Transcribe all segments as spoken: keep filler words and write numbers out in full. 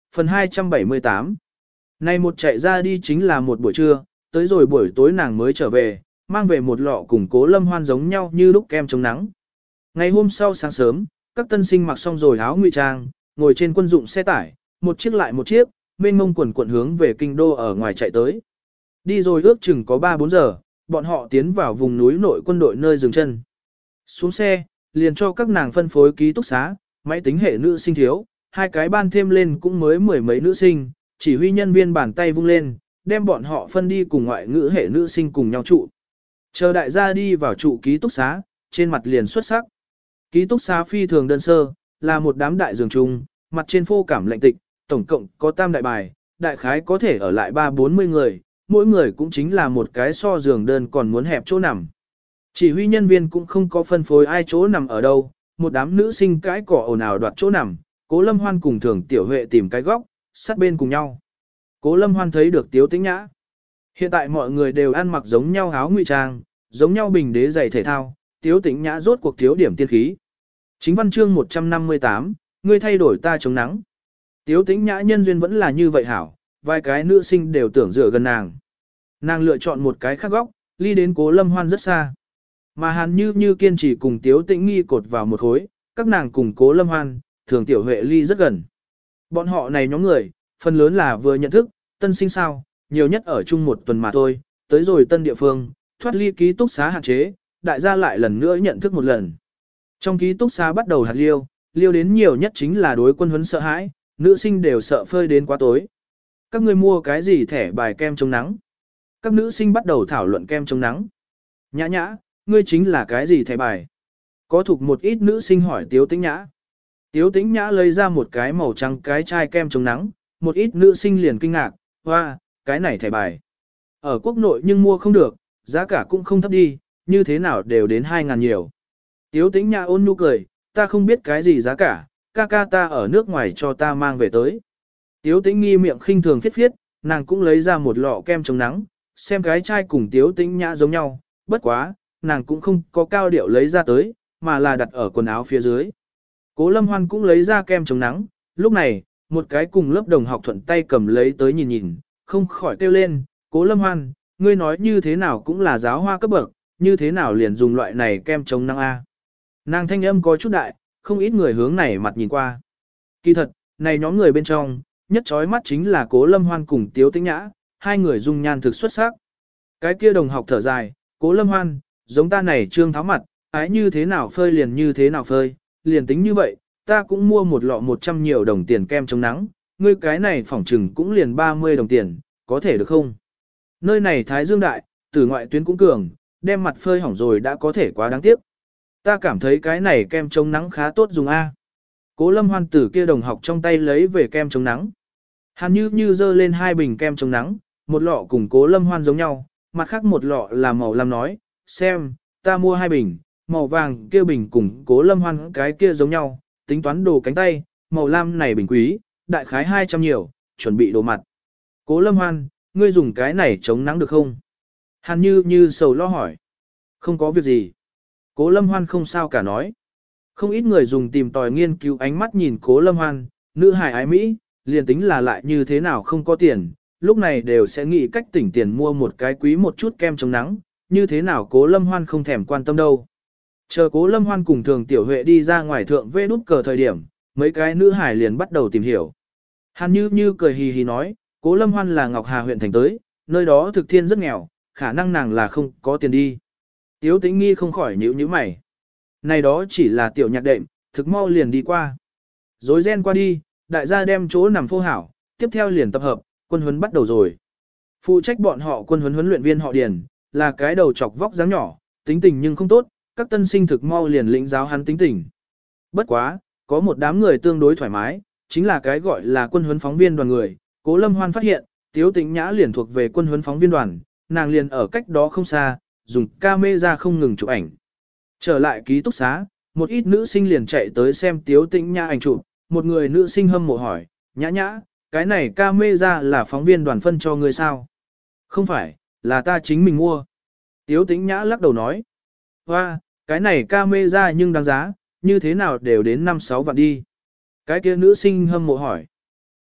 Phần hai trăm bảy mươi tám. Nay một chạy ra đi chính là một buổi trưa, tới rồi buổi tối nàng mới trở về, mang về một lọ cùng Cố Lâm Hoan giống nhau như lúc kem chống nắng. Ngày hôm sau sáng sớm, các tân sinh mặc xong rồi áo ngụy trang, ngồi trên quân dụng xe tải, một chiếc lại một chiếc, mênh mông quần quận hướng về kinh đô ở ngoài chạy tới. Đi rồi ước chừng có ba bốn giờ, bọn họ tiến vào vùng núi nội quân đội nơi dừng chân. Xuống xe, liền cho các nàng phân phối ký túc xá, máy tính hệ nữ sinh thiếu, hai cái ban thêm lên cũng mới mười mấy nữ sinh, chỉ huy nhân viên bàn tay vung lên, đem bọn họ phân đi cùng ngoại ngữ hệ nữ sinh cùng nhau trụ. Chờ đại gia đi vào trụ ký túc xá, trên mặt liền xuất sắc. Ký túc xá phi thường đơn sơ, là một đám đại giường chung, mặt trên phô cảm lạnh tịch, tổng cộng có tam đại bài, đại khái có thể ở lại ba bốn mươi người, mỗi người cũng chính là một cái so giường đơn còn muốn hẹp chỗ nằm. Chỉ huy nhân viên cũng không có phân phối ai chỗ nằm ở đâu, một đám nữ sinh cãi cỏ ồn ào đoạt chỗ nằm, Cố Lâm Hoan cùng Thường Tiểu Huệ tìm cái góc, sát bên cùng nhau. Cố Lâm Hoan thấy được Tiếu Tĩnh Nhã. Hiện tại mọi người đều ăn mặc giống nhau áo ngụy trang, giống nhau bình đế giày thể thao, Tiếu Tĩnh Nhã rốt cuộc thiếu điểm tiên khí. Chính văn chương một trăm năm mươi tám, ngươi thay đổi ta chống nắng. Tiếu Tĩnh Nhã nhân duyên vẫn là như vậy hảo, vài cái nữ sinh đều tưởng dựa gần nàng. Nàng lựa chọn một cái khác góc, ly đến Cố Lâm Hoan rất xa. Mà Hàn Như Như kiên trì cùng Tiếu Tĩnh Nghi cột vào một khối, các nàng cùng Cố Lâm Hoan, Thường Tiểu Huệ ly rất gần. Bọn họ này nhóm người, phần lớn là vừa nhận thức, tân sinh sao, nhiều nhất ở chung một tuần mà thôi, tới rồi tân địa phương, thoát ly ký túc xá hạn chế, đại gia lại lần nữa nhận thức một lần. Trong ký túc xá bắt đầu hạt liêu, liêu đến nhiều nhất chính là đối quân huấn sợ hãi, nữ sinh đều sợ phơi đến quá tối. Các ngươi mua cái gì thẻ bài kem chống nắng? Các nữ sinh bắt đầu thảo luận kem chống nắng. Nhã nhã, ngươi chính là cái gì thẻ bài? Có thuộc một ít nữ sinh hỏi Tiếu Tĩnh Nhã. Tiếu Tĩnh Nhã lấy ra một cái màu trắng cái chai kem chống nắng, một ít nữ sinh liền kinh ngạc, hoa, wow, cái này thẻ bài. Ở quốc nội nhưng mua không được, giá cả cũng không thấp đi, như thế nào đều đến hai ngàn nhiều. Tiếu Tĩnh Nhã ôn nhu cười, ta không biết cái gì giá cả, ca ca ta ở nước ngoài cho ta mang về tới. Tiếu Tĩnh Nghi miệng khinh thường phiết phiết, nàng cũng lấy ra một lọ kem chống nắng, xem cái chai cùng Tiếu Tĩnh Nhã giống nhau, bất quá, nàng cũng không có cao điệu lấy ra tới, mà là đặt ở quần áo phía dưới. Cố Lâm Hoan cũng lấy ra kem chống nắng, lúc này, một cái cùng lớp đồng học thuận tay cầm lấy tới nhìn nhìn, không khỏi kêu lên, Cố Lâm Hoan, ngươi nói như thế nào cũng là giáo hoa cấp bậc, như thế nào liền dùng loại này kem chống nắng A. Nàng thanh âm có chút đại, không ít người hướng này mặt nhìn qua. Kỳ thật, này nhóm người bên trong, nhất chói mắt chính là Cố Lâm Hoan cùng Tiếu Tĩnh Nhã, hai người dung nhan thực xuất sắc. Cái kia đồng học thở dài, Cố Lâm Hoan, giống ta này trương tháo mặt, ái như thế nào phơi liền như thế nào phơi, liền tính như vậy, ta cũng mua một lọ một trăm nhiều đồng tiền kem chống nắng, ngươi cái này phỏng trừng cũng liền ba mươi đồng tiền, có thể được không? Nơi này Thái Dương đại, từ ngoại tuyến cũng cường, đem mặt phơi hỏng rồi đã có thể quá đáng tiếc. Ta cảm thấy cái này kem chống nắng khá tốt dùng A. Cố Lâm Hoan từ kia đồng học trong tay lấy về kem chống nắng. Hàn Như Như dơ lên hai bình kem chống nắng, một lọ cùng Cố Lâm Hoan giống nhau, mặt khác một lọ là màu lam nói, xem, ta mua hai bình, màu vàng kia bình cùng Cố Lâm Hoan cái kia giống nhau, tính toán đồ cánh tay, màu lam này bình quý, đại khái hai trăm nhiều, chuẩn bị đồ mặt. Cố Lâm Hoan, ngươi dùng cái này chống nắng được không? Hàn Như Như sầu lo hỏi. Không có việc gì. Cố Lâm Hoan không sao cả nói. Không ít người dùng tìm tòi nghiên cứu ánh mắt nhìn Cố Lâm Hoan, nữ hài ái Mỹ, liền tính là lại như thế nào không có tiền, lúc này đều sẽ nghĩ cách tỉnh tiền mua một cái quý một chút kem chống nắng, như thế nào Cố Lâm Hoan không thèm quan tâm đâu. Chờ Cố Lâm Hoan cùng Thường Tiểu Huệ đi ra ngoài thượng vê đút cờ thời điểm, mấy cái nữ hải liền bắt đầu tìm hiểu. Hàn Như Như cười hì hì nói, Cố Lâm Hoan là Ngọc Hà huyện thành tới, nơi đó thực thiên rất nghèo, khả năng nàng là không có tiền đi. Tiếu Tĩnh Nghi không khỏi nhíu nhíu mày. Này đó chỉ là tiểu nhạc đệm, thực mau liền đi qua. Rối ren qua đi, đại gia đem chỗ nằm phô hảo, tiếp theo liền tập hợp, quân huấn bắt đầu rồi. Phụ trách bọn họ quân huấn huấn luyện viên họ Điền, là cái đầu chọc vóc dáng nhỏ, tính tình nhưng không tốt, các tân sinh thực mau liền lĩnh giáo hắn tính tình. Bất quá, có một đám người tương đối thoải mái, chính là cái gọi là quân huấn phóng viên đoàn người. Cố Lâm Hoan phát hiện, Tiếu Tĩnh Nhã liền thuộc về quân huấn phóng viên đoàn, nàng liền ở cách đó không xa, dùng camera không ngừng chụp ảnh. Trở lại ký túc xá, một ít nữ sinh liền chạy tới xem Tiếu Tĩnh Nhã ảnh chụp, một người nữ sinh hâm mộ hỏi, Nhã Nhã, cái này camera là phóng viên đoàn phân cho ngươi sao? Không phải, là ta chính mình mua. Tiếu Tĩnh Nhã lắc đầu nói, hoa, cái này camera nhưng đáng giá, như thế nào đều đến năm sáu vạn đi. Cái kia nữ sinh hâm mộ hỏi,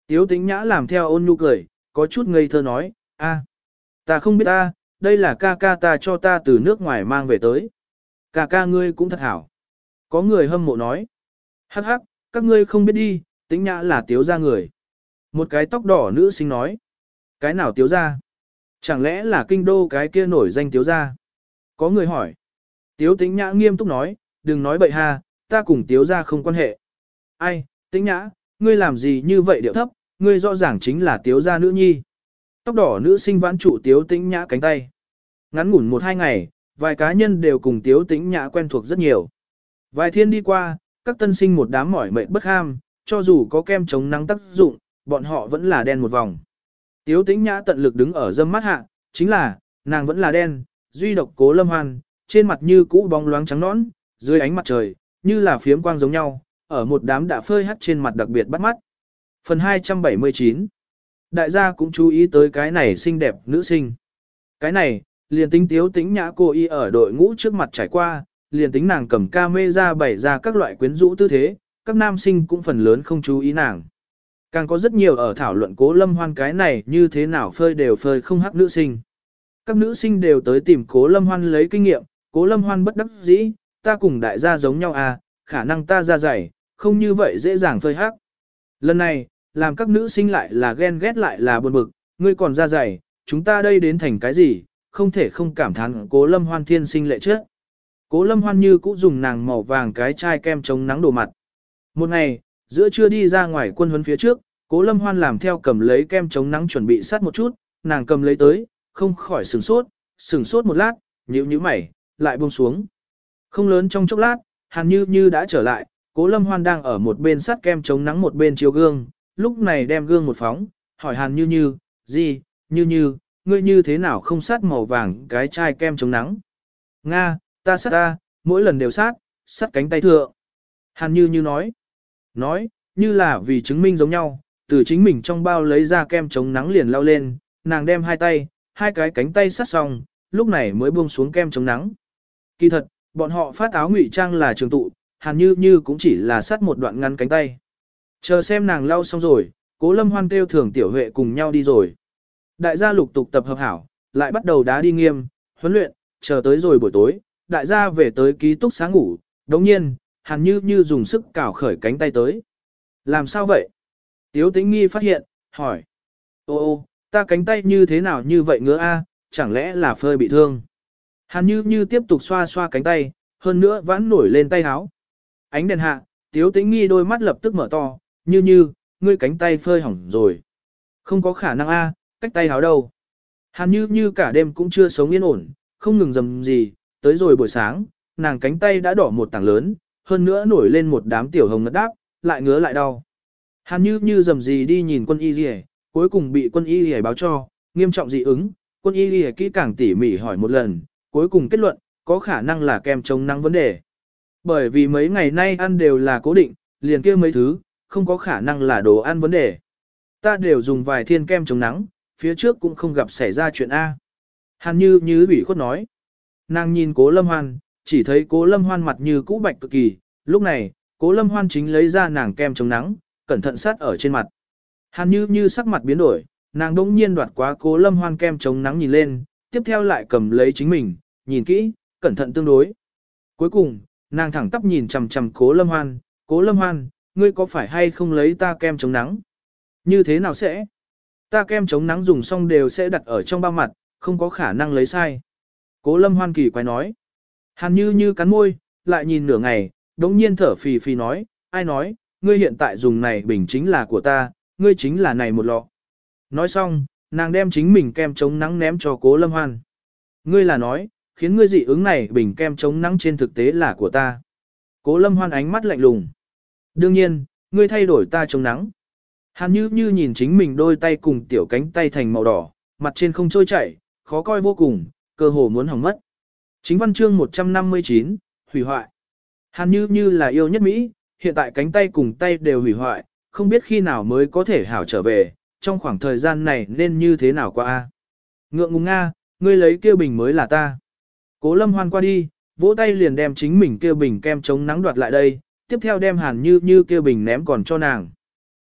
Tiếu Tĩnh Nhã làm theo ôn nhu cười, có chút ngây thơ nói, a, ta không biết ta, đây là ca ca ta cho ta từ nước ngoài mang về tới. Ca ca ngươi cũng thật hảo. Có người hâm mộ nói, hắc hắc, các ngươi không biết đi, Tĩnh Nhã là Tiếu gia người. Một cái tóc đỏ nữ sinh nói, cái nào Tiếu gia? Chẳng lẽ là kinh đô cái kia nổi danh Tiếu gia? Có người hỏi. Tiếu Tĩnh Nhã nghiêm túc nói, đừng nói bậy ha, ta cùng Tiếu gia không quan hệ. Ai, Tĩnh Nhã, ngươi làm gì như vậy điệu thấp, ngươi rõ ràng chính là Tiếu gia nữ nhi. Tóc đỏ nữ sinh vãn trụ Tiếu Tĩnh Nhã cánh tay. Ngắn ngủn một hai ngày, vài cá nhân đều cùng Tiếu Tĩnh Nhã quen thuộc rất nhiều. Vài thiên đi qua, các tân sinh một đám mỏi mệt bất ham, cho dù có kem chống nắng tác dụng, bọn họ vẫn là đen một vòng. Tiếu Tĩnh Nhã tận lực đứng ở dâm mắt hạ, chính là, nàng vẫn là đen, duy độc Cố Lâm Hoan, trên mặt như cũ bóng loáng trắng nõn, dưới ánh mặt trời, như là phiếm quang giống nhau, ở một đám đã phơi hắt trên mặt đặc biệt bắt mắt. Phần hai trăm bảy mươi chín. Đại gia cũng chú ý tới cái này xinh đẹp nữ sinh. Cái này, liền tính Tiếu Tĩnh Nhã cô y ở đội ngũ trước mặt trải qua, liền tính nàng cầm camera bày ra các loại quyến rũ tư thế, các nam sinh cũng phần lớn không chú ý nàng. Càng có rất nhiều ở thảo luận Cố Lâm Hoan cái này như thế nào phơi đều phơi không hắc nữ sinh. Các nữ sinh đều tới tìm Cố Lâm Hoan lấy kinh nghiệm, Cố Lâm Hoan bất đắc dĩ, ta cùng đại gia giống nhau à, khả năng ta da dày, không như vậy dễ dàng phơi hắc. Lần này, làm các nữ sinh lại là ghen ghét lại là buồn bực, ngươi còn da dày, chúng ta đây đến thành cái gì, không thể không cảm thán Cố Lâm Hoan thiên sinh lệ trước. Cố Lâm Hoan như cũ dùng nàng màu vàng cái chai kem chống nắng đổ mặt. Một ngày, giữa trưa đi ra ngoài quân huấn phía trước, Cố Lâm Hoan làm theo cầm lấy kem chống nắng chuẩn bị sát một chút, nàng cầm lấy tới, không khỏi sửng sốt, sửng sốt một lát, nhíu nhíu mày, lại buông xuống. Không lớn trong chốc lát, Hàn Như Như đã trở lại, Cố Lâm Hoan đang ở một bên sát kem chống nắng một bên chiếu gương, lúc này đem gương một phóng, hỏi Hàn Như Như, gì, Như Như, ngươi như thế nào không sát màu vàng cái chai kem chống nắng? Nga, ta sát ta, mỗi lần đều sát, sát cánh tay thượng. Hàn Như Như nói, nói, như là vì chứng minh giống nhau, từ chính mình trong bao lấy ra kem chống nắng liền lao lên, nàng đem hai tay, hai cái cánh tay sát xong, lúc này mới buông xuống kem chống nắng. Kỳ thật, bọn họ phát áo ngụy trang là trường tụ, Hàn Như Như cũng chỉ là sát một đoạn ngắn cánh tay. Chờ xem nàng lau xong rồi, Cố Lâm Hoan kêu Thường Tiểu Huệ cùng nhau đi rồi. Đại gia lục tục tập hợp hảo, lại bắt đầu đá đi nghiêm, huấn luyện, chờ tới rồi buổi tối, đại gia về tới ký túc xá ngủ, đồng nhiên, Hàn Như Như dùng sức cào khởi cánh tay tới. Làm sao vậy? Tiếu Tĩnh Nghi phát hiện, hỏi. Ô ô, ta cánh tay như thế nào như vậy ngứa a, chẳng lẽ là phơi bị thương? Hàn Như Như tiếp tục xoa xoa cánh tay, hơn nữa vãn nổi lên tay áo. Ánh đèn hạ, Tiếu Tĩnh Nghi đôi mắt lập tức mở to, Như Như, ngươi cánh tay phơi hỏng rồi. Không có khả năng a, cách tay áo đâu. Hàn Như Như cả đêm cũng chưa sống yên ổn, không ngừng dầm gì, tới rồi buổi sáng, nàng cánh tay đã đỏ một tảng lớn, hơn nữa nổi lên một đám tiểu hồng ngất đáp, lại ngứa lại đau. Hàn Như Như dầm gì đi nhìn quân y liề, cuối cùng bị quân y liề báo cho, nghiêm trọng dị ứng, quân y liề kỹ càng tỉ mỉ hỏi một lần, cuối cùng kết luận, có khả năng là kem chống nắng vấn đề. Bởi vì mấy ngày nay ăn đều là cố định, liền kia mấy thứ, không có khả năng là đồ ăn vấn đề. Ta đều dùng vài thiên kem chống nắng, phía trước cũng không gặp xảy ra chuyện A. Hàn Như Như ủy khuất nói. Nàng nhìn Cố Lâm Hoan, chỉ thấy Cố Lâm Hoan mặt như cũ bạch cực kỳ, lúc này, Cố Lâm Hoan chính lấy ra nàng kem chống nắng, cẩn thận sát ở trên mặt. Hàn Như Như sắc mặt biến đổi, nàng đỗng nhiên đoạt quá Cố Lâm Hoan kem chống nắng nhìn lên, tiếp theo lại cầm lấy chính mình, nhìn kỹ, cẩn thận tương đối. Cuối cùng, nàng thẳng tắp nhìn chằm chằm Cố Lâm Hoan, Cố Lâm Hoan, ngươi có phải hay không lấy ta kem chống nắng? Như thế nào sẽ? Ta kem chống nắng dùng xong đều sẽ đặt ở trong bao mặt, không có khả năng lấy sai. Cố Lâm Hoan kỳ quái nói. Hàn Như Như cắn môi, lại nhìn nửa ngày, đống nhiên thở phì phì nói, ai nói, ngươi hiện tại dùng này bình chính là của ta, ngươi chính là này một lọ. Nói xong, nàng đem chính mình kem chống nắng ném cho Cố Lâm Hoan. Ngươi là nói, khiến ngươi dị ứng này bình kem chống nắng trên thực tế là của ta. Cố Lâm Hoan ánh mắt lạnh lùng. Đương nhiên, ngươi thay đổi ta chống nắng. Hàn Như Như nhìn chính mình đôi tay cùng tiểu cánh tay thành màu đỏ, mặt trên không trôi chảy, khó coi vô cùng, cơ hồ muốn hỏng mất. Chính văn chương một trăm năm mươi chín, hủy hoại. Hàn Như Như là yêu nhất Mỹ, hiện tại cánh tay cùng tay đều hủy hoại, không biết khi nào mới có thể hảo trở về, trong khoảng thời gian này nên như thế nào qua a? Ngượng ngùng Nga, ngươi lấy kia bình mới là ta. Cố Lâm Hoan qua đi, vỗ tay liền đem chính mình kia bình kem chống nắng đoạt lại đây, tiếp theo đem Hàn Như Như kia bình ném còn cho nàng.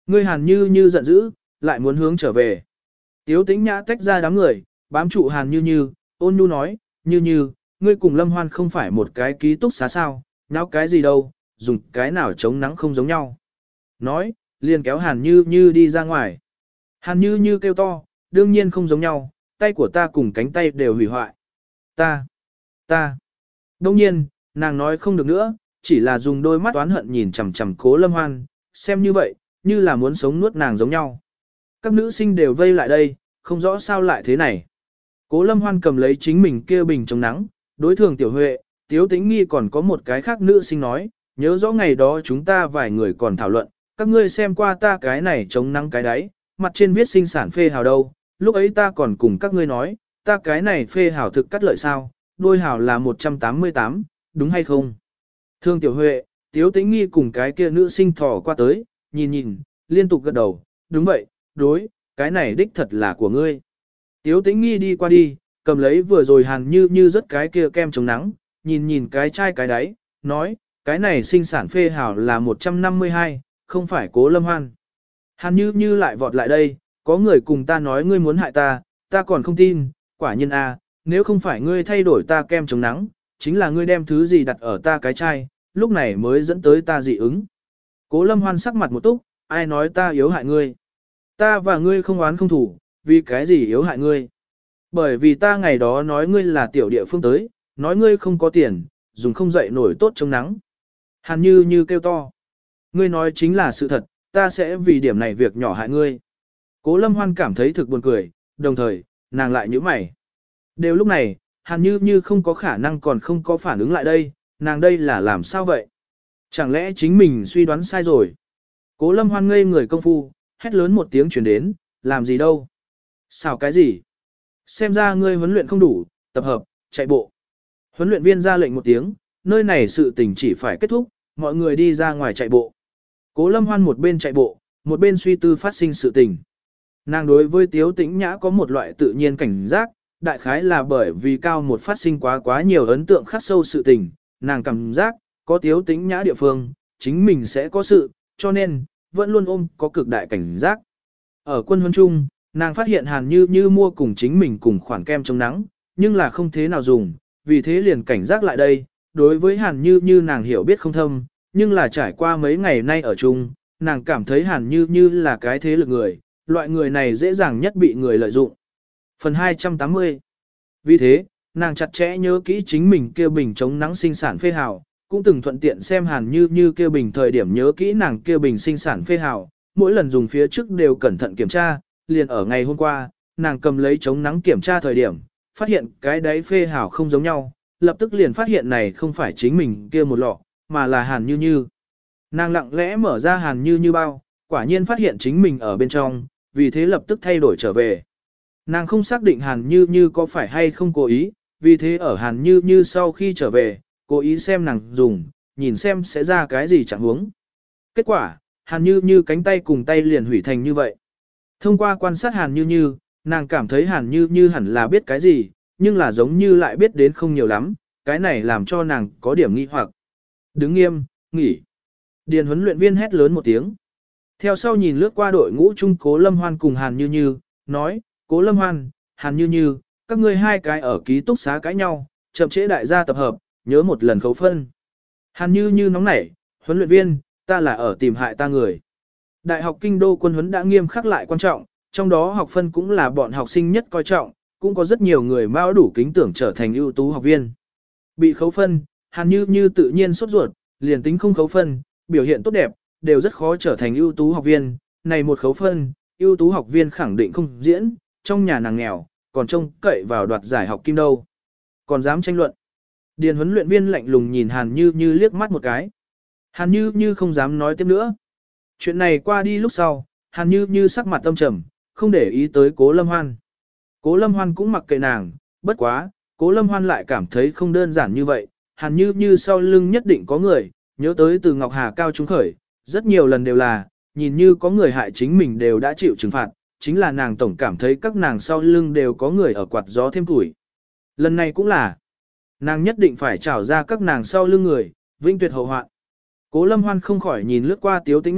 Ngươi Hàn Như Như giận dữ, lại muốn hướng trở về. Tiếu Tĩnh Nhã tách ra đám người, bám trụ Hàn Như Như, ôn nhu nói, Như Như, ngươi cùng Lâm Hoan không phải một cái ký túc xá sao, nháo cái gì đâu, dùng cái nào chống nắng không giống nhau. Nói, liền kéo Hàn Như Như đi ra ngoài. Hàn Như Như kêu to, đương nhiên không giống nhau, tay của ta cùng cánh tay đều hủy hoại. Ta, ta. Đông nhiên, nàng nói không được nữa, chỉ là dùng đôi mắt oán hận nhìn chằm chằm Cố Lâm Hoan, xem như vậy, như là muốn sống nuốt nàng giống nhau. Các nữ sinh đều vây lại đây, không rõ sao lại thế này. Cố Lâm Hoan cầm lấy chính mình kia bình chống nắng, đối thường Tiểu Huệ, Tiếu Tĩnh Nghi còn có một cái khác nữ sinh nói, nhớ rõ ngày đó chúng ta vài người còn thảo luận, các ngươi xem qua ta cái này chống nắng cái đáy, mặt trên viết sinh sản phê hào đâu, lúc ấy ta còn cùng các ngươi nói, ta cái này phê hào thực cắt lợi sao, đôi hào là một trăm tám mươi tám, đúng hay không? Thương Tiểu Huệ, Tiếu Tĩnh Nghi cùng cái kia nữ sinh thò qua tới, nhìn nhìn, liên tục gật đầu, đúng vậy, đối, cái này đích thật là của ngươi. Tiếu Tĩnh Nghi đi qua đi, cầm lấy vừa rồi Hàn Như Như rất cái kia kem chống nắng, nhìn nhìn cái chai cái đáy, nói, cái này sinh sản phê hào là một trăm năm mươi hai, không phải Cố Lâm Hoan. Hàn Như Như lại vọt lại đây, có người cùng ta nói ngươi muốn hại ta, ta còn không tin, quả nhiên a, nếu không phải ngươi thay đổi ta kem chống nắng, chính là ngươi đem thứ gì đặt ở ta cái chai, lúc này mới dẫn tới ta dị ứng. Cố Lâm Hoan sắc mặt một túc, ai nói ta yếu hại ngươi? Ta và ngươi không oán không thủ, vì cái gì yếu hại ngươi? Bởi vì ta ngày đó nói ngươi là tiểu địa phương tới, nói ngươi không có tiền, dùng không dậy nổi tốt chống nắng. Hàn Như Như kêu to. Ngươi nói chính là sự thật, ta sẽ vì điểm này việc nhỏ hại ngươi. Cố Lâm Hoan cảm thấy thực buồn cười, đồng thời, nàng lại nhíu mày. Đều lúc này, Hàn Như Như không có khả năng còn không có phản ứng lại đây, nàng đây là làm sao vậy? Chẳng lẽ chính mình suy đoán sai rồi? Cố Lâm Hoan ngây người công phu, hét lớn một tiếng truyền đến, làm gì đâu? Xào cái gì? Xem ra ngươi huấn luyện không đủ, tập hợp, chạy bộ. Huấn luyện viên ra lệnh một tiếng, nơi này sự tình chỉ phải kết thúc, mọi người đi ra ngoài chạy bộ. Cố Lâm Hoan một bên chạy bộ, một bên suy tư phát sinh sự tình. Nàng đối với Tiếu Tĩnh Nhã có một loại tự nhiên cảnh giác, đại khái là bởi vì cao một phát sinh quá quá nhiều ấn tượng khắc sâu sự tình, nàng cảm giác, có Tiếu Tĩnh Nhã địa phương, chính mình sẽ có sự, cho nên, vẫn luôn ôm có cực đại cảnh giác. Ở quân huấn chung, nàng phát hiện Hàn Như Như mua cùng chính mình cùng khoản kem chống nắng, nhưng là không thế nào dùng, vì thế liền cảnh giác lại đây, đối với Hàn Như Như nàng hiểu biết không thâm, nhưng là trải qua mấy ngày nay ở chung, nàng cảm thấy Hàn Như Như là cái thế lực người, loại người này dễ dàng nhất bị người lợi dụng. Phần hai trăm tám mươi. Vì thế, nàng chặt chẽ nhớ kỹ chính mình kêu bình chống nắng sinh sản phê hào, cũng từng thuận tiện xem Hàn Như Như kêu bình thời điểm nhớ kỹ nàng kêu bình sinh sản phê hào, mỗi lần dùng phía trước đều cẩn thận kiểm tra, liền ở ngày hôm qua, nàng cầm lấy chống nắng kiểm tra thời điểm, phát hiện cái đáy phê hào không giống nhau, lập tức liền phát hiện này không phải chính mình kia một lọ, mà là Hàn Như Như. Nàng lặng lẽ mở ra Hàn Như Như bao, quả nhiên phát hiện chính mình ở bên trong, vì thế lập tức thay đổi trở về. Nàng không xác định Hàn Như Như có phải hay không cố ý, vì thế ở Hàn Như Như sau khi trở về, cố ý xem nàng dùng, nhìn xem sẽ ra cái gì chẳng huống. Kết quả, Hàn Như Như cánh tay cùng tay liền hủy thành như vậy. Thông qua quan sát Hàn Như Như, nàng cảm thấy Hàn Như Như hẳn là biết cái gì, nhưng là giống như lại biết đến không nhiều lắm, cái này làm cho nàng có điểm nghi hoặc. Đứng nghiêm, nghỉ. Điền huấn luyện viên hét lớn một tiếng. Theo sau nhìn lướt qua đội ngũ trung Cố Lâm Hoan cùng Hàn Như Như, nói, Cố Lâm Hoan, Hàn Như Như, các ngươi hai cái ở ký túc xá cãi nhau, chậm trễ đại gia tập hợp, nhớ một lần khấu phân. Hàn Như Như nóng nảy, huấn luyện viên, ta là ở tìm hại ta người. Đại học Kinh đô quân huấn đã nghiêm khắc lại quan trọng, trong đó học phân cũng là bọn học sinh nhất coi trọng, cũng có rất nhiều người mao đủ kính tưởng trở thành ưu tú học viên. Bị khấu phân, Hàn Như Như tự nhiên sốt ruột, liền tính không khấu phân, biểu hiện tốt đẹp, đều rất khó trở thành ưu tú học viên. Này một khấu phân, ưu tú học viên khẳng định không diễn, trong nhà nàng nghèo, còn trông cậy vào đoạt giải học kim đâu. Còn dám tranh luận. Điền huấn luyện viên lạnh lùng nhìn Hàn Như Như liếc mắt một cái. Hàn Như Như không dám nói tiếp nữa. Chuyện này qua đi lúc sau, Hàn Như Như sắc mặt tâm trầm, không để ý tới Cố Lâm Hoan. Cố Lâm Hoan cũng mặc kệ nàng, bất quá, Cố Lâm Hoan lại cảm thấy không đơn giản như vậy. Hàn Như Như sau lưng nhất định có người, nhớ tới từ Ngọc Hà cao trung khởi, rất nhiều lần đều là, nhìn như có người hại chính mình đều đã chịu trừng phạt, chính là nàng tổng cảm thấy các nàng sau lưng đều có người ở quạt gió thêm tuổi. Lần này cũng là, nàng nhất định phải trảo ra các nàng sau lưng người, vinh tuyệt hậu hoạn. Cố Lâm Hoan không khỏi nhìn lướt qua Tiếu Tĩnh Nhã,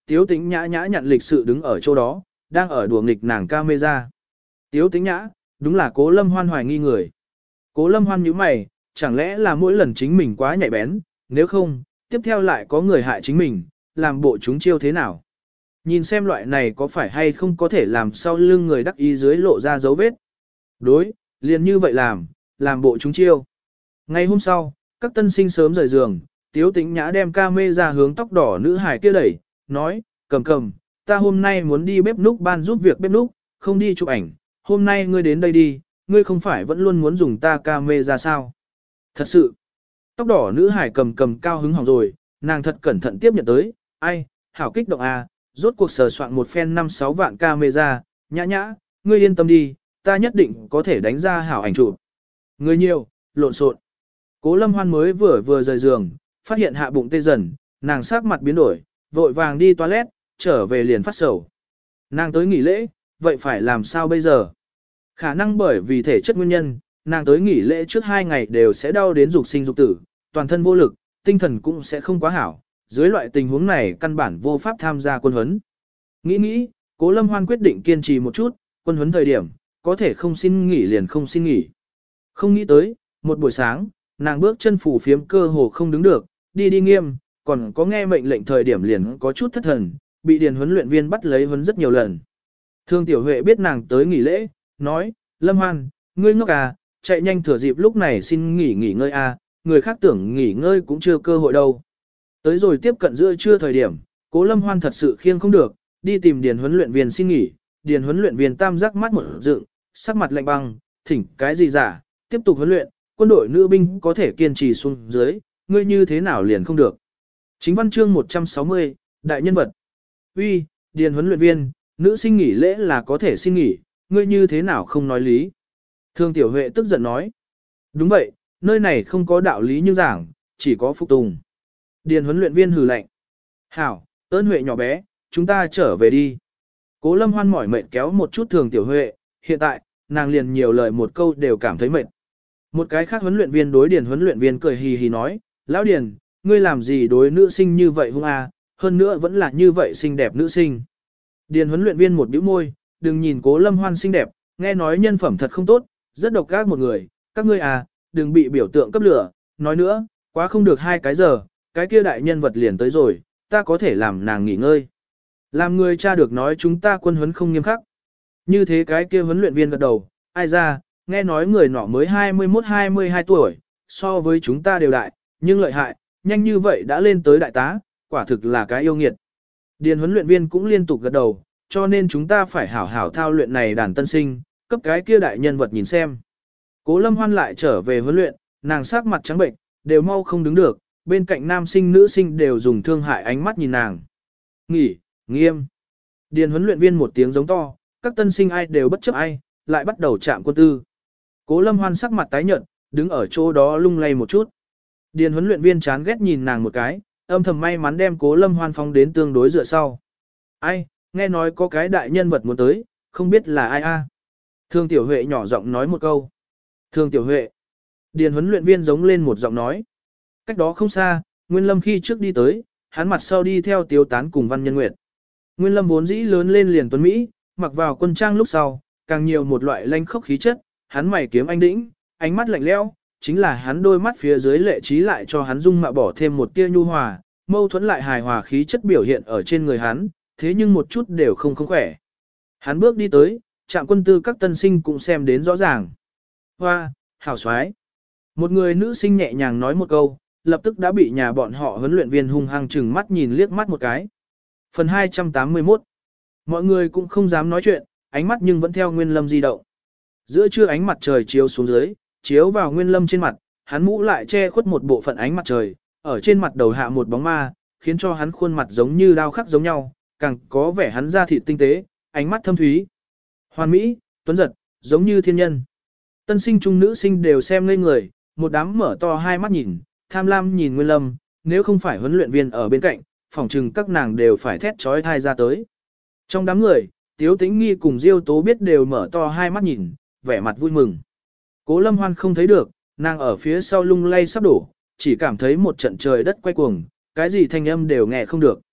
Tiếu Tĩnh Nhã nhã nhận lịch sự đứng ở chỗ đó, đang ở đùa nghịch nàng camera. Tiếu Tĩnh Nhã, đúng là Cố Lâm Hoan hoài nghi người. Cố Lâm Hoan nhíu mày, chẳng lẽ là mỗi lần chính mình quá nhạy bén, nếu không, tiếp theo lại có người hại chính mình, làm bộ chúng chiêu thế nào. Nhìn xem loại này có phải hay không có thể làm sau lưng người đắc ý dưới lộ ra dấu vết. Đối, liền như vậy làm, làm bộ chúng chiêu. Ngày hôm sau, các tân sinh sớm rời giường, Tiếu Tĩnh Nhã đem ca mê ra hướng tóc đỏ nữ hải kia đẩy, nói, cầm cầm, ta hôm nay muốn đi bếp núc ban giúp việc bếp núc, không đi chụp ảnh, hôm nay ngươi đến đây đi, ngươi không phải vẫn luôn muốn dùng ta ca mê ra sao. Thật sự, tóc đỏ nữ hải cầm cầm cao hứng hỏng rồi, nàng thật cẩn thận tiếp nhận tới, ai, hảo kích động à, rốt cuộc sờ soạn một phen năm sáu vạn camera, nhã nhã, ngươi yên tâm đi, ta nhất định có thể đánh ra hảo ảnh chụp. Người nhiều, lộn xộn. Cố Lâm Hoan mới vừa vừa rời giường, phát hiện hạ bụng tê dần, nàng sắc mặt biến đổi, vội vàng đi toilet, trở về liền phát sầu. Nàng tới nghỉ lễ, vậy phải làm sao bây giờ? Khả năng bởi vì thể chất nguyên nhân, nàng tới nghỉ lễ trước hai ngày đều sẽ đau đến dục sinh dục tử, toàn thân vô lực, tinh thần cũng sẽ không quá hảo. Dưới loại tình huống này căn bản vô pháp tham gia quân huấn. Nghĩ nghĩ, Cố Lâm Hoan quyết định kiên trì một chút, quân huấn thời điểm, có thể không xin nghỉ liền không xin nghỉ. Không nghĩ tới, một buổi sáng, nàng bước chân phủ phiếm cơ hồ không đứng được, đi đi nghiêm, còn có nghe mệnh lệnh thời điểm liền có chút thất thần, bị điền huấn luyện viên bắt lấy huấn rất nhiều lần. Thương Tiểu Huệ biết nàng tới nghỉ lễ, nói, Lâm Hoan, ngươi ngốc à, chạy nhanh thừa dịp lúc này xin nghỉ nghỉ ngơi à, người khác tưởng nghỉ ngơi cũng chưa cơ hội đâu. Tới rồi tiếp cận giữa trưa thời điểm, Cố Lâm Hoan thật sự khiêng không được, đi tìm điền huấn luyện viên xin nghỉ, điền huấn luyện viên tam giác mắt một dựng, sắc mặt lạnh băng, thỉnh cái gì giả, tiếp tục huấn luyện, quân đội nữ binh có thể kiên trì xuống dưới, ngươi như thế nào liền không được. Chính văn chương một trăm sáu mươi, đại nhân vật. Uy, điền huấn luyện viên, nữ sinh nghỉ lễ là có thể xin nghỉ, ngươi như thế nào không nói lý. Thương Tiểu Huệ tức giận nói. Đúng vậy, nơi này không có đạo lý như giảng, chỉ có phục tùng. Điền huấn luyện viên hừ lạnh. Hảo, ơn Huệ nhỏ bé, chúng ta trở về đi. Cố Lâm Hoan mỏi mệt kéo một chút Thường Tiểu Huệ, hiện tại, nàng liền nhiều lời một câu đều cảm thấy mệt. Một cái khác huấn luyện viên đối Điền huấn luyện viên cười hì hì nói, Lão Điền, ngươi làm gì đối nữ sinh như vậy hung à, hơn nữa vẫn là như vậy xinh đẹp nữ sinh. Điền huấn luyện viên một bĩu môi, đừng nhìn Cố Lâm Hoan xinh đẹp, nghe nói nhân phẩm thật không tốt, rất độc ác một người, các ngươi à, đừng bị biểu tượng cấp lửa, nói nữa, quá không được hai cái giờ, cái kia đại nhân vật liền tới rồi, ta có thể làm nàng nghỉ ngơi. Làm người cha được nói chúng ta quân huấn không nghiêm khắc. Như thế cái kia huấn luyện viên gật đầu, ai ra, nghe nói người nọ mới hai mươi mốt hai mươi hai tuổi, so với chúng ta đều đại, nhưng lợi hại, nhanh như vậy đã lên tới đại tá, quả thực là cái yêu nghiệt. Điền huấn luyện viên cũng liên tục gật đầu, cho nên chúng ta phải hảo hảo thao luyện này đàn tân sinh, cấp cái kia đại nhân vật nhìn xem. Cố Lâm Hoan lại trở về huấn luyện, nàng sắc mặt trắng bệnh, đều mau không đứng được, bên cạnh nam sinh nữ sinh đều dùng thương hại ánh mắt nhìn nàng. Nghỉ, nghiêm. Điền huấn luyện viên một tiếng giống to, các tân sinh ai đều bất chấp ai, lại bắt đầu chạm quân tư. Cố Lâm Hoan sắc mặt tái nhợt, đứng ở chỗ đó lung lay một chút. Điền huấn luyện viên chán ghét nhìn nàng một cái, âm thầm may mắn đem Cố Lâm Hoan phóng đến tương đối dựa sau. Ai, nghe nói có cái đại nhân vật muốn tới, không biết là ai a? Thương Tiểu Huệ nhỏ giọng nói một câu. Thương Tiểu Huệ. Điền huấn luyện viên giống lên một giọng nói. Cách đó không xa, Nguyên Lâm khi trước đi tới, hắn mặt sau đi theo Tiếu Tán cùng Văn Nhân Nguyệt. Nguyên Lâm vốn dĩ lớn lên liền tuấn Mỹ, mặc vào quân trang lúc sau, càng nhiều một loại lanh khốc khí chất, hắn mày kiếm anh đĩnh, ánh mắt lạnh lẽo, chính là hắn đôi mắt phía dưới lệ trí lại cho hắn dung mạo bỏ thêm một tia nhu hòa, mâu thuẫn lại hài hòa khí chất biểu hiện ở trên người hắn, thế nhưng một chút đều không không khỏe. Hắn bước đi tới, Trạm quân tư các tân sinh cũng xem đến rõ ràng. Hoa, hảo xoái. Một người nữ sinh nhẹ nhàng nói một câu, lập tức đã bị nhà bọn họ huấn luyện viên hung hăng chừng mắt nhìn liếc mắt một cái. Phần hai trăm tám mươi mốt. Mọi người cũng không dám nói chuyện, ánh mắt nhưng vẫn theo Nguyên Lâm di động. Giữa trưa ánh mặt trời chiếu xuống dưới, chiếu vào Nguyên Lâm trên mặt, hắn mũ lại che khuất một bộ phận ánh mặt trời, ở trên mặt đầu hạ một bóng ma, khiến cho hắn khuôn mặt giống như đao khắc giống nhau, càng có vẻ hắn da thịt tinh tế, ánh mắt thâm thúy. Hoàn mỹ, tuấn giật, giống như thiên nhân. Tân sinh trung nữ sinh đều xem ngây người, một đám mở to hai mắt nhìn, tham lam nhìn Nguyên Lâm, nếu không phải huấn luyện viên ở bên cạnh, phỏng chừng các nàng đều phải thét trói thai ra tới. Trong đám người, Tiếu Tĩnh Nghi cùng Diêu Tố biết đều mở to hai mắt nhìn, vẻ mặt vui mừng. Cố Lâm Hoan không thấy được, nàng ở phía sau lung lay sắp đổ, chỉ cảm thấy một trận trời đất quay cuồng, cái gì thanh âm đều nghe không được.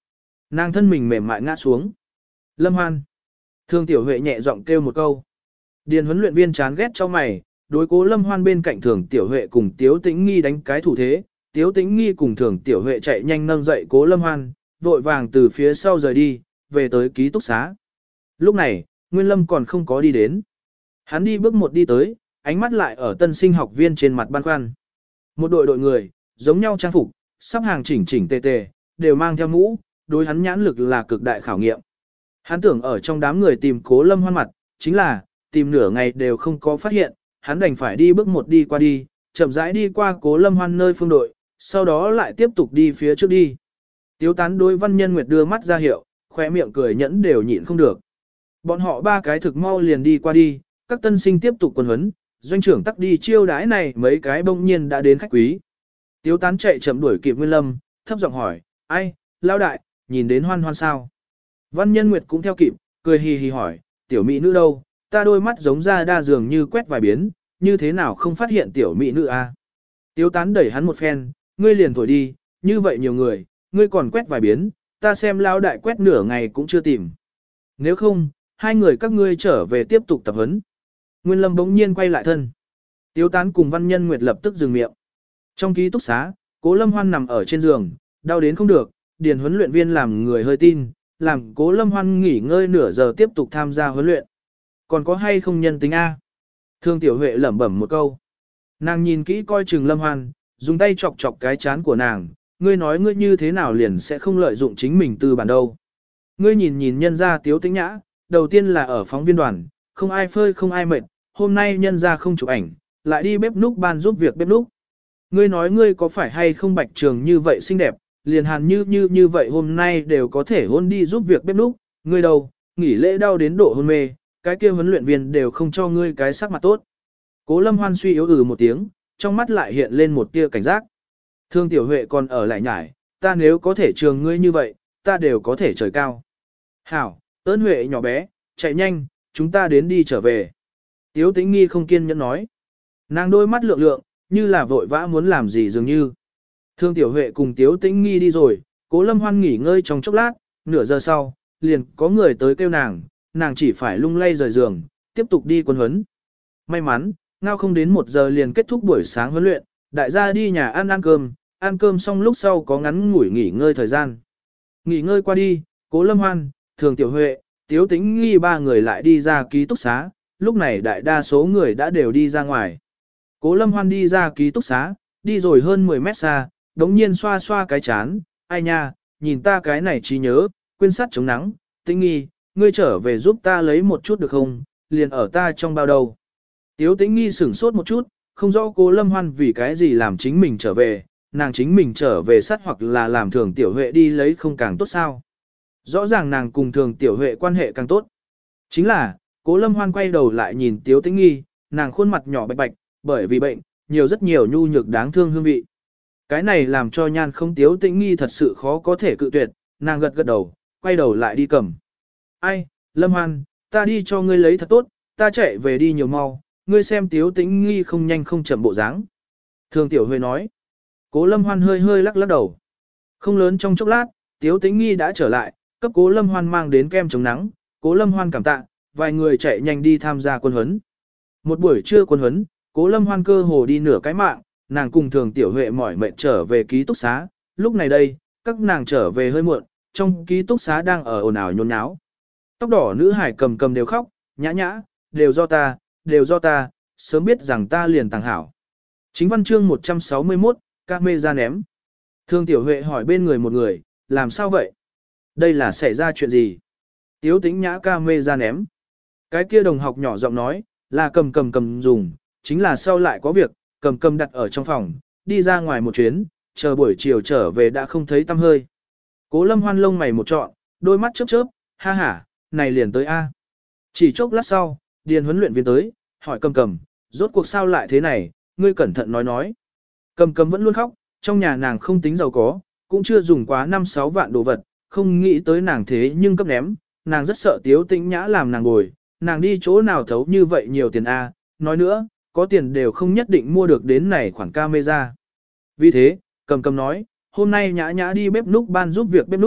Nàng thân mình mềm mại ngã xuống. Lâm Hoan. Thương Tiểu Huệ nhẹ giọng kêu một câu. Điền huấn luyện viên chán ghét cho mày, đối Cố Lâm Hoan bên cạnh Thường Tiểu Huệ cùng Tiếu Tĩnh Nghi đánh cái thủ thế. Tiếu Tĩnh Nghi cùng Thường Tiểu Huệ chạy nhanh nâng dậy Cố Lâm Hoan, vội vàng từ phía sau rời đi, về tới ký túc xá. Lúc này, Nguyên Lâm còn không có đi đến. Hắn đi bước một đi tới, ánh mắt lại ở tân sinh học viên trên mặt băn khoăn. Một đội đội người, giống nhau trang phục, sắp hàng chỉnh chỉnh tề tề, đều mang theo mũ, đối hắn nhãn lực là cực đại khảo nghiệm. Hắn tưởng ở trong đám người tìm Cố Lâm Hoan mặt, chính là, tìm nửa ngày đều không có phát hiện, hắn đành phải đi bước một đi qua đi, chậm rãi đi qua Cố Lâm Hoan nơi phương đội, sau đó lại tiếp tục đi phía trước đi. Tiếu Tán đối Văn Nhân Nguyệt đưa mắt ra hiệu, khóe miệng cười nhẫn đều nhịn không được. Bọn họ ba cái thực mau liền đi qua đi, các tân sinh tiếp tục quần huấn, doanh trưởng tắc đi chiêu đái này mấy cái bỗng nhiên đã đến khách quý. Tiếu Tán chạy chậm đuổi kịp Nguyên Lâm, thấp giọng hỏi, ai, lão đại, nhìn đến Hoan Hoan sao? Văn Nhân Nguyệt cũng theo kịp, cười hì hì hỏi, tiểu mỹ nữ đâu, ta đôi mắt giống ra đa dường như quét vài biến, như thế nào không phát hiện tiểu mỹ nữ a? Tiếu Tán đẩy hắn một phen, ngươi liền thổi đi, như vậy nhiều người, ngươi còn quét vài biến, ta xem lão đại quét nửa ngày cũng chưa tìm. Nếu không, hai người các ngươi trở về tiếp tục tập huấn. Nguyên Lâm bỗng nhiên quay lại thân. Tiếu Tán cùng Văn Nhân Nguyệt lập tức dừng miệng. Trong ký túc xá, Cố Lâm Hoan nằm ở trên giường, đau đến không được, điền huấn luyện viên làm người hơi tin, làm Cố Lâm Hoan nghỉ ngơi nửa giờ tiếp tục tham gia huấn luyện. Còn có hay không nhân tính A? Thương Tiểu Huệ lẩm bẩm một câu. Nàng nhìn kỹ coi chừng Lâm Hoan, dùng tay chọc chọc cái chán của nàng, ngươi nói ngươi như thế nào liền sẽ không lợi dụng chính mình từ bản đâu. Ngươi nhìn nhìn nhân gia Tiếu Tĩnh Nhã, đầu tiên là ở phóng viên đoàn, không ai phơi không ai mệt, hôm nay nhân gia không chụp ảnh, lại đi bếp núc ban giúp việc bếp núc. Ngươi nói ngươi có phải hay không Bạch Trường như vậy xinh đẹp, liền hàn như như như vậy hôm nay đều có thể hôn đi giúp việc bếp núc, ngươi đâu, nghỉ lễ đau đến độ hôn mê, cái kia huấn luyện viên đều không cho ngươi cái sắc mặt tốt. Cố Lâm Hoan suy yếu ừ một tiếng, trong mắt lại hiện lên một tia cảnh giác. Thương Tiểu Huệ còn ở lại nhải, ta nếu có thể trường ngươi như vậy, ta đều có thể trời cao. Hảo, ơn Huệ nhỏ bé, chạy nhanh, chúng ta đến đi trở về. Tiếu Tĩnh Nghi không kiên nhẫn nói. Nàng đôi mắt lượng lượng, như là vội vã muốn làm gì dường như. Thương Tiểu Huệ cùng Tiếu Tĩnh Nghi đi rồi, Cố Lâm Hoan nghỉ ngơi trong chốc lát, nửa giờ sau, liền có người tới kêu nàng, nàng chỉ phải lung lay rời giường, tiếp tục đi quân huấn. May mắn, ngao không đến một giờ liền kết thúc buổi sáng huấn luyện, đại gia đi nhà ăn ăn cơm, ăn cơm xong lúc sau có ngắn ngủi nghỉ ngơi thời gian. Nghỉ ngơi qua đi, Cố Lâm Hoan, Thường Tiểu Huệ, Tiếu Tĩnh Nghi ba người lại đi ra ký túc xá, lúc này đại đa số người đã đều đi ra ngoài. Cố Lâm Hoan đi ra ký túc xá, đi rồi hơn mười mét xa, đống nhiên xoa xoa cái chán, ai nha, nhìn ta cái này trí nhớ, quên sắt chống nắng, Tĩnh Nghi, ngươi trở về giúp ta lấy một chút được không, liền ở ta trong bao đầu. Tiếu Tĩnh Nghi sửng sốt một chút, không rõ Cố Lâm Hoan vì cái gì làm chính mình trở về, nàng chính mình trở về sắt hoặc là làm Thường Tiểu Huệ đi lấy không càng tốt sao. Rõ ràng nàng cùng Thường Tiểu Huệ quan hệ càng tốt. Chính là, Cố Lâm Hoan quay đầu lại nhìn Tiếu Tĩnh Nghi, nàng khuôn mặt nhỏ bạch bạch, bởi vì bệnh, nhiều rất nhiều nhu nhược đáng thương hương vị. Cái này làm cho nhan không Tiếu Tĩnh Nghi thật sự khó có thể cự tuyệt, nàng gật gật đầu, quay đầu lại đi cầm. Ai, Lâm Hoan, ta đi cho ngươi lấy thật tốt, ta chạy về đi nhiều mau, ngươi xem Tiếu Tĩnh Nghi không nhanh không chậm bộ dáng. Thường Tiểu Huệ nói. Cố Lâm Hoan hơi hơi lắc lắc đầu. Không lớn trong chốc lát, Tiếu Tĩnh Nghi đã trở lại, cấp Cố Lâm Hoan mang đến kem chống nắng, Cố Lâm Hoan cảm tạ, vài người chạy nhanh đi tham gia quân huấn. Một buổi trưa quân huấn, Cố Lâm Hoan cơ hồ đi nửa cái mạng, nàng cùng Thường Tiểu Huệ mỏi mệt trở về ký túc xá, lúc này đây, các nàng trở về hơi muộn, trong ký túc xá đang ở ồn ào nhốn nháo. Tóc đỏ nữ hải cầm cầm đều khóc, nhã nhã, đều do ta, đều do ta, sớm biết rằng ta liền tàng hảo. Chính văn chương một trăm sáu mươi mốt, ca mê ra ném. Thường Tiểu Huệ hỏi bên người một người, làm sao vậy? Đây là xảy ra chuyện gì? Tiếu Tĩnh Nhã ca mê ra ném. Cái kia đồng học nhỏ giọng nói, là cầm cầm cầm dùng, chính là sau lại có việc, cầm cầm đặt ở trong phòng, đi ra ngoài một chuyến, chờ buổi chiều trở về đã không thấy tăm hơi. Cố Lâm Hoan lông mày một trọn, đôi mắt chớp chớp, ha ha, này liền tới A. Chỉ chốc lát sau, điền huấn luyện viên tới, hỏi cầm cầm, rốt cuộc sao lại thế này, ngươi cẩn thận nói nói. Cầm cầm vẫn luôn khóc, trong nhà nàng không tính giàu có, cũng chưa dùng quá năm sáu vạn đồ vật, không nghĩ tới nàng thế nhưng cấp ném, nàng rất sợ Tiếu Tĩnh Nhã làm nàng bồi, nàng đi chỗ nào thấu như vậy nhiều tiền A, nói nữa, có tiền đều không nhất định mua được đến này khoản camera. Vì thế, cầm cầm nói, hôm nay Nhã Nhã đi bếp núc ban giúp việc bếp núc,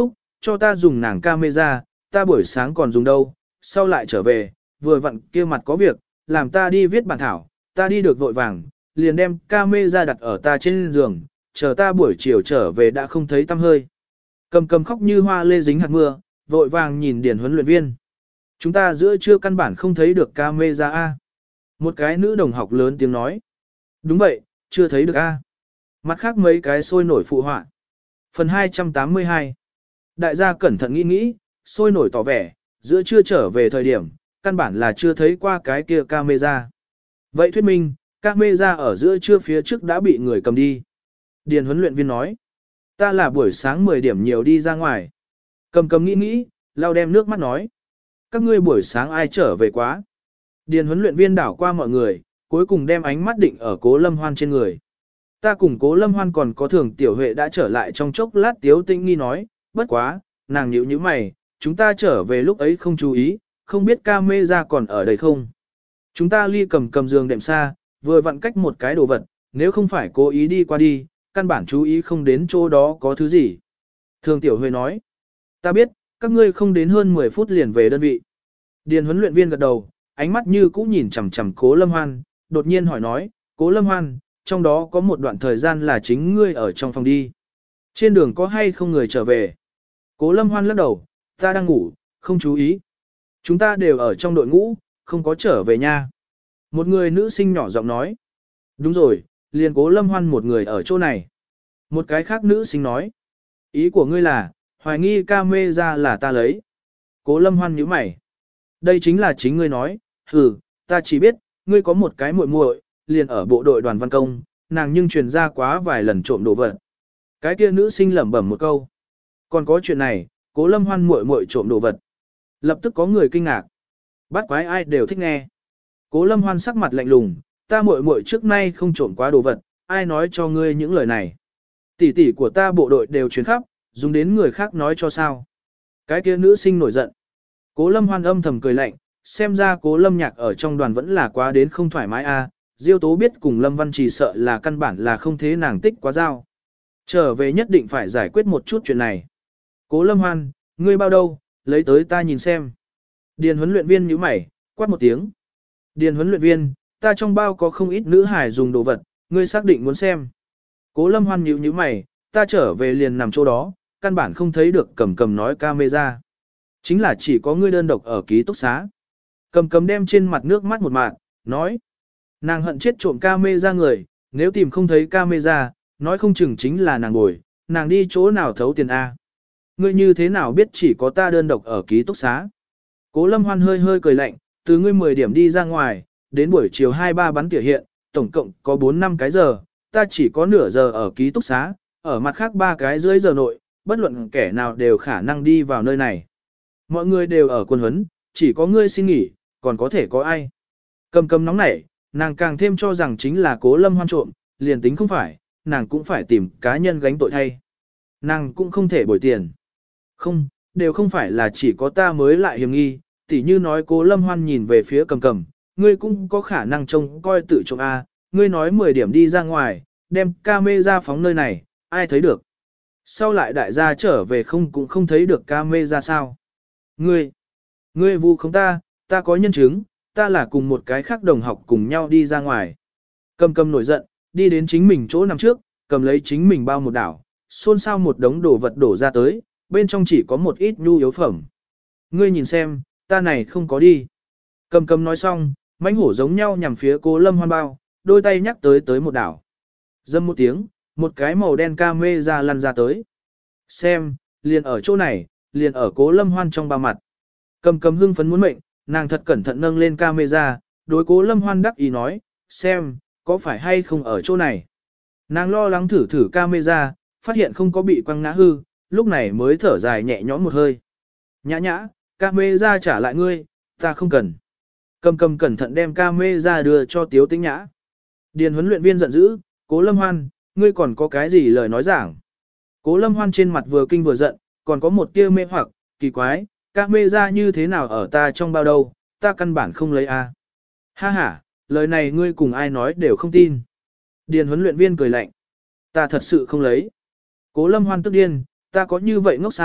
cho ta dùng nàng camera, ta buổi sáng còn dùng đâu, sau lại trở về, vừa vặn kia mặt có việc, làm ta đi viết bản thảo, ta đi được vội vàng, liền đem camera đặt ở ta trên giường, chờ ta buổi chiều trở về đã không thấy tăm hơi. Cầm cầm khóc như hoa lê dính hạt mưa, vội vàng nhìn Điền huấn luyện viên. Chúng ta giữa trưa căn bản không thấy được camera A. Một cái nữ đồng học lớn tiếng nói. Đúng vậy, chưa thấy được A. Mặt khác mấy cái sôi nổi phụ họa. Phần hai trăm tám mươi hai. Đại gia cẩn thận nghĩ nghĩ, sôi nổi tỏ vẻ, giữa trưa trở về thời điểm, căn bản là chưa thấy qua cái kia camera. Vậy thuyết minh, camera ở giữa trưa phía trước đã bị người cầm đi. Điền huấn luyện viên nói. Ta là buổi sáng mười điểm nhiều đi ra ngoài. Cầm cầm nghĩ nghĩ, lau đem nước mắt nói. Các ngươi buổi sáng ai trở về quá. Điền huấn luyện viên đảo qua mọi người, cuối cùng đem ánh mắt định ở Cố Lâm Hoan trên người. Ta cùng Cố Lâm Hoan còn có Thường Tiểu Huệ đã trở lại trong chốc lát. Tiếu Tĩnh nghi nói, bất quá, nàng nhíu nhíu mày, chúng ta trở về lúc ấy không chú ý, không biết camera còn ở đây không. Chúng ta ly cầm cầm giường đệm xa, vừa vặn cách một cái đồ vật, nếu không phải cố ý đi qua đi, căn bản chú ý không đến chỗ đó có thứ gì. Thường Tiểu Huệ nói, ta biết, các ngươi không đến hơn mười phút liền về đơn vị. Điền huấn luyện viên gật đầu, ánh mắt như cũ nhìn chằm chằm Cố Lâm Hoan, đột nhiên hỏi nói, Cố Lâm Hoan, trong đó có một đoạn thời gian là chính ngươi ở trong phòng đi. Trên đường có hay không người trở về? Cố Lâm Hoan lắc đầu, ta đang ngủ, không chú ý. Chúng ta đều ở trong đội ngũ, không có trở về nha. Một người nữ sinh nhỏ giọng nói. Đúng rồi, liền Cố Lâm Hoan một người ở chỗ này. Một cái khác nữ sinh nói. Ý của ngươi là, hoài nghi camera là ta lấy. Cố Lâm Hoan nhíu mày. Đây chính là chính ngươi nói, hừ, ta chỉ biết, ngươi có một cái muội muội, liền ở bộ đội đoàn văn công, nàng nhưng truyền ra quá vài lần trộm đồ vật. Cái kia nữ sinh lẩm bẩm một câu. Còn có chuyện này, Cố Lâm Hoan muội muội trộm đồ vật. Lập tức có người kinh ngạc. Bắt quái ai đều thích nghe. Cố Lâm Hoan sắc mặt lạnh lùng, ta muội muội trước nay không trộm quá đồ vật, ai nói cho ngươi những lời này. Tỷ tỷ của ta bộ đội đều truyền khắp, dùng đến người khác nói cho sao. Cái kia nữ sinh nổi giận. Cố Lâm Hoan âm thầm cười lạnh, xem ra Cố Lâm Nhạc ở trong đoàn vẫn là quá đến không thoải mái a. Diêu Tố biết cùng Lâm Văn Trì sợ là căn bản là không thế nàng tích quá giao. Trở về nhất định phải giải quyết một chút chuyện này. Cố Lâm Hoan, ngươi bao đâu, lấy tới ta nhìn xem. Điền huấn luyện viên nhíu mày, quát một tiếng. Điền huấn luyện viên, ta trong bao có không ít nữ hải dùng đồ vật, ngươi xác định muốn xem. Cố Lâm Hoan nhíu nhíu mày, ta trở về liền nằm chỗ đó, căn bản không thấy được Cầm Cầm nói camera. Chính là chỉ có ngươi đơn độc ở ký túc xá. Cầm Cầm đem trên mặt nước mắt một mạt, nói. Nàng hận chết trộm camera người, nếu tìm không thấy camera, nói không chừng chính là nàng bồi, nàng đi chỗ nào thấu tiền A. Ngươi như thế nào biết chỉ có ta đơn độc ở ký túc xá. Cố Lâm Hoan hơi hơi cười lạnh, từ ngươi mười điểm đi ra ngoài, đến buổi chiều hai ba bắn tỉa hiện, tổng cộng có bốn năm cái giờ, ta chỉ có nửa giờ ở ký túc xá, ở mặt khác ba cái dưới giờ nội, bất luận kẻ nào đều khả năng đi vào nơi này. Mọi người đều ở quân huấn, chỉ có ngươi xin nghỉ, còn có thể có ai. Cầm Cầm nóng nảy, nàng càng thêm cho rằng chính là Cố Lâm Hoan trộm, liền tính không phải, nàng cũng phải tìm cá nhân gánh tội thay. Nàng cũng không thể bồi tiền. Không, đều không phải là chỉ có ta mới lại hiểm nghi, tỉ như nói Cố Lâm Hoan nhìn về phía Cầm Cầm, ngươi cũng có khả năng trông coi tự trộm A, ngươi nói mười điểm đi ra ngoài, đem camera phóng nơi này, ai thấy được. Sau lại đại gia trở về không cũng không thấy được camera sao. Ngươi, ngươi vu không ta, ta có nhân chứng, ta là cùng một cái khác đồng học cùng nhau đi ra ngoài. Cầm Cầm nổi giận, đi đến chính mình chỗ nằm trước, cầm lấy chính mình bao một đảo, xôn xao một đống đồ vật đổ ra tới, bên trong chỉ có một ít nhu yếu phẩm. Ngươi nhìn xem, ta này không có đi. Cầm Cầm nói xong, mãnh hổ giống nhau nhằm phía Cố Lâm Hoan bao, đôi tay nhắc tới tới một đảo. Dâm một tiếng, một cái màu đen camera lăn ra tới. Xem, liền ở chỗ này, liền ở Cố Lâm Hoan trong bao mặt. Cầm Cầm hưng phấn muốn mệnh, nàng thật cẩn thận nâng lên camera, đối Cố Lâm Hoan đắc ý nói, xem, có phải hay không ở chỗ này. Nàng lo lắng thử thử camera, phát hiện không có bị quăng ngã hư, lúc này mới thở dài nhẹ nhõm một hơi. Nhã nhã, camera trả lại ngươi, ta không cần. Cầm Cầm cẩn thận đem camera đưa cho Tiếu Tĩnh Nhã. Điền huấn luyện viên giận dữ, Cố Lâm Hoan, ngươi còn có cái gì lời nói giảng. Cố Lâm Hoan trên mặt vừa kinh vừa giận, còn có một tia mê hoặc, kỳ quái, camera như thế nào ở ta trong bao đâu, ta căn bản không lấy a. Ha ha, lời này ngươi cùng ai nói đều không tin. Điền huấn luyện viên cười lạnh. Ta thật sự không lấy. Cố Lâm Hoan tức điên, ta có như vậy ngốc sao,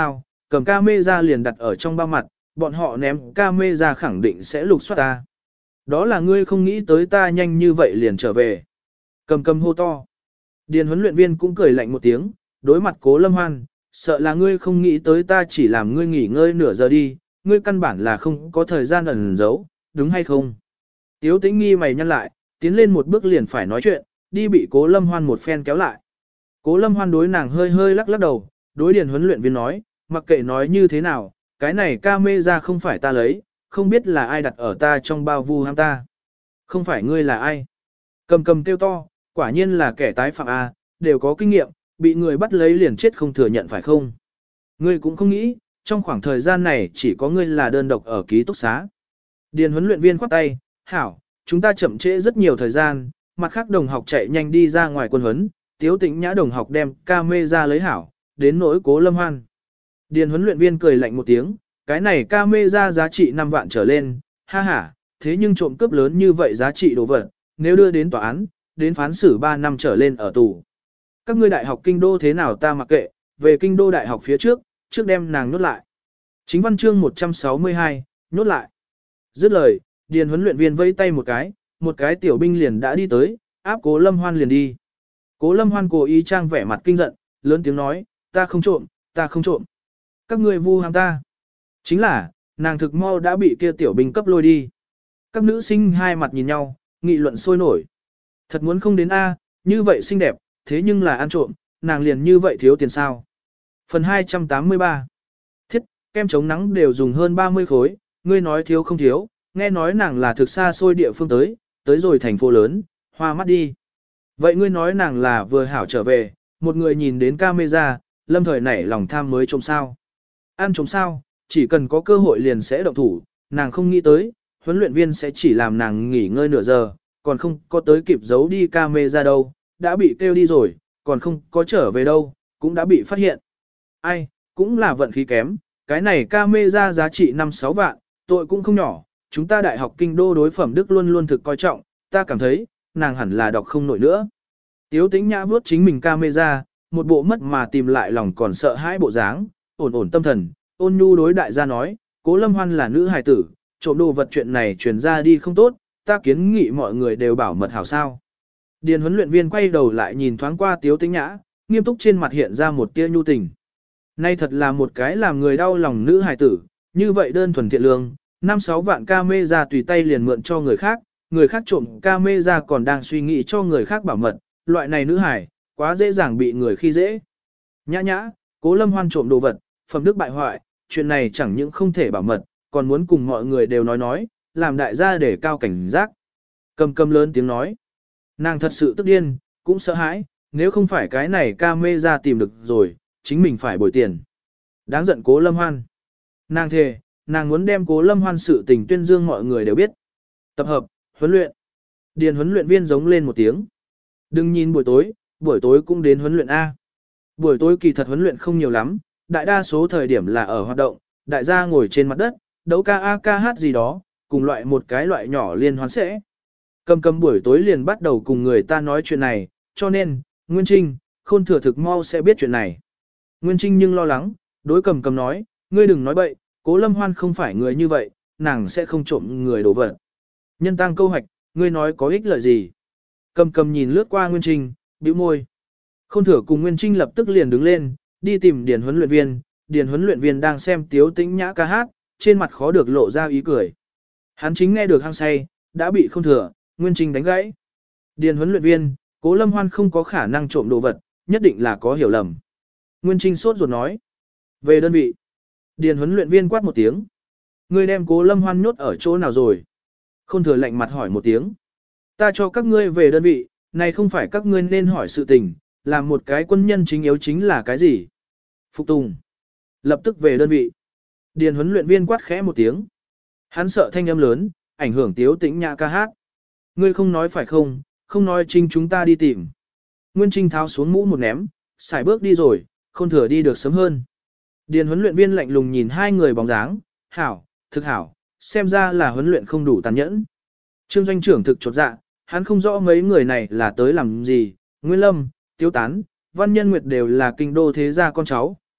cầm camera liền đặt ở trong bao mặt, bọn họ ném camera khẳng định sẽ lục soát ta. Đó là ngươi không nghĩ tới ta nhanh như vậy liền trở về. Cầm cầm hô to. Điền huấn luyện viên cũng cười lạnh một tiếng, đối mặt Cố Lâm Hoan, sợ là ngươi không nghĩ tới ta chỉ làm ngươi nghỉ ngơi nửa giờ đi, ngươi căn bản là không có thời gian ẩn giấu, đúng hay không? Tiếu Tĩnh nghi mày nhăn lại, tiến lên một bước liền phải nói chuyện, đi bị Cố Lâm Hoan một phen kéo lại. Cố Lâm Hoan đối nàng hơi hơi lắc lắc đầu, đối Điền huấn luyện viên nói, mặc kệ nói như thế nào, cái này camera không phải ta lấy, không biết là ai đặt ở ta trong bao vu ham ta. Không phải ngươi là ai? Cầm cầm kêu to, quả nhiên là kẻ tái phạm A, đều có kinh nghiệm, bị người bắt lấy liền chết không thừa nhận phải không? Ngươi cũng không nghĩ, trong khoảng thời gian này chỉ có ngươi là đơn độc ở ký túc xá. Điền huấn luyện viên khoát tay, hảo, chúng ta chậm trễ rất nhiều thời gian, mặt khác đồng học chạy nhanh đi ra ngoài quân huấn, Tiếu Tĩnh Nhã đồng học đem camera lấy hảo, đến nỗi Cố Lâm Hoan. Điền huấn luyện viên cười lạnh một tiếng, cái này camera giá trị năm vạn trở lên, ha ha, thế nhưng trộm cướp lớn như vậy giá trị đồ vật, nếu đưa đến tòa án, đến phán xử ba năm trở lên ở tù. Các ngươi đại học kinh đô thế nào ta mặc kệ, về kinh đô đại học phía trước, trước đem nàng nhốt lại. Chính văn chương một trăm sáu mươi hai, nhốt lại. Dứt lời, Điền huấn luyện viên vẫy tay một cái, một cái tiểu binh liền đã đi tới, áp Cố Lâm Hoan liền đi. Cố Lâm Hoan cố ý trang vẻ mặt kinh giận, lớn tiếng nói, ta không trộm, ta không trộm. Các ngươi vu ham ta. Chính là, nàng thực mau đã bị kia tiểu binh cấp lôi đi. Các nữ sinh hai mặt nhìn nhau, nghị luận sôi nổi. Thật muốn không đến A, như vậy xinh đẹp, thế nhưng là ăn trộm, nàng liền như vậy thiếu tiền sao. Phần hai trăm tám mươi ba. Thiết, kem chống nắng đều dùng hơn ba mươi khối, ngươi nói thiếu không thiếu, nghe nói nàng là thực xa xôi địa phương tới, tới rồi thành phố lớn, hoa mắt đi. Vậy ngươi nói nàng là vừa hảo trở về, một người nhìn đến camera, lâm thời nảy lòng tham mới trộm sao. Ăn trộm sao, chỉ cần có cơ hội liền sẽ động thủ, nàng không nghĩ tới, huấn luyện viên sẽ chỉ làm nàng nghỉ ngơi nửa giờ, còn không có tới kịp giấu đi camera đâu, đã bị kêu đi rồi, còn không có trở về đâu, cũng đã bị phát hiện. Ai, cũng là vận khí kém, cái này camera giá trị năm sáu vạn, tội cũng không nhỏ, chúng ta đại học kinh đô đối phẩm đức luôn luôn thực coi trọng, ta cảm thấy, nàng hẳn là đọc không nổi nữa. Tiếu Tĩnh Nhã vuốt chính mình camera, một bộ mất mà tìm lại lòng còn sợ hãi bộ dáng, ổn ổn tâm thần, ôn nhu đối đại gia nói, Cố Lâm Hoan là nữ hài tử, trộm đồ vật chuyện này truyền ra đi không tốt, ta kiến nghị mọi người đều bảo mật hảo sao. Điền huấn luyện viên quay đầu lại nhìn thoáng qua Tiếu Tĩnh Nhã, nghiêm túc trên mặt hiện ra một tia nhu tình. Nay thật là một cái làm người đau lòng nữ hài tử, như vậy đơn thuần thiện lương, năm sáu vạn camera tùy tay liền mượn cho người khác, người khác trộm camera còn đang suy nghĩ cho người khác bảo mật, loại này nữ hài, quá dễ dàng bị người khi dễ. Nhã nhã, Cố Lâm Hoan trộm đồ vật, phẩm đức bại hoại, chuyện này chẳng những không thể bảo mật, còn muốn cùng mọi người đều nói nói, làm đại gia để cao cảnh giác. Cầm cầm lớn tiếng nói. Nàng thật sự tức điên, cũng sợ hãi, nếu không phải cái này camera tìm được rồi, chính mình phải bồi tiền. Đáng giận Cố Lâm Hoan. Nàng thề, nàng muốn đem Cố Lâm Hoan sự tình tuyên dương mọi người đều biết. Tập hợp, huấn luyện. Điền huấn luyện viên giống lên một tiếng. Đừng nhìn buổi tối, buổi tối cũng đến huấn luyện A. Buổi tối kỳ thật huấn luyện không nhiều lắm, đại đa số thời điểm là ở hoạt động, đại gia ngồi trên mặt đất, đấu ca a ca hát gì đó, cùng loại một cái loại nhỏ liên hoan sẽ. Cầm cầm buổi tối liền bắt đầu cùng người ta nói chuyện này, cho nên, Nguyên Trinh, Khôn Thừa thực mau sẽ biết chuyện này. Nguyên Trinh nhưng lo lắng, đối cầm cầm nói, ngươi đừng nói bậy, Cố Lâm Hoan không phải người như vậy, nàng sẽ không trộm người đổ vật. Nhân tăng câu hoạch, ngươi nói có ích lợi gì? Cầm cầm nhìn lướt qua Nguyên Trinh, bĩu môi. Khôn Thừa cùng Nguyên Trinh lập tức liền đứng lên, đi tìm Điền huấn luyện viên. Điền huấn luyện viên đang xem Tiếu Tĩnh Nhã ca hát, trên mặt khó được lộ ra ý cười. Hắn chính nghe được hăng say, đã bị Khôn Thừa, Nguyên Trinh đánh gãy. Điền huấn luyện viên, Cố Lâm Hoan không có khả năng trộm đồ vật, nhất định là có hiểu lầm. Nguyên Trinh sốt ruột nói. Về đơn vị. Điền huấn luyện viên quát một tiếng. Ngươi đem Cố Lâm Hoan nhốt ở chỗ nào rồi? Khôn Thừa lạnh mặt hỏi một tiếng. Ta cho các ngươi về đơn vị, này không phải các ngươi nên hỏi sự tình, làm một cái quân nhân chính yếu chính là cái gì? Phục tùng. Lập tức về đơn vị. Điền huấn luyện viên quát khẽ một tiếng. Hắn sợ thanh âm lớn, ảnh hưởng Tiếu Tĩnh Nhã ca hát. Ngươi không nói phải không, không nói Trinh chúng ta đi tìm. Nguyên Trinh tháo xuống mũ một ném, xài bước đi rồi, Khôn Thừa đi được sớm hơn. Điền huấn luyện viên lạnh lùng nhìn hai người bóng dáng, hảo, thực hảo, xem ra là huấn luyện không đủ tàn nhẫn. Trương doanh trưởng thực chột dạ, hắn không rõ mấy người này là tới làm gì, Nguyên Lâm, Tiếu Tán, Văn Nhân Nguyệt đều là kinh đô thế gia con cháu,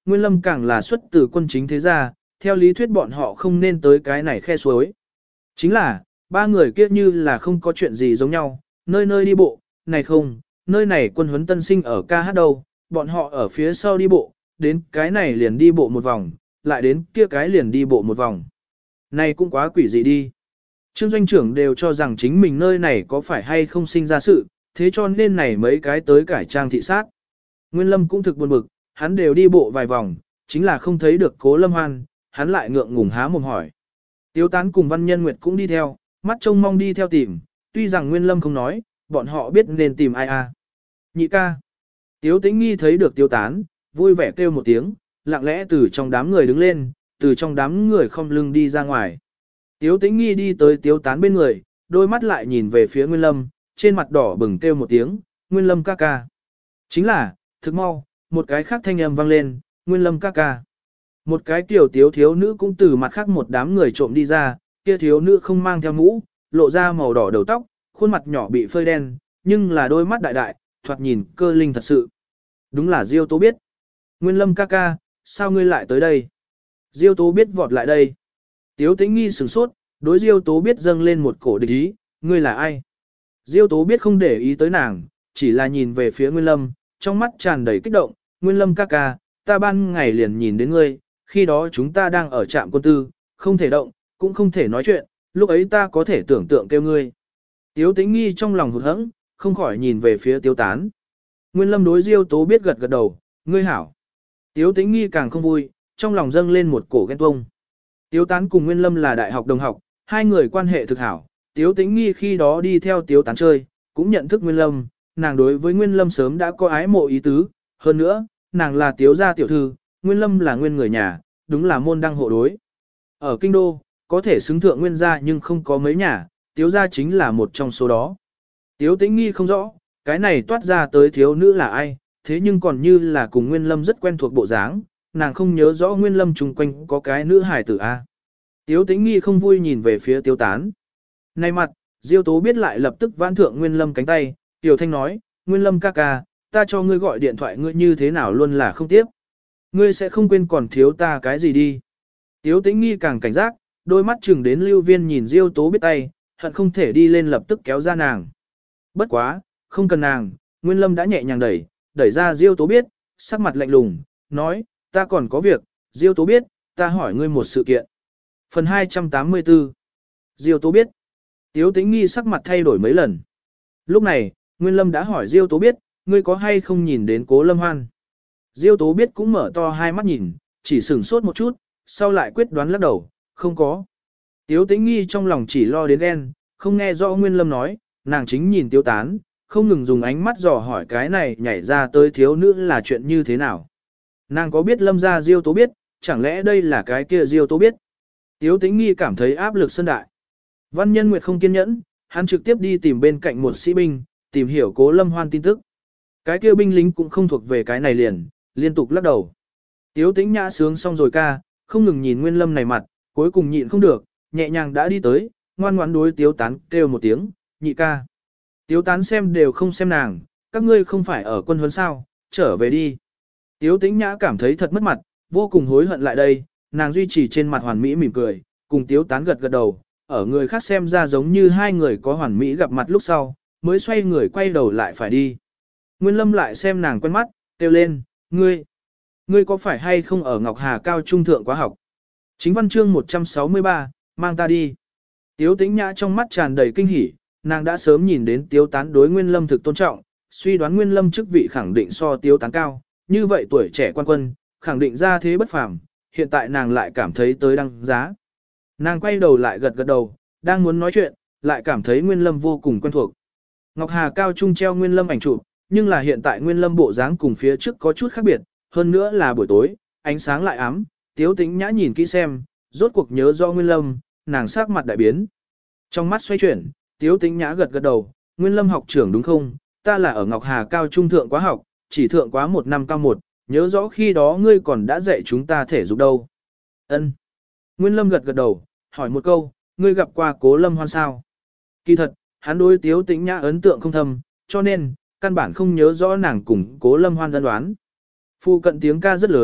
Nguyên Lâm càng là xuất từ quân chính thế gia, theo lý thuyết bọn họ không nên tới cái này khe suối. Chính là, ba người kia như là không có chuyện gì giống nhau, nơi nơi đi bộ, này không, nơi này quân huấn tân sinh ở ca hát đâu, bọn họ ở phía sau đi bộ, đến cái này liền đi bộ một vòng, lại đến kia cái liền đi bộ một vòng. Này cũng quá quỷ dị đi. Trương doanh trưởng đều cho rằng chính mình nơi này có phải hay không sinh ra sự, thế cho nên này mấy cái tới cải trang thị sát. Nguyên Lâm cũng thực buồn bực, hắn đều đi bộ vài vòng, chính là không thấy được Cố Lâm Hoan, hắn lại ngượng ngùng há mồm hỏi. Tiếu Tán cùng Văn Nhân Nguyệt cũng đi theo, mắt trông mong đi theo tìm, tuy rằng Nguyên Lâm không nói, bọn họ biết nên tìm ai à. Nhị ca. Tiếu Tĩnh Nghi thấy được Tiếu Tán, vui vẻ kêu một tiếng, lặng lẽ từ trong đám người đứng lên, từ trong đám người không lưng đi ra ngoài. Tiếu Tĩnh Nghi đi tới Tiếu Tán bên người, đôi mắt lại nhìn về phía Nguyên Lâm, trên mặt đỏ bừng kêu một tiếng, Nguyên Lâm ca ca. Chính là, thực mau, một cái khác thanh âm vang lên, Nguyên Lâm ca ca. Một cái tiểu tiếu thiếu nữ cũng từ mặt khác một đám người trộm đi ra, kia thiếu nữ không mang theo mũ, lộ ra màu đỏ đầu tóc, khuôn mặt nhỏ bị phơi đen, nhưng là đôi mắt đại đại, thoạt nhìn cơ linh thật sự. Đúng là Diêu Tố Biết. Nguyên Lâm ca ca, sao ngươi lại tới đây? Diêu Tố Biết vọt lại đây. Tiếu Tĩnh Nghi sửng sốt, đối Diêu Tố Biết dâng lên một cổ địch ý, ngươi là ai? Diêu Tố Biết không để ý tới nàng, chỉ là nhìn về phía Nguyên Lâm, trong mắt tràn đầy kích động, Nguyên Lâm ca ca, ta ban ngày liền nhìn đến ngươi, khi đó chúng ta đang ở trạm quân tư, không thể động, cũng không thể nói chuyện, lúc ấy ta có thể tưởng tượng kêu ngươi. Tiếu Tĩnh Nghi trong lòng hụt hẫng, không khỏi nhìn về phía Tiếu Tán. Nguyên Lâm đối Diêu Tố Biết gật gật đầu, ngươi hảo. Tiếu Tĩnh Nghi càng không vui, trong lòng dâng lên một cổ ghen tuông. Tiếu Tán cùng Nguyên Lâm là đại học đồng học, hai người quan hệ thực hảo. Tiếu Tĩnh Nghi khi đó đi theo Tiếu Tán chơi, cũng nhận thức Nguyên Lâm, nàng đối với Nguyên Lâm sớm đã có ái mộ ý tứ. Hơn nữa, nàng là Tiếu gia tiểu thư, Nguyên Lâm là nguyên người nhà, đúng là môn đăng hộ đối. Ở Kinh Đô, có thể xứng thượng Nguyên gia nhưng không có mấy nhà, Tiếu gia chính là một trong số đó. Tiếu Tĩnh Nghi không rõ, cái này toát ra tới thiếu nữ là ai, thế nhưng còn như là cùng Nguyên Lâm rất quen thuộc bộ dáng, nàng không nhớ rõ Nguyên Lâm chung quanh có cái nữ hài tử A. Tiếu Tĩnh Nghi không vui nhìn về phía Tiếu Tán. Nay mặt, Diêu Tố Biết lại lập tức vãn thượng Nguyên Lâm cánh tay, Tiểu Thanh nói, Nguyên Lâm ca ca, ta cho ngươi gọi điện thoại ngươi như thế nào luôn là không tiếp. Ngươi sẽ không quên còn thiếu ta cái gì đi. Tiếu Tĩnh Nghi càng cảnh giác, đôi mắt chừng đến Lưu Viên nhìn Diêu Tố Biết tay, hận không thể đi lên lập tức kéo ra nàng. Bất quá, không cần nàng, Nguyên Lâm đã nhẹ nhàng đẩy, đẩy ra Diêu Tố Biết, sắc mặt lạnh lùng, nói, ta còn có việc, Diêu Tố Biết, ta hỏi ngươi một sự kiện. Phần hai trăm tám mươi tư Diêu Tố Biết. Tiếu Tĩnh Nghi sắc mặt thay đổi mấy lần. Lúc này, Nguyên Lâm đã hỏi Diêu Tố Biết, ngươi có hay không nhìn đến Cố Lâm Hoan? Diêu Tố Biết cũng mở to hai mắt nhìn, chỉ sửng sốt một chút, sau lại quyết đoán lắc đầu, không có. Tiếu Tĩnh Nghi trong lòng chỉ lo đến ghen, không nghe rõ Nguyên Lâm nói, nàng chính nhìn Tiếu Tán, không ngừng dùng ánh mắt dò hỏi cái này nhảy ra tới thiếu nữ là chuyện như thế nào. Nàng có biết Lâm gia Diêu Tố Biết, chẳng lẽ đây là cái kia Diêu Tố Biết? Tiếu Tĩnh Nghi cảm thấy áp lực sân đại. Văn Nhân Nguyệt không kiên nhẫn, hắn trực tiếp đi tìm bên cạnh một sĩ binh, tìm hiểu Cố Lâm Hoan tin tức. Cái kia binh lính cũng không thuộc về cái này liền, liên tục lắc đầu. Tiếu Tĩnh Nhã sướng xong rồi ca, không ngừng nhìn Nguyên Lâm này mặt, cuối cùng nhịn không được, nhẹ nhàng đã đi tới, ngoan ngoãn đối Tiếu Tán kêu một tiếng, nhị ca. Tiếu Tán xem đều không xem nàng, các ngươi không phải ở quân huấn sao, trở về đi. Tiếu Tĩnh Nhã cảm thấy thật mất mặt, vô cùng hối hận lại đây, nàng duy trì trên mặt hoàn mỹ mỉm cười, cùng Tiếu Tán gật gật đầu, ở người khác xem ra giống như hai người có hoàn mỹ gặp mặt lúc sau, mới xoay người quay đầu lại phải đi. Nguyên Lâm lại xem nàng quen mắt, kêu lên, ngươi, ngươi có phải hay không ở Ngọc Hà Cao Trung Thượng quá học? Chính văn chương một trăm sáu mươi ba, mang ta đi. Tiếu Tĩnh Nhã trong mắt tràn đầy kinh hỉ, nàng đã sớm nhìn đến Tiếu Tán đối Nguyên Lâm thực tôn trọng, suy đoán Nguyên Lâm chức vị khẳng định so Tiếu Tán cao, như vậy tuổi trẻ quan quân, khẳng định ra thế bất phàm, hiện tại nàng lại cảm thấy tới đăng giá. Nàng quay đầu lại gật gật đầu, đang muốn nói chuyện, lại cảm thấy Nguyên Lâm vô cùng quen thuộc. Ngọc Hà Cao Trung treo Nguyên Lâm ảnh chụp, nhưng là hiện tại Nguyên Lâm bộ dáng cùng phía trước có chút khác biệt, hơn nữa là buổi tối, ánh sáng lại ám, Tiếu Tĩnh Nhã nhìn kỹ xem, rốt cuộc nhớ do Nguyên Lâm, nàng sắc mặt đại biến. Trong mắt xoay chuyển, Tiếu Tĩnh Nhã gật gật đầu, Nguyên Lâm học trưởng đúng không? Ta là ở Ngọc Hà Cao Trung thượng quá học, chỉ thượng quá một năm cao một, nhớ rõ khi đó ngươi còn đã dạy chúng ta thể dục đâu. Ân. Nguyên Lâm gật gật đầu, hỏi một câu, ngươi gặp qua Cố Lâm Hoan sao? Kỳ thật, hắn đối Tiếu Tĩnh Nhã ấn tượng không thâm, cho nên, căn bản không nhớ rõ nàng cùng Cố Lâm Hoan ân đoán. Phu cận tiếng ca rất lớn,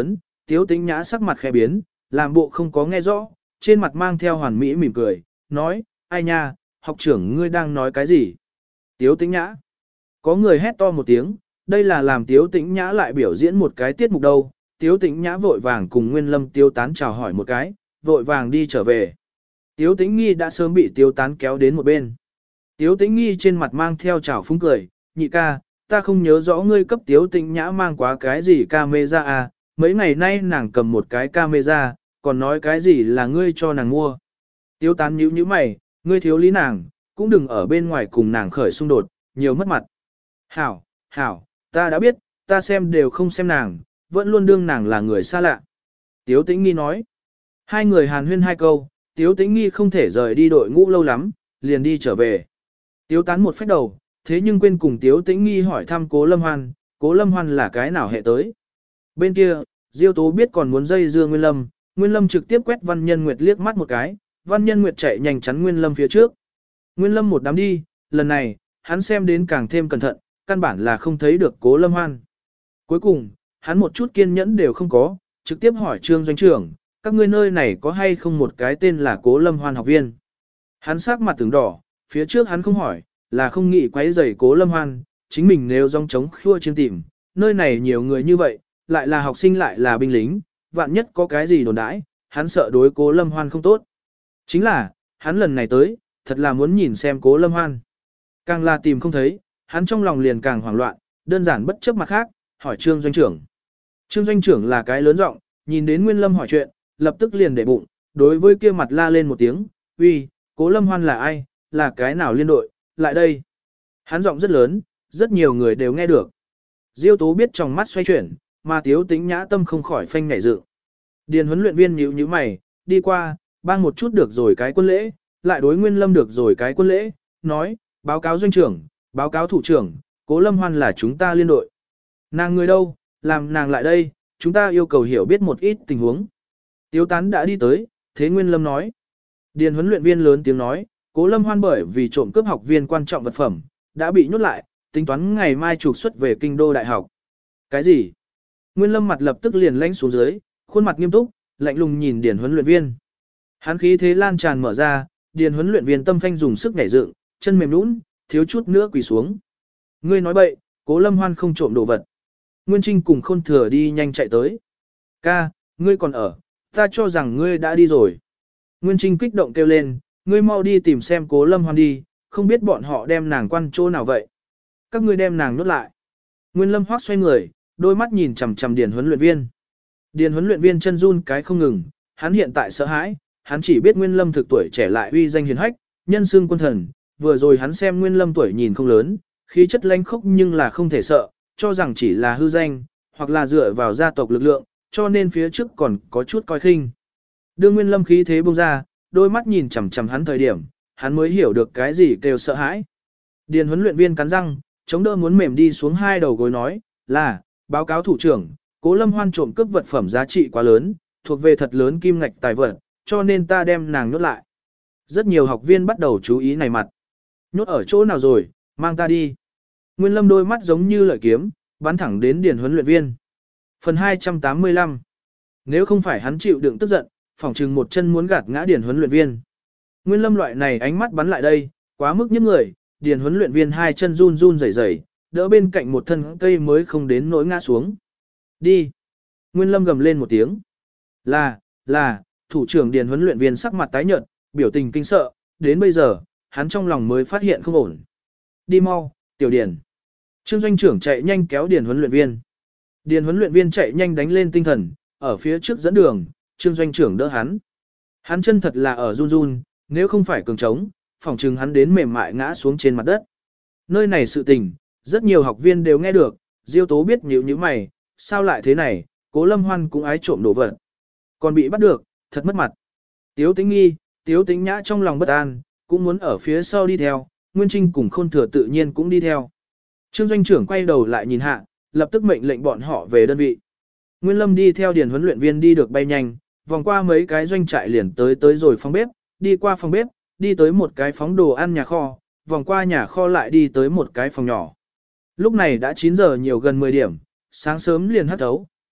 Tiếu Tĩnh Nhã sắc mặt khẽ biến, làm bộ không có nghe rõ, trên mặt mang theo hoàn mỹ mỉm cười, nói, ai nha, học trưởng ngươi đang nói cái gì? Tiếu Tĩnh Nhã. Có người hét to một tiếng, đây là làm Tiếu Tĩnh Nhã lại biểu diễn một cái tiết mục đâu. Tiếu Tĩnh Nhã vội vàng cùng Nguyên Lâm Tiêu Tán chào hỏi một cái, vội vàng đi trở về. Tiếu Tĩnh Nghi đã sớm bị Tiêu Tán kéo đến một bên. Tiếu Tĩnh Nghi trên mặt mang theo trào phúng cười, nhị ca, ta không nhớ rõ ngươi cấp Tiếu Tĩnh Nhã mang quá cái gì camera à, mấy ngày nay nàng cầm một cái camera, còn nói cái gì là ngươi cho nàng mua. Tiếu Tán nhíu nhíu mày, ngươi thiếu lý nàng, cũng đừng ở bên ngoài cùng nàng khởi xung đột, nhiều mất mặt. Hảo, hảo, ta đã biết, ta xem đều không xem nàng, vẫn luôn đương nàng là người xa lạ. Tiếu Tĩnh Nghi nói. Hai người hàn huyên hai câu, Tiếu Tĩnh Nghi không thể rời đi đội ngũ lâu lắm, liền đi trở về. Tiếu Tán một phách đầu, thế nhưng quên cùng Tiếu Tĩnh Nghi hỏi thăm Cố Lâm Hoan, Cố Lâm Hoan là cái nào hệ tới. Bên kia, Diêu Tố biết còn muốn dây dưa Nguyên Lâm, Nguyên Lâm trực tiếp quét Văn Nhân Nguyệt liếc mắt một cái, Văn Nhân Nguyệt chạy nhanh chắn Nguyên Lâm phía trước. Nguyên Lâm một đám đi, lần này, hắn xem đến càng thêm cẩn thận, căn bản là không thấy được Cố Lâm Hoan. Cuối cùng, hắn một chút kiên nhẫn đều không có, trực tiếp hỏi Trương doanh trưởng, các ngươi nơi này có hay không một cái tên là Cố Lâm Hoan học viên. Hắn sắc mặt từng đỏ, phía trước hắn không hỏi, là không nghĩ quấy rầy Cố Lâm Hoan, chính mình nếu dòng chống khua trên tìm, nơi này nhiều người như vậy, lại là học sinh lại là binh lính, vạn nhất có cái gì đồn đãi, hắn sợ đối Cố Lâm Hoan không tốt. Chính là, hắn lần này tới, thật là muốn nhìn xem Cố Lâm Hoan. Càng là tìm không thấy, hắn trong lòng liền càng hoảng loạn, đơn giản bất chấp mặt khác, hỏi Trương doanh trưởng. Trương doanh trưởng là cái lớn giọng, nhìn đến Nguyên Lâm hỏi chuyện, lập tức liền để bụng, đối với kia mặt la lên một tiếng, uy, Cố Lâm Hoan là ai, là cái nào liên đội, lại đây. Hắn giọng rất lớn, rất nhiều người đều nghe được. Diêu Tố biết trong mắt xoay chuyển, mà Tiếu Tĩnh Nhã tâm không khỏi phanh nhảy dựng. Điền huấn luyện viên nhíu nhíu mày, đi qua, bang một chút được rồi cái quân lễ, lại đối Nguyên Lâm được rồi cái quân lễ, nói, báo cáo doanh trưởng, báo cáo thủ trưởng, Cố Lâm Hoan là chúng ta liên đội. Nàng người đâu, làm nàng lại đây, chúng ta yêu cầu hiểu biết một ít tình huống. Tiếu Tán đã đi tới, thế Nguyên Lâm nói. Điền huấn luyện viên lớn tiếng nói, Cố Lâm Hoan bởi vì trộm cướp học viên quan trọng vật phẩm, đã bị nhốt lại, tính toán ngày mai trục xuất về kinh đô đại học. Cái gì? Nguyên Lâm mặt lập tức liền lãnh xuống dưới, khuôn mặt nghiêm túc, lạnh lùng nhìn Điền huấn luyện viên. Hắn khí thế lan tràn mở ra, Điền huấn luyện viên tâm phanh dùng sức nhảy dựng, chân mềm nhũn, thiếu chút nữa quỳ xuống. Ngươi nói bậy, Cố Lâm Hoan không trộm đồ vật. Nguyên Trinh cùng Khôn Thừa đi nhanh chạy tới. Ca, ngươi còn ở, ta cho rằng ngươi đã đi rồi. Nguyên Trinh kích động kêu lên, ngươi mau đi tìm xem Cố Lâm Hoan đi, không biết bọn họ đem nàng quan chỗ nào vậy. Các ngươi đem nàng nhốt lại. Nguyên Lâm hoác xoay người, đôi mắt nhìn chằm chằm Điền huấn luyện viên. Điền huấn luyện viên chân run cái không ngừng, hắn hiện tại sợ hãi, hắn chỉ biết Nguyên Lâm thực tuổi trẻ lại uy danh hiền hách, nhân xương quân thần, vừa rồi hắn xem Nguyên Lâm tuổi nhìn không lớn, khí chất lãnh khốc nhưng là không thể sợ, cho rằng chỉ là hư danh, hoặc là dựa vào gia tộc lực lượng, cho nên phía trước còn có chút coi khinh. Đương Nguyên Lâm khí thế bông ra, đôi mắt nhìn chằm chằm hắn thời điểm, hắn mới hiểu được cái gì kêu sợ hãi. Điền huấn luyện viên cắn răng, chống đỡ muốn mềm đi xuống hai đầu gối nói, là, báo cáo thủ trưởng, Cố Lâm Hoan trộm cướp vật phẩm giá trị quá lớn, thuộc về thật lớn kim ngạch tài vật, cho nên ta đem nàng nhốt lại. Rất nhiều học viên bắt đầu chú ý này mặt. Nhốt ở chỗ nào rồi, mang ta đi. Nguyên Lâm đôi mắt giống như lợi kiếm, bắn thẳng đến Điền huấn luyện viên. Phần hai trăm tám mươi lăm. Nếu không phải hắn chịu đựng tức giận, phỏng chừng một chân muốn gạt ngã Điền huấn luyện viên. Nguyên Lâm loại này ánh mắt bắn lại đây, quá mức nhức người, Điền huấn luyện viên hai chân run run rẩy rẩy, đỡ bên cạnh một thân cây mới không đến nỗi ngã xuống. Đi. Nguyên Lâm gầm lên một tiếng. Là, là, thủ trưởng Điền huấn luyện viên sắc mặt tái nhợt, biểu tình kinh sợ, đến bây giờ, hắn trong lòng mới phát hiện không ổn. Đi mau, tiểu Điền. Trương doanh trưởng chạy nhanh kéo Điền huấn luyện viên. Điền huấn luyện viên chạy nhanh đánh lên tinh thần, ở phía trước dẫn đường, Trương doanh trưởng đỡ hắn. Hắn chân thật là ở run run, nếu không phải cường trống, phỏng chừng hắn đến mềm mại ngã xuống trên mặt đất. Nơi này sự tình, rất nhiều học viên đều nghe được, Diêu Tố biết nhíu nhíu mày, sao lại thế này, Cố Lâm Hoan cũng ái trộm đồ vật. Còn bị bắt được, thật mất mặt. Tiếu Tĩnh Nghi, Tiếu Tĩnh Nhã trong lòng bất an, cũng muốn ở phía sau đi theo, Nguyên Trinh cùng Khôn Thừa tự nhiên cũng đi theo. Trương doanh trưởng quay đầu lại nhìn hạ, lập tức mệnh lệnh bọn họ về đơn vị. Nguyên Lâm đi theo Điền huấn luyện viên đi được bay nhanh, vòng qua mấy cái doanh trại liền tới tới rồi phòng bếp, đi qua phòng bếp, đi tới một cái phóng đồ ăn nhà kho, vòng qua nhà kho lại đi tới một cái phòng nhỏ. Lúc này đã chín giờ nhiều gần mười điểm, sáng sớm liền hắt thấu,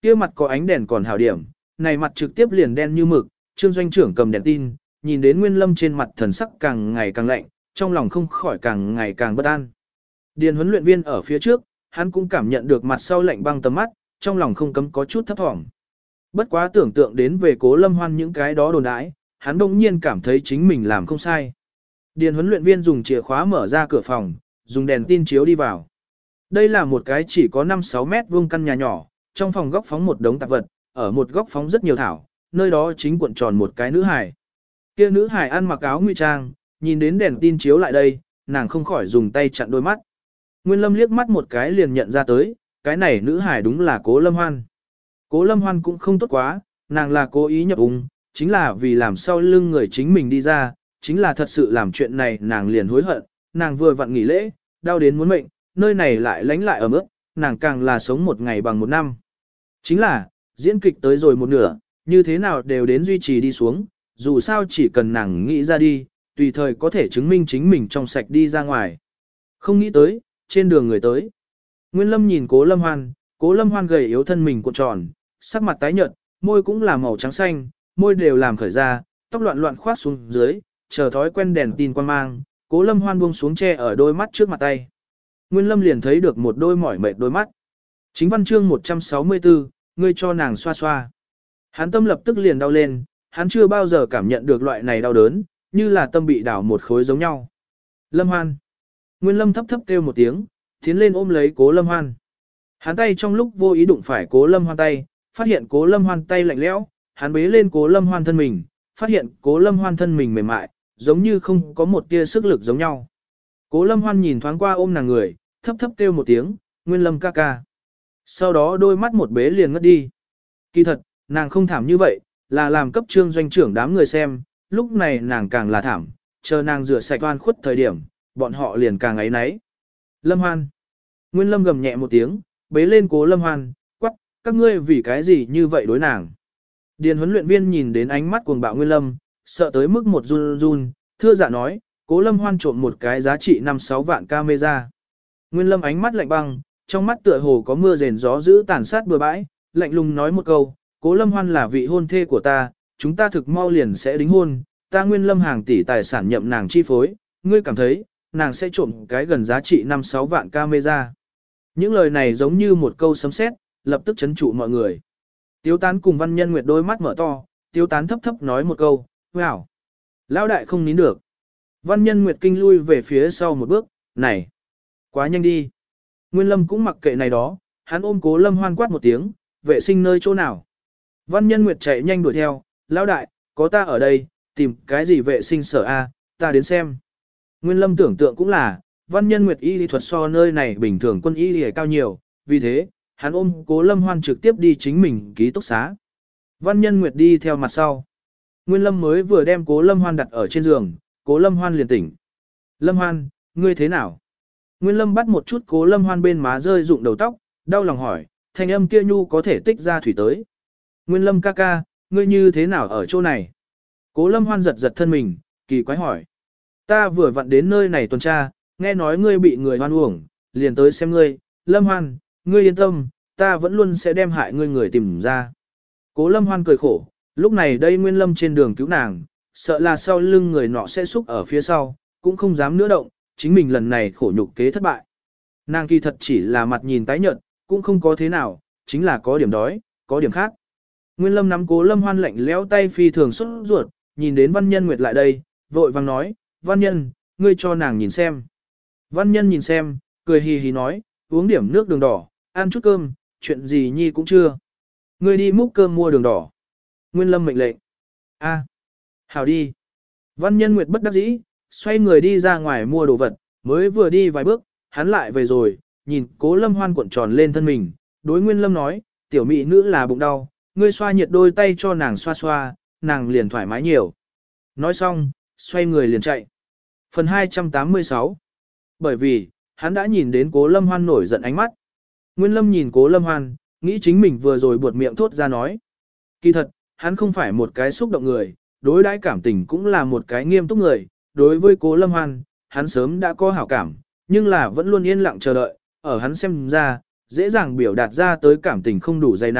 kia mặt có ánh đèn còn hảo điểm, này mặt trực tiếp liền đen như mực, Trương doanh trưởng cầm đèn tin, nhìn đến Nguyên Lâm trên mặt thần sắc càng ngày càng lạnh, trong lòng không khỏi càng ngày càng bất an. Điền huấn luyện viên ở phía trước, hắn cũng cảm nhận được mặt sau lạnh băng tầm mắt, trong lòng không cấm có chút thấp thỏm. Bất quá tưởng tượng đến về Cố Lâm Hoan những cái đó đồn đãi, hắn đông nhiên cảm thấy chính mình làm không sai. Điền huấn luyện viên dùng chìa khóa mở ra cửa phòng, dùng đèn tin chiếu đi vào. Đây là một cái chỉ có năm sáu mét vuông căn nhà nhỏ, trong phòng góc phóng một đống tạp vật, ở một góc phóng rất nhiều thảo, nơi đó chính cuộn tròn một cái nữ hài. Kia nữ hài ăn mặc áo ngụy trang, nhìn đến đèn tin chiếu lại đây, nàng không khỏi dùng tay chặn đôi mắt. Nguyên Lâm liếc mắt một cái liền nhận ra tới, cái này nữ hài đúng là Cố Lâm Hoan. Cố Lâm Hoan cũng không tốt quá, nàng là cố ý nhập ung, chính là vì làm sau lưng người chính mình đi ra, chính là thật sự làm chuyện này nàng liền hối hận, nàng vừa vặn nghỉ lễ, đau đến muốn mệnh, nơi này lại lánh lại ở mức, nàng càng là sống một ngày bằng một năm. Chính là, diễn kịch tới rồi một nửa, như thế nào đều đến duy trì đi xuống, dù sao chỉ cần nàng nghĩ ra đi, tùy thời có thể chứng minh chính mình trong sạch đi ra ngoài. Không nghĩ tới, trên đường người tới. Nguyên Lâm nhìn Cố Lâm Hoan, Cố Lâm Hoan gầy yếu thân mình cuộn tròn, sắc mặt tái nhợt, môi cũng là màu trắng xanh, môi đều làm khởi ra, tóc loạn loạn khoát xuống dưới, chờ thói quen đèn tin quan mang, Cố Lâm Hoan buông xuống che ở đôi mắt trước mặt tay. Nguyên Lâm liền thấy được một đôi mỏi mệt đôi mắt. Chính văn chương một trăm sáu mươi tư, ngươi cho nàng xoa xoa. Hắn tâm lập tức liền đau lên, hắn chưa bao giờ cảm nhận được loại này đau đớn, như là tâm bị đảo một khối giống nhau. Lâm Hoan. Nguyên Lâm thấp thấp kêu một tiếng, tiến lên ôm lấy Cố Lâm Hoan. Hắn tay trong lúc vô ý đụng phải Cố Lâm Hoan tay, phát hiện Cố Lâm Hoan tay lạnh lẽo, hắn bế lên Cố Lâm Hoan thân mình, phát hiện Cố Lâm Hoan thân mình mềm mại, giống như không có một tia sức lực giống nhau. Cố Lâm Hoan nhìn thoáng qua ôm nàng người, thấp thấp kêu một tiếng, Nguyên Lâm ca ca. Sau đó đôi mắt một bế liền ngất đi. Kỳ thật, nàng không thảm như vậy, là làm cấp trương doanh trưởng đám người xem, lúc này nàng càng là thảm, chờ nàng rửa sạch oan khuất thời điểm, bọn họ liền càng ấy náy. Lâm Hoan. Nguyên Lâm gầm nhẹ một tiếng, bế lên Cố Lâm Hoan, quắc, các ngươi vì cái gì như vậy đối nàng. Điền huấn luyện viên nhìn đến ánh mắt cuồng bạo Nguyên Lâm, sợ tới mức một run run, thưa dạ nói, Cố Lâm Hoan trộm một cái giá trị năm sáu vạn camera. Nguyên Lâm ánh mắt lạnh băng, trong mắt tựa hồ có mưa rền gió dữ tàn sát bừa bãi, lạnh lùng nói một câu, Cố Lâm Hoan là vị hôn thê của ta, chúng ta thực mau liền sẽ đính hôn, ta Nguyên Lâm hàng tỷ tài sản nhậm nàng chi phối, ngươi cảm thấy, nàng sẽ trộm cái gần giá trị năm sáu vạn camera. Những lời này giống như một câu sấm sét, lập tức chấn trụ mọi người. Tiếu Tán cùng Văn Nhân Nguyệt đôi mắt mở to, Tiếu Tán thấp thấp nói một câu, wow. Lão đại không nín được. Văn Nhân Nguyệt kinh lui về phía sau một bước, này, quá nhanh đi. Nguyên Lâm cũng mặc kệ này đó, hắn ôm Cố Lâm Hoan quát một tiếng, vệ sinh nơi chỗ nào. Văn Nhân Nguyệt chạy nhanh đuổi theo, lão đại, có ta ở đây, tìm cái gì vệ sinh sở A, ta đến xem. Nguyên Lâm tưởng tượng cũng là, Văn Nhân Nguyệt y lý thuật so nơi này bình thường quân y lý cao nhiều, vì thế, hắn ôm Cố Lâm Hoan trực tiếp đi chính mình ký túc xá. Văn Nhân Nguyệt đi theo mặt sau. Nguyên Lâm mới vừa đem Cố Lâm Hoan đặt ở trên giường, Cố Lâm Hoan liền tỉnh. Lâm Hoan, ngươi thế nào? Nguyên Lâm bắt một chút Cố Lâm Hoan bên má rơi rụng đầu tóc, đau lòng hỏi, thanh âm kia nhu có thể tích ra thủy tới. Nguyên Lâm ca ca, ngươi như thế nào ở chỗ này? Cố Lâm Hoan giật giật thân mình, kỳ quái hỏi. Ta vừa vặn đến nơi này tuần tra, nghe nói ngươi bị người hoan uổng, liền tới xem ngươi. Lâm Hoan, ngươi yên tâm, ta vẫn luôn sẽ đem hại ngươi người tìm ra. Cố Lâm Hoan cười khổ, lúc này đây Nguyên Lâm trên đường cứu nàng, sợ là sau lưng người nọ sẽ xúc ở phía sau, cũng không dám nữa động, chính mình lần này khổ nhục kế thất bại. Nàng kỳ thật chỉ là mặt nhìn tái nhợt, cũng không có thế nào, chính là có điểm đói, có điểm khác. Nguyên Lâm nắm Cố Lâm Hoan lạnh lẽo tay phi thường sốt ruột, nhìn đến Văn Nhân Nguyệt lại đây, vội vàng nói, Văn Nhân, ngươi cho nàng nhìn xem. Văn Nhân nhìn xem, cười hì hì nói, uống điểm nước đường đỏ, ăn chút cơm, chuyện gì nhi cũng chưa. Ngươi đi múc cơm mua đường đỏ. Nguyên Lâm mệnh lệnh. A, hảo đi. Văn Nhân Nguyệt bất đắc dĩ, xoay người đi ra ngoài mua đồ vật, mới vừa đi vài bước, hắn lại về rồi, nhìn Cố Lâm Hoan cuộn tròn lên thân mình, đối Nguyên Lâm nói, tiểu mỹ nữ là bụng đau, ngươi xoa nhiệt đôi tay cho nàng xoa xoa, nàng liền thoải mái nhiều. Nói xong, xoay người liền chạy. Phần hai trăm tám mươi sáu. Bởi vì, hắn đã nhìn đến Cố Lâm Hoan nổi giận ánh mắt. Nguyên Lâm nhìn Cố Lâm Hoan, nghĩ chính mình vừa rồi buột miệng thốt ra nói. Kỳ thật, hắn không phải một cái xúc động người, đối đãi cảm tình cũng là một cái nghiêm túc người. Đối với Cố Lâm Hoan, hắn sớm đã có hảo cảm, nhưng là vẫn luôn yên lặng chờ đợi, ở hắn xem ra, dễ dàng biểu đạt ra tới cảm tình không đủ dày nặng,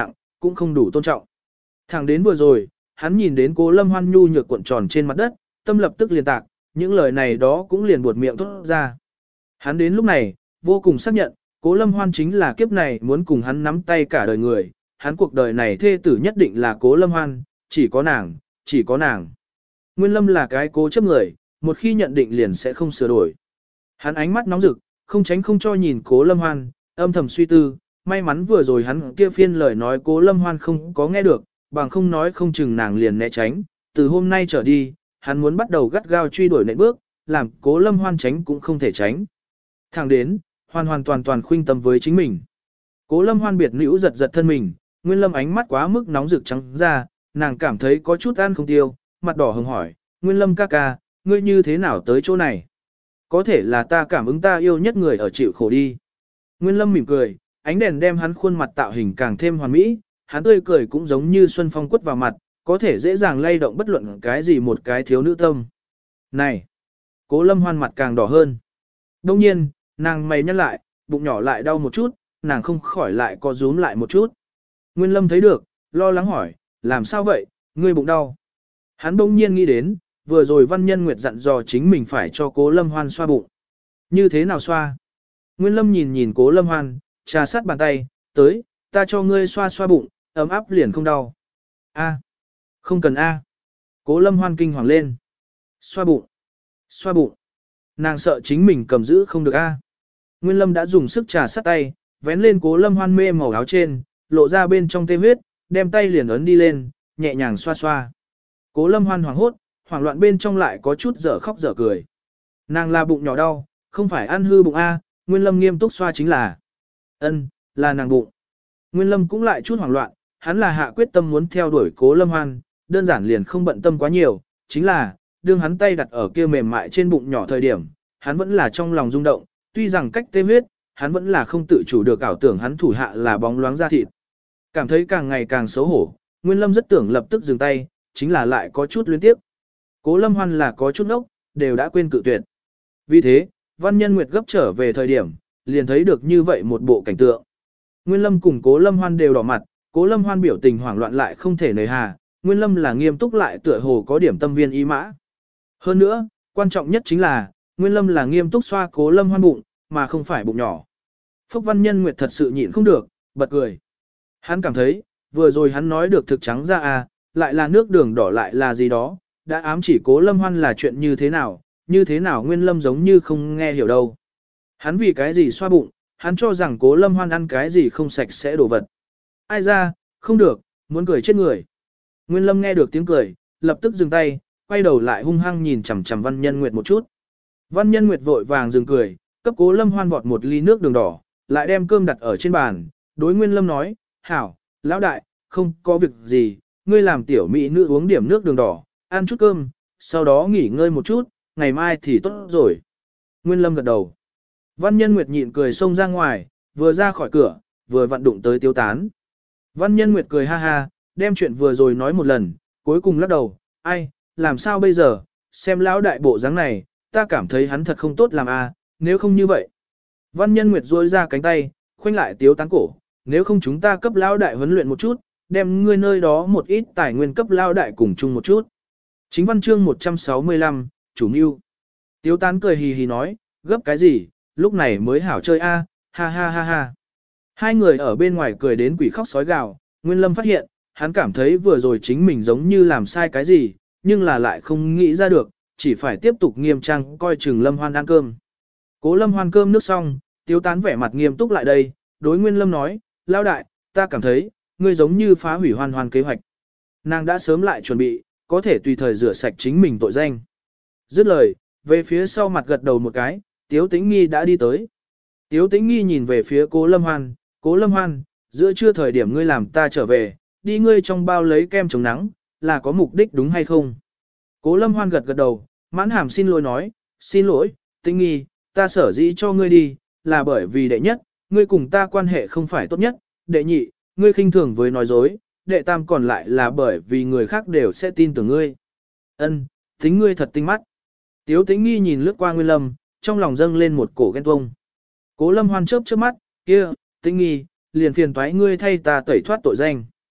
cũng không đủ tôn trọng. Thẳng đến vừa rồi, hắn nhìn đến Cố Lâm Hoan nhu nhược cuộn tròn trên mặt đất, tâm lập tức liền tạc, những lời này đó cũng liền buột miệng thốt ra. Hắn đến lúc này, vô cùng xác nhận, Cố Lâm Hoan chính là kiếp này muốn cùng hắn nắm tay cả đời người, hắn cuộc đời này thê tử nhất định là Cố Lâm Hoan, chỉ có nàng, chỉ có nàng. Nguyên Lâm là cái cố chấp người, một khi nhận định liền sẽ không sửa đổi. Hắn ánh mắt nóng rực, không tránh không cho nhìn Cố Lâm Hoan, âm thầm suy tư, may mắn vừa rồi hắn kia phiên lời nói Cố Lâm Hoan không có nghe được, bằng không nói không chừng nàng liền né tránh, từ hôm nay trở đi, hắn muốn bắt đầu gắt gao truy đuổi nệm bước, làm Cố Lâm Hoan tránh cũng không thể tránh. Thẳng đến, hoàn hoàn toàn toàn khuynh tâm với chính mình. Cố Lâm Hoan biệt nữ giật giật thân mình, Nguyên Lâm ánh mắt quá mức nóng rực trắng ra, nàng cảm thấy có chút ăn không tiêu, mặt đỏ hồng hỏi, Nguyên Lâm ca ca, ngươi như thế nào tới chỗ này? Có thể là ta cảm ứng ta yêu nhất người ở chịu khổ đi. Nguyên Lâm mỉm cười, ánh đèn đem hắn khuôn mặt tạo hình càng thêm hoàn mỹ, hắn tươi cười cũng giống như xuân phong quất vào mặt, có thể dễ dàng lay động bất luận cái gì một cái thiếu nữ tâm. Này! Cố Lâm Hoan mặt càng đỏ hơn. Đông nhiên, nàng mày nhăn lại, bụng nhỏ lại đau một chút, nàng không khỏi lại co rúm lại một chút. Nguyên Lâm thấy được, lo lắng hỏi, làm sao vậy, ngươi bụng đau. Hắn bỗng nhiên nghĩ đến, vừa rồi Văn Nhân Nguyệt dặn dò chính mình phải cho Cố Lâm Hoan xoa bụng. Như thế nào xoa? Nguyên Lâm nhìn nhìn Cố Lâm Hoan, trà sát bàn tay, tới, ta cho ngươi xoa xoa bụng, ấm áp liền không đau. A, không cần A. Cố Lâm Hoan kinh hoàng lên. Xoa bụng, xoa bụng. Nàng sợ chính mình cầm giữ không được A. Nguyên Lâm đã dùng sức trà sát tay, vén lên Cố Lâm Hoan mê màu áo trên, lộ ra bên trong tê huyết, đem tay liền ấn đi lên, nhẹ nhàng xoa xoa. Cố Lâm Hoan hoảng hốt, hoảng loạn bên trong lại có chút dở khóc dở cười. Nàng là bụng nhỏ đau, không phải ăn hư bụng A, Nguyên Lâm nghiêm túc xoa chính là. Ân, là nàng bụng. Nguyên Lâm cũng lại chút hoảng loạn, hắn là hạ quyết tâm muốn theo đuổi Cố Lâm Hoan, đơn giản liền không bận tâm quá nhiều, chính là, đương hắn tay đặt ở kia mềm mại trên bụng nhỏ thời điểm, hắn vẫn là trong lòng rung động, tuy rằng cách tê huyết, hắn vẫn là không tự chủ được ảo tưởng hắn thủ hạ là bóng loáng da thịt. Cảm thấy càng ngày càng xấu hổ, Nguyên Lâm rất tưởng lập tức dừng tay, chính là lại có chút luyến tiếp. Cố Lâm Hoan là có chút ốc, đều đã quên cự tuyệt. Vì thế, Văn Nhân Nguyệt gấp trở về thời điểm, liền thấy được như vậy một bộ cảnh tượng. Nguyên Lâm cùng Cố Lâm Hoan đều đỏ mặt, Cố Lâm Hoan biểu tình hoảng loạn lại không thể nời hà, Nguyên Lâm là nghiêm túc lại tựa hồ có điểm tâm viên ý mã. Hơn nữa, quan trọng nhất chính là, Nguyên Lâm là nghiêm túc xoa Cố Lâm Hoan bụng, mà không phải bụng nhỏ. Phúc Văn Nhân Nguyệt thật sự nhịn không được, bật cười. Hắn cảm thấy, vừa rồi hắn nói được thực trắng ra à, lại là nước đường đỏ lại là gì đó, đã ám chỉ Cố Lâm Hoan là chuyện như thế nào, như thế nào Nguyên Lâm giống như không nghe hiểu đâu. Hắn vì cái gì xoa bụng, hắn cho rằng Cố Lâm Hoan ăn cái gì không sạch sẽ đổ vật. Ai ra, không được, muốn cười chết người. Nguyên Lâm nghe được tiếng cười, lập tức dừng tay, quay đầu lại hung hăng nhìn chằm chằm Văn Nhân Nguyệt một chút. Văn Nhân Nguyệt vội vàng dừng cười, cấp Cố Lâm Hoan vọt một ly nước đường đỏ, lại đem cơm đặt ở trên bàn, đối Nguyên Lâm nói, hảo, lão đại, không có việc gì, ngươi làm tiểu mỹ nữ uống điểm nước đường đỏ, ăn chút cơm, sau đó nghỉ ngơi một chút, ngày mai thì tốt rồi. Nguyên Lâm gật đầu. Văn Nhân Nguyệt nhịn cười xông ra ngoài, vừa ra khỏi cửa, vừa vặn đụng tới Tiêu Tán. Văn Nhân Nguyệt cười ha ha, đem chuyện vừa rồi nói một lần, cuối cùng lắc đầu, ai, làm sao bây giờ, xem lão đại bộ dáng này, ta cảm thấy hắn thật không tốt làm a, nếu không như vậy. Văn Nhân Nguyệt duỗi ra cánh tay, khoanh lại Tiêu Tán cổ, nếu không chúng ta cấp lão đại huấn luyện một chút, đem ngươi nơi đó một ít tài nguyên cấp lão đại cùng chung một chút. Chính văn chương một trăm sáu mươi lăm, chủ mưu. Tiêu Tán cười hì hì nói, gấp cái gì, lúc này mới hảo chơi a, ha ha ha ha. Hai người ở bên ngoài cười đến quỷ khóc sói gào, Nguyên Lâm phát hiện, hắn cảm thấy vừa rồi chính mình giống như làm sai cái gì, nhưng là lại không nghĩ ra được, chỉ phải tiếp tục nghiêm trang coi chừng Lâm Hoan ăn cơm. Cố Lâm Hoan cơm nước xong, Tiêu Tán vẻ mặt nghiêm túc lại đây, đối Nguyên Lâm nói, lão đại, ta cảm thấy, ngươi giống như phá hủy Hoan Hoan kế hoạch. Nàng đã sớm lại chuẩn bị, có thể tùy thời rửa sạch chính mình tội danh. Dứt lời, về phía sau mặt gật đầu một cái, Tiếu Tĩnh Nghi đã đi tới. Tiếu Tĩnh Nghi nhìn về phía Cố Lâm Hoan, Cố Lâm Hoan, giữa trưa thời điểm ngươi làm ta trở về, đi ngươi trong bao lấy kem chống nắng, là có mục đích đúng hay không? Cố Lâm Hoan gật gật đầu, mãn hàm xin lỗi nói, xin lỗi, Tĩnh Nghi, ta sở dĩ cho ngươi đi, là bởi vì đệ nhất, ngươi cùng ta quan hệ không phải tốt nhất, đệ nhị, ngươi khinh thường với nói dối, đệ tam còn lại là bởi vì người khác đều sẽ tin tưởng ngươi. Ân, tính ngươi thật tinh mắt. Tiếu Tĩnh Nghi nhìn lướt qua Nguyên Lâm, trong lòng dâng lên một cổ ghen tuông. Cố Lâm Hoan chớp chớp mắt, kia, Tĩnh Nghi, liền phiền toái ngươi thay ta tẩy thoát tội danh.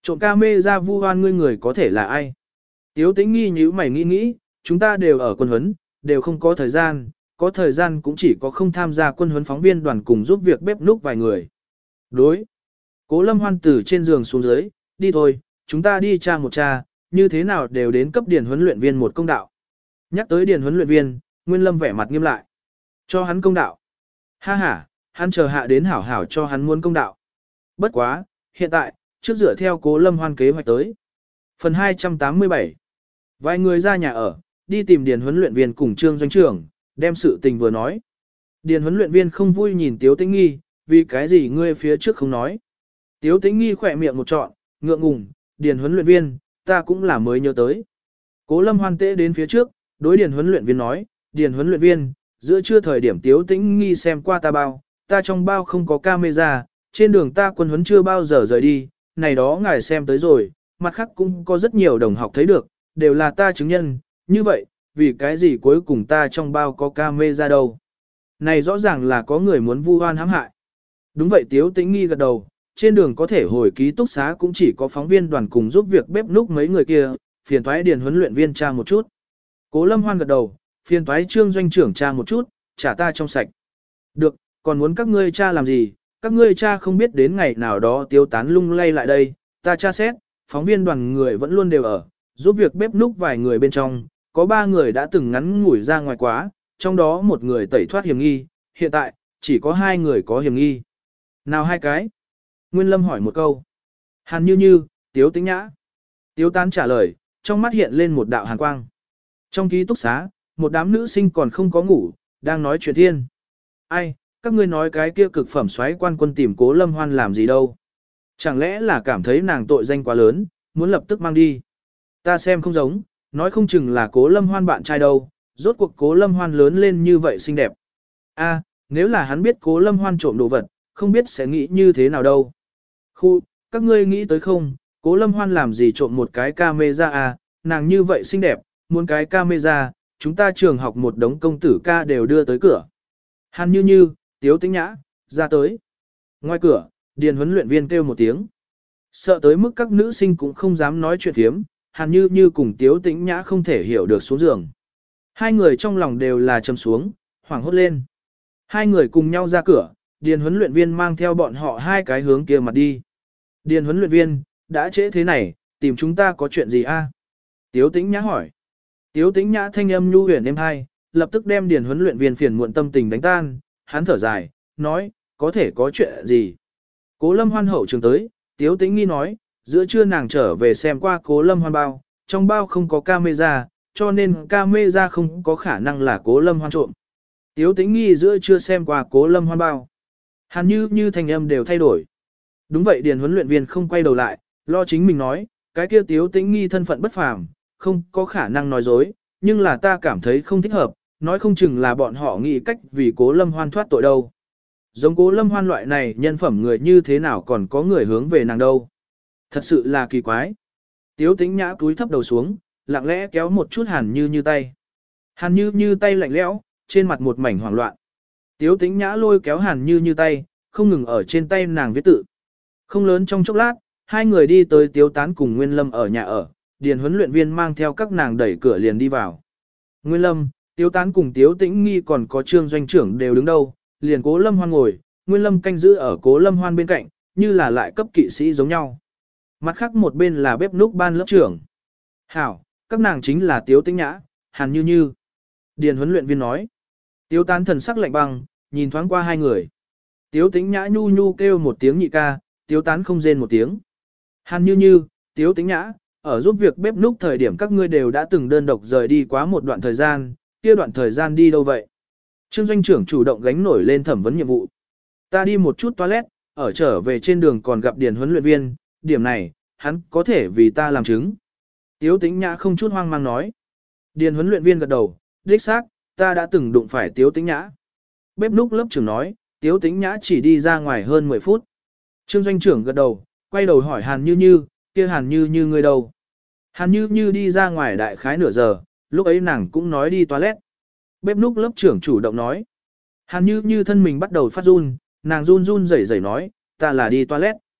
Trộm ca mê ra vu oan ngươi người có thể là ai? Tiếu tĩnh nghi nhíu mày nghĩ nghĩ, chúng ta đều ở quân huấn, đều không có thời gian, có thời gian cũng chỉ có không tham gia quân huấn phóng viên đoàn cùng giúp việc bếp núc vài người. Đối. Cố Lâm Hoan từ trên giường xuống dưới, đi thôi, chúng ta đi tra một tra, như thế nào đều đến cấp điền huấn luyện viên một công đạo. Nhắc tới điền huấn luyện viên, Nguyên Lâm vẻ mặt nghiêm lại. Cho hắn công đạo. Ha ha, hắn chờ hạ đến hảo hảo cho hắn muốn công đạo. Bất quá, hiện tại, trước dựa theo Cố Lâm Hoan kế hoạch tới. Phần hai trăm tám mươi bảy. Vài người ra nhà ở, đi tìm điền huấn luyện viên cùng Trương doanh trưởng, đem sự tình vừa nói. Điền huấn luyện viên không vui nhìn Tiếu Tĩnh Nghi, vì cái gì ngươi phía trước không nói. Tiếu Tĩnh Nghi khỏe miệng một trọn, ngượng ngùng, điền huấn luyện viên, ta cũng là mới nhớ tới. Cố Lâm Hoan tễ đến phía trước, đối điền huấn luyện viên nói, điền huấn luyện viên, giữa trưa thời điểm Tiếu Tĩnh Nghi xem qua ta bao, ta trong bao không có camera, trên đường ta quân huấn chưa bao giờ rời đi, này đó ngài xem tới rồi, mặt khác cũng có rất nhiều đồng học thấy được, đều là ta chứng nhân, như vậy, vì cái gì cuối cùng ta trong bao có camera đâu. Này rõ ràng là có người muốn vu oan hãm hại. Đúng vậy Tiếu Tĩnh Nghi gật đầu, trên đường có thể hồi ký túc xá cũng chỉ có phóng viên đoàn cùng giúp việc bếp núc mấy người kia, phiền thoái điền huấn luyện viên tra một chút. Cố Lâm Hoan gật đầu, phiền thoái Trương doanh trưởng tra một chút, trả ta trong sạch. Được, còn muốn các ngươi tra làm gì, các ngươi tra không biết đến ngày nào đó Tiếu Tán lung lay lại đây, ta tra xét, phóng viên đoàn người vẫn luôn đều ở, giúp việc bếp núc vài người bên trong, có ba người đã từng ngắn ngủi ra ngoài quá, trong đó một người tẩy thoát hiểm nghi, hiện tại, chỉ có hai người có hiểm nghi. Nào hai cái? Nguyên Lâm hỏi một câu. Hàn Như Như, Tiếu Tĩnh Nhã. Tiếu Tán trả lời, trong mắt hiện lên một đạo hàn quang. Trong ký túc xá, một đám nữ sinh còn không có ngủ, đang nói chuyện thiên. Ai, các ngươi nói cái kia cực phẩm xoáy quan quân tìm Cố Lâm Hoan làm gì đâu? Chẳng lẽ là cảm thấy nàng tội danh quá lớn, muốn lập tức mang đi? Ta xem không giống, nói không chừng là Cố Lâm Hoan bạn trai đâu, rốt cuộc Cố Lâm Hoan lớn lên như vậy xinh đẹp. A, nếu là hắn biết Cố Lâm Hoan trộm đồ vật, không biết sẽ nghĩ như thế nào đâu. Khu, các ngươi nghĩ tới không, Cố Lâm Hoan làm gì trộm một cái camera à, nàng như vậy xinh đẹp, muốn cái camera, chúng ta trường học một đống công tử ca đều đưa tới cửa. Hàn Như Như, Tiếu Tĩnh Nhã, ra tới. Ngoài cửa, điền huấn luyện viên kêu một tiếng. Sợ tới mức các nữ sinh cũng không dám nói chuyện thiếm, Hàn Như Như cùng Tiếu Tĩnh Nhã không thể hiểu được xuống giường. Hai người trong lòng đều là trầm xuống, hoảng hốt lên. Hai người cùng nhau ra cửa, điền huấn luyện viên mang theo bọn họ hai cái hướng kia mặt đi. Điền huấn luyện viên, đã trễ thế này, tìm chúng ta có chuyện gì a? Tiếu Tĩnh Nhã hỏi. Tiếu Tĩnh Nhã thanh âm nhu huyền êm hai, lập tức đem điền huấn luyện viên phiền muộn tâm tình đánh tan, hắn thở dài, nói, có thể có chuyện gì. Cố Lâm Hoan hậu trường tới, Tiếu Tĩnh Nghi nói, giữa trưa nàng trở về xem qua Cố Lâm Hoan bao, trong bao không có camera, cho nên camera không có khả năng là Cố Lâm Hoan trộm. Tiếu Tĩnh Nghi giữa trưa xem qua Cố Lâm Hoan bao. Hàn Như Như thanh âm đều thay đổi. Đúng vậy điền huấn luyện viên không quay đầu lại, lo chính mình nói, cái kia Tiếu Tĩnh Nghi thân phận bất phàm, không có khả năng nói dối, nhưng là ta cảm thấy không thích hợp, nói không chừng là bọn họ nghĩ cách vì Cố Lâm Hoan thoát tội đâu. Giống Cố Lâm Hoan loại này nhân phẩm người như thế nào còn có người hướng về nàng đâu. Thật sự là kỳ quái. Tiếu Tĩnh Nhã cúi thấp đầu xuống, lặng lẽ kéo một chút Hàn Như Như tay. Hàn Như Như tay lạnh lẽo, trên mặt một mảnh hoảng loạn. Tiếu Tĩnh Nhã lôi kéo Hàn Như Như tay, không ngừng ở trên tay nàng viết tự. Không lớn trong chốc lát, hai người đi tới Tiếu Tán cùng Nguyên Lâm ở nhà ở, điền huấn luyện viên mang theo các nàng đẩy cửa liền đi vào. Nguyên Lâm, Tiếu Tán cùng Tiếu Tĩnh Nghi còn có Trương doanh trưởng đều đứng đâu, liền Cố Lâm Hoan ngồi, Nguyên Lâm canh giữ ở Cố Lâm Hoan bên cạnh, như là lại cấp kỵ sĩ giống nhau. Mặt khác một bên là bếp núc ban lớp trưởng. Hảo, các nàng chính là Tiếu Tĩnh Nhã, Hàn Như Như. Điền huấn luyện viên nói. Tiếu Tán thần sắc lạnh băng, nhìn thoáng qua hai người. Tiếu Tĩnh Nhã nhu nhu kêu một tiếng nhị ca, Tiếu Tán không rên một tiếng. Hàn Như Như, Tiếu Tĩnh Nhã, ở giúp việc bếp núc thời điểm các ngươi đều đã từng đơn độc rời đi quá một đoạn thời gian, kia đoạn thời gian đi đâu vậy? Trương doanh trưởng chủ động gánh nổi lên thẩm vấn nhiệm vụ. Ta đi một chút toilet, ở trở về trên đường còn gặp điền huấn luyện viên, điểm này, hắn có thể vì ta làm chứng. Tiếu Tĩnh Nhã không chút hoang mang nói. Điền huấn luyện viên gật đầu, đích xác, ta đã từng đụng phải Tiếu Tĩnh Nhã. Bếp núc lớp trưởng nói, Tiếu Tĩnh Nhã chỉ đi ra ngoài hơn mười phút. Trương doanh trưởng gật đầu, quay đầu hỏi Hàn Như Như, kia Hàn Như Như người đâu? Hàn Như Như đi ra ngoài đại khái nửa giờ, lúc ấy nàng cũng nói đi toilet. Bếp núc lớp trưởng chủ động nói. Hàn Như Như thân mình bắt đầu phát run, nàng run run rẩy rẩy nói, ta là đi toilet.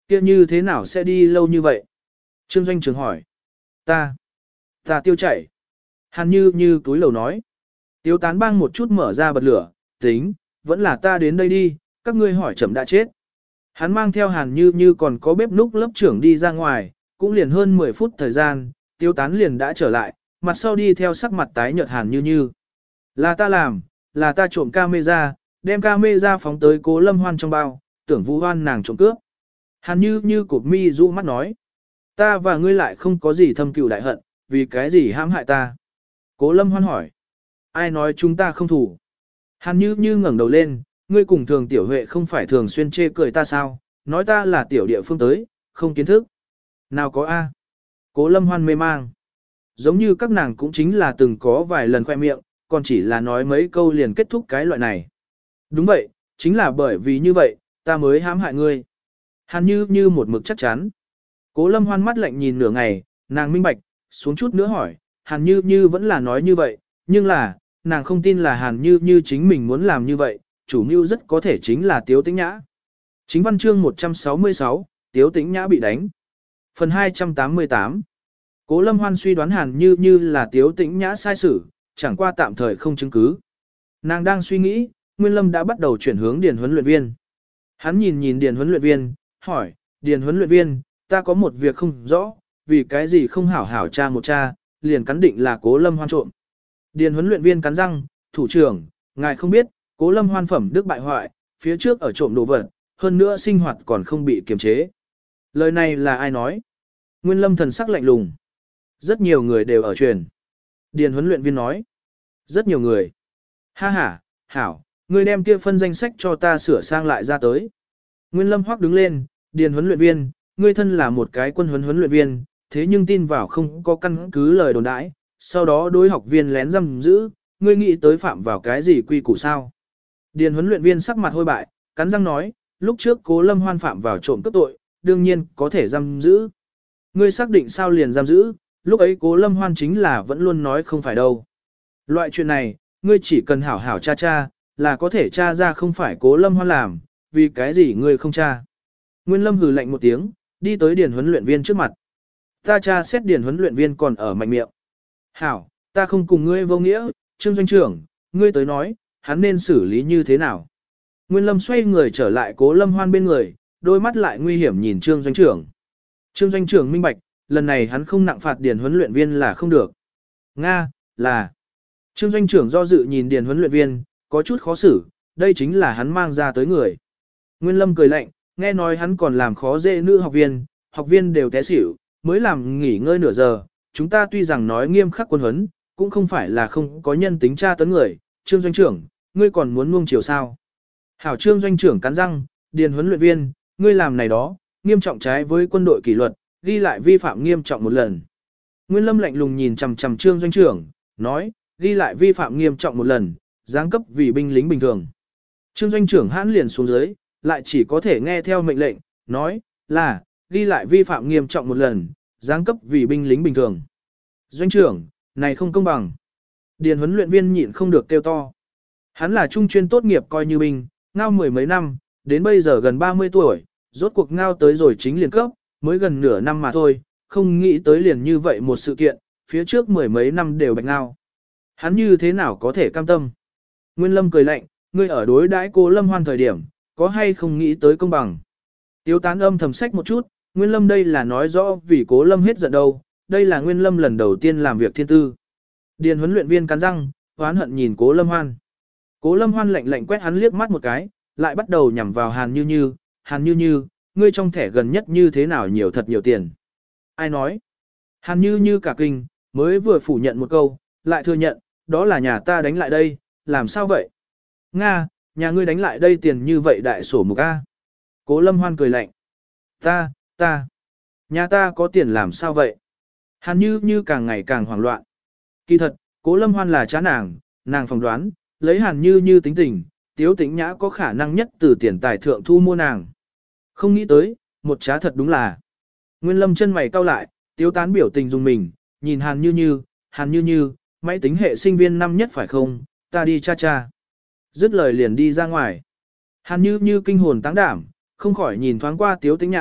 kia như thế nào sẽ đi lâu như vậy? Trương Doanh Trường hỏi. Ta, ta tiêu chảy. Hàn Như Như túi lầu nói. Tiếu Tán bang một chút mở ra bật lửa, tính, vẫn là ta đến đây đi, các ngươi hỏi chậm đã chết. Hắn mang theo Hàn Như Như còn có bếp núc lớp trưởng đi ra ngoài, cũng liền hơn mười phút thời gian, Tiếu Tán liền đã trở lại, mặt sau đi theo sắc mặt tái nhợt Hàn Như Như. Là ta làm, là ta trộm camera, đem camera phóng tới Cố Lâm Hoan trong bao, tưởng Vũ Hoan nàng trộm cướp. Hàn Như Như cụp mi rũ mắt nói, ta và ngươi lại không có gì thâm cừu đại hận, vì cái gì hãm hại ta? Cố Lâm Hoan hỏi, ai nói chúng ta không thủ? Hàn Như Như ngẩng đầu lên, ngươi cùng Thường Tiểu Huệ không phải thường xuyên chê cười ta sao, nói ta là tiểu địa phương tới, không kiến thức. Nào có A. Cố Lâm Hoan mê mang. Giống như các nàng cũng chính là từng có vài lần khoe miệng, còn chỉ là nói mấy câu liền kết thúc cái loại này. Đúng vậy, chính là bởi vì như vậy, ta mới hãm hại ngươi. Hàn Như Như một mực chắc chắn. Cố Lâm Hoan mắt lạnh nhìn nửa ngày, nàng minh bạch, xuống chút nữa hỏi, Hàn Như Như vẫn là nói như vậy, nhưng là, nàng không tin là Hàn Như Như chính mình muốn làm như vậy, chủ mưu rất có thể chính là Tiếu Tĩnh Nhã. Chính văn chương một trăm sáu mươi sáu, Tiếu Tĩnh Nhã bị đánh. Phần hai trăm tám mươi tám. Cố Lâm Hoan suy đoán Hàn Như Như là Tiếu Tĩnh Nhã sai xử, chẳng qua tạm thời không chứng cứ. Nàng đang suy nghĩ, Nguyên Lâm đã bắt đầu chuyển hướng Điền huấn luyện viên. Hắn nhìn nhìn Điền huấn luyện viên, hỏi, Điền huấn luyện viên, ta có một việc không rõ, vì cái gì không hảo hảo tra một tra, liền cắn định là Cố Lâm Hoan trộm. Điền huấn luyện viên cắn răng, thủ trưởng, ngài không biết, Cố Lâm Hoan phẩm đức bại hoại, phía trước ở trộm đồ vật, hơn nữa sinh hoạt còn không bị kiềm chế. Lời này là ai nói? Nguyên Lâm thần sắc lạnh lùng. Rất nhiều người đều ở truyền. Điền huấn luyện viên nói. Rất nhiều người. Ha ha, hảo, ngươi đem kia phân danh sách cho ta sửa sang lại ra tới. Nguyên Lâm hoắc đứng lên, Điền huấn luyện viên, ngươi thân là một cái quân huấn huấn luyện viên, thế nhưng tin vào không có căn cứ lời đồn đãi, sau đó đối học viên lén giam giữ, ngươi nghĩ tới phạm vào cái gì quy củ sao? Điền huấn luyện viên sắc mặt hôi bại, cắn răng nói, lúc trước Cố Lâm Hoan phạm vào trộm cướp tội, đương nhiên có thể giam giữ. Ngươi xác định sao liền giam giữ, lúc ấy Cố Lâm Hoan chính là vẫn luôn nói không phải đâu. Loại chuyện này, ngươi chỉ cần hảo hảo tra tra, là có thể tra ra không phải Cố Lâm Hoan làm, vì cái gì ngươi không tra. Nguyên Lâm hừ lạnh một tiếng, đi tới điền huấn luyện viên trước mặt. Ta tra xét điền huấn luyện viên còn ở mạnh miệng. Hảo, ta không cùng ngươi vô nghĩa, Trương doanh trưởng, ngươi tới nói, hắn nên xử lý như thế nào. Nguyên Lâm xoay người trở lại Cố Lâm Hoan bên người, đôi mắt lại nguy hiểm nhìn Trương doanh trưởng. Trương doanh trưởng minh bạch, lần này hắn không nặng phạt điền huấn luyện viên là không được. Nga, là. Trương doanh trưởng do dự nhìn điền huấn luyện viên, có chút khó xử, đây chính là hắn mang ra tới người. Nguyên Lâm cười lạnh, nghe nói hắn còn làm khó dễ nữ học viên, học viên đều té xỉu, mới làm nghỉ ngơi nửa giờ, chúng ta tuy rằng nói nghiêm khắc quân huấn, cũng không phải là không có nhân tính tra tấn người, Trương doanh trưởng, ngươi còn muốn nuông chiều sao? Hảo Trương doanh trưởng cắn răng, điền huấn luyện viên, ngươi làm này đó, nghiêm trọng trái với quân đội kỷ luật, ghi lại vi phạm nghiêm trọng một lần. Nguyên Lâm lạnh lùng nhìn chằm chằm Trương doanh trưởng, nói, ghi lại vi phạm nghiêm trọng một lần, giáng cấp vì binh lính bình thường. Trương doanh trưởng hãn liền xuống dưới, lại chỉ có thể nghe theo mệnh lệnh, nói, là, ghi lại vi phạm nghiêm trọng một lần, giáng cấp vì binh lính bình thường. Doanh trưởng, này không công bằng. Điền huấn luyện viên nhịn không được kêu to. Hắn là trung chuyên tốt nghiệp coi như binh, ngao mười mấy năm, đến bây giờ gần ba mươi tuổi, rốt cuộc ngao tới rồi chính liền cấp, mới gần nửa năm mà thôi, không nghĩ tới liền như vậy một sự kiện, phía trước mười mấy năm đều bạch ngao. Hắn như thế nào có thể cam tâm? Nguyên Lâm cười lạnh, ngươi ở đối đãi Cố Lâm Hoan thời điểm, có hay không nghĩ tới công bằng? Tiếu Tán âm thầm sách một chút, Nguyên Lâm đây là nói rõ vì Cố Lâm hết giận đâu, đây là Nguyên Lâm lần đầu tiên làm việc thiên tư. Điền huấn luyện viên cắn răng, oán hận nhìn Cố Lâm Hoan. Cố Lâm Hoan lạnh lạnh quét hắn liếc mắt một cái, lại bắt đầu nhằm vào Hàn Như Như, Hàn Như Như, ngươi trong thẻ gần nhất như thế nào nhiều thật nhiều tiền. Ai nói? Hàn Như Như cả kinh, mới vừa phủ nhận một câu, lại thừa nhận, đó là nhà ta đánh lại đây, làm sao vậy? Nga, nhà ngươi đánh lại đây tiền như vậy đại sổ mục A. Cố Lâm Hoan cười lạnh. Ta, ta, nhà ta có tiền làm sao vậy? Hàn Như Như càng ngày càng hoảng loạn. Kỳ thật, Cố Lâm Hoan là trá nàng, nàng phỏng đoán, lấy Hàn Như Như tính tình, Tiếu Tĩnh Nhã có khả năng nhất từ tiền tài thượng thu mua nàng. Không nghĩ tới, một trá thật đúng là. Nguyên Lâm chân mày cau lại, Tiếu Tán biểu tình dùng mình, nhìn Hàn Như Như, Hàn Như Như, máy tính hệ sinh viên năm nhất phải không, ta đi cha cha. Dứt lời liền đi ra ngoài. Hàn Như Như kinh hồn táng đảm, không khỏi nhìn thoáng qua Tiếu Tĩnh Nhã,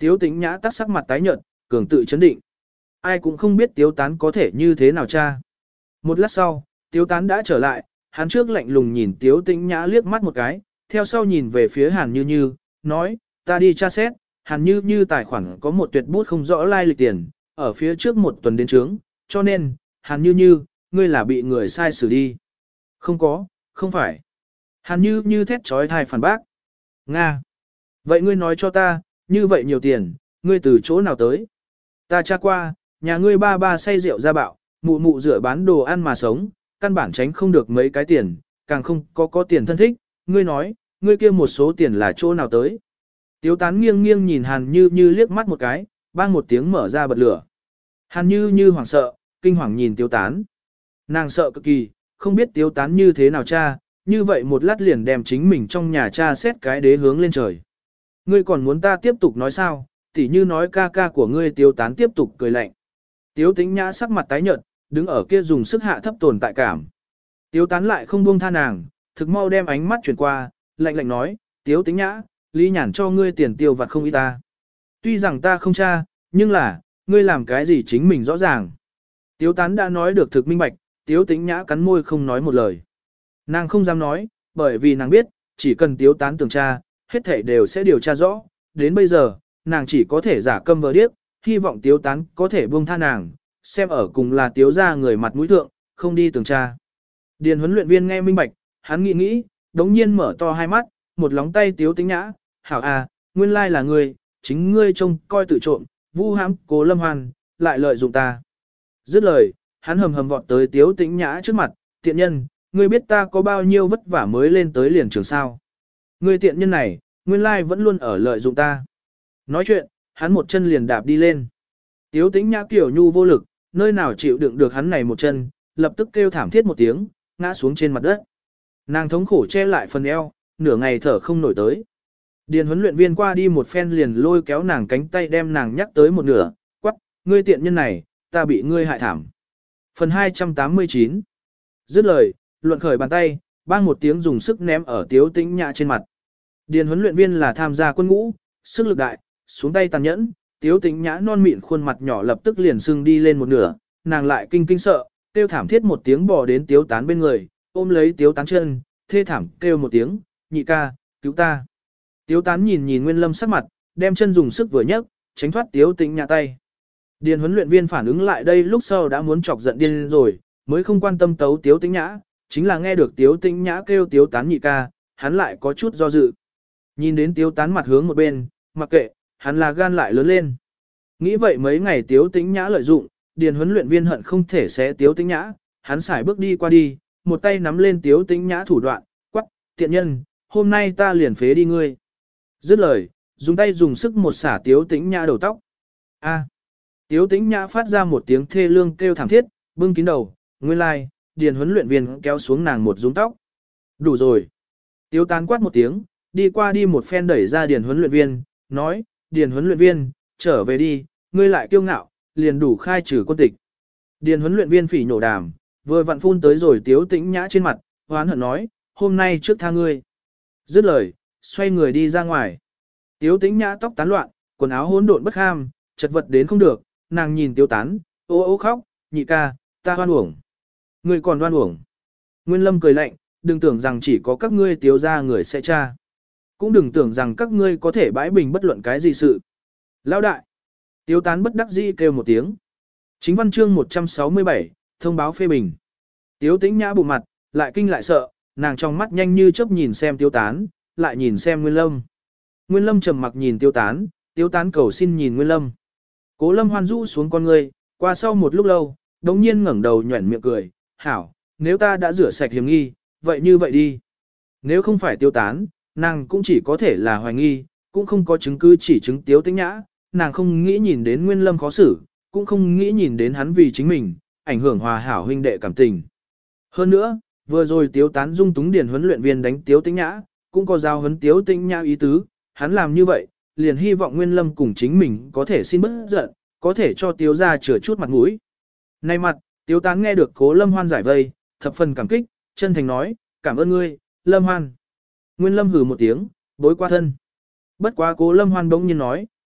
Tiếu Tĩnh Nhã tắc sắc mặt tái nhợt, cường tự chấn định. Ai cũng không biết Tiếu Tán có thể như thế nào cha. Một lát sau, Tiếu Tán đã trở lại, hắn trước lạnh lùng nhìn Tiếu Tĩnh Nhã liếc mắt một cái, theo sau nhìn về phía Hàn Như Như, nói, ta đi tra xét, Hàn Như Như tài khoản có một tuyệt bút không rõ lai lịch tiền, ở phía trước một tuần đến trướng, cho nên, Hàn Như Như, ngươi là bị người sai xử đi. Không có, không phải. Hàn Như Như thét trói thai phản bác. Nga. Vậy ngươi nói cho ta, như vậy nhiều tiền, ngươi từ chỗ nào tới? Ta tra qua, nhà ngươi ba ba say rượu ra bạo, mụ mụ rửa bán đồ ăn mà sống, căn bản tránh không được mấy cái tiền, càng không có có tiền thân thích, ngươi nói, ngươi kia một số tiền là chỗ nào tới? Tiếu Tán nghiêng nghiêng nhìn Hàn Như Như liếc mắt một cái, bang một tiếng mở ra bật lửa. Hàn Như Như hoảng sợ, kinh hoàng nhìn Tiếu Tán. Nàng sợ cực kỳ, không biết Tiếu Tán như thế nào cha, như vậy một lát liền đem chính mình trong nhà cha xét cái đế hướng lên trời. Ngươi còn muốn ta tiếp tục nói sao, tỉ như nói ca ca của ngươi. Tiếu Tán tiếp tục cười lạnh. Tiếu Tĩnh Nhã sắc mặt tái nhợt, đứng ở kia dùng sức hạ thấp tồn tại cảm. Tiếu Tán lại không buông tha nàng, thực mau đem ánh mắt chuyển qua, lạnh lạnh nói, Tiếu Tĩnh Nhã, Lý Nhàn cho ngươi tiền tiêu vặt không ít ta. Tuy rằng ta không cha, nhưng là, ngươi làm cái gì chính mình rõ ràng. Tiếu Tán đã nói được thực minh bạch, Tiếu Tĩnh Nhã cắn môi không nói một lời. Nàng không dám nói, bởi vì nàng biết, chỉ cần Tiếu Tán tưởng tra, hết thảy đều sẽ điều tra rõ. Đến bây giờ, nàng chỉ có thể giả câm vờ điếc, hy vọng Tiếu Tán có thể buông tha nàng, xem ở cùng là Tiếu gia người mặt mũi thượng, không đi tưởng tra. Điền huấn luyện viên nghe minh bạch, hắn nghĩ nghĩ, đống nhiên mở to hai mắt, một lóng tay Tiếu Tĩnh Nhã, hảo à, nguyên lai là ngươi, chính ngươi trông coi tự trộm, vu hãm Cố Lâm Hoan, lại lợi dụng ta. Dứt lời, hắn hầm hầm vọt tới Tiếu Tĩnh Nhã trước mặt, tiện nhân, ngươi biết ta có bao nhiêu vất vả mới lên tới liền trường sao. Ngươi tiện nhân này, nguyên lai vẫn luôn ở lợi dụng ta. Nói chuyện, hắn một chân liền đạp đi lên. Tiếu Tĩnh Nhã kiểu nhu vô lực, nơi nào chịu đựng được hắn này một chân, lập tức kêu thảm thiết một tiếng, ngã xuống trên mặt đất. Nàng thống khổ che lại phần eo, nửa ngày thở không nổi tới. Điền huấn luyện viên qua đi một phen liền lôi kéo nàng cánh tay đem nàng nhắc tới một nửa, quắc, ngươi tiện nhân này, ta bị ngươi hại thảm. Phần hai trăm tám mươi chín. Dứt lời, luận khởi bàn tay, bang một tiếng dùng sức ném ở Tiếu Tĩnh Nhã trên mặt. Điền huấn luyện viên là tham gia quân ngũ, sức lực đại, xuống tay tàn nhẫn, Tiếu Tĩnh Nhã non mịn khuôn mặt nhỏ lập tức liền sưng đi lên một nửa, nàng lại kinh kinh sợ, kêu thảm thiết một tiếng bò đến Tiếu Tán bên người, ôm lấy Tiếu Tán chân, thê thảm kêu một tiếng, nhị ca, cứu ta. Tiếu Tán nhìn nhìn Nguyên Lâm sắc mặt, đem chân dùng sức vừa nhấc, tránh thoát Tiếu Tĩnh Nhã tay. Điền huấn luyện viên phản ứng lại đây lúc sau đã muốn chọc giận điên rồi, mới không quan tâm tấu Tiếu Tĩnh Nhã, chính là nghe được Tiếu Tĩnh Nhã kêu Tiếu Tán nhị ca, hắn lại có chút do dự. Nhìn đến Tiếu Tán mặt hướng một bên, mặc kệ, hắn là gan lại lớn lên. Nghĩ vậy mấy ngày Tiếu Tĩnh Nhã lợi dụng, Điền huấn luyện viên hận không thể xé Tiếu Tĩnh Nhã, hắn xài bước đi qua đi, một tay nắm lên Tiếu Tĩnh Nhã thủ đoạn, quắc, tiện nhân, hôm nay ta liền phế đi ngươi. Dứt lời, dùng tay dùng sức một xả Tiếu Tĩnh Nhã đầu tóc. A. Tiếu Tĩnh Nhã phát ra một tiếng thê lương kêu thảm thiết, bưng kín đầu, nguyên lai, like, Điền huấn luyện viên kéo xuống nàng một rúng tóc. Đủ rồi. Tiếu Tán quát một tiếng, đi qua đi một phen đẩy ra Điền huấn luyện viên, nói, Điền huấn luyện viên, trở về đi, ngươi lại kiêu ngạo, liền đủ khai trừ quân tịch. Điền huấn luyện viên phỉ nhổ đàm, vừa vặn phun tới rồi Tiếu Tĩnh Nhã trên mặt, hoán hận nói, hôm nay trước tha ngươi. Dứt lời, xoay người đi ra ngoài. Tiếu Tĩnh Nhã tóc tán loạn, quần áo hỗn độn bất ham, chật vật đến không được, nàng nhìn Tiếu Tán, ô ô khóc, nhị ca, ta hoan uổng. Ngươi còn hoan uổng. Nguyên Lâm cười lạnh, đừng tưởng rằng chỉ có các ngươi Tiếu gia người sẽ tra. Cũng đừng tưởng rằng các ngươi có thể bãi bình bất luận cái gì sự. Lão đại. Tiếu Tán bất đắc dĩ kêu một tiếng. Chính văn chương một trăm sáu mươi bảy, thông báo phê bình. Tiếu Tĩnh Nhã bụng mặt, lại kinh lại sợ, nàng trong mắt nhanh như chớp nhìn xem Tiếu Tán, lại nhìn xem Nguyên Lâm. Nguyên Lâm trầm mặc nhìn Tiếu Tán, Tiếu Tán cầu xin nhìn Nguyên Lâm. Cố Lâm hoan rũ xuống con ngươi, qua sau một lúc lâu, đống nhiên ngẩng đầu nhuẩn miệng cười, hảo, nếu ta đã rửa sạch hiểm nghi, vậy như vậy đi. Nếu không phải Tiếu Tán, nàng cũng chỉ có thể là hoài nghi, cũng không có chứng cứ chỉ chứng Tiếu Tĩnh Nhã, nàng không nghĩ nhìn đến Nguyên Lâm khó xử, cũng không nghĩ nhìn đến hắn vì chính mình, ảnh hưởng hòa hảo huynh đệ cảm tình. Hơn nữa, vừa rồi Tiếu Tán dung túng Điền huấn luyện viên đánh Tiếu Tĩnh Nhã, cũng có giao huấn Tiếu Tĩnh Nhã ý tứ, hắn làm như vậy, liền hy vọng Nguyên Lâm cùng chính mình có thể xin bớt giận, có thể cho Tiếu gia chừa chút mặt mũi. Nay mặt, Tiếu Tán nghe được Cố Lâm Hoan giải vây, thập phần cảm kích, chân thành nói, cảm ơn ngươi, Lâm Hoan. Nguyên Lâm hừ một tiếng, bối qua thân. Bất quá Cố Lâm Hoan bỗng nhiên nói,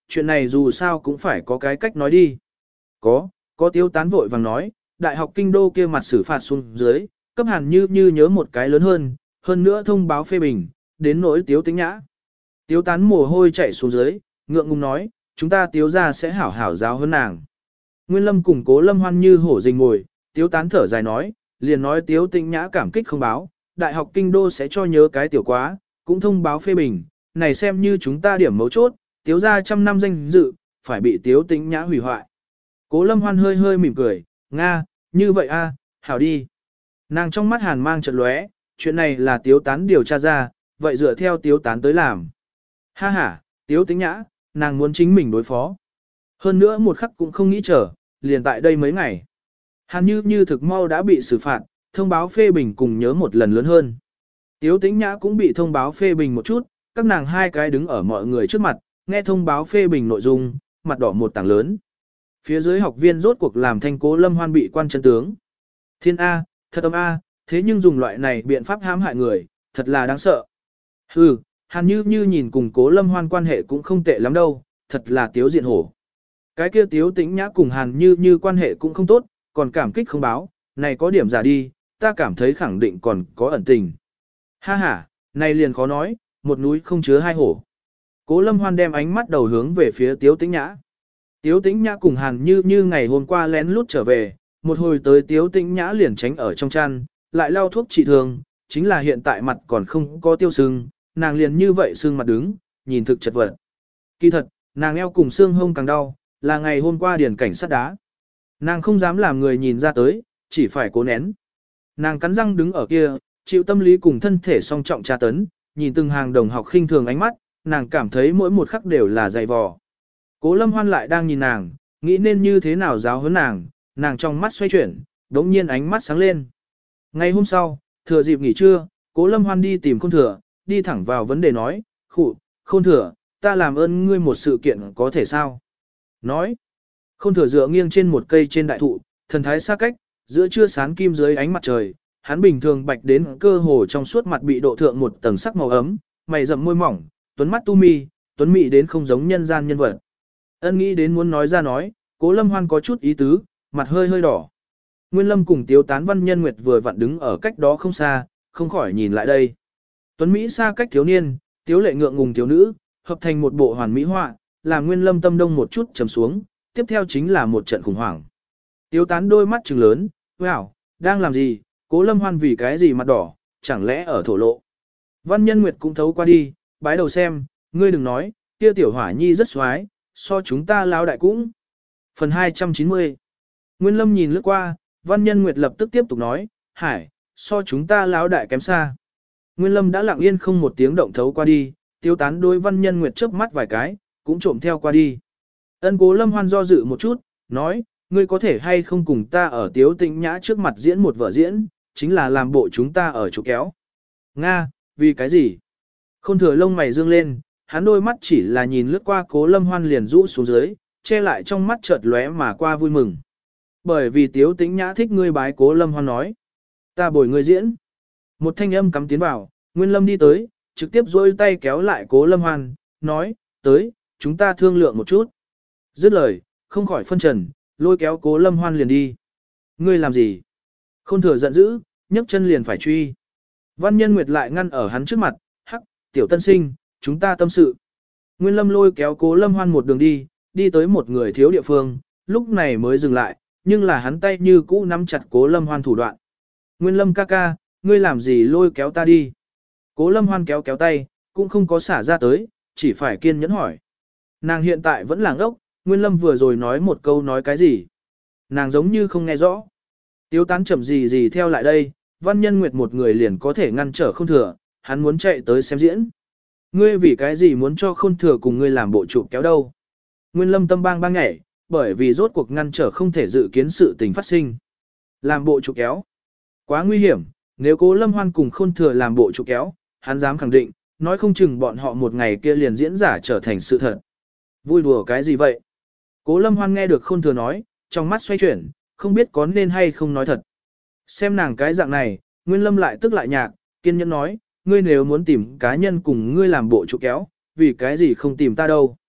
chuyện này dù sao cũng phải có cái cách nói đi. Có, có Tiếu Tán vội vàng nói, đại học kinh đô kia mặt xử phạt xuống dưới, cấp Hàn Như Như nhớ một cái lớn hơn, hơn nữa thông báo phê bình, đến nỗi Tiếu Tĩnh Nhã. Tiếu Tán mồ hôi chạy xuống dưới, ngượng ngùng nói, chúng ta Tiếu ra sẽ hảo hảo giáo hơn nàng. Nguyên Lâm cùng Cố Lâm Hoan như hổ rình ngồi, Tiếu Tán thở dài nói, liền nói Tiếu Tĩnh Nhã cảm kích không báo, đại học kinh đô sẽ cho nhớ cái tiểu quá, cũng thông báo phê bình, này xem như chúng ta điểm mấu chốt, Tiếu ra trăm năm danh dự, phải bị Tiếu Tĩnh Nhã hủy hoại. Cố Lâm Hoan hơi hơi mỉm cười, Nga, như vậy a, hảo đi. Nàng trong mắt hàn mang chợt lóe, chuyện này là Tiếu Tán điều tra ra, vậy dựa theo Tiếu Tán tới làm. Ha ha, Tiếu Tĩnh Nhã, nàng muốn chính mình đối phó. Hơn nữa một khắc cũng không nghĩ chờ, liền tại đây mấy ngày. Hàn Như Như thực mau đã bị xử phạt, thông báo phê bình cùng nhớ một lần lớn hơn. Tiếu Tĩnh Nhã cũng bị thông báo phê bình một chút, các nàng hai cái đứng ở mọi người trước mặt, nghe thông báo phê bình nội dung, mặt đỏ một tảng lớn. Phía dưới học viên rốt cuộc làm thanh Cố Lâm Hoan bị quan chân tướng. Thiên A, thật âm A, thế nhưng dùng loại này biện pháp hãm hại người, thật là đáng sợ. Hừ, Hàn Như Như nhìn cùng Cố Lâm Hoan quan hệ cũng không tệ lắm đâu, thật là Tiếu diện hổ. Cái kia Tiếu Tĩnh Nhã cùng Hàn Như Như quan hệ cũng không tốt, còn cảm kích không báo, này có điểm giả đi, ta cảm thấy khẳng định còn có ẩn tình. Ha ha, này liền khó nói, một núi không chứa hai hổ. Cố Lâm Hoan đem ánh mắt đầu hướng về phía Tiếu Tĩnh Nhã. Tiếu Tĩnh Nhã cùng Hàn Như Như ngày hôm qua lén lút trở về, một hồi tới Tiếu Tĩnh Nhã liền tránh ở trong chăn, lại lau thuốc trị thương, chính là hiện tại mặt còn không có tiêu sưng, nàng liền như vậy sưng mặt đứng, nhìn thực chật vật. Kỳ thật, nàng eo cùng xương hông càng đau, là ngày hôm qua điển cảnh sát đá. Nàng không dám làm người nhìn ra tới, chỉ phải cố nén. Nàng cắn răng đứng ở kia, chịu tâm lý cùng thân thể song trọng tra tấn, nhìn từng hàng đồng học khinh thường ánh mắt, nàng cảm thấy mỗi một khắc đều là dày vò. Cố Lâm Hoan lại đang nhìn nàng, nghĩ nên như thế nào giáo huấn nàng, nàng trong mắt xoay chuyển, đống nhiên ánh mắt sáng lên. Ngày hôm sau, thừa dịp nghỉ trưa, Cố Lâm Hoan đi tìm Khôn Thừa, đi thẳng vào vấn đề nói, khụ, Khôn Thừa, ta làm ơn ngươi một sự kiện có thể sao? Nói, Khôn Thừa dựa nghiêng trên một cây trên đại thụ, thần thái xa cách, giữa trưa sáng kim dưới ánh mặt trời, hắn bình thường bạch đến cơ hồ trong suốt mặt bị độ thượng một tầng sắc màu ấm, mày rậm môi mỏng, tuấn mắt tu mi, tuấn mị đến không giống nhân gian nhân vật. Ân nghĩ đến muốn nói ra nói, Cố Lâm Hoan có chút ý tứ, mặt hơi hơi đỏ. Nguyên Lâm cùng Tiếu Tán Văn Nhân Nguyệt vừa vặn đứng ở cách đó không xa, không khỏi nhìn lại đây. Tuấn Mỹ xa cách thiếu niên, Tiếu Lệ ngượng ngùng thiếu nữ, hợp thành một bộ hoàn mỹ họa, làm Nguyên Lâm tâm đông một chút trầm xuống, tiếp theo chính là một trận khủng hoảng. Tiếu Tán đôi mắt trừng lớn, wow, đang làm gì, Cố Lâm Hoan vì cái gì mặt đỏ, chẳng lẽ ở thổ lộ. Văn Nhân Nguyệt cũng thấu qua đi, bái đầu xem, ngươi đừng nói, kia tiểu hỏa nhi rất xoái, so chúng ta lão đại cũng. Phần hai trăm chín mươi. Nguyên Lâm nhìn lướt qua, Văn Nhân Nguyệt lập tức tiếp tục nói, hải, so chúng ta lão đại kém xa. Nguyên Lâm đã lặng yên không một tiếng động thấu qua đi, Tiếu Tán đối Văn Nhân Nguyệt chớp mắt vài cái, cũng trộm theo qua đi. Ân Cố Lâm Hoan do dự một chút, nói, ngươi có thể hay không cùng ta ở Tiếu Tĩnh Nhã trước mặt diễn một vở diễn, chính là làm bộ chúng ta ở chỗ kéo. Nga, vì cái gì? Khôn Thừa lông mày dương lên, hắn đôi mắt chỉ là nhìn lướt qua Cố Lâm Hoan liền rũ xuống dưới, che lại trong mắt chợt lóe mà qua vui mừng. Bởi vì Tiếu Tĩnh Nhã thích ngươi bái, Cố Lâm Hoan nói. Ta bồi ngươi diễn. Một thanh âm cắm tiến vào, Nguyên Lâm đi tới, trực tiếp duỗi tay kéo lại Cố Lâm Hoan, nói, tới, chúng ta thương lượng một chút. Dứt lời, không khỏi phân trần, lôi kéo Cố Lâm Hoan liền đi. Ngươi làm gì? Khôn Thừa giận dữ, nhấc chân liền phải truy. Văn Nhân Nguyệt lại ngăn ở hắn trước mặt, hắc, tiểu tân sinh, chúng ta tâm sự. Nguyên Lâm lôi kéo Cố Lâm Hoan một đường đi, đi tới một người thiếu địa phương, lúc này mới dừng lại, nhưng là hắn tay như cũ nắm chặt Cố Lâm Hoan thủ đoạn. Nguyên Lâm ca ca, ngươi làm gì lôi kéo ta đi? Cố Lâm Hoan kéo kéo tay, cũng không có xả ra tới, chỉ phải kiên nhẫn hỏi. Nàng hiện tại vẫn là ngốc, Nguyên Lâm vừa rồi nói một câu nói cái gì? Nàng giống như không nghe rõ. Tiếu Tán chậm gì gì theo lại đây, Văn Nhân Nguyệt một người liền có thể ngăn trở Khôn Thừa, hắn muốn chạy tới xem diễn. Ngươi vì cái gì muốn cho Khôn Thừa cùng ngươi làm bộ chụp kéo đâu? Nguyên Lâm tâm bang bang nhảy, bởi vì rốt cuộc ngăn trở không thể dự kiến sự tình phát sinh. Làm bộ chụp kéo. Quá nguy hiểm, nếu Cố Lâm Hoan cùng Khôn Thừa làm bộ chụp kéo, hắn dám khẳng định, nói không chừng bọn họ một ngày kia liền diễn giả trở thành sự thật. Vui đùa cái gì vậy? Cố Lâm Hoan nghe được Khôn Thừa nói, trong mắt xoay chuyển, không biết có nên hay không nói thật. Xem nàng cái dạng này, Nguyên Lâm lại tức lại nhạc, kiên nhẫn nói, ngươi nếu muốn tìm cá nhân cùng ngươi làm bộ chụp kéo, vì cái gì không tìm ta đâu.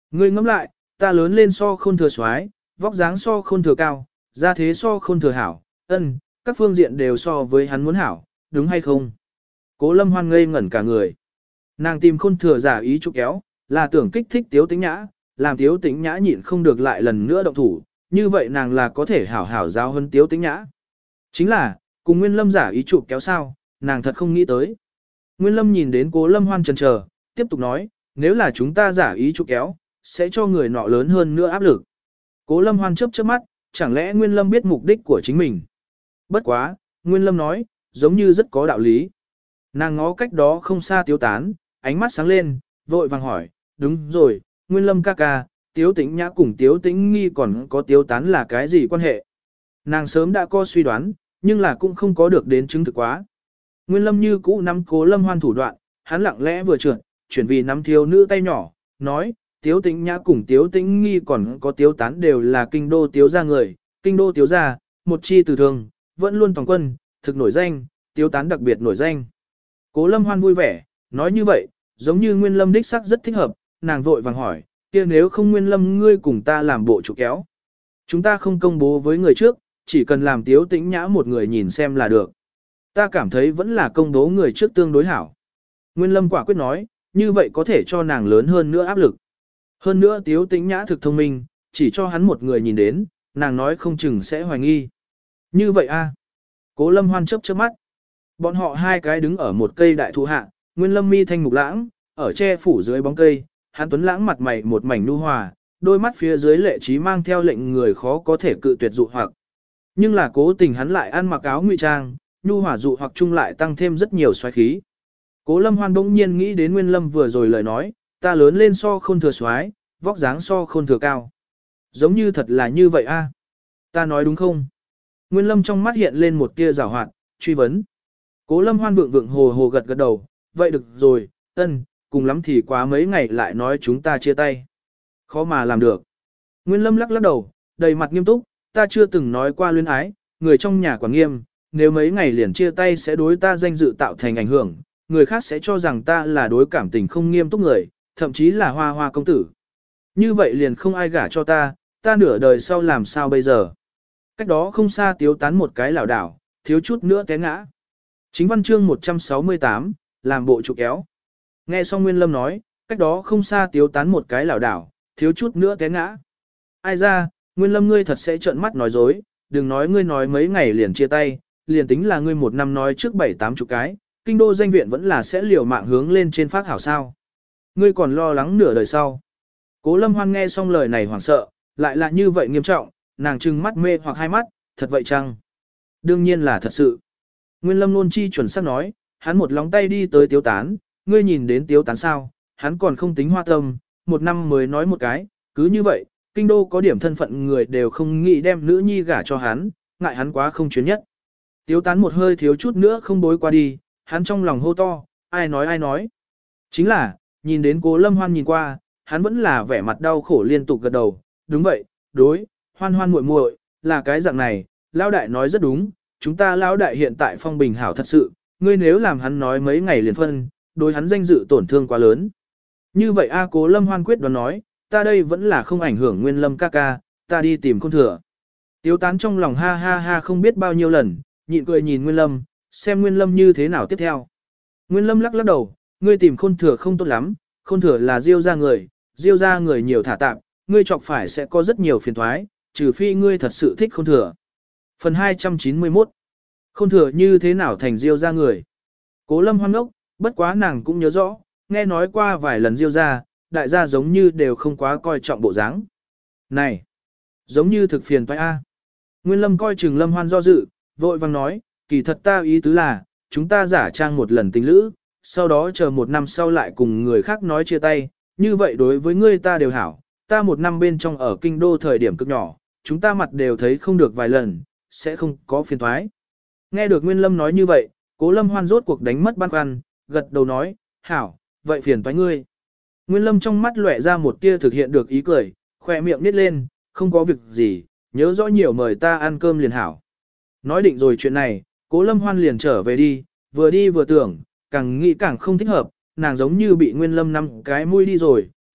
Ngươi ngẫm lại, ta lớn lên so khôn thừa soái, vóc dáng so khôn thừa cao, gia thế so khôn thừa hảo, ân, các phương diện đều so với hắn muốn hảo, đúng hay không? Cố Lâm Hoan ngây ngẩn cả người. Nàng tìm khôn thừa giả ý trục kéo, là tưởng kích thích Tiếu Tĩnh Nhã, làm Tiếu Tĩnh Nhã nhịn không được lại lần nữa động thủ, như vậy nàng là có thể hảo hảo giáo hơn Tiếu Tĩnh Nhã. Chính là, cùng Nguyên Lâm giả ý trục kéo sao, nàng thật không nghĩ tới. Nguyên Lâm nhìn đến Cố Lâm Hoan chần chờ, tiếp tục nói, nếu là chúng ta giả ý trục kéo, sẽ cho người nọ lớn hơn nữa áp lực. Cố Lâm Hoan chớp chớp mắt, chẳng lẽ Nguyên Lâm biết mục đích của chính mình. Bất quá, Nguyên Lâm nói, giống như rất có đạo lý. Nàng ngó cách đó không xa Tiếu Tán, ánh mắt sáng lên, vội vàng hỏi, đúng rồi, Nguyên Lâm ca ca, Tiếu Tĩnh Nhã cùng Tiếu Tĩnh Nghi còn có Tiếu Tán là cái gì quan hệ? Nàng sớm đã có suy đoán, nhưng là cũng không có được đến chứng thực quá. Nguyên Lâm như cũ nắm Cố Lâm Hoan thủ đoạn, hắn lặng lẽ vừa trượt, chuyển vì nắm thiếu nữ tay nhỏ, nói, Tiếu Tĩnh Nhã cùng Tiếu Tĩnh Nghi còn có Tiếu Tán đều là kinh đô Tiếu gia người, kinh đô Tiếu gia, một chi từ thường, vẫn luôn toàn quân, thực nổi danh, Tiếu Tán đặc biệt nổi danh. Cố Lâm Hoan vui vẻ, nói như vậy, giống như Nguyên Lâm đích sắc rất thích hợp, nàng vội vàng hỏi, kia nếu không Nguyên Lâm ngươi cùng ta làm bộ chủ kéo. Chúng ta không công bố với người trước, chỉ cần làm Tiếu Tĩnh Nhã một người nhìn xem là được. Ta cảm thấy vẫn là công bố người trước tương đối hảo. Nguyên Lâm quả quyết nói, như vậy có thể cho nàng lớn hơn nữa áp lực. Hơn nữa Tiếu Tĩnh Nhã thực thông minh, chỉ cho hắn một người nhìn đến, nàng nói không chừng sẽ hoài nghi. Như vậy a? Cố Lâm Hoan chớp chớp mắt. Bọn họ hai cái đứng ở một cây đại thụ hạ, Nguyên Lâm mi thanh mục lãng, ở che phủ dưới bóng cây, hắn tuấn lãng mặt mày một mảnh nhu hòa, đôi mắt phía dưới lệ trí mang theo lệnh người khó có thể cự tuyệt dụ hoặc. Nhưng là cố tình hắn lại ăn mặc áo ngụy trang, nhu hòa dụ hoặc chung lại tăng thêm rất nhiều xoáy khí. Cố Lâm Hoan bỗng nhiên nghĩ đến Nguyên Lâm vừa rồi lời nói, ta lớn lên so khôn thừa xoái, vóc dáng so khôn thừa cao. Giống như thật là như vậy a. Ta nói đúng không? Nguyên Lâm trong mắt hiện lên một tia giảo hoạt, truy vấn. Cố Lâm Hoan vượng vượng hồ hồ gật gật đầu, vậy được rồi, ân, cùng lắm thì quá mấy ngày lại nói chúng ta chia tay. Khó mà làm được. Nguyên Lâm lắc lắc đầu, đầy mặt nghiêm túc, ta chưa từng nói qua luyến ái, người trong nhà quản nghiêm, nếu mấy ngày liền chia tay sẽ đối ta danh dự tạo thành ảnh hưởng, người khác sẽ cho rằng ta là đối cảm tình không nghiêm túc người, thậm chí là hoa hoa công tử. Như vậy liền không ai gả cho ta, ta nửa đời sau làm sao bây giờ. Cách đó không xa Tiếu Tán một cái lảo đảo, thiếu chút nữa té ngã. Chính văn chương một trăm sáu mươi tám, làm bộ trụ kéo. Nghe xong Nguyên Lâm nói, cách đó không xa Tiếu Tán một cái lảo đảo, thiếu chút nữa té ngã. Ai ra, Nguyên Lâm ngươi thật sẽ trợn mắt nói dối, đừng nói ngươi nói mấy ngày liền chia tay, liền tính là ngươi một năm nói trước bảy tám chục cái, kinh đô danh viện vẫn là sẽ liều mạng hướng lên trên phát hảo sao. Ngươi còn lo lắng nửa đời sau. Cố Lâm Hoan nghe xong lời này hoảng sợ, lại là như vậy nghiêm trọng, nàng trừng mắt mê hoặc hai mắt, thật vậy chăng? Đương nhiên là thật sự. Nguyên Lâm nôn chi chuẩn xác nói, hắn một lóng tay đi tới Tiếu Tán, ngươi nhìn đến Tiếu Tán sao, hắn còn không tính hoa tâm, một năm mới nói một cái, cứ như vậy, kinh đô có điểm thân phận người đều không nghĩ đem nữ nhi gả cho hắn, ngại hắn quá không chuyến nhất. Tiếu Tán một hơi thiếu chút nữa không bối qua đi, hắn trong lòng hô to, ai nói ai nói. Chính là, nhìn đến Cố Lâm Hoan nhìn qua, hắn vẫn là vẻ mặt đau khổ liên tục gật đầu, đúng vậy, đối, Hoan Hoan muội muội, là cái dạng này, lão đại nói rất đúng, chúng ta lão đại hiện tại phong bình hảo thật sự, ngươi nếu làm hắn nói mấy ngày liền phân, đối hắn danh dự tổn thương quá lớn. Như vậy A Cố Lâm Hoan quyết đoán nói, ta đây vẫn là không ảnh hưởng Nguyên Lâm ca ca, ta đi tìm Khôn Thừa. Tiếu Tán trong lòng ha ha ha không biết bao nhiêu lần, nhịn cười nhìn Nguyên Lâm, xem Nguyên Lâm như thế nào tiếp theo. Nguyên Lâm lắc lắc đầu, ngươi tìm Khôn Thừa không tốt lắm, Khôn Thừa là Diêu gia người, Diêu gia người nhiều thả tạp, ngươi chọc phải sẽ có rất nhiều phiền toái, trừ phi ngươi thật sự thích Khôn Thừa. Phần hai trăm chín mươi mốt. Khôn Thừa như thế nào thành Diêu gia người? Cố Lâm Hoan ngốc, bất quá nàng cũng nhớ rõ, nghe nói qua vài lần Diêu gia, đại gia giống như đều không quá coi trọng bộ dáng. Này, giống như thực phiền toái a. Nguyên Lâm coi chừng Lâm Hoan do dự, vội vàng nói, kỳ thật ta ý tứ là, chúng ta giả trang một lần tình lữ, sau đó chờ một năm sau lại cùng người khác nói chia tay, như vậy đối với ngươi ta đều hảo, ta một năm bên trong ở kinh đô thời điểm cực nhỏ, chúng ta mặt đều thấy không được vài lần, sẽ không có phiền toái. Nghe được Nguyên Lâm nói như vậy, Cố Lâm Hoan rốt cuộc đánh mất băn khoăn, gật đầu nói, hảo, vậy phiền toái ngươi. Nguyên Lâm trong mắt lóe ra một tia thực hiện được ý cười, khỏe miệng nít lên, không có việc gì, nhớ rõ nhiều mời ta ăn cơm liền hảo. Nói định rồi chuyện này, Cố Lâm Hoan liền trở về đi, vừa đi vừa tưởng, càng nghĩ càng không thích hợp, nàng giống như bị Nguyên Lâm năm cái mũi đi rồi,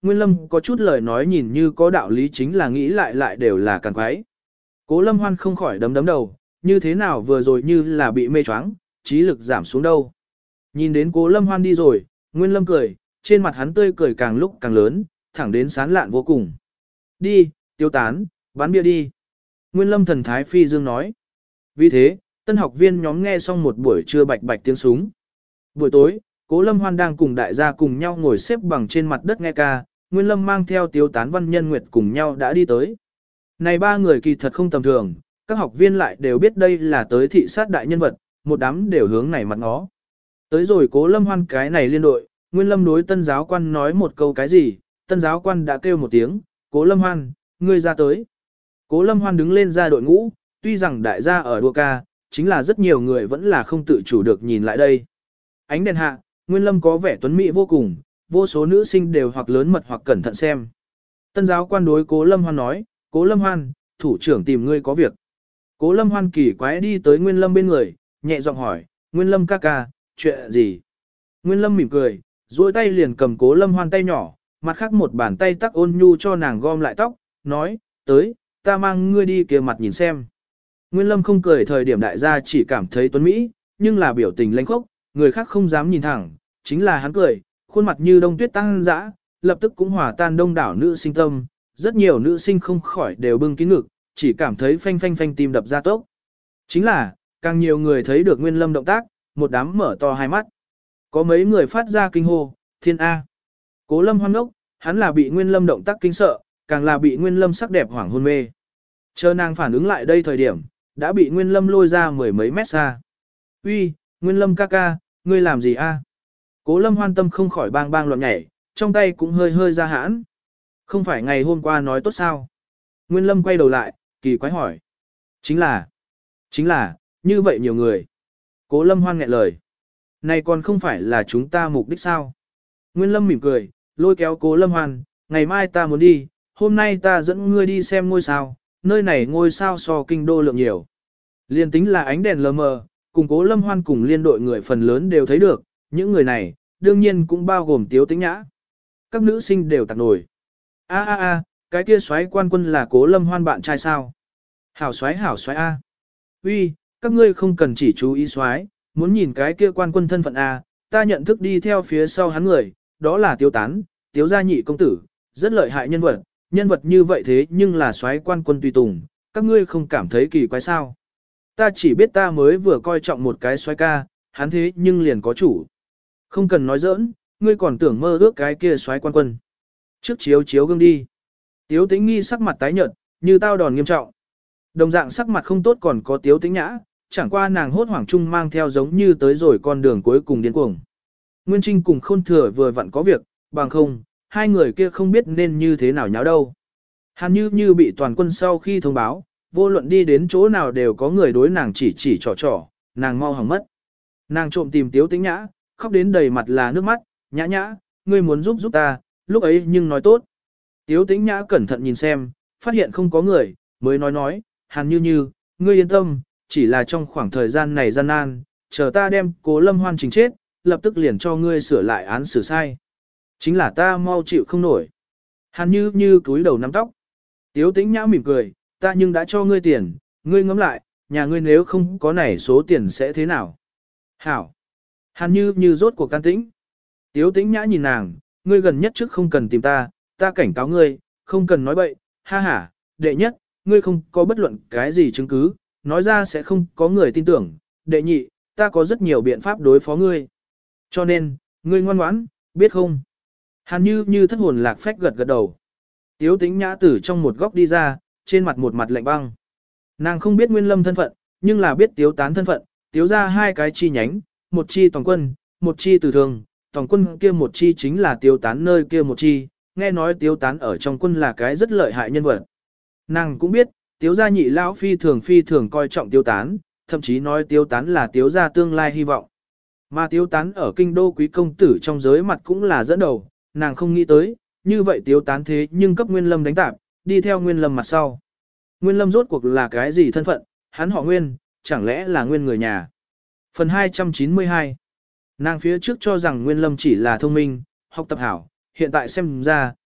Nguyên Lâm có chút lời nói nhìn như có đạo lý chính là nghĩ lại lại đều là càng quái. Cố Lâm Hoan không khỏi đấm đấm đầu, như thế nào vừa rồi như là bị mê choáng, trí lực giảm xuống đâu. Nhìn đến Cố Lâm Hoan đi rồi, Nguyên Lâm cười, trên mặt hắn tươi cười càng lúc càng lớn, thẳng đến sán lạn vô cùng. Đi, tiêu tán, bán bia đi. Nguyên Lâm thần thái phi dương nói. Vì thế, tân học viên nhóm nghe xong một buổi trưa bạch bạch tiếng súng. Buổi tối, Cố Lâm Hoan đang cùng đại gia cùng nhau ngồi xếp bằng trên mặt đất nghe ca, Nguyên Lâm mang theo Tiếu Tán Văn Nhân Nguyệt cùng nhau đã đi tới. Này ba người kỳ thật không tầm thường, các học viên lại đều biết đây là tới thị sát đại nhân vật, một đám đều hướng này mặt ngó. Tới rồi Cố Lâm Hoan cái này liên đội, Nguyên Lâm đối tân giáo quan nói một câu cái gì, tân giáo quan đã kêu một tiếng, Cố Lâm Hoan, ngươi ra tới. Cố Lâm Hoan đứng lên ra đội ngũ, tuy rằng đại gia ở đua ca, chính là rất nhiều người vẫn là không tự chủ được nhìn lại đây. Ánh đèn hạ, Nguyên Lâm có vẻ tuấn mỹ vô cùng, vô số nữ sinh đều hoặc lớn mật hoặc cẩn thận xem. Tân giáo quan đối Cố Lâm Hoan nói, Cố Lâm Hoan, thủ trưởng tìm ngươi có việc. Cố Lâm Hoan kỳ quái đi tới Nguyên Lâm bên người, nhẹ giọng hỏi, Nguyên Lâm ca ca, chuyện gì? Nguyên Lâm mỉm cười, duỗi tay liền cầm Cố Lâm Hoan tay nhỏ, mặt khác một bàn tay tắc ôn nhu cho nàng gom lại tóc, nói, tới, ta mang ngươi đi kia mặt nhìn xem. Nguyên Lâm không cười thời điểm đại gia chỉ cảm thấy tuấn mỹ, nhưng là biểu tình lãnh khốc, người khác không dám nhìn thẳng, chính là hắn cười, khuôn mặt như đông tuyết tăng dã, lập tức cũng hòa tan đông đảo nữ sinh tâm, rất nhiều nữ sinh không khỏi đều bưng kín ngực, chỉ cảm thấy phanh phanh phanh tim đập ra tốc. Chính là, càng nhiều người thấy được Nguyên Lâm động tác, một đám mở to hai mắt. Có mấy người phát ra kinh hô, thiên A. Cố Lâm hoang ngốc, hắn là bị Nguyên Lâm động tác kinh sợ, càng là bị Nguyên Lâm sắc đẹp hoảng hôn mê. Chờ nàng phản ứng lại đây thời điểm, đã bị Nguyên Lâm lôi ra mười mấy mét xa. Uy, Nguyên Lâm ca ca, ngươi làm gì a? Cố Lâm hoan tâm không khỏi bang bang loạn nhảy, trong tay cũng hơi hơi ra hãn. Không phải ngày hôm qua nói tốt sao? Nguyên Lâm quay đầu lại, kỳ quái hỏi. Chính là, chính là, như vậy nhiều người. Cố Lâm hoan nghẹn lời. Này còn không phải là chúng ta mục đích sao? Nguyên Lâm mỉm cười, lôi kéo Cố Lâm hoan, ngày mai ta muốn đi, hôm nay ta dẫn ngươi đi xem ngôi sao, nơi này ngôi sao so kinh đô lượng nhiều. Liên tính là ánh đèn lờ mờ, cùng Cố Lâm hoan cùng liên đội người phần lớn đều thấy được, những người này, đương nhiên cũng bao gồm Tiếu Tĩnh Nhã. Các nữ sinh đều tạc nổi. A a a, cái kia soái quan quân là Cố Lâm hoan bạn trai sao? Hảo soái hảo soái a. Uy, các ngươi không cần chỉ chú ý soái, muốn nhìn cái kia quan quân thân phận a, ta nhận thức đi theo phía sau hắn người, đó là Tiếu Tán, Tiếu gia nhị công tử, rất lợi hại nhân vật, nhân vật như vậy thế nhưng là soái quan quân tùy tùng, các ngươi không cảm thấy kỳ quái sao? Ta chỉ biết ta mới vừa coi trọng một cái soái ca, hắn thế nhưng liền có chủ. Không cần nói giỡn, ngươi còn tưởng mơ ước cái kia soái quan quân. Trước chiếu chiếu gương đi. Tiếu Tĩnh Nghi sắc mặt tái nhợt, như tao đòn nghiêm trọng. Đồng dạng sắc mặt không tốt còn có Tiếu Tĩnh Nhã, chẳng qua nàng hốt hoảng chung mang theo giống như tới rồi con đường cuối cùng điên cuồng. Nguyên Trinh cùng Khôn Thừa vừa vặn có việc, bằng không, hai người kia không biết nên như thế nào nháo đâu. Hàn Như Như bị toàn quân sau khi thông báo, vô luận đi đến chỗ nào đều có người đối nàng chỉ chỉ trò trò, nàng mau hỏng mất. Nàng trộm tìm Tiếu Tĩnh Nhã, khóc đến đầy mặt là nước mắt, nhã nhã, ngươi muốn giúp giúp ta, lúc ấy nhưng nói tốt. Tiếu Tĩnh Nhã cẩn thận nhìn xem, phát hiện không có người, mới nói nói, Hàn Như Như, ngươi yên tâm, chỉ là trong khoảng thời gian này gian nan, chờ ta đem Cố Lâm hoan trình chết, lập tức liền cho ngươi sửa lại án xử sai. Chính là ta mau chịu không nổi. Hàn Như Như cúi đầu nắm tóc. Tiếu Tĩnh Nhã mỉm cười, ta nhưng đã cho ngươi tiền, ngươi ngẫm lại, nhà ngươi nếu không có này số tiền sẽ thế nào? Hảo. Hàn Như Như rốt cuộc can tĩnh. Tiếu Tĩnh Nhã nhìn nàng, ngươi gần nhất trước không cần tìm ta, ta cảnh cáo ngươi, không cần nói bậy, ha ha, đệ nhất, ngươi không có bất luận cái gì chứng cứ, nói ra sẽ không có người tin tưởng, đệ nhị, ta có rất nhiều biện pháp đối phó ngươi. Cho nên, ngươi ngoan ngoãn, biết không? Hàn Như Như thất hồn lạc phách gật gật đầu. Tiếu Tĩnh Nhã từ trong một góc đi ra, trên mặt một mặt lạnh băng. Nàng không biết Nguyên Lâm thân phận, nhưng là biết Tiếu Tán thân phận, Tiếu ra hai cái chi nhánh, một chi toàn quân, một chi từ thường, toàn quân kia một chi chính là Tiếu Tán nơi kia một chi, nghe nói Tiếu Tán ở trong quân là cái rất lợi hại nhân vật. Nàng cũng biết, Tiếu gia nhị lão phi thường phi thường coi trọng Tiếu Tán, thậm chí nói Tiếu Tán là Tiếu gia tương lai hy vọng. Mà Tiếu Tán ở kinh đô quý công tử trong giới mặt cũng là dẫn đầu, nàng không nghĩ tới, như vậy Tiếu Tán thế nhưng cấp Nguyên Lâm đánh tạp, đi theo Nguyên Lâm mặt sau. Nguyên Lâm rốt cuộc là cái gì thân phận, hắn họ Nguyên, chẳng lẽ là Nguyên người nhà. Phần hai trăm chín mươi hai. Nàng phía trước cho rằng Nguyên Lâm chỉ là thông minh, học tập hảo, hiện tại xem ra,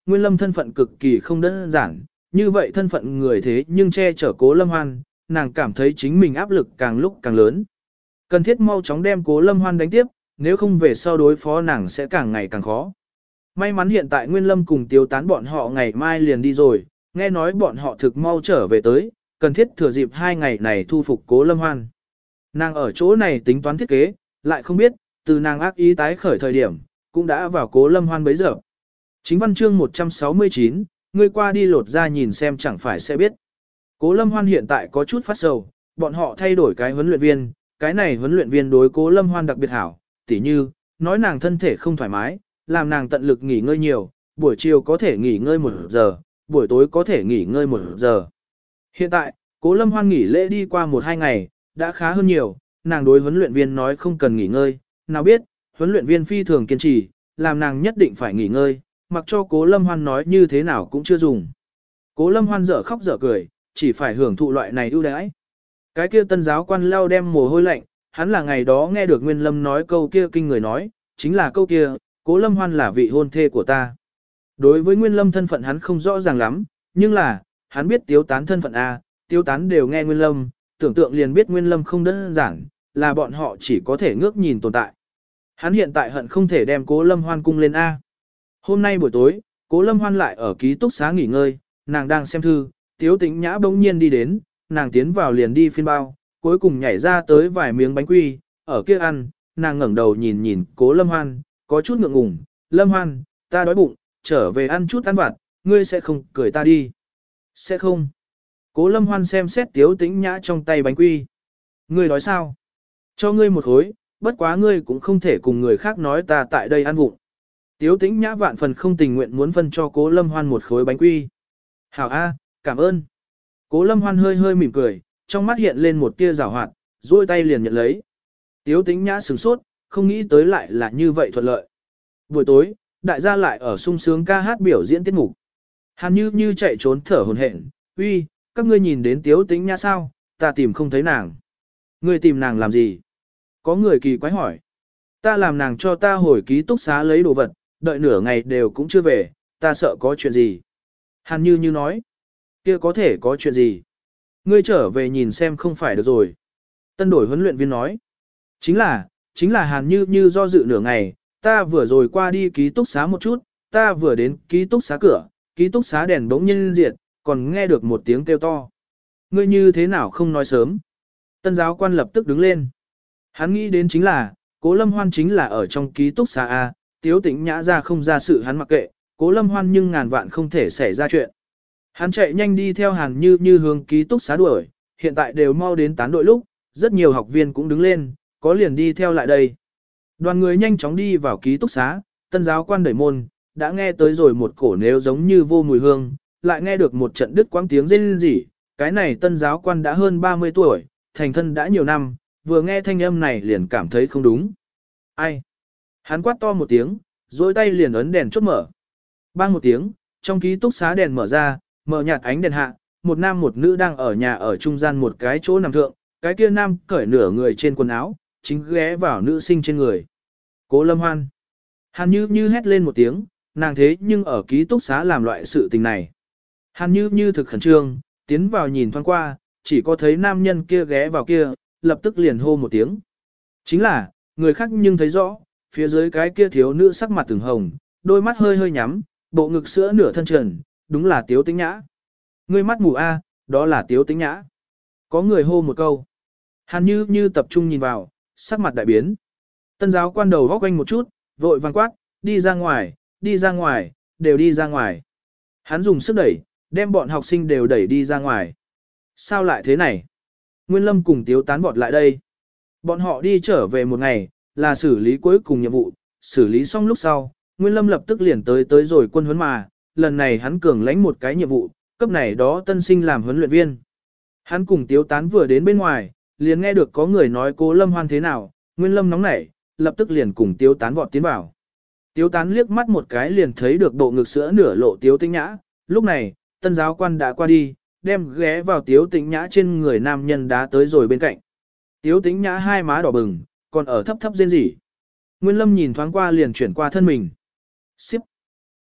Nguyên Lâm thân phận cực kỳ không đơn giản, như vậy thân phận người thế nhưng che chở Cố Lâm Hoan, nàng cảm thấy chính mình áp lực càng lúc càng lớn. Cần thiết mau chóng đem Cố Lâm Hoan đánh tiếp, nếu không về sau đối phó nàng sẽ càng ngày càng khó. May mắn hiện tại Nguyên Lâm cùng Tiêu Tán bọn họ ngày mai liền đi rồi, nghe nói bọn họ thực mau trở về tới, cần thiết thừa dịp hai ngày này thu phục Cố Lâm Hoan. Nàng ở chỗ này tính toán thiết kế, lại không biết, từ nàng ác ý tái khởi thời điểm, cũng đã vào Cố Lâm Hoan bấy giờ. Chính văn chương một trăm sáu mươi chín, ngươi qua đi lột ra nhìn xem chẳng phải sẽ biết. Cố Lâm Hoan hiện tại có chút phát sầu, bọn họ thay đổi cái huấn luyện viên, cái này huấn luyện viên đối Cố Lâm Hoan đặc biệt hảo, tỉ như, nói nàng thân thể không thoải mái, làm nàng tận lực nghỉ ngơi nhiều, buổi chiều có thể nghỉ ngơi một giờ, buổi tối có thể nghỉ ngơi một giờ. Hiện tại, Cố Lâm Hoan nghỉ lễ đi qua một hai ngày, đã khá hơn nhiều, nàng đối huấn luyện viên nói không cần nghỉ ngơi, nào biết, huấn luyện viên phi thường kiên trì, làm nàng nhất định phải nghỉ ngơi, mặc cho Cố Lâm Hoan nói như thế nào cũng chưa dùng. Cố Lâm Hoan dở khóc dở cười, chỉ phải hưởng thụ loại này ưu đãi. Cái kia tân giáo quan lao đem mồ hôi lạnh, hắn là ngày đó nghe được Nguyên Lâm nói câu kia kinh người nói, chính là câu kia, Cố Lâm Hoan là vị hôn thê của ta. Đối với Nguyên Lâm thân phận hắn không rõ ràng lắm, nhưng là, hắn biết Tiếu Tán thân phận A, Tiếu Tán đều nghe Nguyên Lâm, tưởng tượng liền biết Nguyên Lâm không đơn giản, là bọn họ chỉ có thể ngước nhìn tồn tại. Hắn hiện tại hận không thể đem Cố Lâm Hoan cung lên A. Hôm nay buổi tối, Cố Lâm Hoan lại ở ký túc xá nghỉ ngơi, nàng đang xem thư, Tiếu Tĩnh Nhã bỗng nhiên đi đến, nàng tiến vào liền đi phiên bao, cuối cùng nhảy ra tới vài miếng bánh quy, ở kia ăn, nàng ngẩng đầu nhìn nhìn Cố Lâm Hoan, có chút ngượng ngùng, Lâm Hoan, ta đói bụng, trở về ăn chút ăn vặt, ngươi sẽ không cười ta đi. Sẽ không. Cố Lâm Hoan xem xét Tiếu Tĩnh Nhã trong tay bánh quy. Ngươi đói sao? Cho ngươi một khối, bất quá ngươi cũng không thể cùng người khác nói ta tại đây ăn vụng. Tiếu Tĩnh Nhã vạn phần không tình nguyện muốn phân cho Cố Lâm Hoan một khối bánh quy. Hảo A, cảm ơn. Cố Lâm Hoan hơi hơi mỉm cười, trong mắt hiện lên một tia giảo hoạt, duỗi tay liền nhận lấy. Tiếu Tĩnh Nhã sửng sốt, không nghĩ tới lại là như vậy thuận lợi. Buổi tối, đại gia lại ở sung sướng ca hát biểu diễn tiết mục. Hàn Như Như chạy trốn thở hổn hển, uy, các ngươi nhìn đến Tiếu Tĩnh Nhã sao, ta tìm không thấy nàng. Ngươi tìm nàng làm gì? Có người kỳ quái hỏi. Ta làm nàng cho ta hồi ký túc xá lấy đồ vật, đợi nửa ngày đều cũng chưa về, ta sợ có chuyện gì. Hàn Như Như nói, kia có thể có chuyện gì? Ngươi trở về nhìn xem không phải được rồi. Tân đổi huấn luyện viên nói, chính là, chính là Hàn Như Như do dự nửa ngày, ta vừa rồi qua đi ký túc xá một chút, ta vừa đến ký túc xá cửa, ký túc xá đèn bỗng nhiên diệt, còn nghe được một tiếng kêu to. Ngươi như thế nào không nói sớm? Tân giáo quan lập tức đứng lên. Hắn nghĩ đến chính là, Cố Lâm Hoan chính là ở trong ký túc xá A, Tiếu Tĩnh Nhã ra không ra sự hắn mặc kệ, Cố Lâm Hoan nhưng ngàn vạn không thể xảy ra chuyện. Hắn chạy nhanh đi theo Hàn Như Như hướng ký túc xá đuổi, hiện tại đều mau đến tán đội lúc, rất nhiều học viên cũng đứng lên, có liền đi theo lại đây. Đoàn người nhanh chóng đi vào ký túc xá, tân giáo quan đẩy môn, đã nghe tới rồi một cổ nếu giống như vô mùi hương, lại nghe được một trận đứt quãng tiếng rên rỉ, cái này tân giáo quan đã hơn ba mươi tuổi, thành thân đã nhiều năm, vừa nghe thanh âm này liền cảm thấy không đúng. Ai? Hắn quát to một tiếng, dối tay liền ấn đèn chốt mở. Bang một tiếng, trong ký túc xá đèn mở ra, mở nhạt ánh đèn hạ, một nam một nữ đang ở nhà ở trung gian một cái chỗ nằm thượng, cái kia nam cởi nửa người trên quần áo, chính ghé vào nữ sinh trên người. Cố Lâm Hoan. Hàn Như Như hét lên một tiếng, nàng thế nhưng ở ký túc xá làm loại sự tình này. Hàn Như Như thực khẩn trương, tiến vào nhìn thoáng qua, chỉ có thấy nam nhân kia ghé vào kia, lập tức liền hô một tiếng. Chính là, người khác nhưng thấy rõ, phía dưới cái kia thiếu nữ sắc mặt từng hồng, đôi mắt hơi hơi nhắm, bộ ngực sữa nửa thân trần, đúng là Tiếu Tĩnh Nhã. Ngươi mắt mù a, đó là Tiếu Tĩnh Nhã. Có người hô một câu. Hàn Như Như tập trung nhìn vào, sắc mặt đại biến. Tân giáo quan đầu góc quanh một chút, vội vàng quát, đi ra ngoài, đi ra ngoài, đều đi ra ngoài. Hắn dùng sức đẩy, đem bọn học sinh đều đẩy đi ra ngoài. Sao lại thế này? Nguyên Lâm cùng Tiếu Tán vọt lại đây. Bọn họ đi trở về một ngày, là xử lý cuối cùng nhiệm vụ, xử lý xong lúc sau, Nguyên Lâm lập tức liền tới tới rồi quân huấn mà, lần này hắn cường lãnh một cái nhiệm vụ, cấp này đó tân sinh làm huấn luyện viên. Hắn cùng Tiếu Tán vừa đến bên ngoài, liền nghe được có người nói Cố Lâm Hoan thế nào, Nguyên Lâm nóng nảy, lập tức liền cùng Tiếu Tán vọt tiến vào. Tiếu Tán liếc mắt một cái liền thấy được bộ ngực sữa nửa lộ Tiếu Tĩnh Nhã, lúc này, tân giáo quan đã qua đi, đem ghé vào Tiếu Tĩnh Nhã trên người nam nhân đá tới rồi bên cạnh. Tiếu Tĩnh Nhã hai má đỏ bừng, còn ở thấp thấp rên rỉ. Nguyên Lâm nhìn thoáng qua liền chuyển qua thân mình. Xíp.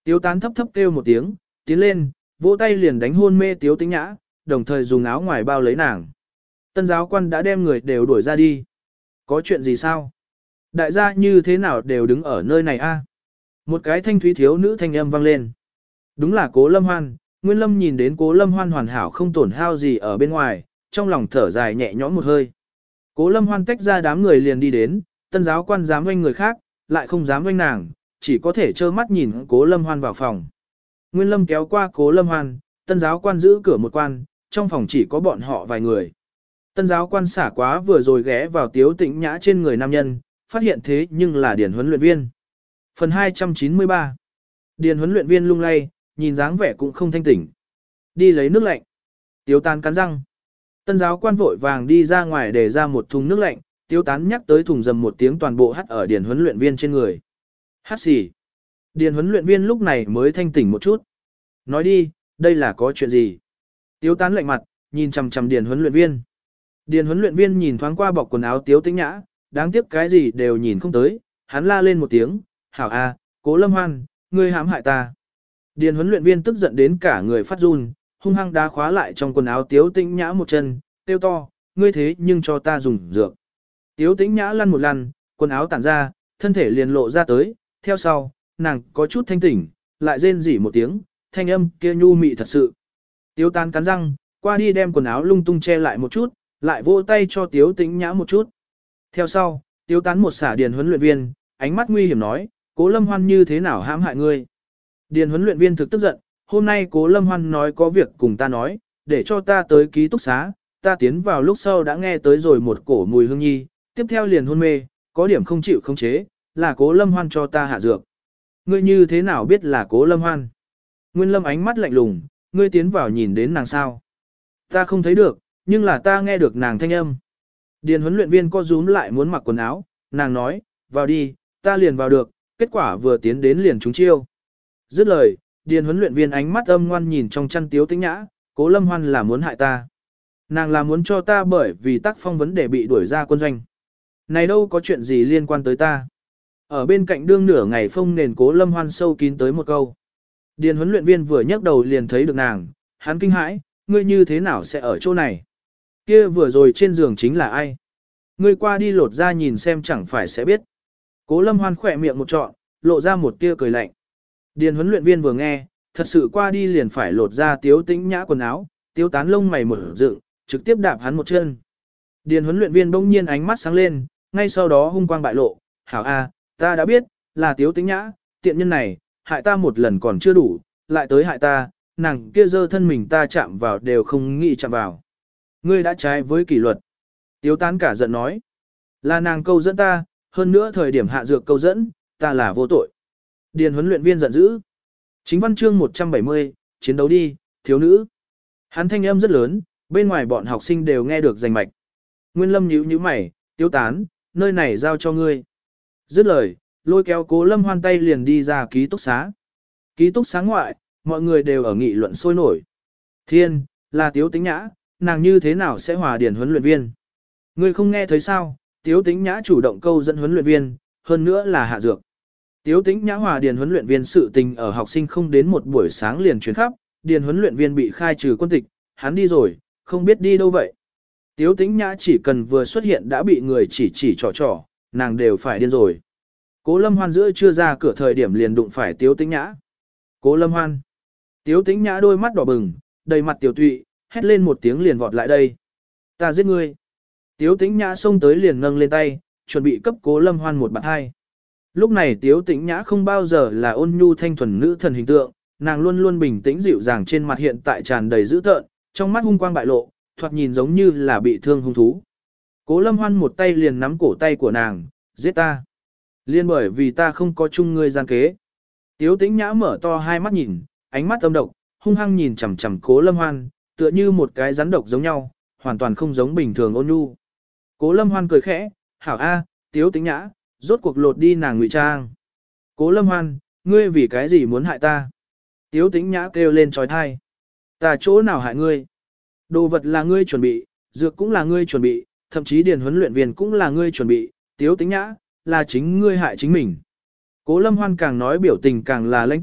Tiếu tán thấp thấp kêu một tiếng, tiến lên, vỗ tay liền đánh hôn mê Tiếu Tĩnh Nhã, đồng thời dùng áo ngoài bao lấy nàng. Tân giáo quan đã đem người đều đuổi ra đi. Có chuyện gì sao? Đại gia như thế nào đều đứng ở nơi này a? Một cái thanh thúy thiếu nữ thanh âm vang lên. Đúng là Cố Lâm Hoan. Nguyên Lâm nhìn đến Cố Lâm Hoan hoàn hảo không tổn hao gì ở bên ngoài, trong lòng thở dài nhẹ nhõm một hơi. Cố Lâm Hoan tách ra đám người liền đi đến, tân giáo quan dám oanh người khác, lại không dám oanh nàng, chỉ có thể trơ mắt nhìn Cố Lâm Hoan vào phòng. Nguyên Lâm kéo qua Cố Lâm Hoan, tân giáo quan giữ cửa một quan, trong phòng chỉ có bọn họ vài người. Tân giáo quan xả quá vừa rồi ghé vào Tiếu Tĩnh Nhã trên người nam nhân, phát hiện thế nhưng là điển huấn luyện viên. Phần hai trăm chín mươi ba. Điền huấn luyện viên lung lay, nhìn dáng vẻ cũng không thanh tỉnh. Đi lấy nước lạnh. Tiếu Tán cắn răng. Tân giáo quan vội vàng đi ra ngoài để ra một thùng nước lạnh, Tiếu Tán nhắc tới thùng dầm một tiếng toàn bộ hắt ở điền huấn luyện viên trên người. Hắt xì. Điền huấn luyện viên lúc này mới thanh tỉnh một chút. Nói đi, đây là có chuyện gì? Tiếu Tán lạnh mặt, nhìn chằm chằm điền huấn luyện viên. Điền huấn luyện viên nhìn thoáng qua bọc quần áo Tiếu Tĩnh Nhã, đáng tiếc cái gì đều nhìn không tới, hắn la lên một tiếng, hảo a, Cố Lâm Hoan, ngươi hãm hại ta. Điền huấn luyện viên tức giận đến cả người phát run, hung hăng đá khóa lại trong quần áo Tiếu Tĩnh Nhã một chân, tiêu to, ngươi thế nhưng cho ta dùng dược. Tiếu Tĩnh Nhã lăn một lần, quần áo tản ra, thân thể liền lộ ra tới, theo sau, nàng có chút thanh tỉnh, lại rên rỉ một tiếng, thanh âm kia nhu mị thật sự. Tiếu Tán cắn răng, qua đi đem quần áo lung tung che lại một chút, lại vỗ tay cho Tiếu Tĩnh Nhã một chút. Theo sau, Tiếu Tán một xả điền huấn luyện viên, ánh mắt nguy hiểm nói, Cố Lâm Hoan như thế nào hãm hại ngươi. Điền huấn luyện viên thực tức giận, hôm nay Cố Lâm Hoan nói có việc cùng ta nói, để cho ta tới ký túc xá, ta tiến vào lúc sau đã nghe tới rồi một cổ mùi hương nhi, tiếp theo liền hôn mê, có điểm không chịu không chế, là Cố Lâm Hoan cho ta hạ dược. Ngươi như thế nào biết là Cố Lâm Hoan? Nguyên Lâm ánh mắt lạnh lùng, ngươi tiến vào nhìn đến nàng sao? Ta không thấy được, nhưng là ta nghe được nàng thanh âm. Điền huấn luyện viên co rúm lại muốn mặc quần áo, nàng nói, vào đi, ta liền vào được, kết quả vừa tiến đến liền trúng chiêu. Dứt lời, điền huấn luyện viên ánh mắt âm ngoan nhìn trong chăn Tiếu Tĩnh Nhã, Cố Lâm Hoan là muốn hại ta. Nàng là muốn cho ta bởi vì tác phong vấn đề bị đuổi ra quân doanh. Này đâu có chuyện gì liên quan tới ta. Ở bên cạnh đương nửa ngày phông nền Cố Lâm Hoan sâu kín tới một câu. Điền huấn luyện viên vừa nhấc đầu liền thấy được nàng, hắn kinh hãi, ngươi như thế nào sẽ ở chỗ này? Kia vừa rồi trên giường chính là ai? Ngươi qua đi lột ra nhìn xem chẳng phải sẽ biết. Cố Lâm Hoan khỏe miệng một trọn, lộ ra một tia cười lạnh. Điền huấn luyện viên vừa nghe, thật sự qua đi liền phải lột ra Tiếu Tĩnh Nhã quần áo, Tiếu Tán lông mày mở dựng, trực tiếp đạp hắn một chân. Điền huấn luyện viên bỗng nhiên ánh mắt sáng lên, ngay sau đó hung quang bại lộ, hảo a, ta đã biết, là Tiếu Tĩnh Nhã, tiện nhân này, hại ta một lần còn chưa đủ, lại tới hại ta, nàng kia dơ thân mình ta chạm vào đều không nghĩ chạm vào. Ngươi đã trái với kỷ luật. Tiếu Tán cả giận nói, là nàng câu dẫn ta, hơn nữa thời điểm hạ dược câu dẫn, ta là vô tội. Điền huấn luyện viên giận dữ. Chính văn chương một trăm bảy mươi, chiến đấu đi, thiếu nữ. Hắn thanh âm rất lớn, bên ngoài bọn học sinh đều nghe được rành mạch. Nguyên Lâm nhíu nhíu mày, Tiếu Tán, nơi này giao cho ngươi. Dứt lời, lôi kéo Cố Lâm Hoan tay liền đi ra ký túc xá. Ký túc xá ngoại, mọi người đều ở nghị luận sôi nổi. Thiên, là Tiếu Tĩnh Nhã, nàng như thế nào sẽ hòa điền huấn luyện viên? Ngươi không nghe thấy sao? Tiếu Tĩnh Nhã chủ động câu dẫn huấn luyện viên, hơn nữa là hạ dược. Tiếu Tĩnh Nhã hòa điền huấn luyện viên sự tình ở học sinh không đến một buổi sáng liền truyền khắp, điền huấn luyện viên bị khai trừ quân tịch, hắn đi rồi, không biết đi đâu vậy. Tiếu Tĩnh Nhã chỉ cần vừa xuất hiện đã bị người chỉ chỉ trò trò, nàng đều phải điên rồi. Cố Lâm Hoan giữa chưa ra cửa thời điểm liền đụng phải Tiếu Tĩnh Nhã. Cố Lâm Hoan. Tiếu Tĩnh Nhã đôi mắt đỏ bừng, đầy mặt tiểu tụy, hét lên một tiếng liền vọt lại đây. Ta giết ngươi. Tiếu Tĩnh Nhã xông tới liền nâng lên tay, chuẩn bị cấp Cố Lâm Hoan một bạt hai. Lúc này Tiếu Tĩnh Nhã không bao giờ là ôn nhu thanh thuần nữ thần hình tượng, nàng luôn luôn bình tĩnh dịu dàng trên mặt hiện tại tràn đầy dữ tợn, trong mắt hung quang bại lộ, thoạt nhìn giống như là bị thương hung thú. Cố Lâm Hoan một tay liền nắm cổ tay của nàng, giết ta. Liên bởi vì ta không có chung ngươi gian kế. Tiếu Tĩnh Nhã mở to hai mắt nhìn, ánh mắt âm độc, hung hăng nhìn chằm chằm Cố Lâm Hoan, tựa như một cái rắn độc giống nhau, hoàn toàn không giống bình thường ôn nhu. Cố Lâm Hoan cười khẽ, hảo a, Tiếu Tĩnh Nhã, rốt cuộc lột đi nàng ngụy trang. Cố Lâm Hoan, ngươi vì cái gì muốn hại ta? Tiếu Tĩnh Nhã kêu lên trói thai. Ta chỗ nào hại ngươi? Đồ vật là ngươi chuẩn bị, dược cũng là ngươi chuẩn bị, thậm chí điền huấn luyện viên cũng là ngươi chuẩn bị, Tiếu Tĩnh Nhã, là chính ngươi hại chính mình. Cố Lâm Hoan càng nói biểu tình càng là lãnh túc,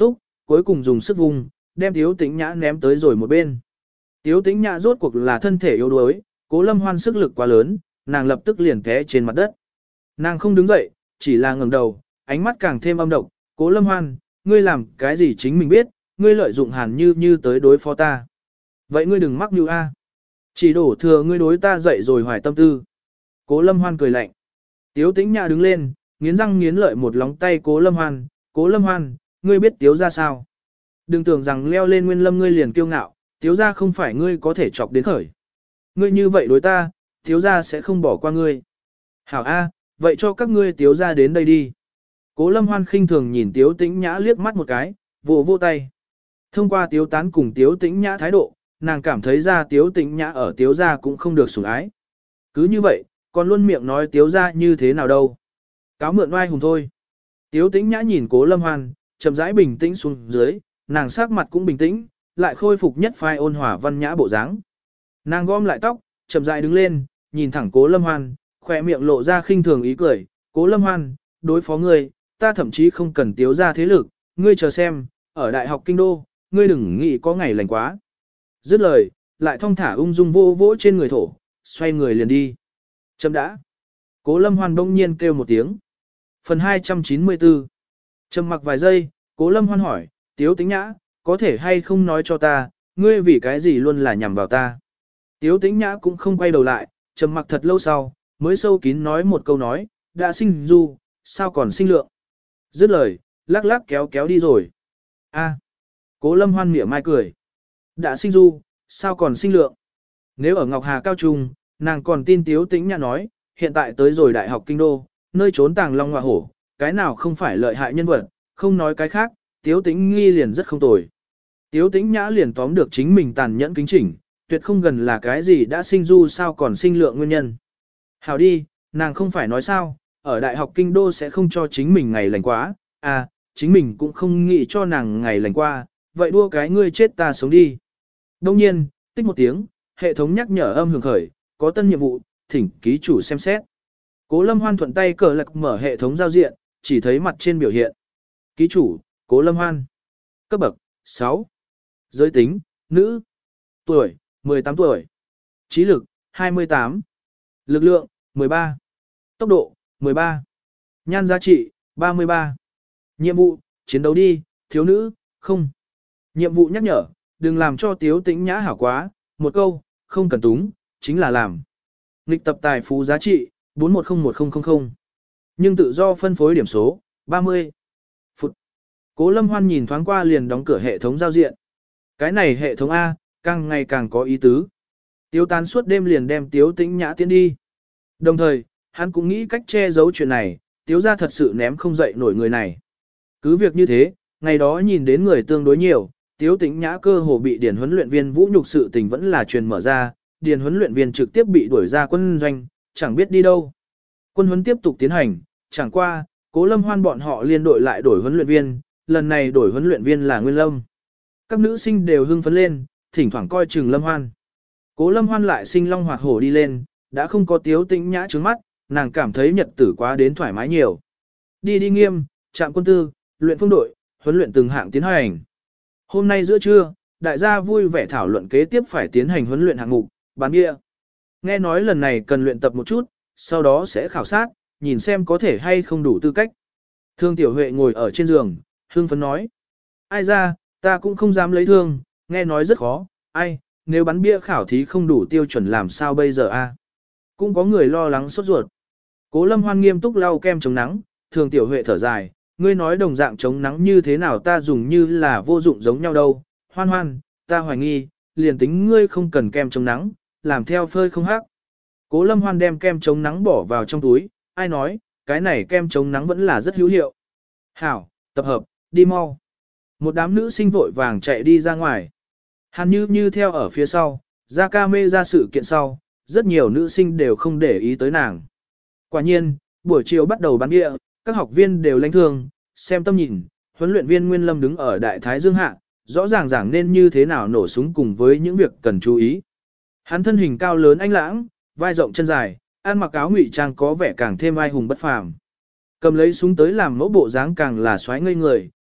cuối cùng dùng sức vùng, đem Tiếu Tĩnh Nhã ném tới rồi một bên. Tiếu Tĩnh Nhã rốt cuộc là thân thể yếu đuối, Cố Lâm Hoan sức lực quá lớn, nàng lập tức liền té trên mặt đất. Nàng không đứng dậy, chỉ là ngẩng đầu, ánh mắt càng thêm âm độc, Cố Lâm Hoan, ngươi làm cái gì chính mình biết, ngươi lợi dụng Hàn Như Như tới đối phó ta. Vậy ngươi đừng mắc mưu a. Chỉ đổ thừa ngươi đối ta dậy rồi hoài tâm tư. Cố Lâm Hoan cười lạnh. Tiếu Tĩnh Nhã đứng lên, nghiến răng nghiến lợi một lóng tay Cố Lâm Hoan, Cố Lâm Hoan, ngươi biết Tiếu ra sao? Đừng tưởng rằng leo lên Nguyên Lâm ngươi liền kiêu ngạo, Tiếu ra không phải ngươi có thể chọc đến khởi. Ngươi như vậy đối ta, Tiếu ra sẽ không bỏ qua ngươi. Hảo A, vậy cho các ngươi Tiếu ra đến đây đi. Cố Lâm Hoan khinh thường nhìn Tiếu Tĩnh Nhã liếc mắt một cái, vỗ vỗ tay. Thông qua Tiếu Tán cùng Tiếu Tĩnh Nhã thái độ, nàng cảm thấy ra Tiếu Tĩnh Nhã ở Tiếu gia cũng không được sủng ái. Cứ như vậy, còn luôn miệng nói Tiếu gia như thế nào đâu. Cáo mượn oai hùng thôi. Tiếu Tĩnh Nhã nhìn Cố Lâm Hoan, chậm rãi bình tĩnh xuống dưới, nàng sắc mặt cũng bình tĩnh, lại khôi phục nhất phai ôn hòa văn nhã bộ dáng. Nàng gom lại tóc, chậm rãi đứng lên, nhìn thẳng Cố Lâm Hoan, khỏe miệng lộ ra khinh thường ý cười, Cố Lâm Hoan, đối phó ngươi, ta thậm chí không cần Tiếu gia thế lực, ngươi chờ xem, ở Đại học Kinh Đô, ngươi đừng nghĩ có ngày lành quá. Dứt lời, lại thong thả ung dung vô vỗ trên người thổ, xoay người liền đi. Chấm đã. Cố Lâm Hoan bỗng nhiên kêu một tiếng. Phần hai trăm chín mươi tư. Trầm mặc vài giây, Cố Lâm Hoan hỏi, Tiếu Tĩnh Nhã, có thể hay không nói cho ta, ngươi vì cái gì luôn là nhằm vào ta. Tiếu Tĩnh Nhã cũng không quay đầu lại, trầm mặc thật lâu sau, mới sâu kín nói một câu nói, đã sinh du, sao còn sinh lượng. Dứt lời, lắc lắc kéo kéo đi rồi. A. Cố Lâm Hoan mỉa mai cười. Đã sinh du, sao còn sinh lượng. Nếu ở Ngọc Hà Cao Trung, nàng còn tin Tiếu Tĩnh Nhã nói, hiện tại tới rồi Đại học Kinh Đô, nơi trốn tàng long hoa hổ, cái nào không phải lợi hại nhân vật, không nói cái khác, Tiếu Tĩnh nghi liền rất không tồi. Tiếu Tĩnh Nhã liền tóm được chính mình tàn nhẫn kính chỉnh, tuyệt không gần là cái gì đã sinh du sao còn sinh lượng nguyên nhân. Hảo đi, nàng không phải nói sao, ở Đại học Kinh Đô sẽ không cho chính mình ngày lành quá, à, chính mình cũng không nghĩ cho nàng ngày lành qua, vậy đua cái ngươi chết ta sống đi. Đông nhiên, tích một tiếng, hệ thống nhắc nhở âm hưởng khởi, có tân nhiệm vụ, thỉnh ký chủ xem xét. Cố Lâm Hoan thuận tay cờ lạc mở hệ thống giao diện, chỉ thấy mặt trên biểu hiện. Ký chủ, Cố Lâm Hoan. Cấp bậc, sáu. Giới tính, nữ. Tuổi, mười tám tuổi. Trí lực, hai mươi tám. Lực lượng, mười ba. Tốc độ, mười ba. Nhan giá trị, ba mươi ba. Nhiệm vụ, chiến đấu đi, thiếu nữ, không. Nhiệm vụ nhắc nhở, đừng làm cho Tiếu Tĩnh Nhã hảo quá, một câu, không cần túng, chính là làm. Nghịch tập tài phú giá trị, bốn một không một không không không. Nhưng tự do phân phối điểm số, ba mươi. Phút. Cố Lâm Hoan nhìn thoáng qua liền đóng cửa hệ thống giao diện. Cái này hệ thống A, càng ngày càng có ý tứ. Tiếu Tán suốt đêm liền đem Tiếu Tĩnh Nhã tiến đi. Đồng thời, hắn cũng nghĩ cách che giấu chuyện này, Tiếu gia thật sự ném không dậy nổi người này. Cứ việc như thế, ngày đó nhìn đến người tương đối nhiều, Tiếu Tĩnh Nhã cơ hồ bị điển huấn luyện viên vũ nhục sự tình vẫn là truyền mở ra, điển huấn luyện viên trực tiếp bị đuổi ra quân doanh, chẳng biết đi đâu. Quân huấn tiếp tục tiến hành, chẳng qua, Cố Lâm Hoan bọn họ liên đội lại đổi huấn luyện viên, lần này đổi huấn luyện viên là Nguyên Lâm. Các nữ sinh đều hưng phấn lên, thỉnh thoảng coi chừng Lâm Hoan. Cố Lâm Hoan lại sinh long hoạt hổ đi lên, đã không có Tiếu Tĩnh Nhã trướng mắt, nàng cảm thấy nhật tử quá đến thoải mái nhiều. Đi đi nghiêm, trạm quân tư, luyện phương đội, huấn luyện từng hạng tiến hành. Hôm nay giữa trưa, đại gia vui vẻ thảo luận kế tiếp phải tiến hành huấn luyện hạng mục, bán bia. Nghe nói lần này cần luyện tập một chút, sau đó sẽ khảo sát, nhìn xem có thể hay không đủ tư cách. Thương Tiểu Huệ ngồi ở trên giường, hương phấn nói. Ai ra, ta cũng không dám lấy thương, nghe nói rất khó, ai, nếu bắn bia khảo thí không đủ tiêu chuẩn làm sao bây giờ a? Cũng có người lo lắng sốt ruột. Cố Lâm Hoan nghiêm túc lau kem chống nắng, Thường Tiểu Huệ thở dài, ngươi nói đồng dạng chống nắng như thế nào ta dùng như là vô dụng giống nhau đâu. Hoan Hoan, ta hoài nghi, liền tính ngươi không cần kem chống nắng, làm theo phơi không hắc. Cố Lâm Hoan đem kem chống nắng bỏ vào trong túi, ai nói, cái này kem chống nắng vẫn là rất hữu hiệu. Hảo, tập hợp, đi mau. Một đám nữ sinh vội vàng chạy đi ra ngoài. Hàn Như Như theo ở phía sau, ra ca mê ra sự kiện sau, rất nhiều nữ sinh đều không để ý tới nàng. Quả nhiên, buổi chiều bắt đầu bắn địa, các học viên đều lãnh thương, xem tâm nhìn, huấn luyện viên Nguyên Lâm đứng ở Đại Thái Dương hạ, rõ ràng giảng nên như thế nào nổ súng cùng với những việc cần chú ý. Hắn thân hình cao lớn anh lãng, vai rộng chân dài, ăn mặc áo ngụy trang có vẻ càng thêm ai hùng bất phàm. Cầm lấy súng tới làm mẫu bộ dáng càng là xoáy ngây người,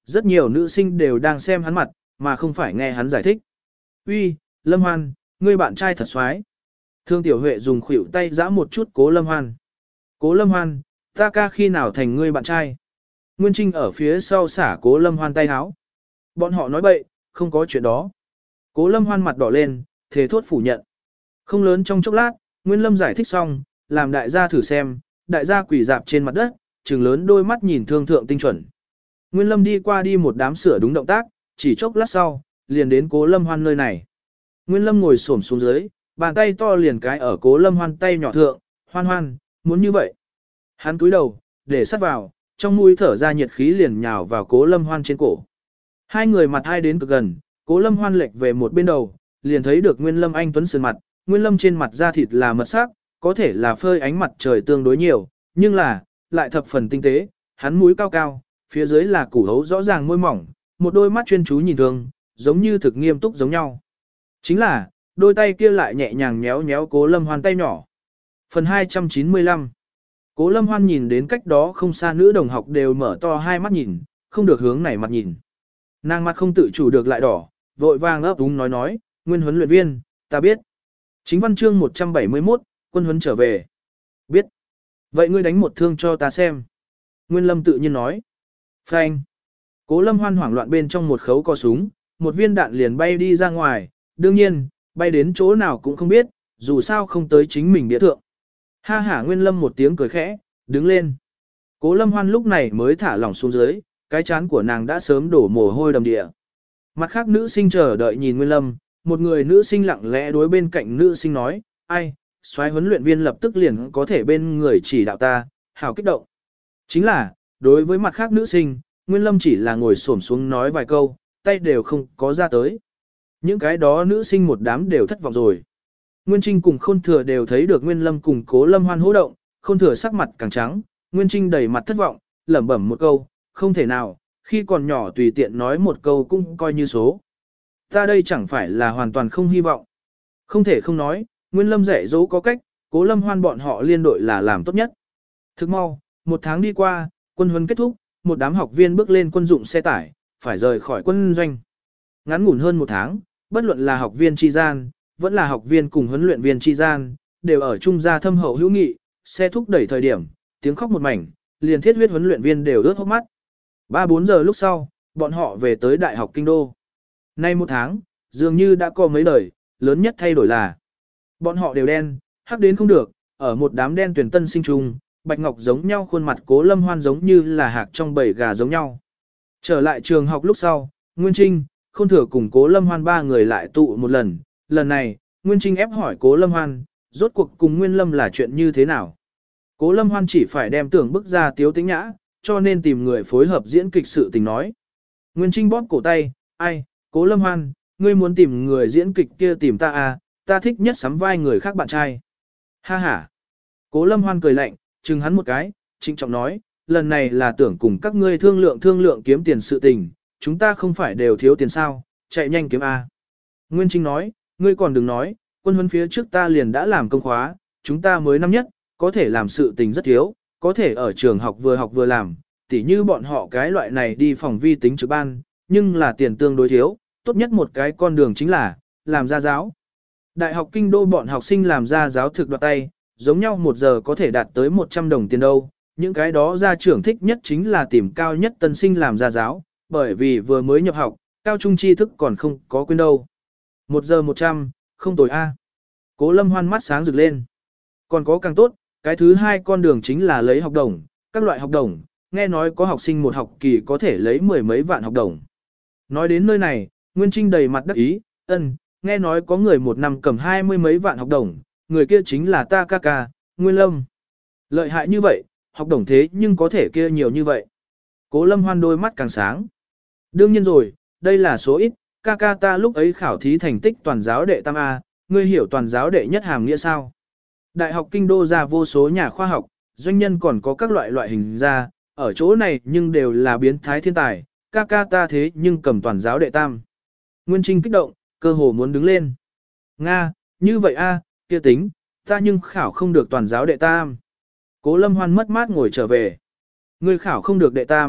rất nhiều nữ sinh đều đang xem hắn mặt, mà không phải nghe hắn giải thích. Uy, Lâm Hoan, ngươi bạn trai thật xoái. Thương Tiểu Huệ dùng khuỷu tay giã một chút Cố Lâm Hoan. Cố Lâm Hoan, ta ca khi nào thành ngươi bạn trai? Nguyên Trinh ở phía sau xả Cố Lâm Hoan tay háo. Bọn họ nói bậy, không có chuyện đó. Cố Lâm Hoan mặt đỏ lên, thề thốt phủ nhận. Không lớn trong chốc lát, Nguyên Lâm giải thích xong, làm đại gia thử xem, đại gia quỳ dạp trên mặt đất, trừng lớn đôi mắt nhìn Thương Thượng tinh chuẩn. Nguyên Lâm đi qua đi một đám sửa đúng động tác, chỉ chốc lát sau, liền đến Cố Lâm Hoan nơi này. Nguyên Lâm ngồi xổm xuống dưới, bàn tay to liền cái ở Cố Lâm Hoan tay nhỏ thượng, Hoan Hoan, muốn như vậy. Hắn cúi đầu, để sát vào, trong mũi thở ra nhiệt khí liền nhào vào Cố Lâm Hoan trên cổ. Hai người mặt hai đến cực gần, Cố Lâm Hoan lệch về một bên đầu, liền thấy được Nguyên Lâm anh tuấn sườn mặt, Nguyên Lâm trên mặt da thịt là mật sắc, có thể là phơi ánh mặt trời tương đối nhiều, nhưng là, lại thập phần tinh tế, hắn mũi cao cao, phía dưới là củ hấu rõ ràng môi mỏng, một đôi mắt chuyên chú nhìn thường, giống như thực nghiêm túc giống nhau. Chính là, đôi tay kia lại nhẹ nhàng nhéo nhéo Cố Lâm Hoan tay nhỏ. Phần hai trăm chín mươi lăm. Cố Lâm Hoan nhìn đến cách đó không xa nữ đồng học đều mở to hai mắt nhìn, không được hướng này mặt nhìn. Nàng mặt không tự chủ được lại đỏ, vội vàng ấp úng nói nói, Nguyên huấn luyện viên, ta biết. Chính văn chương một trăm bảy mươi mốt, quân huấn trở về. Biết. Vậy ngươi đánh một thương cho ta xem. Nguyên Lâm tự nhiên nói. Phanh. Cố Lâm Hoan hoảng loạn bên trong một khấu co súng, một viên đạn liền bay đi ra ngoài, đương nhiên, bay đến chỗ nào cũng không biết, dù sao không tới chính mình địa thượng. Ha hả Nguyên Lâm một tiếng cười khẽ, đứng lên. Cố Lâm Hoan lúc này mới thả lỏng xuống dưới, cái chán của nàng đã sớm đổ mồ hôi đầm địa. Mặt khác nữ sinh chờ đợi nhìn Nguyên Lâm, một người nữ sinh lặng lẽ đối bên cạnh nữ sinh nói, ai, soái huấn luyện viên lập tức liền có thể bên người chỉ đạo ta, hào kích động. Chính là, đối với mặt khác nữ sinh, Nguyên Lâm chỉ là ngồi xổm xuống nói vài câu, tay đều không có ra tới. Những cái đó nữ sinh một đám đều thất vọng rồi. Nguyên Trinh cùng Khôn Thừa đều thấy được Nguyên Lâm cùng Cố Lâm Hoan hô động, Khôn Thừa sắc mặt càng trắng, Nguyên Trinh đầy mặt thất vọng, lẩm bẩm một câu, không thể nào, khi còn nhỏ tùy tiện nói một câu cũng coi như số. Ta đây chẳng phải là hoàn toàn không hy vọng. Không thể không nói, Nguyên Lâm dạy dỗ có cách, Cố Lâm Hoan bọn họ liên đội là làm tốt nhất. Thức mau, một tháng đi qua, quân huấn kết thúc, một đám học viên bước lên quân dụng xe tải, phải rời khỏi quân doanh. Ngắn ngủn hơn một tháng, bất luận là học viên tri gian, vẫn là học viên cùng huấn luyện viên tri gian, đều ở chung gia thâm hậu hữu nghị, xe thúc đẩy thời điểm, tiếng khóc một mảnh, liền thiết huyết huấn luyện viên đều ướt hốc mắt. ba bốn giờ lúc sau, bọn họ về tới Đại học Kinh Đô. Nay một tháng, dường như đã có mấy đời, lớn nhất thay đổi là bọn họ đều đen, hắc đến không được, ở một đám đen tuyển tân sinh trùng, bạch ngọc giống nhau khuôn mặt Cố Lâm Hoan giống như là hạc trong bầy gà giống nhau. Trở lại trường học lúc sau, Nguyên Trinh, Khôn Thừa cùng Cố Lâm Hoan ba người lại tụ một lần, lần này, Nguyên Trinh ép hỏi Cố Lâm Hoan, rốt cuộc cùng Nguyên Lâm là chuyện như thế nào. Cố Lâm Hoan chỉ phải đem tưởng bức ra Tiếu Tĩnh Nhã, cho nên tìm người phối hợp diễn kịch sự tình nói. Nguyên Trinh bóp cổ tay, ai, Cố Lâm Hoan, ngươi muốn tìm người diễn kịch kia tìm ta à, ta thích nhất sắm vai người khác bạn trai. Ha ha. Cố Lâm Hoan cười lạnh, chừng hắn một cái, trịnh trọng nói, lần này là tưởng cùng các ngươi thương lượng thương lượng kiếm tiền sự tình, chúng ta không phải đều thiếu tiền sao, chạy nhanh kiếm A. Nguyên Trinh nói, ngươi còn đừng nói, quân huấn phía trước ta liền đã làm công khóa, chúng ta mới năm nhất, có thể làm sự tình rất thiếu, có thể ở trường học vừa học vừa làm, tỉ như bọn họ cái loại này đi phòng vi tính trực ban, nhưng là tiền tương đối thiếu, tốt nhất một cái con đường chính là, làm gia giáo. Đại học Kinh Đô bọn học sinh làm gia giáo thực đoạt tay, giống nhau một giờ có thể đạt tới một trăm đồng tiền đâu, những cái đó gia trưởng thích nhất chính là tìm cao nhất tân sinh làm gia giáo, bởi vì vừa mới nhập học, cao trung tri thức còn không có quên đâu. Một giờ một trăm, không tồi a. Cố Lâm Hoan mắt sáng rực lên. Còn có càng tốt, cái thứ hai con đường chính là lấy học đồng, các loại học đồng, nghe nói có học sinh một học kỳ có thể lấy mười mấy vạn học đồng. Nói đến nơi này, Nguyên Trinh đầy mặt đắc ý, ân, nghe nói có người một năm cầm hai mươi mấy vạn học đồng, người kia chính là ta ca ca, Nguyên Lâm. Lợi hại như vậy, học đồng thế nhưng có thể kia nhiều như vậy. Cố Lâm Hoan đôi mắt càng sáng. Đương nhiên rồi, đây là số ít, ca ca ta lúc ấy khảo thí thành tích toàn giáo đệ tam A, ngươi hiểu toàn giáo đệ nhất hàm nghĩa sao? Đại học Kinh Đô ra vô số nhà khoa học, doanh nhân còn có các loại loại hình ra, ở chỗ này nhưng đều là biến thái thiên tài, ca ca ta thế nhưng cầm toàn giáo đệ tam. Nguyên Trinh kích động, cơ hồ muốn đứng lên. Nga, như vậy a, kia tính, ta nhưng khảo không được toàn giáo đệ tam. Cố Lâm Hoan mất mát ngồi trở về. Ngươi khảo không được đệ tam,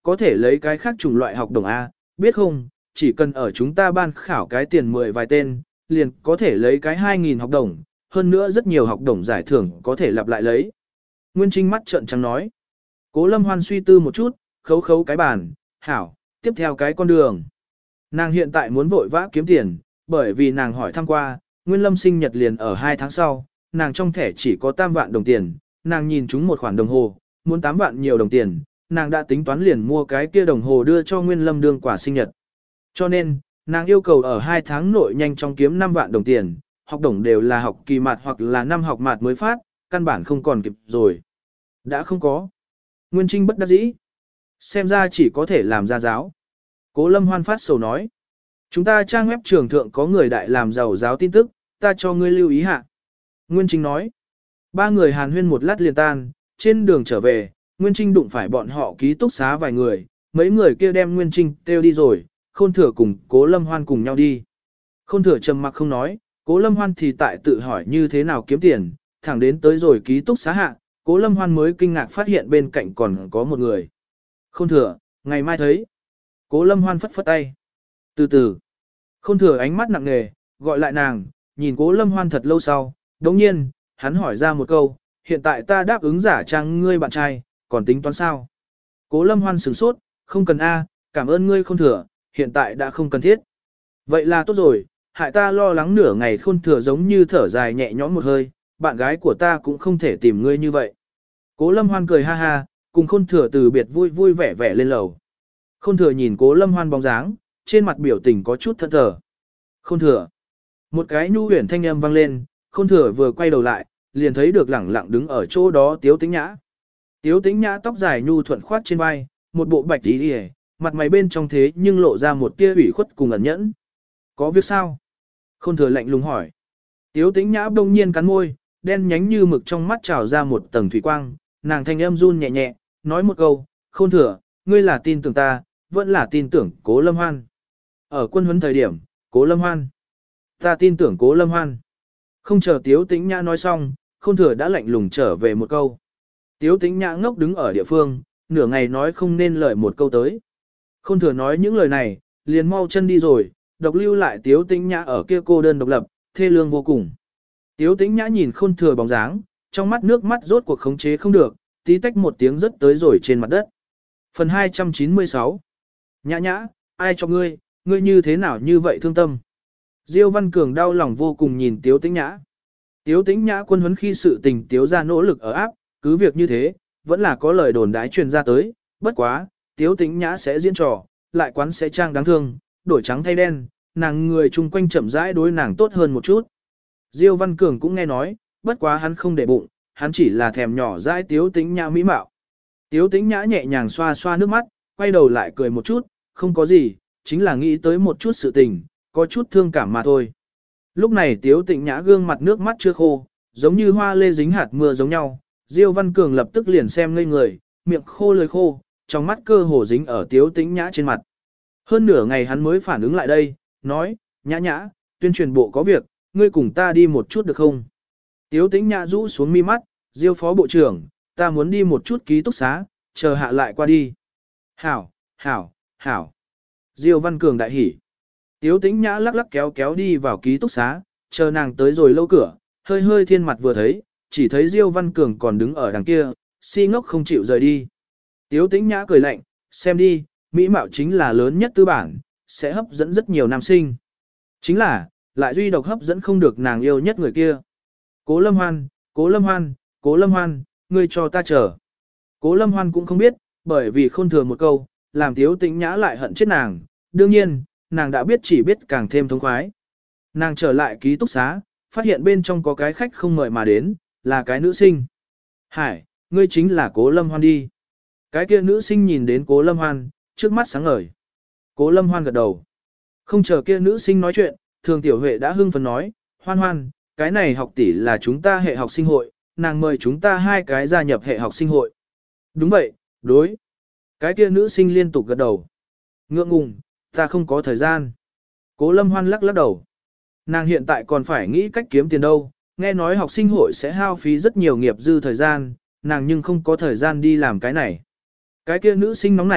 có thể lấy cái khác chủng loại học đồng A, biết không, chỉ cần ở chúng ta ban khảo cái tiền mười vài tên, liền có thể lấy cái hai nghìn học đồng, hơn nữa rất nhiều học đồng giải thưởng có thể lặp lại lấy. Nguyên Trinh mắt trợn trắng nói. Cố Lâm Hoan suy tư một chút, khấu khấu cái bàn, hảo, tiếp theo cái con đường. Nàng hiện tại muốn vội vã kiếm tiền, bởi vì nàng hỏi thăm qua, Nguyên Lâm sinh nhật liền ở hai tháng sau, nàng trong thẻ chỉ có tam vạn đồng tiền, nàng nhìn chúng một khoản đồng hồ, muốn tám vạn nhiều đồng tiền, nàng đã tính toán liền mua cái kia đồng hồ đưa cho Nguyên Lâm đương quà sinh nhật. Cho nên, nàng yêu cầu ở hai tháng nội nhanh chóng kiếm năm vạn đồng tiền, học đồng đều là học kỳ mạt hoặc là năm học mạt mới phát, căn bản không còn kịp rồi. Đã không có. Nguyên Trinh bất đắc dĩ. Xem ra chỉ có thể làm gia giáo. Cố Lâm Hoan phát sầu nói. Chúng ta trang web trường thượng có người đại làm giàu giáo tin tức, ta cho ngươi lưu ý hạ. Nguyên Trinh nói. Ba người hàn huyên một lát liền tan, trên đường trở về, Nguyên Trinh đụng phải bọn họ ký túc xá vài người, mấy người kia đem Nguyên Trinh kêu đi rồi, Khôn Thừa cùng Cố Lâm Hoan cùng nhau đi. Khôn Thừa trầm mặc không nói, Cố Lâm Hoan thì tại tự hỏi như thế nào kiếm tiền, thẳng đến tới rồi ký túc xá hạ, Cố Lâm Hoan mới kinh ngạc phát hiện bên cạnh còn có một người. Khôn Thừa, ngày mai thấy. Cố Lâm Hoan phất phất tay. Từ từ. Khôn Thừa ánh mắt nặng nề, gọi lại nàng, nhìn Cố Lâm Hoan thật lâu sau, đồng nhiên, hắn hỏi ra một câu, hiện tại ta đáp ứng giả trang ngươi bạn trai, còn tính toán sao? Cố Lâm Hoan sửng sốt, không cần A, cảm ơn ngươi Khôn Thừa, hiện tại đã không cần thiết. Vậy là tốt rồi, hại ta lo lắng nửa ngày Khôn Thừa giống như thở dài nhẹ nhõm một hơi, bạn gái của ta cũng không thể tìm ngươi như vậy. Cố Lâm Hoan cười ha ha, cùng Khôn Thừa từ biệt vui vui vẻ vẻ lên lầu. Khôn Thừa nhìn Cố Lâm Hoan bóng dáng, trên mặt biểu tình có chút thẫn thờ. Khôn Thừa. Một cái nhu huyền thanh âm vang lên, Khôn Thừa vừa quay đầu lại, liền thấy được lẳng lặng đứng ở chỗ đó Tiếu Tĩnh Nhã. Tiếu Tĩnh Nhã tóc dài nhu thuận khoát trên vai, một bộ bạch tí đi, mặt mày bên trong thế nhưng lộ ra một tia ủy khuất cùng ẩn nhẫn. Có việc sao? Khôn Thừa lạnh lùng hỏi. Tiếu Tĩnh Nhã đông nhiên cắn môi, đen nhánh như mực trong mắt trào ra một tầng thủy quang, nàng thanh âm run nhẹ nhẹ, nói một câu, Khôn Thừa, ngươi là tin tưởng ta, vẫn là tin tưởng Cố Lâm Hoan. Ở quân huấn thời điểm, Cố Lâm Hoan. Ta tin tưởng Cố Lâm Hoan. Không chờ Tiếu Tĩnh Nhã nói xong, Khôn Thừa đã lạnh lùng trở về một câu. Tiếu Tĩnh Nhã ngốc đứng ở địa phương, nửa ngày nói không nên lời một câu tới. Khôn Thừa nói những lời này, liền mau chân đi rồi, độc lưu lại Tiếu Tĩnh Nhã ở kia cô đơn độc lập, thê lương vô cùng. Tiếu Tĩnh Nhã nhìn Khôn Thừa bóng dáng, trong mắt nước mắt rốt cuộc khống chế không được, tí tách một tiếng rớt tới rồi trên mặt đất. Phần hai trăm chín mươi sáu. Nhã Nhã, ai cho ngươi, ngươi như thế nào như vậy thương tâm? Diêu Văn Cường đau lòng vô cùng nhìn Tiếu Tĩnh Nhã. Tiếu Tĩnh Nhã quân huấn khi sự tình Tiếu ra nỗ lực ở áp, cứ việc như thế, vẫn là có lời đồn đái truyền ra tới, bất quá, Tiếu Tĩnh Nhã sẽ diễn trò, lại quán sẽ trang đáng thương, đổi trắng thay đen, nàng người chung quanh chậm rãi đối nàng tốt hơn một chút. Diêu Văn Cường cũng nghe nói, bất quá hắn không để bụng, hắn chỉ là thèm nhỏ dãi Tiếu Tĩnh Nhã mỹ mạo. Tiếu Tĩnh Nhã nhẹ nhàng xoa xoa nước mắt, quay đầu lại cười một chút, không có gì, chính là nghĩ tới một chút sự tình, có chút thương cảm mà thôi. Lúc này Tiếu Tĩnh Nhã gương mặt nước mắt chưa khô, giống như hoa lê dính hạt mưa giống nhau. Diêu Văn Cường lập tức liền xem ngây người, miệng khô lưỡi khô, trong mắt cơ hồ dính ở Tiếu Tĩnh Nhã trên mặt. Hơn nửa ngày hắn mới phản ứng lại đây, nói, Nhã Nhã, tuyên truyền bộ có việc, ngươi cùng ta đi một chút được không? Tiếu Tĩnh Nhã rũ xuống mi mắt, Diêu phó bộ trưởng, ta muốn đi một chút ký túc xá, chờ hạ lại qua đi. Hảo, hảo, hảo. Diêu Văn Cường đại hỉ. Tiếu Tĩnh Nhã lắc lắc kéo kéo đi vào ký túc xá, chờ nàng tới rồi lâu cửa, hơi hơi thiên mặt vừa thấy, chỉ thấy Diêu Văn Cường còn đứng ở đằng kia, si ngốc không chịu rời đi. Tiếu Tĩnh Nhã cười lạnh, xem đi, mỹ mạo chính là lớn nhất tư bản, sẽ hấp dẫn rất nhiều nam sinh. Chính là, lại duy độc hấp dẫn không được nàng yêu nhất người kia. Cố Lâm Hoan, Cố Lâm Hoan, Cố Lâm Hoan, ngươi cho ta chờ. Cố Lâm Hoan cũng không biết, bởi vì Khôn Thừa một câu, làm Tiếu Tĩnh Nhã lại hận chết nàng, đương nhiên, nàng đã biết chỉ biết càng thêm thống khoái. Nàng trở lại ký túc xá, phát hiện bên trong có cái khách không mời mà đến, là cái nữ sinh. Hải, ngươi chính là Cố Lâm Hoan đi. Cái kia nữ sinh nhìn đến Cố Lâm Hoan, trước mắt sáng ngời. Cố Lâm Hoan gật đầu. Không chờ kia nữ sinh nói chuyện, Thường Tiểu Huệ đã hưng phấn nói, Hoan Hoan, cái này học tỷ là chúng ta hệ học sinh hội, nàng mời chúng ta hai cái gia nhập hệ học sinh hội. Đúng vậy, đối. Cái kia nữ sinh liên tục gật đầu. Ngượng ngùng, ta không có thời gian. Cố Lâm Hoan lắc lắc đầu. Nàng hiện tại còn phải nghĩ cách kiếm tiền đâu, nghe nói học sinh hội sẽ hao phí rất nhiều nghiệp dư thời gian, nàng nhưng không có thời gian đi làm cái này. Cái kia nữ sinh nóng nảy,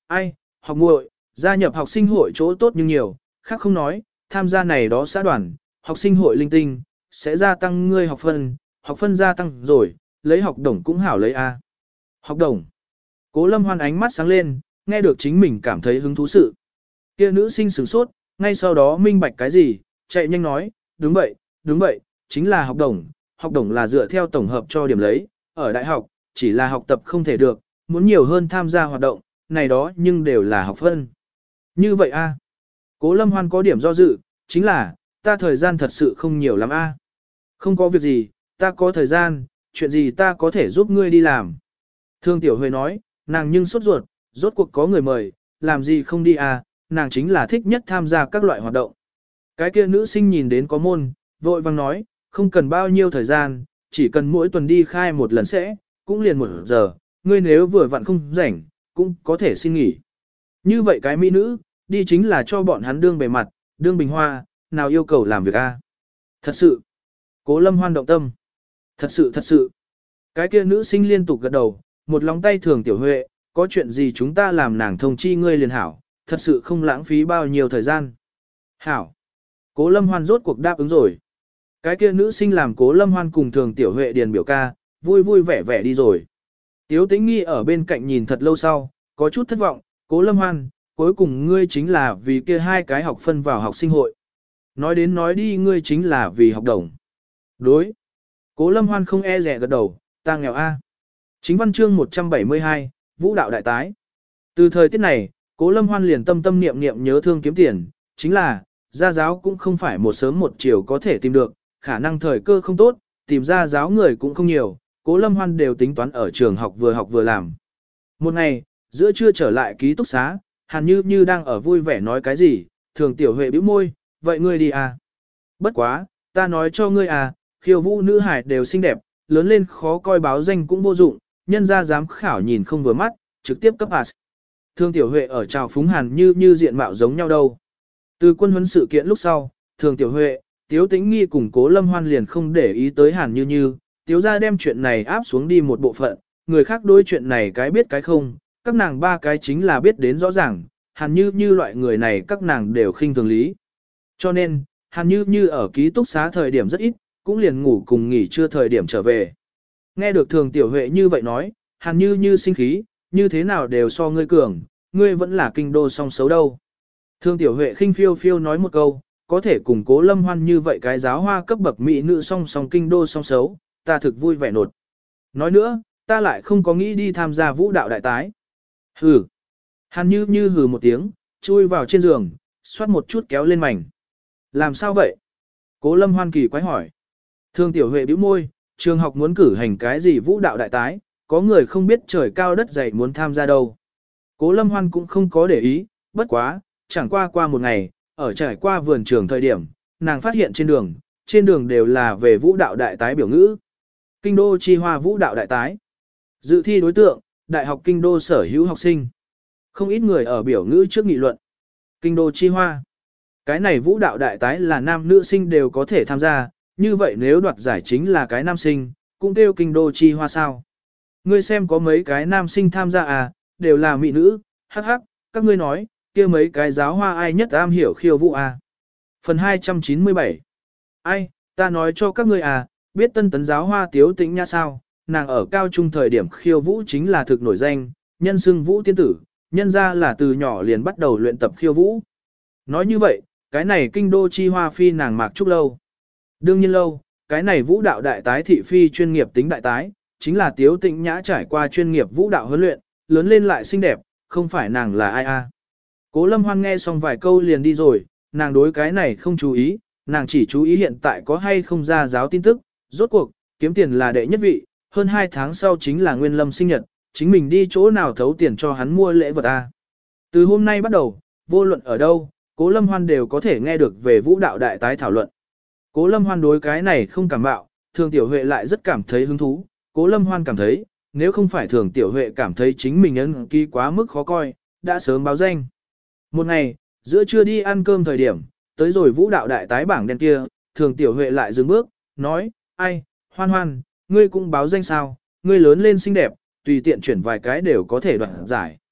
Ai, học muội, gia nhập học sinh hội chỗ tốt nhưng nhiều, khác không nói, tham gia này đó xã đoàn, học sinh hội linh tinh, sẽ gia tăng ngươi học phân, học phân gia tăng rồi, lấy học đồng cũng hảo lấy A. Học đồng. Cố Lâm Hoan ánh mắt sáng lên, nghe được chính mình cảm thấy hứng thú sự. Kia nữ sinh sửng sốt, ngay sau đó minh bạch cái gì, chạy nhanh nói, đúng vậy, đúng vậy, chính là học đồng, học đồng là dựa theo tổng hợp cho điểm lấy, ở đại học, chỉ là học tập không thể được, muốn nhiều hơn tham gia hoạt động, này đó nhưng đều là học phân. Như vậy a? Cố Lâm Hoan có điểm do dự, chính là, ta thời gian thật sự không nhiều lắm a. Không có việc gì, ta có thời gian, chuyện gì ta có thể giúp ngươi đi làm. Thương Tiểu Huệ nói, nàng nhưng sốt ruột, rốt cuộc có người mời, làm gì không đi à, nàng chính là thích nhất tham gia các loại hoạt động. Cái kia nữ sinh nhìn đến có môn, vội vang nói, không cần bao nhiêu thời gian, chỉ cần mỗi tuần đi khai một lần sẽ, cũng liền một giờ, ngươi nếu vừa vặn không rảnh, cũng có thể xin nghỉ. Như vậy cái mỹ nữ, đi chính là cho bọn hắn đương bề mặt, đương bình hoa, nào yêu cầu làm việc a? Thật sự. Cố Lâm Hoan động tâm. Thật sự thật sự. Cái kia nữ sinh liên tục gật đầu, một lòng tay thường Tiểu Huệ, có chuyện gì chúng ta làm nàng thông chi ngươi liền hảo, thật sự không lãng phí bao nhiêu thời gian. Hảo. Cố Lâm Hoan rốt cuộc đáp ứng rồi. Cái kia nữ sinh làm Cố Lâm Hoan cùng thường Tiểu Huệ điền biểu ca, vui vui vẻ vẻ đi rồi. Tiếu Tĩnh Nghi ở bên cạnh nhìn thật lâu sau, có chút thất vọng, Cố Lâm Hoan, cuối cùng ngươi chính là vì kia hai cái học phân vào học sinh hội. Nói đến nói đi ngươi chính là vì học đồng. Đối. Cố Lâm Hoan không e rẻ gật đầu, ta nghèo a. Chính văn chương một trăm bảy mươi hai, Vũ đạo đại tái. Từ thời tiết này, Cố Lâm Hoan liền tâm tâm niệm niệm nhớ thương kiếm tiền, chính là, gia giáo cũng không phải một sớm một chiều có thể tìm được, khả năng thời cơ không tốt, tìm gia giáo người cũng không nhiều, Cố Lâm Hoan đều tính toán ở trường học vừa học vừa làm. Một ngày, giữa trưa trở lại ký túc xá, Hàn Như Như đang ở vui vẻ nói cái gì, thường Tiểu Huệ bĩu môi, vậy ngươi đi à? Bất quá, ta nói cho ngươi à, khiêu vũ nữ hải đều xinh đẹp, lớn lên khó coi báo danh cũng vô dụng, nhân ra giám khảo nhìn không vừa mắt, trực tiếp cấp pass. Thường Tiểu Huệ ở trào phúng Hàn Như Như diện mạo giống nhau đâu. Từ quân huấn sự kiện lúc sau, Thường Tiểu Huệ, Tiếu Tĩnh Nghi cùng Cố Lâm Hoan liền không để ý tới Hàn Như Như, Tiếu ra đem chuyện này áp xuống đi một bộ phận, người khác đối chuyện này cái biết cái không, các nàng ba cái chính là biết đến rõ ràng, Hàn Như Như loại người này các nàng đều khinh thường lý. Cho nên, Hàn Như Như ở ký túc xá thời điểm rất ít, cũng liền ngủ cùng nghỉ trưa thời điểm trở về. Nghe được Thường Tiểu Huệ như vậy nói, Hàn Như Như sinh khí, như thế nào đều so ngươi cường, ngươi vẫn là kinh đô song xấu đâu. Thường Tiểu Huệ khinh phiêu phiêu nói một câu, có thể cùng Cố Lâm Hoan như vậy cái giáo hoa cấp bậc mỹ nữ song song kinh đô song xấu, ta thực vui vẻ nột. Nói nữa, ta lại không có nghĩ đi tham gia vũ đạo đại tái. Hừ. Hàn Như Như hừ một tiếng, chui vào trên giường, xoát một chút kéo lên mảnh. Làm sao vậy? Cố Lâm Hoan kỳ quái hỏi. Thường Tiểu Huệ bĩu môi, trường học muốn cử hành cái gì vũ đạo đại tái, có người không biết trời cao đất dày muốn tham gia đâu. Cố Lâm Hoan cũng không có để ý, bất quá, chẳng qua qua một ngày, ở trải qua vườn trường thời điểm, nàng phát hiện trên đường, trên đường đều là về vũ đạo đại tái biểu ngữ. Kinh đô chi hoa vũ đạo đại tái. Dự thi đối tượng, Đại học Kinh đô sở hữu học sinh. Không ít người ở biểu ngữ trước nghị luận. Kinh đô chi hoa. Cái này vũ đạo đại tái là nam nữ sinh đều có thể tham gia, như vậy nếu đoạt giải chính là cái nam sinh, cũng kêu kinh đô chi hoa sao. Ngươi xem có mấy cái nam sinh tham gia à, đều là mỹ nữ, hắc hắc, các ngươi nói, kia mấy cái giáo hoa ai nhất am hiểu khiêu vũ à. Phần hai trăm chín mươi bảy. Ai, ta nói cho các ngươi à, biết tân tấn giáo hoa Tiếu Tĩnh Nhã sao, nàng ở cao trung thời điểm khiêu vũ chính là thực nổi danh, nhân xưng vũ tiên tử, nhân ra là từ nhỏ liền bắt đầu luyện tập khiêu vũ. Nói như vậy, cái này kinh đô chi hoa phi nàng Mạc Trúc Lâu. Đương nhiên lâu, cái này vũ đạo đại tái thị phi chuyên nghiệp tính đại tái, chính là Tiếu Tĩnh Nhã trải qua chuyên nghiệp vũ đạo huấn luyện, lớn lên lại xinh đẹp, không phải nàng là ai a. Cố Lâm Hoan nghe xong vài câu liền đi rồi, nàng đối cái này không chú ý, nàng chỉ chú ý hiện tại có hay không ra giáo tin tức, rốt cuộc, kiếm tiền là đệ nhất vị, hơn hai tháng sau chính là Nguyên Lâm sinh nhật, chính mình đi chỗ nào thấu tiền cho hắn mua lễ vật a. Từ hôm nay bắt đầu, vô luận ở đâu, Cố Lâm Hoan đều có thể nghe được về vũ đạo đại tái thảo luận. Cố Lâm Hoan đối cái này không cảm bạo, Thường Tiểu Huệ lại rất cảm thấy hứng thú. Cố Lâm Hoan cảm thấy, nếu không phải Thường Tiểu Huệ cảm thấy chính mình ấn ký quá mức khó coi, đã sớm báo danh. Một ngày, giữa trưa đi ăn cơm thời điểm, tới rồi vũ đạo đại tái bảng đen kia, Thường Tiểu Huệ lại dừng bước, nói, ai, Hoan Hoan, ngươi cũng báo danh sao, ngươi lớn lên xinh đẹp, tùy tiện chuyển vài cái đều có thể đoạt giải.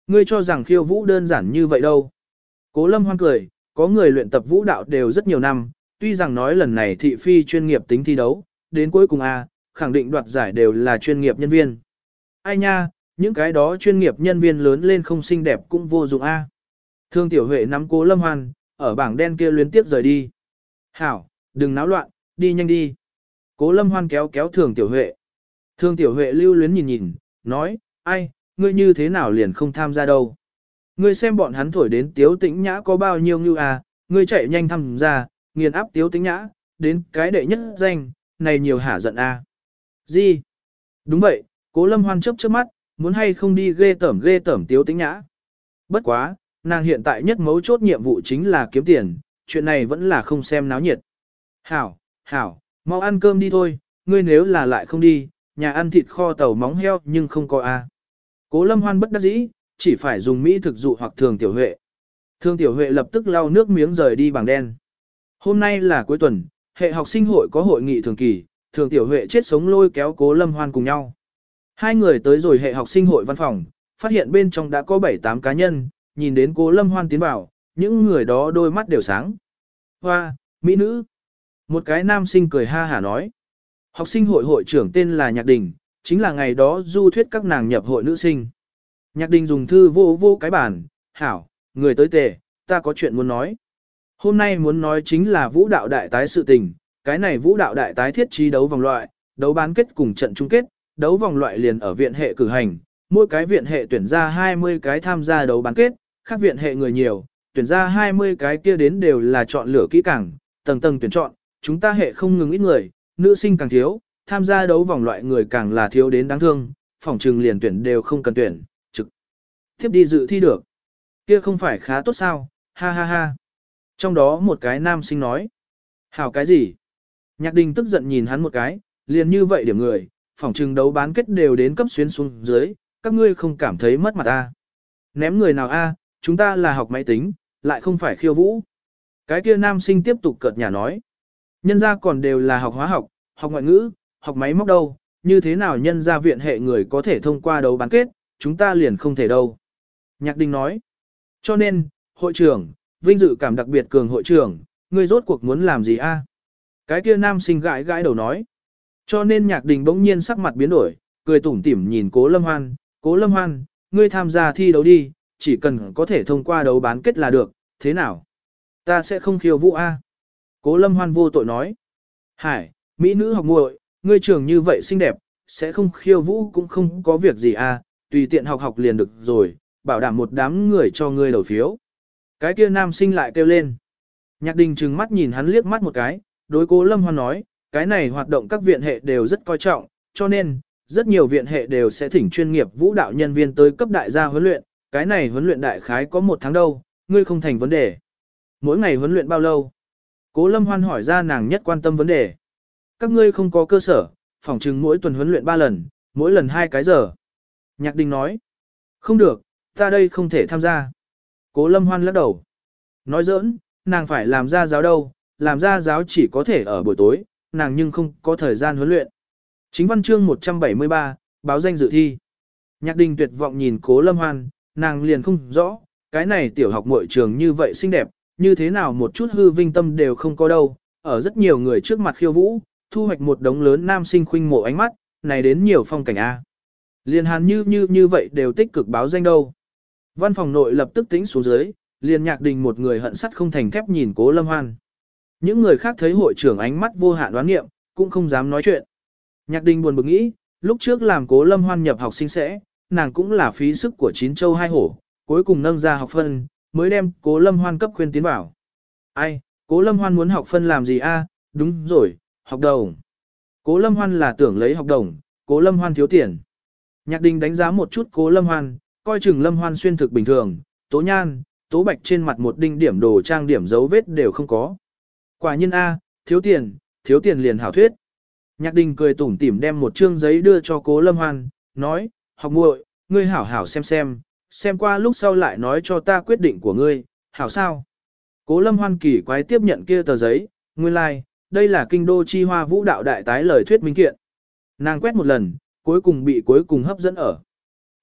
Ngươi cho rằng khiêu vũ đơn giản như vậy đâu. Cố Lâm Hoan cười, có người luyện tập vũ đạo đều rất nhiều năm, tuy rằng nói lần này thị phi chuyên nghiệp tính thi đấu, đến cuối cùng A, khẳng định đoạt giải đều là chuyên nghiệp nhân viên. Ai nha, những cái đó chuyên nghiệp nhân viên lớn lên không xinh đẹp cũng vô dụng A. Thương Tiểu Huệ nắm Cố Lâm Hoan, ở bảng đen kia luyến tiếp rời đi. Hảo, đừng náo loạn, đi nhanh đi. Cố Lâm Hoan kéo kéo Thường Tiểu Huệ. Thương Tiểu Huệ lưu luyến nhìn nhìn, nói, ai, ngươi như thế nào liền không tham gia đâu. Ngươi xem bọn hắn thổi đến Tiếu Tĩnh Nhã có bao nhiêu như à, ngươi chạy nhanh tham gia, nghiền áp Tiếu Tĩnh Nhã, đến cái đệ nhất danh, này nhiều hả giận a. Gì? Đúng vậy, Cố Lâm Hoan chớp chớp mắt, muốn hay không đi ghê tởm ghê tởm Tiếu Tĩnh Nhã. Bất quá, nàng hiện tại nhất mấu chốt nhiệm vụ chính là kiếm tiền, chuyện này vẫn là không xem náo nhiệt. Hảo, hảo, mau ăn cơm đi thôi, ngươi nếu là lại không đi, nhà ăn thịt kho tàu móng heo nhưng không có a. Cố Lâm Hoan bất đắc dĩ, chỉ phải dùng mỹ thực dụ hoặc Thường Tiểu Huệ. Thường Tiểu Huệ lập tức lau nước miếng rời đi bảng đen. Hôm nay là cuối tuần, hệ học sinh hội có hội nghị thường kỳ, Thường Tiểu Huệ chết sống lôi kéo Cố Lâm Hoan cùng nhau. Hai người tới rồi hệ học sinh hội văn phòng, phát hiện bên trong đã có bảy tám cá nhân, nhìn đến Cố Lâm Hoan tiến vào, những người đó đôi mắt đều sáng. Hoa, mỹ nữ. Một cái nam sinh cười ha hả nói. Học sinh hội hội trưởng tên là Nhạc Đình, chính là ngày đó du thuyết các nàng nhập hội nữ sinh. Nhạc Đình dùng thư vô vô cái bản, hảo, người tới tề, ta có chuyện muốn nói. Hôm nay muốn nói chính là vũ đạo đại tái sự tình, cái này vũ đạo đại tái thiết trí đấu vòng loại, đấu bán kết cùng trận chung kết, đấu vòng loại liền ở viện hệ cử hành, mỗi cái viện hệ tuyển ra hai mươi cái tham gia đấu bán kết, khác viện hệ người nhiều, tuyển ra hai mươi cái kia đến đều là chọn lựa kỹ càng, tầng tầng tuyển chọn, chúng ta hệ không ngừng ít người, nữ sinh càng thiếu, tham gia đấu vòng loại người càng là thiếu đến đáng thương, phòng trừng liền tuyển đều không cần tuyển, trực tiếp đi dự thi được. Kia không phải khá tốt sao, ha ha ha. Trong đó một cái nam sinh nói, hảo cái gì? Nhạc Đình tức giận nhìn hắn một cái, liền như vậy điểm người, phòng trừng đấu bán kết đều đến cấp xuyến xuống dưới, các ngươi không cảm thấy mất mặt a? Ném người nào a? Chúng ta là học máy tính, lại không phải khiêu vũ. Cái kia nam sinh tiếp tục cợt nhả nói, nhân gia còn đều là học hóa học, học ngoại ngữ, học máy móc đâu, như thế nào nhân gia viện hệ người có thể thông qua đấu bán kết, chúng ta liền không thể đâu. Nhạc Đình nói, cho nên, hội trưởng, vinh dự cảm đặc biệt cường hội trưởng, ngươi rốt cuộc muốn làm gì a? Cái kia nam sinh gãi gãi đầu nói, cho nên Nhạc Đình bỗng nhiên sắc mặt biến đổi, cười tủm tỉm nhìn Cố Lâm Hoan, Cố Lâm Hoan, ngươi tham gia thi đấu đi, chỉ cần có thể thông qua đấu bán kết là được, thế nào? Ta sẽ không khiêu vũ a. Cố Lâm Hoan vô tội nói, hải, mỹ nữ học muội, ngươi trường như vậy xinh đẹp, sẽ không khiêu vũ cũng không có việc gì a, tùy tiện học học liền được rồi, bảo đảm một đám người cho ngươi đầu phiếu. Cái kia nam sinh lại kêu lên. Nhạc Đình trừng mắt nhìn hắn liếc mắt một cái, đối Cố Lâm Hoan nói, cái này hoạt động các viện hệ đều rất coi trọng, cho nên, rất nhiều viện hệ đều sẽ thỉnh chuyên nghiệp vũ đạo nhân viên tới cấp đại gia huấn luyện, cái này huấn luyện đại khái có một tháng đâu, ngươi không thành vấn đề. Mỗi ngày huấn luyện bao lâu? Cố Lâm Hoan hỏi ra nàng nhất quan tâm vấn đề. Các ngươi không có cơ sở, phòng trừng mỗi tuần huấn luyện ba lần, mỗi lần hai cái giờ. Nhạc Đình nói, không được, ta đây không thể tham gia. Cố Lâm Hoan lắc đầu. Nói giỡn, nàng phải làm gia giáo đâu, làm gia giáo chỉ có thể ở buổi tối, nàng nhưng không có thời gian huấn luyện. Chính văn chương một trăm bảy mươi ba, báo danh dự thi. Nhạc Đình tuyệt vọng nhìn Cố Lâm Hoan, nàng liền không rõ, cái này tiểu học muội trường như vậy xinh đẹp, như thế nào một chút hư vinh tâm đều không có đâu, ở rất nhiều người trước mặt khiêu vũ, thu hoạch một đống lớn nam sinh khuynh mộ ánh mắt, này đến nhiều phong cảnh A. Liền hàn như như như vậy đều tích cực báo danh đâu. Văn phòng nội lập tức tĩnh xuống dưới, liền Nhạc Đình một người hận sắt không thành thép nhìn Cố Lâm Hoan. Những người khác thấy hội trưởng ánh mắt vô hạn đoán nghiệm, cũng không dám nói chuyện. Nhạc Đình buồn bực nghĩ, lúc trước làm Cố Lâm Hoan nhập học sinh sẽ, nàng cũng là phí sức của chín châu hai hổ, cuối cùng nâng ra học phân, mới đem Cố Lâm Hoan cấp khuyên tiến vào. Ai, Cố Lâm Hoan muốn học phân làm gì a? Đúng rồi, học đồng. Cố Lâm Hoan là tưởng lấy học đồng, Cố Lâm Hoan thiếu tiền. Nhạc Đình đánh giá một chút Cố Lâm Hoan, coi chừng Lâm Hoan xuyên thực bình thường, tố nhan, tố bạch trên mặt một đinh điểm đồ trang điểm dấu vết đều không có. Quả nhiên a, thiếu tiền, thiếu tiền liền hảo thuyết. Nhạc Đình cười tủm tỉm đem một trương giấy đưa cho Cố Lâm Hoan, nói, học muội, ngươi hảo hảo xem xem, xem qua lúc sau lại nói cho ta quyết định của ngươi, hảo sao? Cố Lâm Hoan kỳ quái tiếp nhận kia tờ giấy, nguyên lai, like, đây là kinh đô chi hoa vũ đạo đại tái lời thuyết minh kiện. Nàng quét một lần, cuối cùng bị cuối cùng hấp dẫn ở.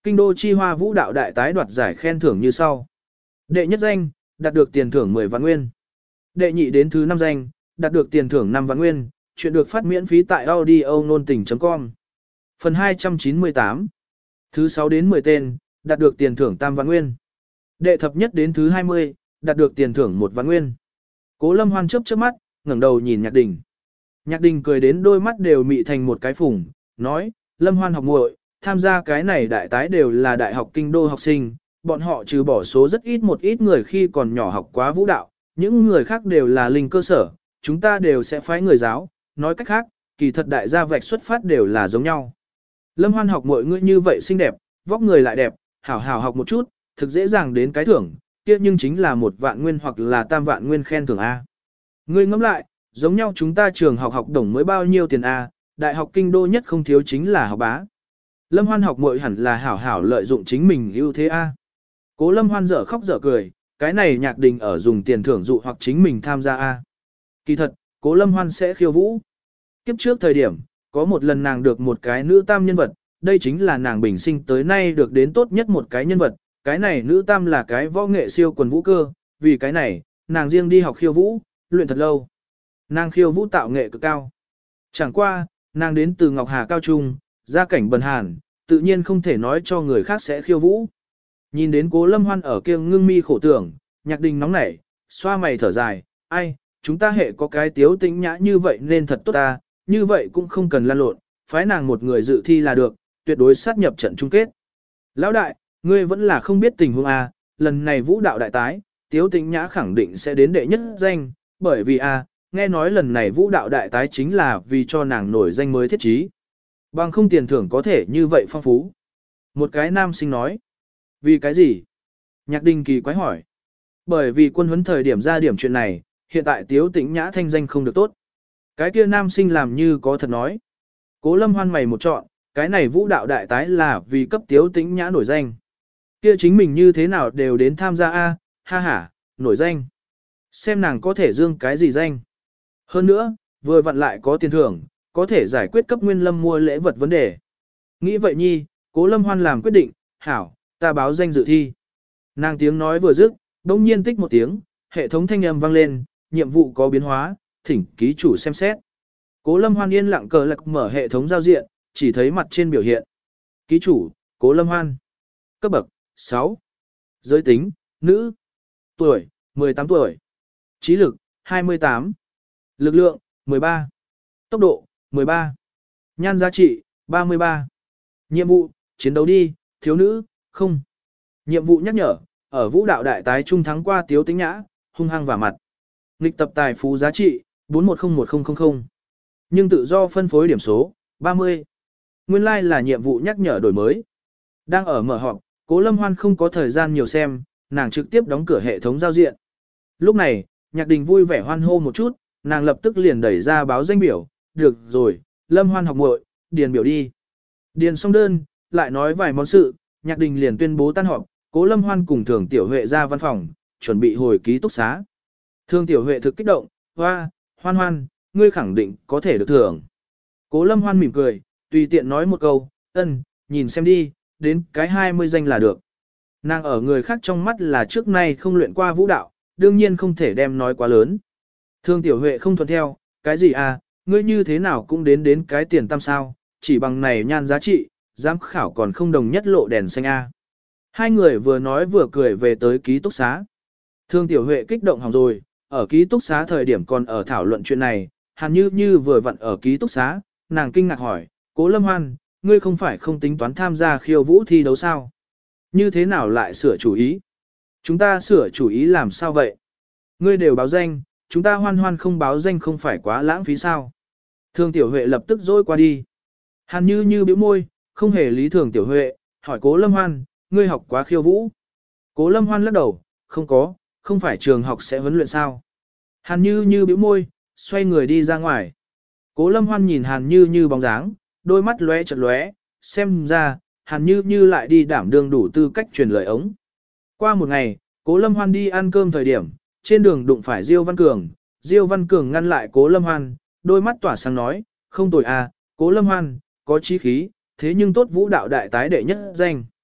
Kinh đô chi hoa vũ đạo đại tái đoạt giải khen thưởng như sau. Đệ nhất danh, đạt được tiền thưởng mười vạn nguyên. Đệ nhị đến thứ năm danh, đạt được tiền thưởng năm vạn nguyên, chuyện được phát miễn phí tại audio nôn tình.com. Phần hai trăm chín mươi tám. Thứ sáu đến mười tên, đạt được tiền thưởng tam vạn nguyên. Đệ thập nhất đến thứ hai mươi, đạt được tiền thưởng một vạn nguyên. Cố Lâm Hoan chớp chớp mắt, ngẩng đầu nhìn Nhạc Đình. Nhạc Đình cười đến đôi mắt đều mị thành một cái phùng, nói, Lâm Hoan học muội, tham gia cái này đại tái đều là đại học kinh đô học sinh, bọn họ trừ bỏ số rất ít một ít người khi còn nhỏ học quá vũ đạo, những người khác đều là linh cơ sở, chúng ta đều sẽ phái người giáo, nói cách khác, kỳ thật đại gia vạch xuất phát đều là giống nhau. Lâm Hoan học muội ngươi như vậy xinh đẹp, vóc người lại đẹp, hảo hảo học một chút, thực dễ dàng đến cái thưởng, kia nhưng chính là một vạn nguyên hoặc là tam vạn nguyên khen thưởng A. Ngươi ngẫm lại, giống nhau chúng ta trường học học đồng mới bao nhiêu tiền A, đại học kinh đô nhất không thiếu chính là học bá. Lâm Hoan học muội hẳn là hảo hảo lợi dụng chính mình ưu thế A. Cố Lâm Hoan dở khóc dở cười, cái này Nhạc Đình ở dùng tiền thưởng dụ hoặc chính mình tham gia A. Kỳ thật, Cố Lâm Hoan sẽ khiêu vũ. Kiếp trước thời điểm, có một lần nàng được một cái nữ tam nhân vật, đây chính là nàng bình sinh tới nay được đến tốt nhất một cái nhân vật, cái này nữ tam là cái võ nghệ siêu quần vũ cơ, vì cái này, nàng riêng đi học khiêu vũ, luyện thật lâu. Nàng khiêu vũ tạo nghệ cực cao. Chẳng qua, nàng đến từ Ngọc Hà Cao Trung, gia cảnh bần hàn, tự nhiên không thể nói cho người khác sẽ khiêu vũ. Nhìn đến Cố Lâm Hoan ở kia ngưng mi khổ tưởng, Nhạc Đình nóng nảy, xoa mày thở dài, ai, chúng ta hệ có cái tiếu tĩnh nhã như vậy nên thật tốt ta, như vậy cũng không cần lan lộn, phái nàng một người dự thi là được, tuyệt đối sát nhập trận chung kết. Lão đại, ngươi vẫn là không biết tình huống A, lần này vũ đạo đại tái, tiếu tĩnh nhã khẳng định sẽ đến đệ nhất danh, bởi vì A, nghe nói lần này vũ đạo đại tái chính là vì cho nàng nổi danh mới thiết trí. Bằng không tiền thưởng có thể như vậy phong phú. Một cái nam sinh nói. Vì cái gì? Nhạc Đình kỳ quái hỏi. Bởi vì quân huấn thời điểm ra điểm chuyện này, hiện tại tiếu tĩnh nhã thanh danh không được tốt. Cái kia nam sinh làm như có thật nói. Cố Lâm Hoan mày một chọn, cái này vũ đạo đại tái là vì cấp tiếu tĩnh nhã nổi danh. Kia chính mình như thế nào đều đến tham gia A, ha ha, nổi danh. Xem nàng có thể dương cái gì danh. Hơn nữa, vừa vặn lại có tiền thưởng, có thể giải quyết cấp Nguyên Lâm mua lễ vật vấn đề. Nghĩ vậy nhi, Cố Lâm Hoan làm quyết định, hảo, ta báo danh dự thi. Nàng tiếng nói vừa dứt, đông nhiên tích một tiếng, hệ thống thanh âm vang lên, nhiệm vụ có biến hóa, thỉnh ký chủ xem xét. Cố Lâm Hoan yên lặng cờ lạc mở hệ thống giao diện, chỉ thấy mặt trên biểu hiện. Ký chủ, Cố Lâm Hoan. Cấp bậc, sáu. Giới tính, nữ. Tuổi, mười tám tuổi. Trí lực, hai mươi tám. Lực lượng, mười ba. Tốc độ, mười ba. Nhan giá trị, ba mươi ba. Nhiệm vụ, chiến đấu đi, thiếu nữ, không. Nhiệm vụ nhắc nhở, ở vũ đạo đại tái trung thắng qua tiếu tĩnh nhã, hung hăng vào mặt. Nghịch tập tài phú giá trị, bốn một không một không không không. Nhưng tự do phân phối điểm số, ba mươi. Nguyên lai like là nhiệm vụ nhắc nhở đổi mới. Đang ở mở họp, Cố Lâm Hoan không có thời gian nhiều xem, nàng trực tiếp đóng cửa hệ thống giao diện. Lúc này, Nhạc Đình vui vẻ hoan hô một chút, nàng lập tức liền đẩy ra báo danh biểu, được rồi, Lâm Hoan học muội, điền biểu đi. Điền xong đơn, lại nói vài món sự, Nhạc Đình liền tuyên bố tan họp, Cố Lâm Hoan cùng Thường Tiểu Huệ ra văn phòng, chuẩn bị hồi ký túc xá. Thường Tiểu Huệ thực kích động, hoa, Hoan Hoan, ngươi khẳng định có thể được thưởng. Cố Lâm Hoan mỉm cười, tùy tiện nói một câu, ân, nhìn xem đi, đến cái hai mươi danh là được. Nàng ở người khác trong mắt là trước nay không luyện qua vũ đạo, đương nhiên không thể đem nói quá lớn. Thường Tiểu Huệ không thuận theo, cái gì à, ngươi như thế nào cũng đến đến cái tiền tam sao, chỉ bằng này nhan giá trị, giám khảo còn không đồng nhất lộ đèn xanh a. Hai người vừa nói vừa cười về tới ký túc xá. Thường Tiểu Huệ kích động hỏng rồi, ở ký túc xá thời điểm còn ở thảo luận chuyện này, Hàn Như Như vừa vặn ở ký túc xá, nàng kinh ngạc hỏi, Cố Lâm Hoan, ngươi không phải không tính toán tham gia khiêu vũ thi đấu sao? Như thế nào lại sửa chủ ý? Chúng ta sửa chủ ý làm sao vậy? Ngươi đều báo danh, chúng ta Hoan Hoan không báo danh không phải quá lãng phí sao? Thường Tiểu Huệ lập tức dỗi qua đi. Hàn Như Như bĩu môi, không hề lý Thường Tiểu Huệ, hỏi Cố Lâm Hoan, ngươi học quá khiêu vũ? Cố Lâm Hoan lắc đầu, không có, không phải trường học sẽ huấn luyện sao? Hàn Như Như bĩu môi, xoay người đi ra ngoài. Cố Lâm Hoan nhìn Hàn Như Như bóng dáng, đôi mắt lóe chợt lóe, xem ra, Hàn Như Như lại đi đảm đương đủ tư cách truyền lời ống. Qua một ngày, Cố Lâm Hoan đi ăn cơm thời điểm, trên đường đụng phải Diêu Văn Cường, Diêu Văn Cường ngăn lại Cố Lâm Hoan, đôi mắt tỏa sáng nói, không tồi à, Cố Lâm Hoan, có chí khí, thế nhưng tốt vũ đạo đại tái đệ nhất danh.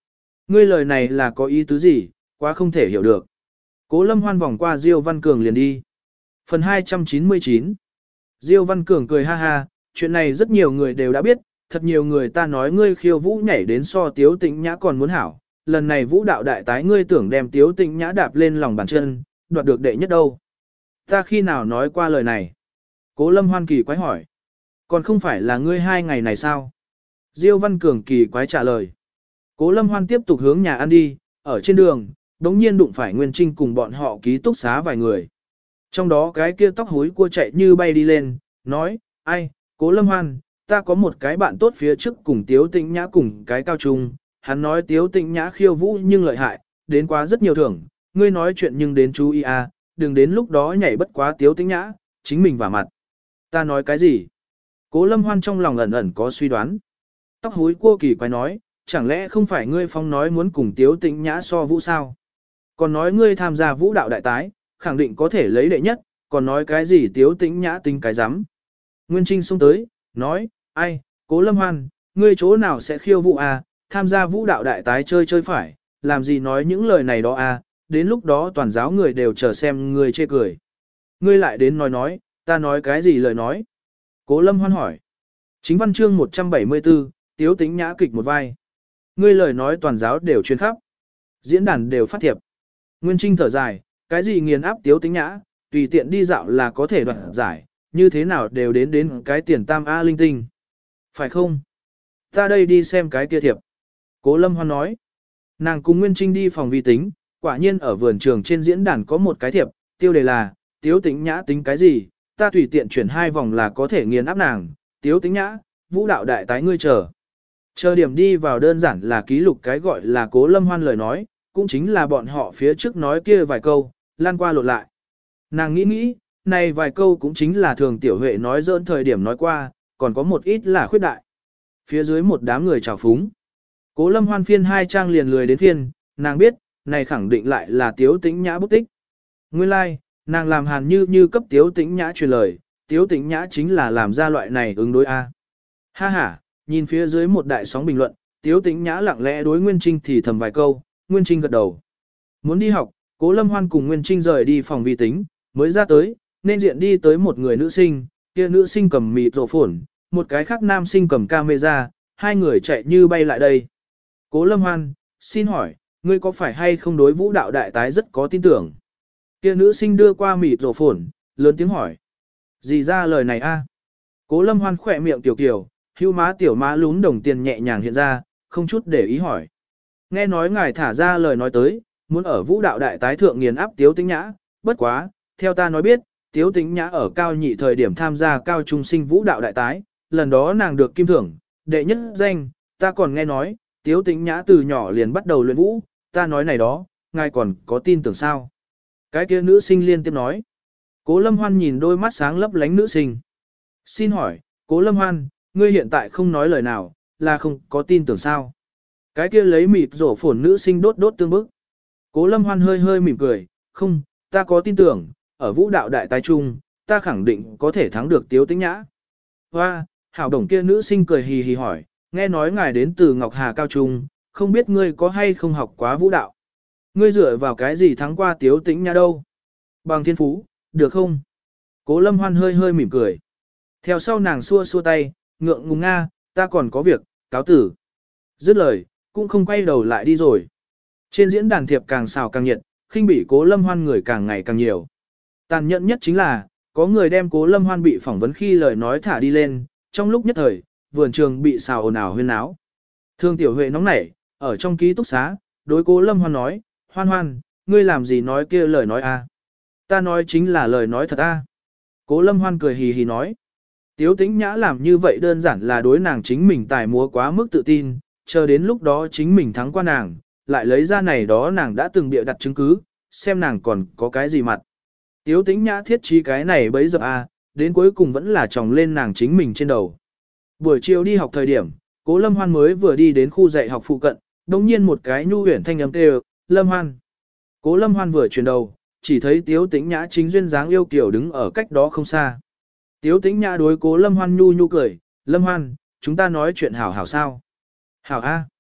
Ngươi lời này là có ý tứ gì, quá không thể hiểu được. Cố Lâm Hoan vòng qua Diêu Văn Cường liền đi. Phần hai trăm chín mươi chín. Diêu Văn Cường cười ha ha, chuyện này rất nhiều người đều đã biết, thật nhiều người ta nói ngươi khiêu vũ nhảy đến so Tiếu Tĩnh Nhã còn muốn hảo, lần này vũ đạo đại tái ngươi tưởng đem Tiếu Tĩnh Nhã đạp lên lòng bàn chân, đoạt được đệ nhất đâu. Ta khi nào nói qua lời này? Cố Lâm Hoan kỳ quái hỏi. Còn không phải là ngươi hai ngày này sao? Diêu Văn Cường kỳ quái trả lời. Cố Lâm Hoan tiếp tục hướng nhà ăn đi, ở trên đường, đống nhiên đụng phải Nguyên Trinh cùng bọn họ ký túc xá vài người. Trong đó cái kia tóc hối cua chạy như bay đi lên, nói, ai, Cố Lâm Hoan, ta có một cái bạn tốt phía trước cùng Tiếu Tĩnh Nhã cùng cái cao trung, hắn nói Tiếu Tĩnh Nhã khiêu vũ nhưng lợi hại, đến quá rất nhiều thưởng, ngươi nói chuyện nhưng đến chú ý à, đừng đến lúc đó nhảy bất quá Tiếu Tĩnh Nhã, chính mình vả mặt. Ta nói cái gì? Cố Lâm Hoan trong lòng ẩn ẩn có suy đoán. Tóc hối cua kỳ quái nói, chẳng lẽ không phải ngươi phong nói muốn cùng Tiếu Tĩnh Nhã so vũ sao? Còn nói ngươi tham gia vũ đạo đại tái, khẳng định có thể lấy đệ nhất, còn nói cái gì Tiếu Tĩnh Nhã tính cái rắm. Nguyên Trinh xông tới, nói, ai, Cố Lâm Hoan, ngươi chỗ nào sẽ khiêu vũ à, tham gia vũ đạo đại tái chơi chơi phải, làm gì nói những lời này đó à, đến lúc đó toàn giáo người đều chờ xem ngươi chê cười. Ngươi lại đến nói nói, ta nói cái gì lời nói? Cố Lâm Hoan hỏi. Chính văn chương một trăm bảy mươi tư, Tiếu Tĩnh Nhã kịch một vai. Ngươi lời nói toàn giáo đều truyền khắp. Diễn đàn đều phát thiệp. Nguyên Trinh thở dài, cái gì nghiền áp Tiếu Tĩnh Nhã, tùy tiện đi dạo là có thể đoạt giải, như thế nào đều đến đến cái tiền tam A linh tinh. Phải không? Ta đây đi xem cái kia thiệp. Cố Lâm Hoan nói. Nàng cùng Nguyên Trinh đi phòng vi tính, quả nhiên ở vườn trường trên diễn đàn có một cái thiệp, tiêu đề là, Tiếu Tĩnh Nhã tính cái gì, ta tùy tiện chuyển hai vòng là có thể nghiền áp nàng, Tiếu Tĩnh Nhã, vũ đạo đại tái ngươi chờ. Chờ điểm đi vào đơn giản là ký lục cái gọi là Cố Lâm Hoan lời nói, cũng chính là bọn họ phía trước nói kia vài câu, lan qua lột lại. Nàng nghĩ nghĩ, này vài câu cũng chính là thường tiểu huệ nói dỡn thời điểm nói qua, còn có một ít là khuyết đại. Phía dưới một đám người trào phúng. Cố Lâm Hoan phiên hai trang liền lười đến phiên, nàng biết, này khẳng định lại là Tiếu Tĩnh Nhã bút tích. Nguyên lai, like, nàng làm hàn như như cấp Tiếu Tĩnh Nhã truyền lời, Tiếu Tĩnh Nhã chính là làm ra loại này ứng đối A. Ha ha, nhìn phía dưới một đại sóng bình luận, Tiếu Tĩnh Nhã lặng lẽ đối Nguyên Trinh thì thầm vài câu, Nguyên Trinh gật đầu. Muốn đi học, Cố Lâm Hoan cùng Nguyên Trinh rời đi phòng vi tính, mới ra tới, nên diện đi tới một người nữ sinh, kia nữ sinh cầm mịt rổ phổn, một cái khác nam sinh cầm camera, hai người chạy như bay lại đây. Cố Lâm Hoan, xin hỏi, ngươi có phải hay không đối vũ đạo đại tái rất có tin tưởng? Kia nữ sinh đưa qua mịt rổ phổn, lớn tiếng hỏi. Gì ra lời này a? Cố Lâm Hoan khỏe miệng tiểu kiều, hưu má tiểu má lún đồng tiền nhẹ nhàng hiện ra, không chút để ý hỏi. Nghe nói ngài thả ra lời nói tới, muốn ở vũ đạo đại tái thượng nghiền áp Tiếu Tĩnh Nhã, bất quá, theo ta nói biết, Tiếu Tĩnh Nhã ở cao nhị thời điểm tham gia cao trung sinh vũ đạo đại tái, lần đó nàng được kim thưởng, đệ nhất danh, ta còn nghe nói, Tiếu Tĩnh Nhã từ nhỏ liền bắt đầu luyện vũ, ta nói này đó, ngài còn có tin tưởng sao? Cái kia nữ sinh liên tiếp nói. Cố Lâm Hoan nhìn đôi mắt sáng lấp lánh nữ sinh. Xin hỏi, Cố Lâm Hoan, ngươi hiện tại không nói lời nào, là không có tin tưởng sao? Cái kia lấy mịt rổ phổn nữ sinh đốt đốt tương bức. Cố Lâm Hoan hơi hơi mỉm cười, không, ta có tin tưởng, ở vũ đạo đại tái trung, ta khẳng định có thể thắng được Tiếu Tĩnh Nhã. Hoa, hảo đồng kia nữ sinh cười hì hì hỏi, nghe nói ngài đến từ Ngọc Hà Cao Trung, không biết ngươi có hay không học quá vũ đạo. Ngươi dựa vào cái gì thắng qua Tiếu Tĩnh Nhã đâu? Bằng thiên phú, được không? Cố Lâm Hoan hơi hơi mỉm cười. Theo sau nàng xua xua tay, ngượng ngùng nga, ta còn có việc, cáo tử. Dứt lời, cũng không quay đầu lại đi rồi. Trên diễn đàn thiệp càng xào càng nhiệt, khinh bỉ Cố Lâm Hoan người càng ngày càng nhiều. Tàn nhẫn nhất chính là, có người đem Cố Lâm Hoan bị phỏng vấn khi lời nói thả đi lên, trong lúc nhất thời, vườn trường bị xào ồn ào huyên náo. Thương Tiểu Huệ nóng nảy, ở trong ký túc xá, đối Cố Lâm Hoan nói, Hoan Hoan, ngươi làm gì nói kia lời nói a? Ta nói chính là lời nói thật a. Cố Lâm Hoan cười hì hì nói, Tiếu Tĩnh Nhã làm như vậy đơn giản là đối nàng chính mình tài múa quá mức tự tin, chờ đến lúc đó chính mình thắng qua nàng, lại lấy ra này đó nàng đã từng bịa đặt chứng cứ, xem nàng còn có cái gì mặt. Tiếu Tĩnh Nhã thiết trí cái này bấy giờ a, đến cuối cùng vẫn là tròng lên nàng chính mình trên đầu. Buổi chiều đi học thời điểm, Cố Lâm Hoan mới vừa đi đến khu dạy học phụ cận, đồng nhiên một cái nhu huyền thanh âm kêu, Lâm Hoan. Cố Lâm Hoan vừa chuyển đầu, chỉ thấy Tiếu Tĩnh Nhã chính duyên dáng yêu kiều đứng ở cách đó không xa. Tiếu Tĩnh Nhã đối Cố Lâm Hoan nhu nhu cười, Lâm Hoan, chúng ta nói chuyện hảo hảo sao? Hảo a.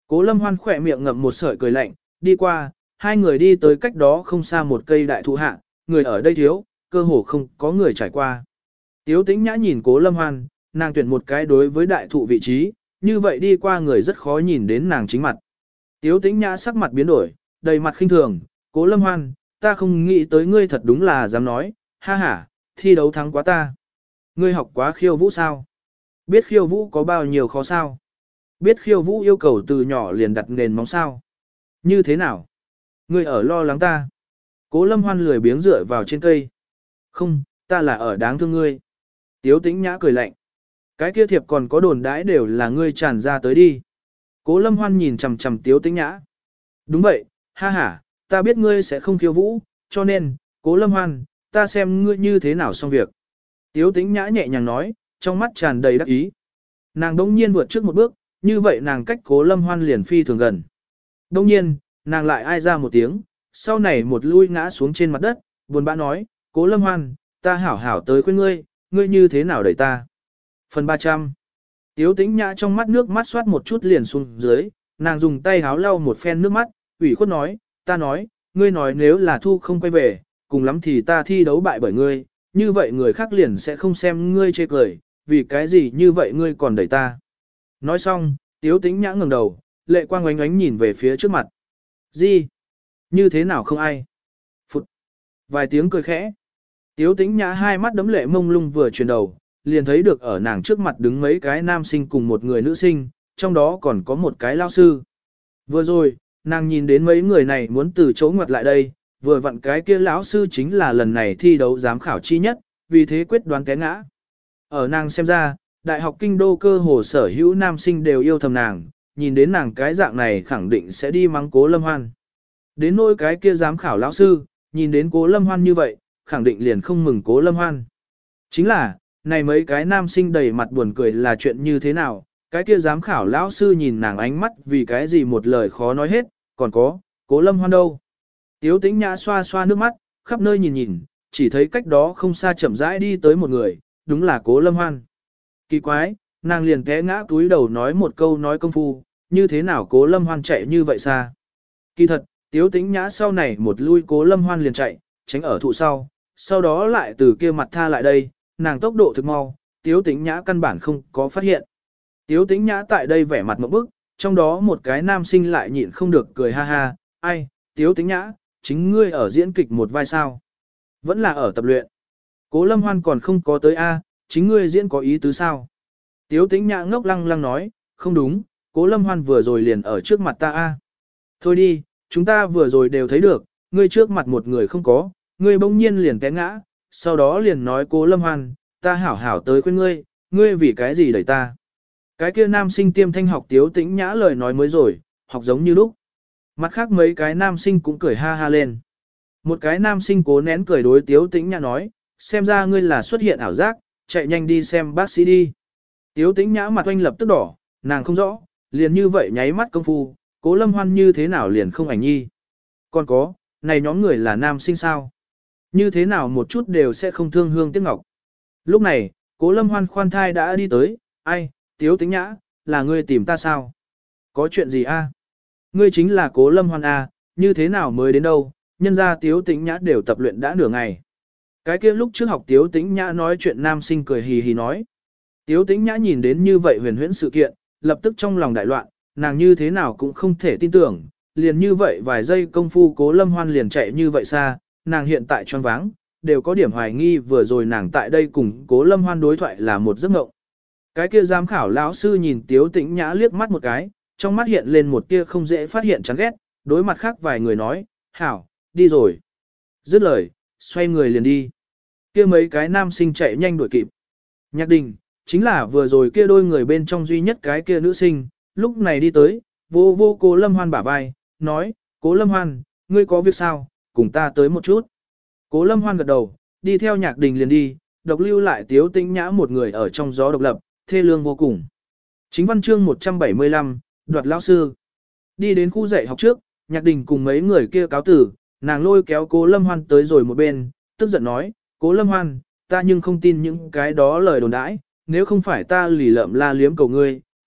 Cố Lâm Hoan khỏe miệng ngậm một sợi cười lạnh, đi qua, hai người đi tới cách đó không xa một cây đại thụ hạ, người ở đây thiếu, cơ hồ không có người trải qua. Tiếu Tĩnh Nhã nhìn Cố Lâm Hoan, nàng tuyển một cái đối với đại thụ vị trí, như vậy đi qua người rất khó nhìn đến nàng chính mặt. Tiếu Tĩnh Nhã sắc mặt biến đổi, đầy mặt khinh thường, Cố Lâm Hoan, ta không nghĩ tới ngươi thật đúng là dám nói, ha ha, thi đấu thắng quá ta. Ngươi học quá khiêu vũ sao? Biết khiêu vũ có bao nhiêu khó sao? Biết khiêu vũ yêu cầu từ nhỏ liền đặt nền móng sao? Như thế nào? Ngươi ở lo lắng ta. Cố Lâm Hoan lười biếng dựa vào trên cây. Không, ta là ở đáng thương ngươi. Tiếu Tĩnh Nhã cười lạnh. Cái kia thiệp còn có đồn đãi đều là ngươi tràn ra tới đi. Cố Lâm Hoan nhìn chằm chằm Tiếu Tĩnh Nhã. Đúng vậy, ha ha, ta biết ngươi sẽ không khiêu vũ, cho nên, Cố Lâm Hoan, ta xem ngươi như thế nào xong việc. Tiếu Tĩnh Nhã nhẹ nhàng nói, trong mắt tràn đầy đắc ý. Nàng đông nhiên vượt trước một bước, như vậy nàng cách Cố Lâm Hoan liền phi thường gần. Đông nhiên, nàng lại ai ra một tiếng, sau này một lui ngã xuống trên mặt đất, buồn bã nói, Cố Lâm Hoan, ta hảo hảo tới khuyên ngươi, ngươi như thế nào đẩy ta. Phần ba trăm. Tiếu Tĩnh Nhã trong mắt nước mắt xoát một chút liền xuống dưới, nàng dùng tay háo lau một phen nước mắt, ủy khuất nói, ta nói, ngươi nói nếu là thu không quay về, cùng lắm thì ta thi đấu bại bởi ngươi, như vậy người khác liền sẽ không xem ngươi chê cười, vì cái gì như vậy ngươi còn đẩy ta. Nói xong, Tiếu Tĩnh Nhã ngẩng đầu, lệ quang oánh oánh nhìn về phía trước mặt. Gì? Như thế nào không ai? Phụt! Vài tiếng cười khẽ. Tiếu Tĩnh Nhã hai mắt đấm lệ mông lung vừa chuyển đầu, liền thấy được ở nàng trước mặt đứng mấy cái nam sinh cùng một người nữ sinh, trong đó còn có một cái lao sư. Vừa rồi, nàng nhìn đến mấy người này muốn từ chỗ ngoặt lại đây, vừa vặn cái kia lão sư chính là lần này thi đấu giám khảo chi nhất, vì thế quyết đoán té ngã. Ở nàng xem ra, đại học kinh đô cơ hồ sở hữu nam sinh đều yêu thầm nàng, nhìn đến nàng cái dạng này khẳng định sẽ đi mắng Cố Lâm Hoan. Đến nỗi cái kia giám khảo lão sư, nhìn đến Cố Lâm Hoan như vậy, khẳng định liền không mừng Cố Lâm Hoan. Chính là, này mấy cái nam sinh đầy mặt buồn cười là chuyện như thế nào, cái kia giám khảo lão sư nhìn nàng ánh mắt vì cái gì một lời khó nói hết, còn có, Cố Lâm Hoan đâu. Tiếu Tĩnh Nhã xoa xoa nước mắt, khắp nơi nhìn nhìn, chỉ thấy cách đó không xa chậm rãi đi tới một người, đúng là Cố Lâm Hoan. Kỳ quái, nàng liền té ngã túi đầu nói một câu nói công phu, như thế nào Cố Lâm Hoan chạy như vậy xa. Kỳ thật, Tiếu Tĩnh Nhã sau này một lui Cố Lâm Hoan liền chạy, tránh ở thụ sau, sau đó lại từ kia mặt tha lại đây, nàng tốc độ thực mau, Tiếu Tĩnh Nhã căn bản không có phát hiện. Tiếu Tĩnh Nhã tại đây vẻ mặt một bức, trong đó một cái nam sinh lại nhịn không được cười ha ha, ai, Tiếu Tĩnh Nhã, chính ngươi ở diễn kịch một vai sao? Vẫn là ở tập luyện. Cố Lâm Hoan còn không có tới A, chính ngươi diễn có ý tứ sao? Tiếu Tĩnh Nhã ngốc lăng lăng nói, không đúng, Cố Lâm Hoan vừa rồi liền ở trước mặt ta A. Thôi đi, chúng ta vừa rồi đều thấy được, ngươi trước mặt một người không có, ngươi bỗng nhiên liền té ngã, sau đó liền nói Cố Lâm Hoan, ta hảo hảo tới khuyên ngươi, ngươi vì cái gì đẩy ta? Cái kia nam sinh tiêm thanh học Tiếu Tĩnh Nhã lời nói mới rồi, học giống như lúc. Mặt khác mấy cái nam sinh cũng cười ha ha lên. Một cái nam sinh cố nén cười đối Tiếu Tĩnh Nhã nói, xem ra ngươi là xuất hiện ảo giác, chạy nhanh đi xem bác sĩ đi. Tiếu Tĩnh Nhã mặt oanh lập tức đỏ, nàng không rõ, liền như vậy nháy mắt công phu, Cố Lâm Hoan như thế nào liền không ảnh nhi. Còn có, này nhóm người là nam sinh sao? Như thế nào một chút đều sẽ không thương hương tiếc ngọc. Lúc này, Cố Lâm Hoan khoan thai đã đi tới, ai, Tiếu Tĩnh Nhã, là ngươi tìm ta sao? Có chuyện gì a? Ngươi chính là Cố Lâm Hoan a, như thế nào mới đến đâu, nhân ra Tiếu Tĩnh Nhã đều tập luyện đã nửa ngày. Cái kia lúc trước học Tiếu Tĩnh Nhã nói chuyện nam sinh cười hì hì nói. Tiếu Tĩnh Nhã nhìn đến như vậy huyền huyễn sự kiện, lập tức trong lòng đại loạn, nàng như thế nào cũng không thể tin tưởng, liền như vậy vài giây công phu Cố Lâm Hoan liền chạy như vậy xa, nàng hiện tại choáng váng, đều có điểm hoài nghi vừa rồi nàng tại đây cùng Cố Lâm Hoan đối thoại là một giấc mộng. Cái kia giám khảo lão sư nhìn Tiếu Tĩnh Nhã liếc mắt một cái, trong mắt hiện lên một tia không dễ phát hiện chán ghét, đối mặt khác vài người nói, hảo, đi rồi. Dứt lời, xoay người liền đi. Kia mấy cái nam sinh chạy nhanh đuổi kịp. Nhạc Đình, chính là vừa rồi kia đôi người bên trong duy nhất cái kia nữ sinh, lúc này đi tới, vô vô Cố Lâm Hoan bả vai, nói, Cố Lâm Hoan, ngươi có việc sao, cùng ta tới một chút. Cố Lâm Hoan gật đầu, đi theo Nhạc Đình liền đi, độc lưu lại Tiếu Tĩnh Nhã một người ở trong gió độc lập, thê lương vô cùng. Chính văn chương một trăm bảy mươi lăm, đoạt lão sư. Đi đến khu dạy học trước, Nhạc Đình cùng mấy người kia cáo tử, nàng lôi kéo Cố Lâm Hoan tới rồi một bên, tức giận nói, Cố Lâm Hoan, ta nhưng không tin những cái đó lời đồn đãi, nếu không phải ta lì lợm la liếm cầu ngươi,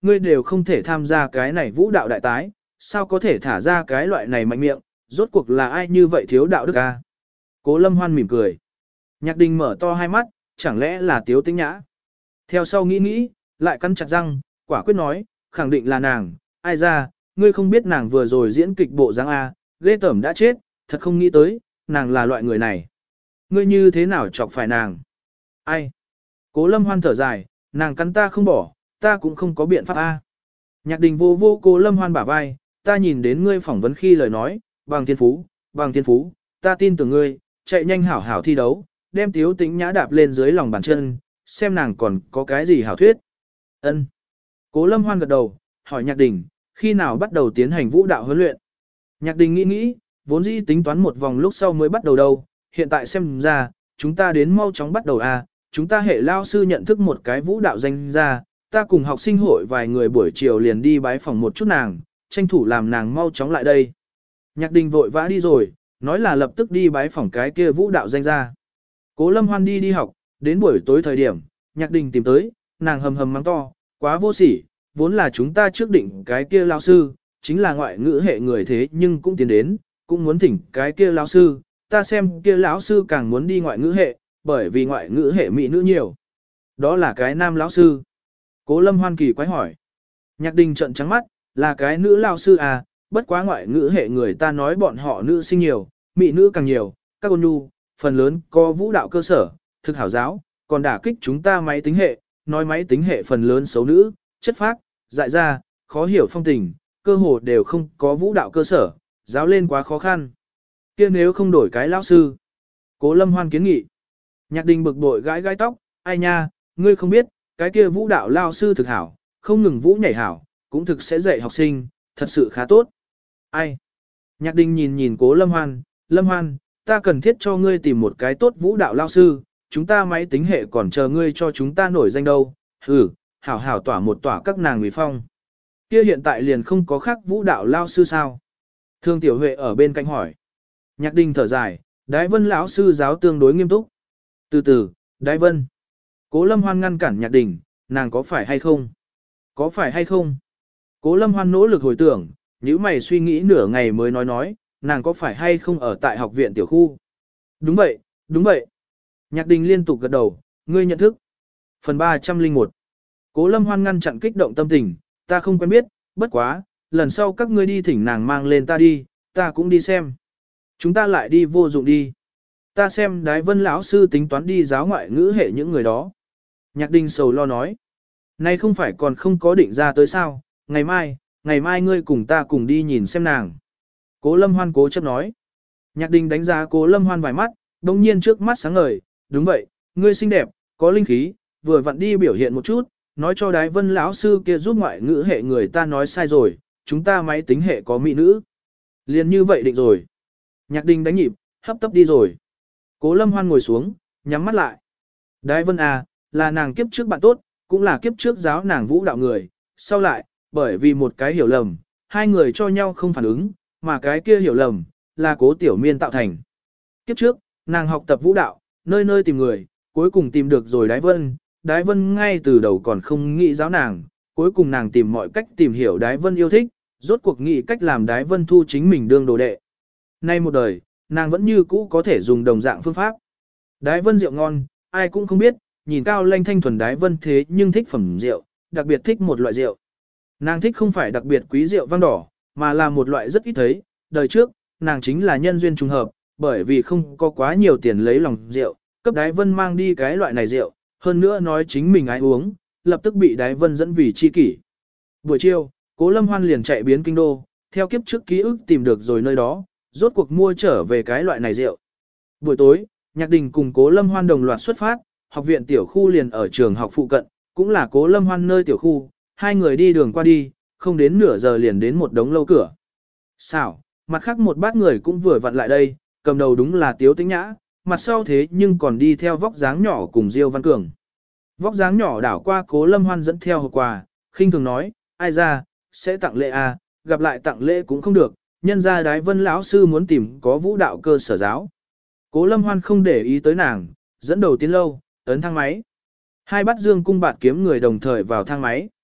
ngươi đều không thể tham gia cái này vũ đạo đại tái, sao có thể thả ra cái loại này mạnh miệng, rốt cuộc là ai như vậy thiếu đạo đức a? Cố Lâm Hoan mỉm cười. Nhạc Đình mở to hai mắt, chẳng lẽ là Tiếu Tĩnh Nhã? Theo sau nghĩ nghĩ, lại cắn chặt răng, quả quyết nói, khẳng định là nàng, ai ra, ngươi không biết nàng vừa rồi diễn kịch bộ dáng A, ghê tởm đã chết, thật không nghĩ tới, nàng là loại người này. Ngươi như thế nào chọc phải nàng? Ai? Cố Lâm Hoan thở dài, nàng cắn ta không bỏ, ta cũng không có biện pháp A. Nhạc Đình vô vô Cố Lâm Hoan bả vai, ta nhìn đến ngươi phỏng vấn khi lời nói, bằng thiên phú, bằng thiên phú, ta tin tưởng ngươi, chạy nhanh hảo hảo thi đấu, đem Tiếu Tĩnh Nhã đạp lên dưới lòng bàn chân, xem nàng còn có cái gì hảo thuyết. Ân. Cố Lâm Hoan gật đầu, hỏi Nhạc Đình, khi nào bắt đầu tiến hành vũ đạo huấn luyện? Nhạc Đình nghĩ nghĩ, vốn dĩ tính toán một vòng lúc sau mới bắt đầu đâu, hiện tại xem ra, chúng ta đến mau chóng bắt đầu à, chúng ta hệ lao sư nhận thức một cái vũ đạo danh ra, ta cùng học sinh hội vài người buổi chiều liền đi bái phòng một chút nàng, tranh thủ làm nàng mau chóng lại đây. Nhạc Đình vội vã đi rồi, nói là lập tức đi bái phòng cái kia vũ đạo danh ra. Cố Lâm Hoan đi đi học, đến buổi tối thời điểm, Nhạc Đình tìm tới, nàng hầm hầm mắng to, quá vô sỉ, vốn là chúng ta trước định cái kia lao sư, chính là ngoại ngữ hệ người thế nhưng cũng tiến đến, cũng muốn thỉnh cái kia lao sư, ta xem kia lão sư càng muốn đi ngoại ngữ hệ, bởi vì ngoại ngữ hệ mỹ nữ nhiều. Đó là cái nam lão sư. Cố Lâm Hoan kỳ quái hỏi. Nhạc Đình trợn trắng mắt, là cái nữ lao sư à, bất quá ngoại ngữ hệ người ta nói bọn họ nữ sinh nhiều, mỹ nữ càng nhiều, các ôn nhu, phần lớn có vũ đạo cơ sở, thực hảo giáo, còn đả kích chúng ta máy tính hệ, nói máy tính hệ phần lớn xấu nữ, chất phác, dại ra, khó hiểu phong tình, cơ hồ đều không có vũ đạo cơ sở, giáo lên quá khó khăn. Kia nếu không đổi cái lão sư. Cố Lâm Hoan kiến nghị. Nhạc Đình bực bội gãi gãi tóc, ai nha, ngươi không biết, cái kia vũ đạo lao sư thực hảo, không ngừng vũ nhảy hảo, cũng thực sẽ dạy học sinh, thật sự khá tốt. Ai? Nhạc Đình nhìn nhìn Cố Lâm Hoan, Lâm Hoan, ta cần thiết cho ngươi tìm một cái tốt vũ đạo lao sư, chúng ta máy tính hệ còn chờ ngươi cho chúng ta nổi danh đâu, hừ, hảo hảo tỏa một tỏa các nàng nguy phong. Kia hiện tại liền không có khác vũ đạo lao sư sao? Thương Tiểu Huệ ở bên cạnh hỏi. Nhạc Đình thở dài, Đái Vân lão sư giáo tương đối nghiêm túc. Từ từ, Đái Vân. Cố Lâm Hoan ngăn cản Nhạc Đình, nàng có phải hay không? Có phải hay không? Cố Lâm Hoan nỗ lực hồi tưởng, nhíu mày suy nghĩ nửa ngày mới nói nói, nàng có phải hay không ở tại học viện tiểu khu? Đúng vậy, đúng vậy. Nhạc Đình liên tục gật đầu, ngươi nhận thức. Phần ba trăm lẻ một. Cố Lâm Hoan ngăn chặn kích động tâm tình, ta không quen biết, bất quá, lần sau các ngươi đi thỉnh nàng mang lên ta đi, ta cũng đi xem. Chúng ta lại đi vô dụng đi. Ta xem Đái Vân lão sư tính toán đi giáo ngoại ngữ hệ những người đó. Nhạc Đình sầu lo nói. Nay không phải còn không có định ra tới sao, ngày mai, ngày mai ngươi cùng ta cùng đi nhìn xem nàng. Cố Lâm Hoan cố chấp nói. Nhạc Đình đánh giá Cố Lâm Hoan vài mắt, đồng nhiên trước mắt sáng ngời, đúng vậy, ngươi xinh đẹp, có linh khí, vừa vặn đi biểu hiện một chút, nói cho Đái Vân lão sư kia giúp ngoại ngữ hệ người ta nói sai rồi, chúng ta máy tính hệ có mỹ nữ. Liền như vậy định rồi. Nhạc Đình đánh nhịp, hấp tấp đi rồi. Cố Lâm Hoan ngồi xuống, nhắm mắt lại. Đái Vân à, là nàng kiếp trước bạn tốt, cũng là kiếp trước giáo nàng vũ đạo người, sau lại, bởi vì một cái hiểu lầm, hai người cho nhau không phản ứng, mà cái kia hiểu lầm, là Cố Tiểu Miên tạo thành. Kiếp trước, nàng học tập vũ đạo, nơi nơi tìm người, cuối cùng tìm được rồi Đái Vân, Đái Vân ngay từ đầu còn không nghĩ giáo nàng, cuối cùng nàng tìm mọi cách tìm hiểu Đái Vân yêu thích, rốt cuộc nghĩ cách làm Đái Vân thu chính mình đương đồ đệ. Nay một đời, nàng vẫn như cũ có thể dùng đồng dạng phương pháp. Đái Vân rượu ngon, ai cũng không biết, nhìn cao lanh thanh thuần Đái Vân thế nhưng thích phẩm rượu, đặc biệt thích một loại rượu. Nàng thích không phải đặc biệt quý rượu vang đỏ, mà là một loại rất ít thấy, đời trước, nàng chính là nhân duyên trùng hợp, bởi vì không có quá nhiều tiền lấy lòng rượu, cấp Đái Vân mang đi cái loại này rượu, hơn nữa nói chính mình ái uống, lập tức bị Đái Vân dẫn vì chi kỷ. Buổi chiều, Cố Lâm Hoan liền chạy biến kinh đô, theo kiếp trước ký ức tìm được rồi nơi đó, rốt cuộc mua trở về cái loại này rượu. Buổi tối, Nhạc Đình cùng Cố Lâm Hoan đồng loạt xuất phát, học viện tiểu khu liền ở trường học phụ cận, cũng là Cố Lâm Hoan nơi tiểu khu, hai người đi đường qua đi, không đến nửa giờ liền đến một đống lâu cửa. Xảo, mặt khác một bát người cũng vừa vặn lại đây, cầm đầu đúng là Tiếu Tĩnh Nhã, mặt sau thế nhưng còn đi theo vóc dáng nhỏ cùng Diêu Văn Cường. Vóc dáng nhỏ đảo qua Cố Lâm Hoan dẫn theo hộp quà, khinh thường nói, ai ra, sẽ tặng lễ à, gặp lại tặng lễ cũng không được, nhân ra Đái Vân lão sư muốn tìm có vũ đạo cơ sở giáo. Cố Lâm Hoan không để ý tới nàng, dẫn đầu tiến lâu, ấn thang máy. Hai bát dương cung bạt kiếm người đồng thời vào thang máy.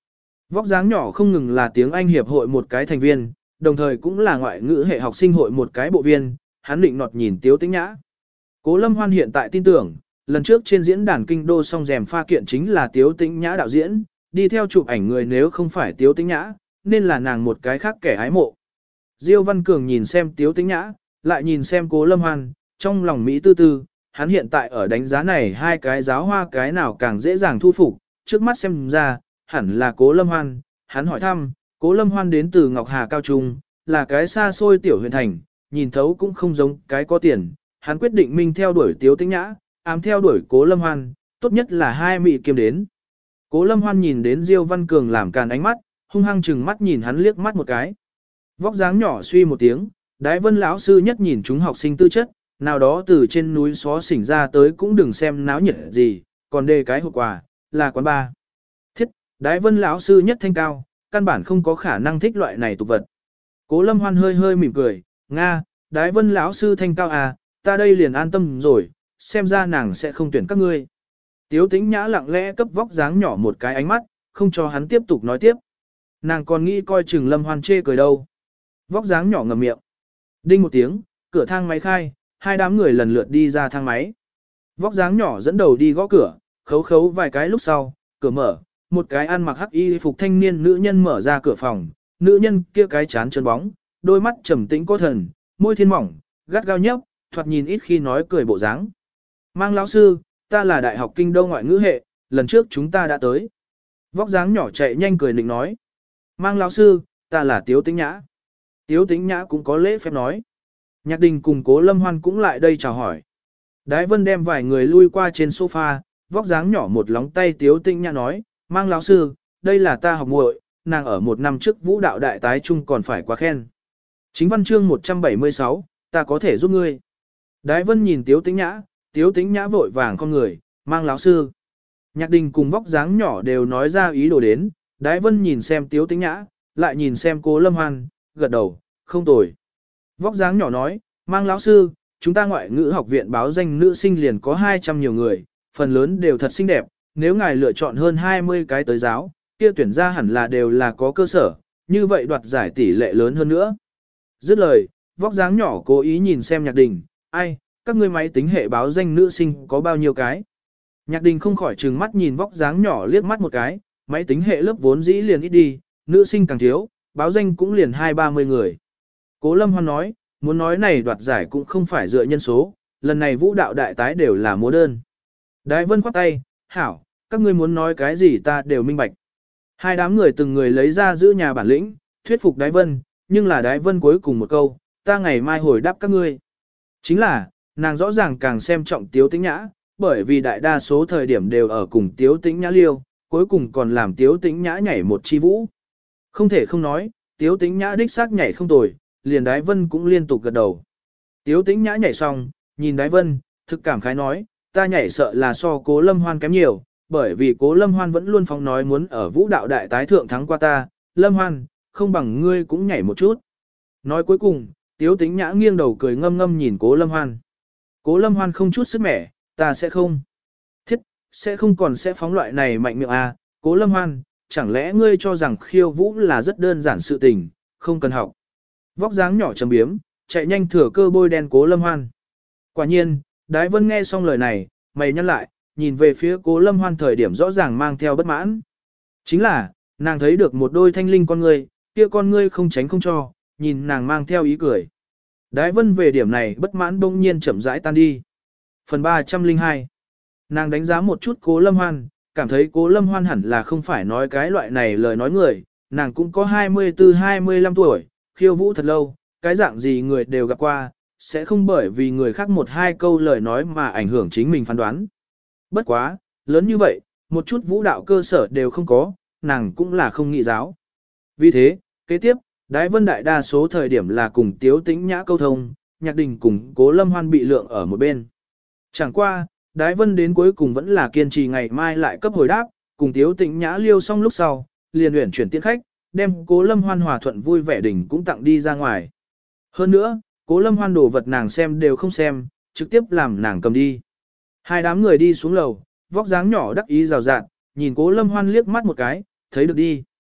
Vóc dáng nhỏ không ngừng là tiếng Anh hiệp hội một cái thành viên, đồng thời cũng là ngoại ngữ hệ học sinh hội một cái bộ viên, hắn định nọt nhìn Tiếu Tĩnh Nhã. Cố Lâm Hoan hiện tại tin tưởng, lần trước trên diễn đàn kinh đô song rèm pha kiện chính là Tiếu Tĩnh Nhã đạo diễn, đi theo chụp ảnh người nếu không phải Tiếu Tĩnh Nhã, nên là nàng một cái khác kẻ ái mộ. Diêu Văn Cường nhìn xem Tiếu Tĩnh Nhã, lại nhìn xem Cố Lâm Hoan, trong lòng Mỹ tư tư, hắn hiện tại ở đánh giá này hai cái giáo hoa cái nào càng dễ dàng thu phục, trước mắt xem ra, hẳn là Cố Lâm Hoan, hắn hỏi thăm, Cố Lâm Hoan đến từ Ngọc Hà Cao Trung, là cái xa xôi tiểu huyện thành, nhìn thấu cũng không giống cái có tiền, hắn quyết định minh theo đuổi Tiếu Tĩnh Nhã, ám theo đuổi Cố Lâm Hoan, tốt nhất là hai mị kiêm đến. Cố Lâm Hoan nhìn đến Diêu Văn Cường làm càn ánh mắt, hung hăng chừng mắt nhìn hắn liếc mắt một cái. Vóc dáng nhỏ suy một tiếng, Đái Vân lão sư nhất nhìn chúng học sinh tư chất, nào đó từ trên núi xó xỉnh ra tới cũng đừng xem náo nhiệt gì, còn đề cái hộp quà, là quán ba. Thiết, Đái Vân lão sư nhất thanh cao, căn bản không có khả năng thích loại này tục vật. Cố Lâm Hoan hơi hơi mỉm cười, Nga, Đái Vân lão sư thanh cao à, ta đây liền an tâm rồi, xem ra nàng sẽ không tuyển các ngươi. Tiếu Tĩnh Nhã lặng lẽ cấp vóc dáng nhỏ một cái ánh mắt, không cho hắn tiếp tục nói tiếp. Nàng còn nghĩ coi chừng Lâm Hoan chê cười đâu. Vóc dáng nhỏ ngậm miệng. Đinh một tiếng, cửa thang máy khai, hai đám người lần lượt đi ra thang máy. Vóc dáng nhỏ dẫn đầu đi gõ cửa, khấu khấu vài cái lúc sau, cửa mở, một cái ăn mặc hắc y phục thanh niên nữ nhân mở ra cửa phòng, nữ nhân kia cái chán chân bóng, đôi mắt trầm tĩnh có thần, môi thiên mỏng, gắt gao nhấp, thoạt nhìn ít khi nói cười bộ dáng. Mang lão sư, ta là đại học kinh đô ngoại ngữ hệ, lần trước chúng ta đã tới. Vóc dáng nhỏ chạy nhanh cười nịnh nói. Mang lão sư, ta là Tiếu Tĩnh Nhã. Tiếu Tĩnh Nhã cũng có lễ phép nói. Nhạc Đình cùng Cố Lâm Hoan cũng lại đây chào hỏi. Đái Vân đem vài người lui qua trên sofa, vóc dáng nhỏ một lóng tay Tiếu Tĩnh Nhã nói, Mang lão sư, đây là ta học muội, nàng ở một năm trước vũ đạo đại tái trung còn phải quá khen. Chính văn chương một trăm bảy mươi sáu, ta có thể giúp ngươi. Đái Vân nhìn Tiếu Tĩnh Nhã, Tiếu Tĩnh Nhã vội vàng con người, Mang lão sư. Nhạc Đình cùng vóc dáng nhỏ đều nói ra ý đồ đến, Đái Vân nhìn xem Tiếu Tĩnh Nhã, lại nhìn xem Cố Lâm Hoan, gật đầu, không tồi. Vóc dáng nhỏ nói, Mang lão sư, chúng ta ngoại ngữ học viện báo danh nữ sinh liền có hai trăm nhiều người, phần lớn đều thật xinh đẹp, nếu ngài lựa chọn hơn hai mươi cái tới giáo, kia tuyển ra hẳn là đều là có cơ sở, như vậy đoạt giải tỷ lệ lớn hơn nữa. Dứt lời, vóc dáng nhỏ cố ý nhìn xem Nhạc Đình, ai, các ngươi máy tính hệ báo danh nữ sinh có bao nhiêu cái. Nhạc Đình không khỏi trừng mắt nhìn vóc dáng nhỏ liếc mắt một cái, máy tính hệ lớp vốn dĩ liền ít đi, nữ sinh càng thiếu, báo danh cũng liền hai ba mươi người. Cố Lâm Hoan nói, muốn nói này đoạt giải cũng không phải dựa nhân số, lần này vũ đạo đại tái đều là múa đơn. Đái Vân khoát tay, hảo, các ngươi muốn nói cái gì ta đều minh bạch. Hai đám người từng người lấy ra giữ nhà bản lĩnh, thuyết phục Đái Vân, nhưng là Đái Vân cuối cùng một câu, ta ngày mai hồi đáp các ngươi. Chính là, nàng rõ ràng càng xem trọng Tiếu Tĩnh Nhã, bởi vì đại đa số thời điểm đều ở cùng Tiếu Tĩnh Nhã liêu, cuối cùng còn làm Tiếu Tĩnh Nhã nhảy một chi vũ. Không thể không nói, Tiếu Tĩnh Nhã đích xác nhảy không tồi, liền Đái Vân cũng liên tục gật đầu. Tiếu Tĩnh Nhã nhảy xong, nhìn Đái Vân, thực cảm khái nói, ta nhảy sợ là so Cố Lâm Hoan kém nhiều, bởi vì Cố Lâm Hoan vẫn luôn phóng nói muốn ở vũ đạo đại tái thượng thắng qua ta, Lâm Hoan, không bằng ngươi cũng nhảy một chút. Nói cuối cùng, Tiếu Tĩnh Nhã nghiêng đầu cười ngâm ngâm nhìn Cố Lâm Hoan. Cố Lâm Hoan không chút sức mẻ, ta sẽ không. Thiết, sẽ không còn sẽ phóng loại này mạnh miệng à, Cố Lâm Hoan, chẳng lẽ ngươi cho rằng khiêu vũ là rất đơn giản sự tình, không cần học. Vóc dáng nhỏ trầm biếm, chạy nhanh thừa cơ bôi đen Cố Lâm Hoan. Quả nhiên, Đái Vân nghe xong lời này, mày nhăn lại, nhìn về phía Cố Lâm Hoan thời điểm rõ ràng mang theo bất mãn. Chính là, nàng thấy được một đôi thanh linh con ngươi, kia con ngươi không tránh không cho, nhìn nàng mang theo ý cười. Đái Vân về điểm này bất mãn bỗng nhiên chậm rãi tan đi. Phần ba trăm lẻ hai. Nàng đánh giá một chút Cố Lâm Hoan, cảm thấy Cố Lâm Hoan hẳn là không phải nói cái loại này lời nói người, nàng cũng có hai mươi tư hai mươi lăm tuổi, khiêu vũ thật lâu, cái dạng gì người đều gặp qua, sẽ không bởi vì người khác một hai câu lời nói mà ảnh hưởng chính mình phán đoán. Bất quá, lớn như vậy, một chút vũ đạo cơ sở đều không có, nàng cũng là không nghị giáo. Vì thế, kế tiếp, Đái Vân đại đa số thời điểm là cùng Tiếu Tĩnh Nhã câu thông, Nhạc Đình cùng Cố Lâm Hoan bị lượng ở một bên. Chẳng qua, Đái Vân đến cuối cùng vẫn là kiên trì ngày mai lại cấp hồi đáp, cùng Tiếu Tĩnh Nhã liêu xong lúc sau, liền luyện chuyển tiễn khách, đem Cố Lâm Hoan hòa thuận vui vẻ đỉnh cũng tặng đi ra ngoài. Hơn nữa, Cố Lâm Hoan đồ vật nàng xem đều không xem, trực tiếp làm nàng cầm đi. Hai đám người đi xuống lầu, vóc dáng nhỏ đắc ý rào rạt, nhìn Cố Lâm Hoan liếc mắt một cái, thấy được đi.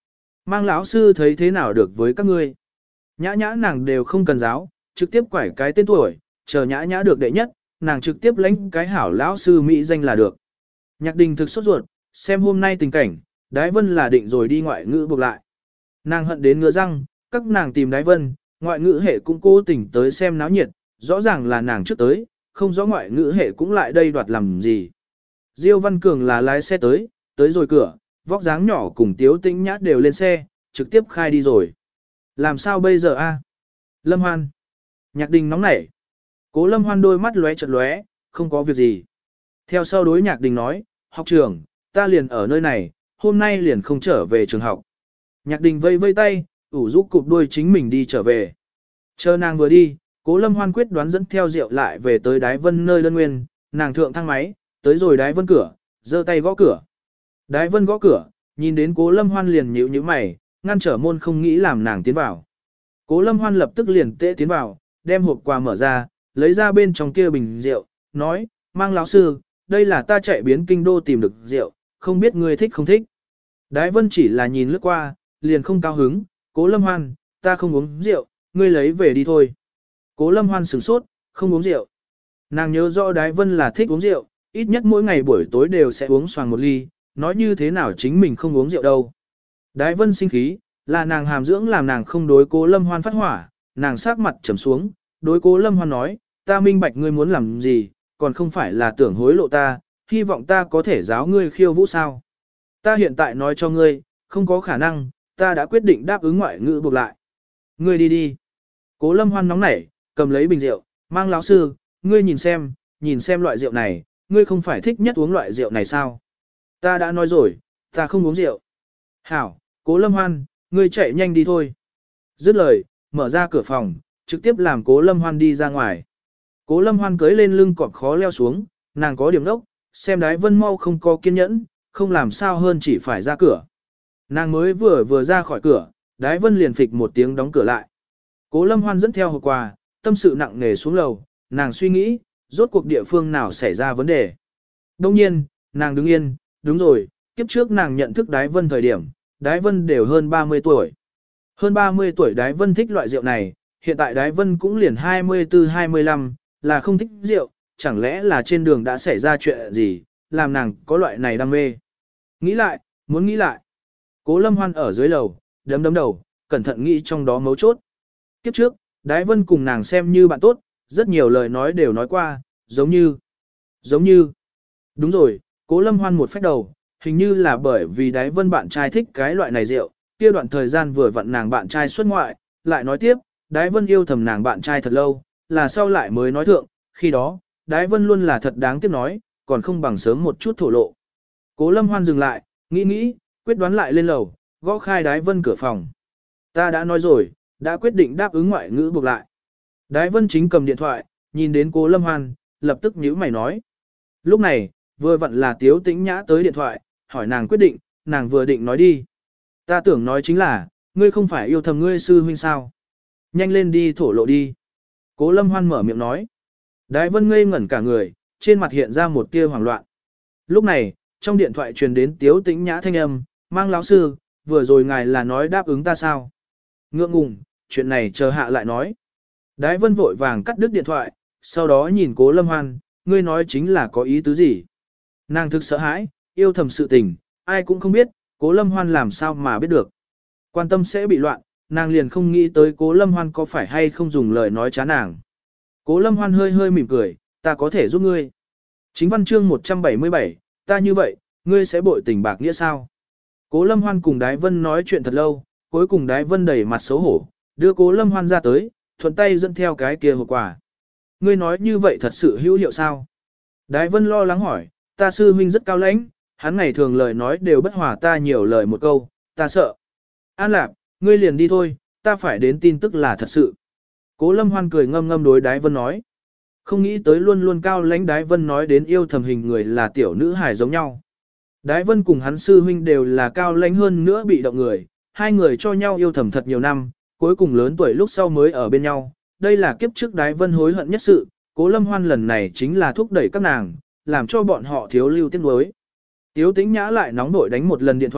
Mang lão sư thấy thế nào được với các ngươi. Nhã nhã nàng đều không cần giáo, trực tiếp quải cái tên tuổi, chờ nhã nhã được đệ nhất, nàng trực tiếp lãnh cái hảo lão sư Mỹ danh là được. Nhạc Đình thực sốt ruột, xem hôm nay tình cảnh, Đái Vân là định rồi đi ngoại ngữ buộc lại. Nàng hận đến ngứa răng, các nàng tìm Đái Vân, ngoại ngữ hệ cũng cố tình tới xem náo nhiệt, rõ ràng là nàng trước tới, không rõ ngoại ngữ hệ cũng lại đây đoạt làm gì. Diêu Văn Cường là lái xe tới, tới rồi cửa, vóc dáng nhỏ cùng Tiếu Tĩnh Nhã đều lên xe, trực tiếp khai đi rồi. Làm sao bây giờ a? Lâm Hoan. Nhạc Đình nóng nảy. Cố Lâm Hoan đôi mắt lóe chợt lóe, không có việc gì. Theo sau đối Nhạc Đình nói, học trưởng, ta liền ở nơi này, hôm nay liền không trở về trường học. Nhạc Đình vây vây tay, ủ rũ cụp đuôi chính mình đi trở về. Chờ nàng vừa đi, Cố Lâm Hoan quyết đoán dẫn theo rượu lại về tới Đái Vân nơi đơn nguyên, nàng thượng thang máy, tới rồi Đái Vân cửa, giơ tay gõ cửa. Đái Vân gõ cửa, nhìn đến Cố Lâm Hoan liền nhíu nhíu mày, ngăn trở môn không nghĩ làm nàng tiến vào. Cố Lâm Hoan lập tức liền tệ tiến vào, đem hộp quà mở ra, lấy ra bên trong kia bình rượu, nói, Mang lão sư, đây là ta chạy biến kinh đô tìm được rượu, không biết ngươi thích không thích. Đái Vân chỉ là nhìn lướt qua, liền không cao hứng, Cố Lâm Hoan, ta không uống rượu, ngươi lấy về đi thôi. Cố Lâm Hoan sửng sốt, không uống rượu. Nàng nhớ rõ Đái Vân là thích uống rượu, ít nhất mỗi ngày buổi tối đều sẽ uống xoàng một ly, nói như thế nào chính mình không uống rượu đâu. Đái Vân sinh khí, là nàng hàm dưỡng làm nàng không đối Cố Lâm Hoan phát hỏa, nàng sát mặt trầm xuống, đối Cố Lâm Hoan nói, ta minh bạch ngươi muốn làm gì, còn không phải là tưởng hối lộ ta, hy vọng ta có thể giáo ngươi khiêu vũ sao. Ta hiện tại nói cho ngươi, không có khả năng, ta đã quyết định đáp ứng ngoại ngữ buộc lại. Ngươi đi đi. Cố Lâm Hoan nóng nảy, cầm lấy bình rượu, Mang lão sư, ngươi nhìn xem, nhìn xem loại rượu này, ngươi không phải thích nhất uống loại rượu này sao? Ta đã nói rồi, ta không uống rượu. Hảo, Cố Lâm Hoan, ngươi chạy nhanh đi thôi. Dứt lời, mở ra cửa phòng, trực tiếp làm Cố Lâm Hoan đi ra ngoài. Cố Lâm Hoan cưới lên lưng cọp khó leo xuống, nàng có điểm đốc, xem Đái Vân mau không có kiên nhẫn, không làm sao hơn chỉ phải ra cửa. Nàng mới vừa vừa ra khỏi cửa, Đái Vân liền phịch một tiếng đóng cửa lại. Cố Lâm Hoan dẫn theo hộp quà, tâm sự nặng nề xuống lầu, nàng suy nghĩ, rốt cuộc địa phương nào xảy ra vấn đề. Đông nhiên, nàng đứng yên, đúng rồi, kiếp trước nàng nhận thức Đái Vân thời điểm, Đái Vân đều hơn ba mươi tuổi. Hơn ba mươi tuổi Đái Vân thích loại rượu này, hiện tại Đái Vân cũng liền hai mươi tư hai mươi lăm, là không thích rượu, chẳng lẽ là trên đường đã xảy ra chuyện gì, làm nàng có loại này đam mê. Nghĩ lại, muốn nghĩ lại. Cố Lâm Hoan ở dưới lầu, đấm đấm đầu, cẩn thận nghĩ trong đó mấu chốt. Kiếp trước, Đái Vân cùng nàng xem như bạn tốt, rất nhiều lời nói đều nói qua, giống như, giống như. Đúng rồi, Cố Lâm Hoan một phách đầu, hình như là bởi vì Đái Vân bạn trai thích cái loại này rượu, kia đoạn thời gian vừa vặn nàng bạn trai xuất ngoại, lại nói tiếp, Đái Vân yêu thầm nàng bạn trai thật lâu, là sau lại mới nói thượng, khi đó, Đái Vân luôn là thật đáng tiếc nói, còn không bằng sớm một chút thổ lộ. Cố Lâm Hoan dừng lại, nghĩ nghĩ, quyết đoán lại lên lầu, gõ khai Đái Vân cửa phòng. Ta đã nói rồi, đã quyết định đáp ứng ngoại ngữ buộc lại. Đái Vân chính cầm điện thoại, nhìn đến Cố Lâm Hoan, lập tức nhíu mày nói. Lúc này, vừa vặn là Tiếu Tĩnh Nhã tới điện thoại, hỏi nàng quyết định, nàng vừa định nói đi. Ta tưởng nói chính là, ngươi không phải yêu thầm ngươi sư huynh sao. Nhanh lên đi thổ lộ đi. Cố Lâm Hoan mở miệng nói. Đái Vân ngây ngẩn cả người, trên mặt hiện ra một tia hoảng loạn. Lúc này, trong điện thoại truyền đến Tiếu Tĩnh Nhã thanh âm, Mang lão sư, vừa rồi ngài là nói đáp ứng ta sao? Ngượng ngùng, chuyện này chờ hạ lại nói. Đái Vân vội vàng cắt đứt điện thoại, sau đó nhìn Cố Lâm Hoan, ngươi nói chính là có ý tứ gì? Nàng thực sợ hãi, yêu thầm sự tình, ai cũng không biết, Cố Lâm Hoan làm sao mà biết được. Quan tâm sẽ bị loạn, nàng liền không nghĩ tới Cố Lâm Hoan có phải hay không dùng lời nói trá nàng. Cố Lâm Hoan hơi hơi mỉm cười, ta có thể giúp ngươi. Chính văn chương một trăm bảy mươi bảy, ta như vậy, ngươi sẽ bội tình bạc nghĩa sao? Cố Lâm Hoan cùng Đái Vân nói chuyện thật lâu, cuối cùng Đái Vân đẩy mặt xấu hổ, đưa Cố Lâm Hoan ra tới, thuận tay dẫn theo cái kia hộp quà. Ngươi nói như vậy thật sự hữu hiệu sao? Đái Vân lo lắng hỏi, ta sư huynh rất cao lãnh, hắn ngày thường lời nói đều bất hòa ta nhiều lời một câu, ta sợ. An Lạp, ngươi liền đi thôi, ta phải đến tin tức là thật sự. Cố Lâm Hoan cười ngâm ngâm đối Đái Vân nói. Không nghĩ tới luôn luôn cao lãnh Đái Vân nói đến yêu thầm hình người là tiểu nữ hài giống nhau. Đái Vân cùng hắn sư huynh đều là cao lãnh hơn nữa bị động người, hai người cho nhau yêu thầm thật nhiều năm, cuối cùng lớn tuổi lúc sau mới ở bên nhau. Đây là kiếp trước Đái Vân hối hận nhất sự, Cố Lâm Hoan lần này chính là thúc đẩy các nàng, làm cho bọn họ thiếu lưu tiếc nuối. Tiếu Tĩnh Nhã lại nóng nổi đánh một lần điện thoại,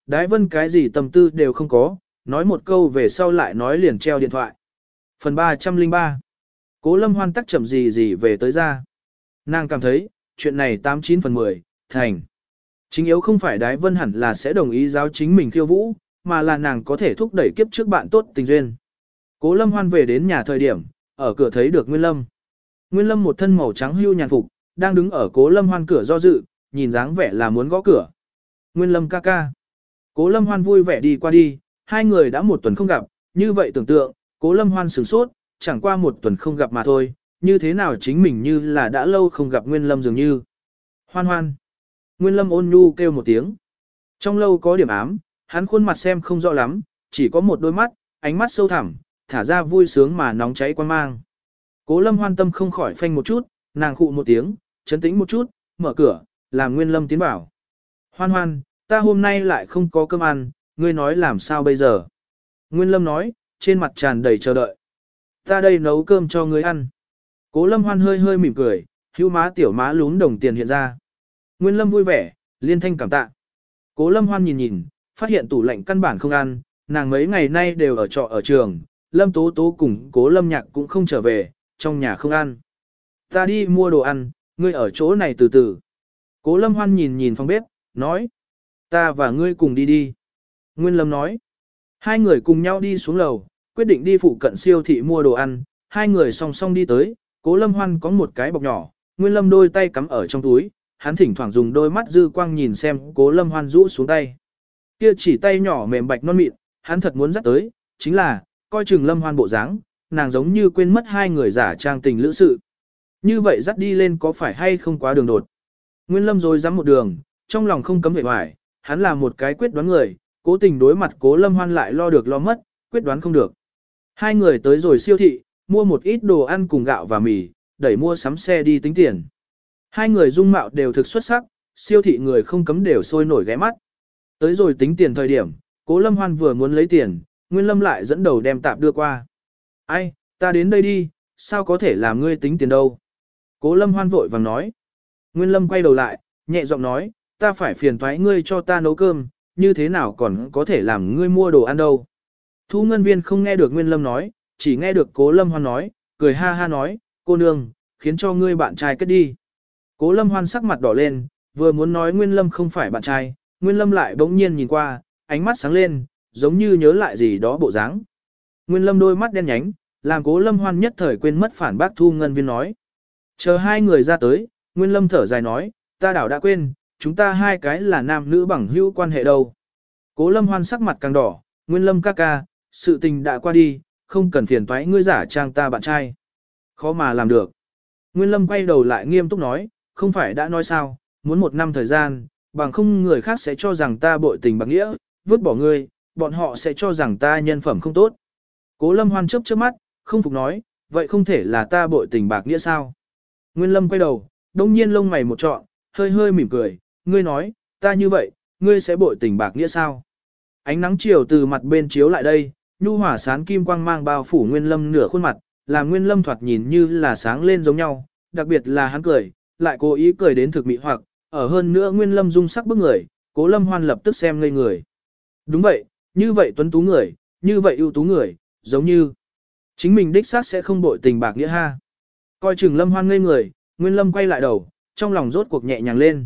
Đái vân cái gì tâm tư đều không có, nói một câu về sau lại nói liền treo điện thoại. Phần ba trăm linh ba. Cố Lâm Hoan tắc chậm gì gì về tới ra. Nàng cảm thấy, chuyện này tám chín phần mười, thành. Chính yếu không phải Đái Vân hẳn là sẽ đồng ý giáo chính mình khiêu vũ, mà là nàng có thể thúc đẩy kiếp trước bạn tốt tình duyên. Cố Lâm Hoan về đến nhà thời điểm, ở cửa thấy được Nguyên Lâm. Nguyên Lâm một thân màu trắng hưu nhàn phục, đang đứng ở Cố Lâm Hoan cửa do dự, nhìn dáng vẻ là muốn gõ cửa. Nguyên Lâm ca ca. Cố Lâm Hoan vui vẻ đi qua đi, hai người đã một tuần không gặp, như vậy tưởng tượng, Cố Lâm Hoan sửng sốt, chẳng qua một tuần không gặp mà thôi, như thế nào chính mình như là đã lâu không gặp Nguyên Lâm dường như. Hoan Hoan. Nguyên Lâm ôn nhu kêu một tiếng. Trong lâu có điểm ám, hắn khuôn mặt xem không rõ lắm, chỉ có một đôi mắt, ánh mắt sâu thẳm, thả ra vui sướng mà nóng cháy quan mang. Cố Lâm Hoan tâm không khỏi phanh một chút, nàng khụ một tiếng, chấn tĩnh một chút, mở cửa, làm Nguyên Lâm tiến vào. Hoan Hoan, ta hôm nay lại không có cơm ăn, ngươi nói làm sao bây giờ? Nguyên Lâm nói, trên mặt tràn đầy chờ đợi. Ta đây nấu cơm cho ngươi ăn. Cố Lâm Hoan hơi hơi mỉm cười, hưu má tiểu má lún đồng tiền hiện ra. Nguyên Lâm vui vẻ, liên thanh cảm tạ. Cố Lâm Hoan nhìn nhìn, phát hiện tủ lạnh căn bản không ăn, nàng mấy ngày nay đều ở trọ ở trường, Lâm Tố Tố cùng Cố Lâm Nhạc cũng không trở về, trong nhà không ăn. Ta đi mua đồ ăn, ngươi ở chỗ này từ từ. Cố Lâm Hoan nhìn nhìn phòng bếp, nói. Ta và ngươi cùng đi đi. Nguyên Lâm nói. Hai người cùng nhau đi xuống lầu, quyết định đi phụ cận siêu thị mua đồ ăn, hai người song song đi tới, Cố Lâm Hoan có một cái bọc nhỏ, Nguyên Lâm đôi tay cắm ở trong túi, hắn thỉnh thoảng dùng đôi mắt dư quang nhìn xem Cố Lâm Hoan rũ xuống tay. Kia chỉ tay nhỏ mềm bạch non mịn, hắn thật muốn dắt tới, chính là, coi chừng Lâm Hoan bộ dáng, nàng giống như quên mất hai người giả trang tình lữ sự. Như vậy dắt đi lên có phải hay không quá đường đột. Nguyên Lâm rồi dám một đường, trong lòng không cấm vẻ hoài, hắn là một cái quyết đoán người, cố tình đối mặt Cố Lâm Hoan lại lo được lo mất, quyết đoán không được. Hai người tới rồi siêu thị, mua một ít đồ ăn cùng gạo và mì, đẩy mua sắm xe đi tính tiền. Hai người dung mạo đều thực xuất sắc, siêu thị người không cấm đều sôi nổi ghé mắt. Tới rồi tính tiền thời điểm, Cố Lâm Hoan vừa muốn lấy tiền, Nguyên Lâm lại dẫn đầu đem tạp đưa qua. Ai, ta đến đây đi, sao có thể làm ngươi tính tiền đâu? Cố Lâm Hoan vội vàng nói. Nguyên Lâm quay đầu lại, nhẹ giọng nói, ta phải phiền thoái ngươi cho ta nấu cơm, như thế nào còn có thể làm ngươi mua đồ ăn đâu? Thu ngân viên không nghe được Nguyên Lâm nói, chỉ nghe được Cố Lâm Hoan nói, cười ha ha nói, cô nương, khiến cho ngươi bạn trai kết đi. Cố Lâm Hoan sắc mặt đỏ lên, vừa muốn nói Nguyên Lâm không phải bạn trai, Nguyên Lâm lại bỗng nhiên nhìn qua, ánh mắt sáng lên, giống như nhớ lại gì đó bộ dáng. Nguyên Lâm đôi mắt đen nhánh, làm Cố Lâm Hoan nhất thời quên mất phản bác Thu ngân viên nói. Chờ hai người ra tới, Nguyên Lâm thở dài nói, ta đảo đã quên, chúng ta hai cái là nam nữ bằng hữu quan hệ đâu. Cố Lâm Hoan sắc mặt càng đỏ, Nguyên Lâm ca ca, sự tình đã qua đi, không cần phiền toái ngươi giả trang ta bạn trai. Khó mà làm được. Nguyên Lâm quay đầu lại nghiêm túc nói, không phải đã nói sao, muốn một năm thời gian, bằng không người khác sẽ cho rằng ta bội tình bạc nghĩa, vứt bỏ ngươi, bọn họ sẽ cho rằng ta nhân phẩm không tốt. Cố Lâm Hoan chớp chớp mắt, không phục nói, vậy không thể là ta bội tình bạc nghĩa sao? Nguyên Lâm quay đầu, đông nhiên lông mày một trọn, hơi hơi mỉm cười, ngươi nói, ta như vậy, ngươi sẽ bội tình bạc nghĩa sao? Ánh nắng chiều từ mặt bên chiếu lại đây, nhu hỏa sáng kim quang mang bao phủ Nguyên Lâm nửa khuôn mặt, làm Nguyên Lâm thoạt nhìn như là sáng lên giống nhau, đặc biệt là hắn cười, lại cố ý cười đến thực mị hoặc, ở hơn nữa Nguyên Lâm dung sắc bức người, Cố Lâm Hoan lập tức xem ngây người. Đúng vậy, như vậy tuấn tú người, như vậy ưu tú người, giống như chính mình đích xác sẽ không bội tình bạc nghĩa ha. Coi chừng Lâm Hoan ngây người, Nguyên Lâm quay lại đầu, trong lòng rốt cuộc nhẹ nhàng lên.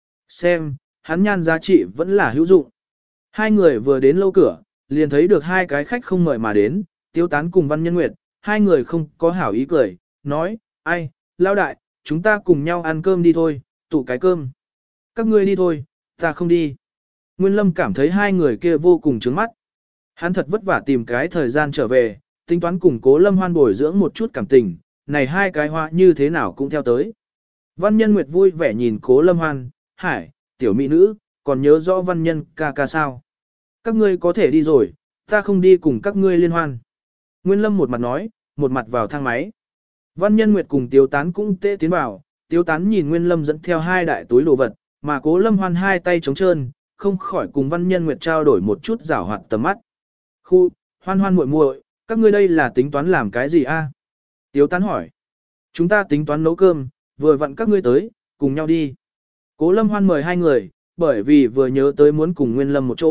Xem, hắn nhan giá trị vẫn là hữu dụng. Hai người vừa đến lâu cửa, liền thấy được hai cái khách không mời mà đến, Tiêu Tán cùng Văn Nhân Nguyệt, hai người không có hảo ý cười, nói, ai, lao đại, chúng ta cùng nhau ăn cơm đi thôi, tụ cái cơm. Các ngươi đi thôi, ta không đi. Nguyên Lâm cảm thấy hai người kia vô cùng trướng mắt. Hắn thật vất vả tìm cái thời gian trở về, tính toán cùng Cố Lâm Hoan bồi dưỡng một chút cảm tình, này hai cái hoa như thế nào cũng theo tới. Văn Nhân Nguyệt vui vẻ nhìn Cố Lâm Hoan, hải, tiểu mỹ nữ, còn nhớ rõ Văn Nhân ca ca sao. Các ngươi có thể đi rồi, ta không đi cùng các ngươi liên hoan. Nguyên Lâm một mặt nói, một mặt vào thang máy. Văn Nhân Nguyệt cùng Tiếu Tán cũng tệ tiến vào, Tiếu Tán nhìn Nguyên Lâm dẫn theo hai đại túi đồ vật, mà Cố Lâm Hoan hai tay trống trơn, không khỏi cùng Văn Nhân Nguyệt trao đổi một chút giảo hoạt tầm mắt. Khu, Hoan Hoan muội muội, các ngươi đây là tính toán làm cái gì a? Tiếu Tán hỏi. Chúng ta tính toán nấu cơm, vừa vặn các ngươi tới, cùng nhau đi. Cố Lâm Hoan mời hai người, bởi vì vừa nhớ tới muốn cùng Nguyên Lâm một chỗ,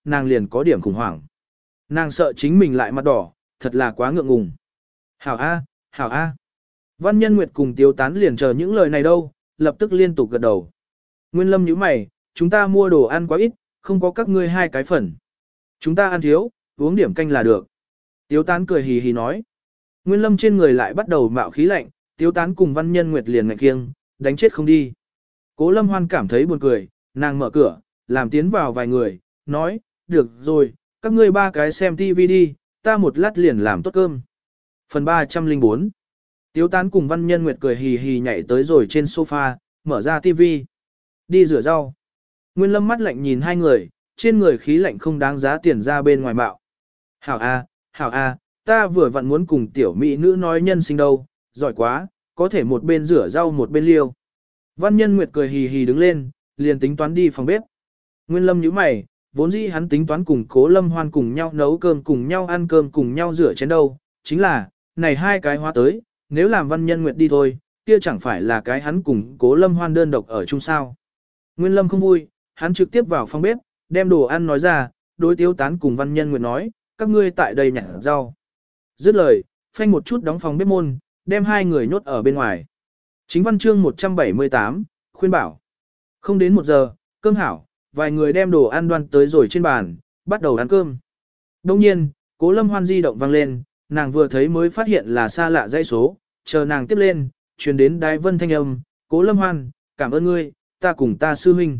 nàng liền có điểm khủng hoảng. Nàng sợ chính mình lại mặt đỏ, thật là quá ngượng ngùng. Hảo A, hảo A. Văn Nhân Nguyệt cùng Tiếu Tán liền chờ những lời này đâu, lập tức liên tục gật đầu. Nguyên Lâm nhíu mày, chúng ta mua đồ ăn quá ít, không có các ngươi hai cái phần. Chúng ta ăn thiếu, uống điểm canh là được. Tiếu Tán cười hì hì nói. Nguyên Lâm trên người lại bắt đầu mạo khí lạnh, Tiếu Tán cùng Văn Nhân Nguyệt liền ngạch kiêng, đánh chết không đi. Cố Lâm Hoan cảm thấy buồn cười, nàng mở cửa, làm tiến vào vài người, nói, được rồi, các ngươi ba cái xem tivi đi, ta một lát liền làm tốt cơm. Phần ba trăm lẻ bốn. Tiếu Tán cùng Văn Nhân Nguyệt cười hì hì nhảy tới rồi trên sofa, mở ra tivi. Đi rửa rau. Nguyên Lâm mắt lạnh nhìn hai người, trên người khí lạnh không đáng giá tiền ra bên ngoài bạo. Hảo A, hảo A, ta vừa vặn muốn cùng tiểu mỹ nữ nói nhân sinh đâu, giỏi quá, có thể một bên rửa rau một bên liêu. Văn Nhân Nguyệt cười hì hì đứng lên, liền tính toán đi phòng bếp. Nguyên Lâm nhíu mày, vốn dĩ hắn tính toán cùng Cố Lâm Hoan cùng nhau nấu cơm cùng nhau ăn cơm cùng nhau rửa chén đâu, chính là, này hai cái hóa tới, nếu làm Văn Nhân Nguyệt đi thôi, kia chẳng phải là cái hắn cùng Cố Lâm Hoan đơn độc ở chung sao. Nguyên Lâm không vui, hắn trực tiếp vào phòng bếp, đem đồ ăn nói ra, đối Tiếu Tán cùng Văn Nhân Nguyệt nói, các ngươi tại đây nhặt rau. Dứt lời, phanh một chút đóng phòng bếp môn, đem hai người nhốt ở bên ngoài. Chính văn chương một trăm bảy mươi tám, khuyên bảo. Không đến một giờ, cơm hảo, vài người đem đồ ăn đoan tới rồi trên bàn, bắt đầu ăn cơm. Đông nhiên, Cố Lâm Hoan di động vang lên, nàng vừa thấy mới phát hiện là xa lạ dãy số, chờ nàng tiếp lên, truyền đến Đái Vân thanh âm, Cố Lâm Hoan, cảm ơn ngươi, ta cùng ta sư huynh.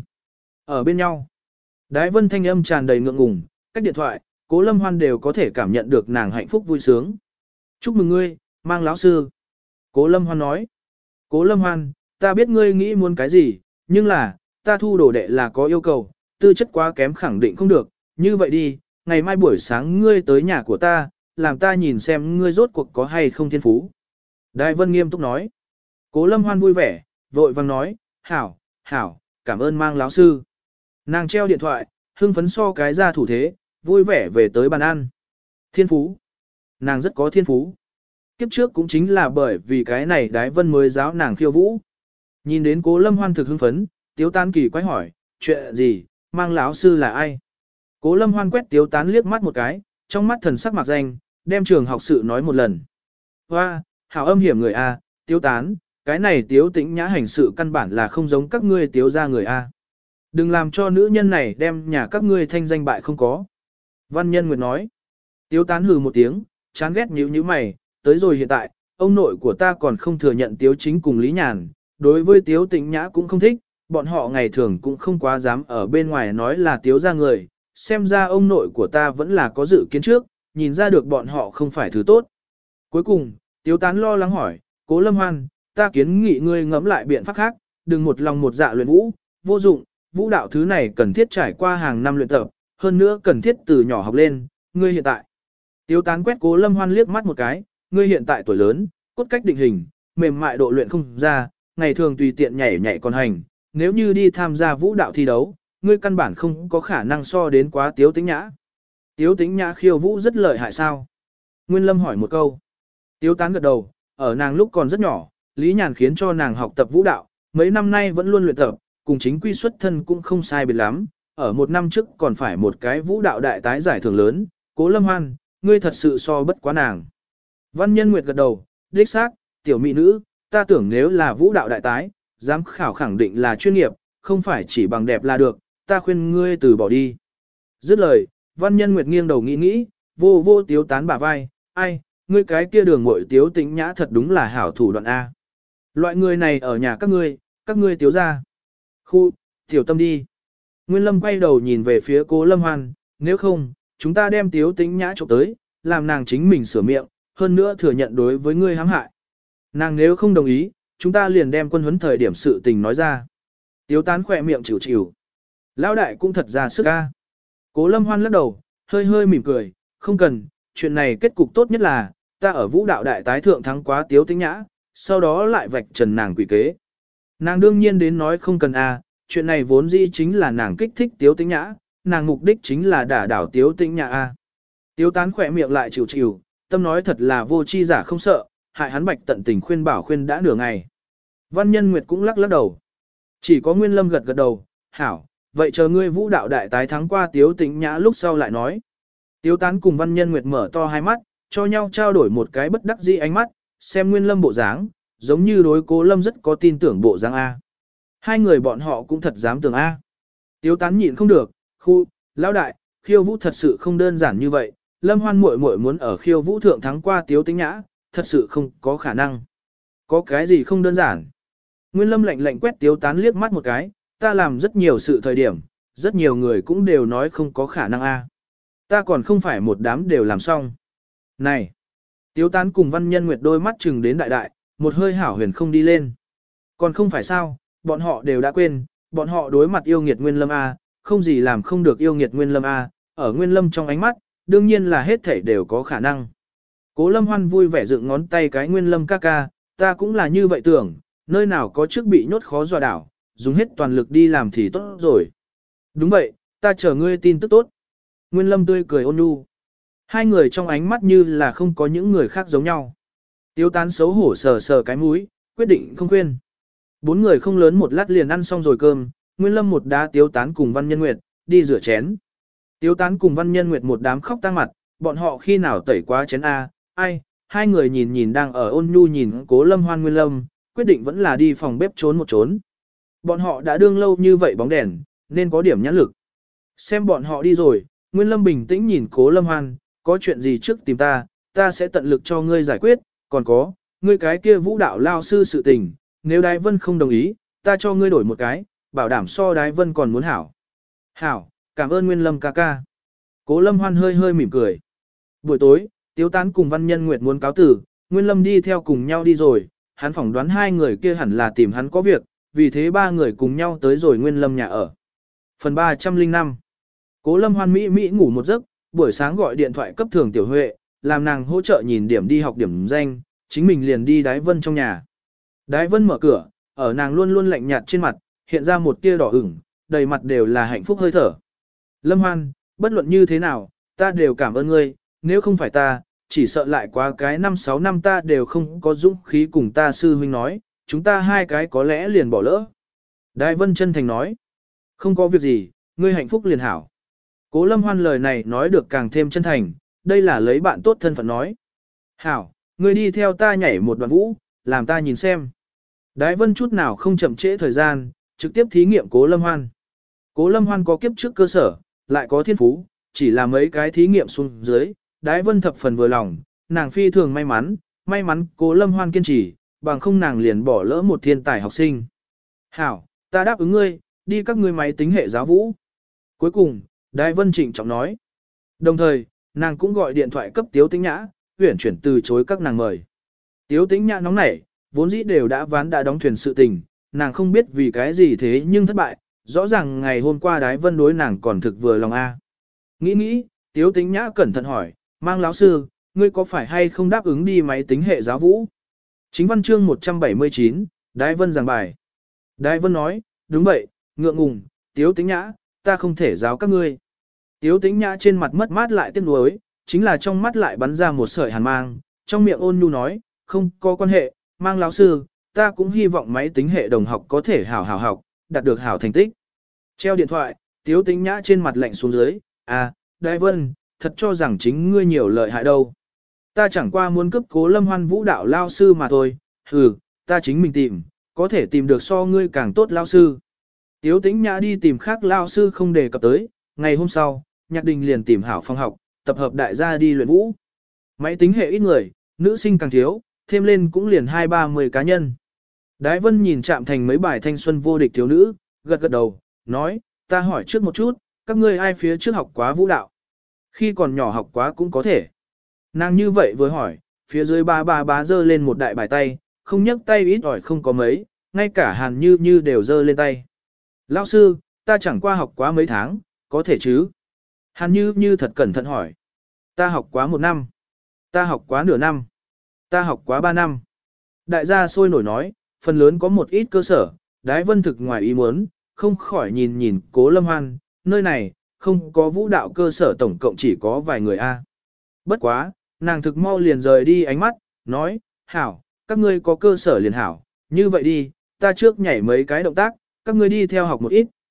Ở bên nhau. Đái Vân thanh âm tràn đầy ngượng ngùng, cách điện thoại, Cố Lâm Hoan đều có thể cảm nhận được nàng hạnh phúc vui sướng. Chúc mừng ngươi, mang lão sư. Cố Lâm Hoan nói. Cố Lâm Hoan, ta biết ngươi nghĩ muốn cái gì, nhưng là, ta thu đồ đệ là có yêu cầu, tư chất quá kém khẳng định không được, như vậy đi, ngày mai buổi sáng ngươi tới nhà của ta, làm ta nhìn xem ngươi rốt cuộc có hay không thiên phú. Đái Vân nghiêm túc nói. Cố Lâm Hoan vui vẻ, vội vàng nói, hảo, hảo, cảm ơn mang lão sư. Nàng treo điện thoại, hưng phấn so cái ra thủ thế, vui vẻ về tới bàn ăn. Thiên phú. Nàng rất có thiên phú. Kiếp trước cũng chính là bởi vì cái này Đái Vân mới giáo nàng khiêu vũ. Nhìn đến Cố Lâm Hoan thực hưng phấn, Tiếu Tán kỳ quái hỏi, chuyện gì, mang lão sư là ai? Cố Lâm Hoan quét Tiếu Tán liếc mắt một cái, trong mắt thần sắc mạc danh, đem trường học sự nói một lần. Hoa, hảo âm hiểm người A, Tiếu Tán, cái này Tiếu Tĩnh Nhã hành sự căn bản là không giống các ngươi Tiếu ra người A. Đừng làm cho nữ nhân này đem nhà các ngươi thanh danh bại không có. Văn Nhân Nguyệt nói. Tiếu Tán hừ một tiếng, chán ghét nhíu nhíu mày, tới rồi hiện tại, ông nội của ta còn không thừa nhận Tiếu Chính cùng Lý Nhàn, đối với Tiếu Tĩnh Nhã cũng không thích, bọn họ ngày thường cũng không quá dám ở bên ngoài nói là Tiếu ra người, xem ra ông nội của ta vẫn là có dự kiến trước, nhìn ra được bọn họ không phải thứ tốt. Cuối cùng, Tiếu Tán lo lắng hỏi, Cố Lâm Hoan, ta kiến nghị ngươi ngẫm lại biện pháp khác, đừng một lòng một dạ luyện vũ, vô dụng, vũ đạo thứ này cần thiết trải qua hàng năm luyện tập, hơn nữa cần thiết từ nhỏ học lên, ngươi hiện tại. Tiếu Tán quét Cố Lâm Hoan liếc mắt một cái, ngươi hiện tại tuổi lớn, cốt cách định hình, mềm mại độ luyện không ra, ngày thường tùy tiện nhảy nhảy còn hành, nếu như đi tham gia vũ đạo thi đấu, ngươi căn bản không có khả năng so đến quá Tiếu Tĩnh Nhã. Tiếu Tĩnh Nhã khiêu vũ rất lợi hại sao? Nguyên Lâm hỏi một câu. Tiếu Tán gật đầu, ở nàng lúc còn rất nhỏ, Lý Nhàn khiến cho nàng học tập vũ đạo, mấy năm nay vẫn luôn luyện tập, cùng chính quy xuất thân cũng không sai biệt lắm, ở một năm trước còn phải một cái vũ đạo đại tái giải thưởng lớn, Cố Lâm Hoan, ngươi thật sự so bất quá nàng. Văn Nhân Nguyệt gật đầu, đích xác, tiểu mỹ nữ, ta tưởng nếu là vũ đạo đại tái, giám khảo khẳng định là chuyên nghiệp, không phải chỉ bằng đẹp là được, ta khuyên ngươi từ bỏ đi. Dứt lời, Văn Nhân Nguyệt nghiêng đầu nghĩ nghĩ, vô vô Tiếu Tán bả vai, ai, ngươi cái kia đường muội Tiếu Tĩnh Nhã thật đúng là hảo thủ đoạn A. Loại người này ở nhà các ngươi, các ngươi Tiếu ra. Khu, tiểu tâm đi. Nguyên Lâm quay đầu nhìn về phía Cố Lâm Hoan, nếu không, chúng ta đem Tiếu Tĩnh Nhã trộm tới, làm nàng chính mình sửa miệng, hơn nữa thừa nhận đối với ngươi hãm hại. Nàng nếu không đồng ý, chúng ta liền đem quân huấn thời điểm sự tình nói ra. Tiếu Tán khỏe miệng chịu chịu. Lão đại cũng thật ra sức a. Cố Lâm Hoan lắc đầu, hơi hơi mỉm cười, không cần, chuyện này kết cục tốt nhất là, ta ở vũ đạo đại tái thượng thắng quá Tiếu Tĩnh Nhã, sau đó lại vạch trần nàng quỷ kế. Nàng đương nhiên đến nói không cần a, chuyện này vốn dĩ chính là nàng kích thích Tiếu Tĩnh Nhã, nàng mục đích chính là đả đảo Tiếu Tĩnh Nhã a. Tiếu Tán khỏe miệng lại chịu chịu, tâm nói thật là vô chi giả không sợ, hại hắn bạch tận tình khuyên bảo khuyên đã nửa ngày. Văn Nhân Nguyệt cũng lắc lắc đầu. Chỉ có Nguyên Lâm gật gật đầu, hảo, vậy chờ ngươi vũ đạo đại tái thắng qua Tiếu Tĩnh Nhã lúc sau lại nói. Tiếu Tán cùng Văn Nhân Nguyệt mở to hai mắt, cho nhau trao đổi một cái bất đắc dĩ ánh mắt, xem Nguyên Lâm bộ dáng, giống như đối Cố Lâm rất có tin tưởng bộ dáng A. Hai người bọn họ cũng thật dám tưởng A. Tiếu Tán nhịn không được, khu, lão đại, khiêu vũ thật sự không đơn giản như vậy, Lâm Hoan muội muội muốn ở khiêu vũ thượng thắng qua Tiếu Tĩnh Nhã, thật sự không có khả năng. Có cái gì không đơn giản? Nguyên Lâm lạnh lạnh quét Tiếu Tán liếc mắt một cái, ta làm rất nhiều sự thời điểm, rất nhiều người cũng đều nói không có khả năng A. Ta còn không phải một đám đều làm xong. Này! Tiếu Tán cùng Văn Nhân Nguyệt đôi mắt chừng đến đại đại, một hơi hảo huyền không đi lên. Còn không phải sao, bọn họ đều đã quên, bọn họ đối mặt yêu nghiệt Nguyên Lâm A, không gì làm không được yêu nghiệt Nguyên Lâm A, ở Nguyên Lâm trong ánh mắt, đương nhiên là hết thảy đều có khả năng. Cố Lâm Hoan vui vẻ dựng ngón tay cái Nguyên Lâm ca ca, ta cũng là như vậy tưởng, nơi nào có trước bị nhốt khó dọa đảo, dùng hết toàn lực đi làm thì tốt rồi. Đúng vậy, ta chờ ngươi tin tức tốt. Nguyên Lâm tươi cười ôn nhu. Hai người trong ánh mắt như là không có những người khác giống nhau. Tiếu Tán xấu hổ sờ sờ cái mũi, quyết định không khuyên. Bốn người không lớn một lát liền ăn xong rồi cơm, Nguyên Lâm một đá Tiếu Tán cùng Văn Nhân Nguyệt, đi rửa chén. Tiếu Tán cùng Văn Nhân Nguyệt một đám khóc tang mặt, bọn họ khi nào tẩy quá chén A, ai, hai người nhìn nhìn đang ở ôn nhu nhìn Cố Lâm Hoan Nguyên Lâm, quyết định vẫn là đi phòng bếp trốn một trốn. Bọn họ đã đương lâu như vậy bóng đèn, nên có điểm nhãn lực. Xem bọn họ đi rồi, Nguyên Lâm bình tĩnh nhìn Cố Lâm Hoan, có chuyện gì trước tìm ta, ta sẽ tận lực cho ngươi giải quyết, còn có, ngươi cái kia vũ đạo lao sư sự tình, nếu Đái Vân không đồng ý, ta cho ngươi đổi một cái, bảo đảm so Đái Vân còn muốn hảo. Hảo, cảm ơn Nguyên Lâm ca ca. Cố Lâm Hoan hơi hơi mỉm cười. Buổi tối, Tiếu Tán cùng Văn Nhân Nguyệt muốn cáo tử, Nguyên Lâm đi theo cùng nhau đi rồi, hắn phỏng đoán hai người kia hẳn là tìm hắn có việc, vì thế ba người cùng nhau tới rồi Nguyên Lâm nhà ở. Phần ba trăm lẻ năm. Cố Lâm Hoan Mỹ Mỹ ngủ một giấc, buổi sáng gọi điện thoại cấp Thường Tiểu Huệ, làm nàng hỗ trợ nhìn điểm đi học điểm danh, chính mình liền đi Đái Vân trong nhà. Đái Vân mở cửa, ở nàng luôn luôn lạnh nhạt trên mặt, hiện ra một tia đỏ ửng, đầy mặt đều là hạnh phúc hơi thở. Lâm Hoan, bất luận như thế nào, ta đều cảm ơn ngươi, nếu không phải ta, chỉ sợ lại quá cái năm sáu năm ta đều không có dũng khí cùng ta sư huynh nói, chúng ta hai cái có lẽ liền bỏ lỡ. Đái Vân chân thành nói, không có việc gì, ngươi hạnh phúc liền hảo. Cố Lâm Hoan lời này nói được càng thêm chân thành, đây là lấy bạn tốt thân phận nói. Hảo, ngươi đi theo ta nhảy một đoạn vũ, làm ta nhìn xem. Đái Vân chút nào không chậm trễ thời gian, trực tiếp thí nghiệm Cố Lâm Hoan. Cố Lâm Hoan có kiếp trước cơ sở, lại có thiên phú, chỉ là mấy cái thí nghiệm xuống dưới, Đái Vân thập phần vừa lòng, nàng phi thường may mắn, may mắn Cố Lâm Hoan kiên trì, bằng không nàng liền bỏ lỡ một thiên tài học sinh. Hảo, ta đáp ứng ngươi, đi các ngươi máy tính hệ giáo vũ. Cuối cùng, Đái Vân trịnh trọng nói. Đồng thời, nàng cũng gọi điện thoại cấp Tiếu Tĩnh Nhã, huyển chuyển từ chối các nàng mời. Tiếu Tĩnh Nhã nóng nảy, vốn dĩ đều đã ván đã đóng thuyền sự tình, nàng không biết vì cái gì thế nhưng thất bại, rõ ràng ngày hôm qua Đái Vân đối nàng còn thực vừa lòng a. Nghĩ nghĩ, Tiếu Tĩnh Nhã cẩn thận hỏi, Mang lão sư, ngươi có phải hay không đáp ứng đi máy tính hệ giáo vũ? Chính văn chương một trăm bảy mươi chín, Đái Vân giảng bài. Đái Vân nói, đúng vậy, ngượng ngùng, Tiếu Tĩnh Nhã, ta không thể giáo các ngươi. Tiếu Tĩnh Nhã trên mặt mất mát lại tiếc nuối, chính là trong mắt lại bắn ra một sợi hàn mang, trong miệng ôn nhu nói, không có quan hệ, Mang lão sư, ta cũng hy vọng máy tính hệ đồng học có thể hảo hảo học, đạt được hảo thành tích. Treo điện thoại, Tiếu Tĩnh Nhã trên mặt lạnh xuống dưới, à, Đái Vân, thật cho rằng chính ngươi nhiều lợi hại đâu. Ta chẳng qua muốn cướp Cố Lâm Hoan vũ đạo lao sư mà thôi, hừ, ta chính mình tìm, có thể tìm được so ngươi càng tốt lao sư. Tiếu Tĩnh Nhã đi tìm khác lao sư không đề cập tới, ngày hôm sau, Nhạc Đình liền tìm hảo phòng học, tập hợp đại gia đi luyện vũ. Máy tính hệ ít người, nữ sinh càng thiếu, thêm lên cũng liền hai ba mươi cá nhân. Đái Vân nhìn chạm thành mấy bài thanh xuân vô địch thiếu nữ, gật gật đầu, nói, ta hỏi trước một chút, các ngươi ai phía trước học quá vũ đạo? Khi còn nhỏ học quá cũng có thể. Nàng như vậy vừa hỏi, phía dưới ba ba bá dơ lên một đại bài tay, không nhấc tay ít ỏi không có mấy, ngay cả Hàn Như Như đều dơ lên tay. Lão sư, ta chẳng qua học quá mấy tháng, có thể chứ? Hàn Như Như thật cẩn thận hỏi. Ta học quá một năm. Ta học quá nửa năm. Ta học quá ba năm. Đại gia sôi nổi nói, phần lớn có một ít cơ sở, Đái Vân thực ngoài ý muốn, không khỏi nhìn nhìn Cố Lâm Hoan, nơi này, không có vũ đạo cơ sở tổng cộng chỉ có vài người a. Bất quá, nàng thực mau liền rời đi ánh mắt, nói, hảo, các ngươi có cơ sở liền hảo, như vậy đi, ta trước nhảy mấy cái động tác, các ngươi đi theo học một ít,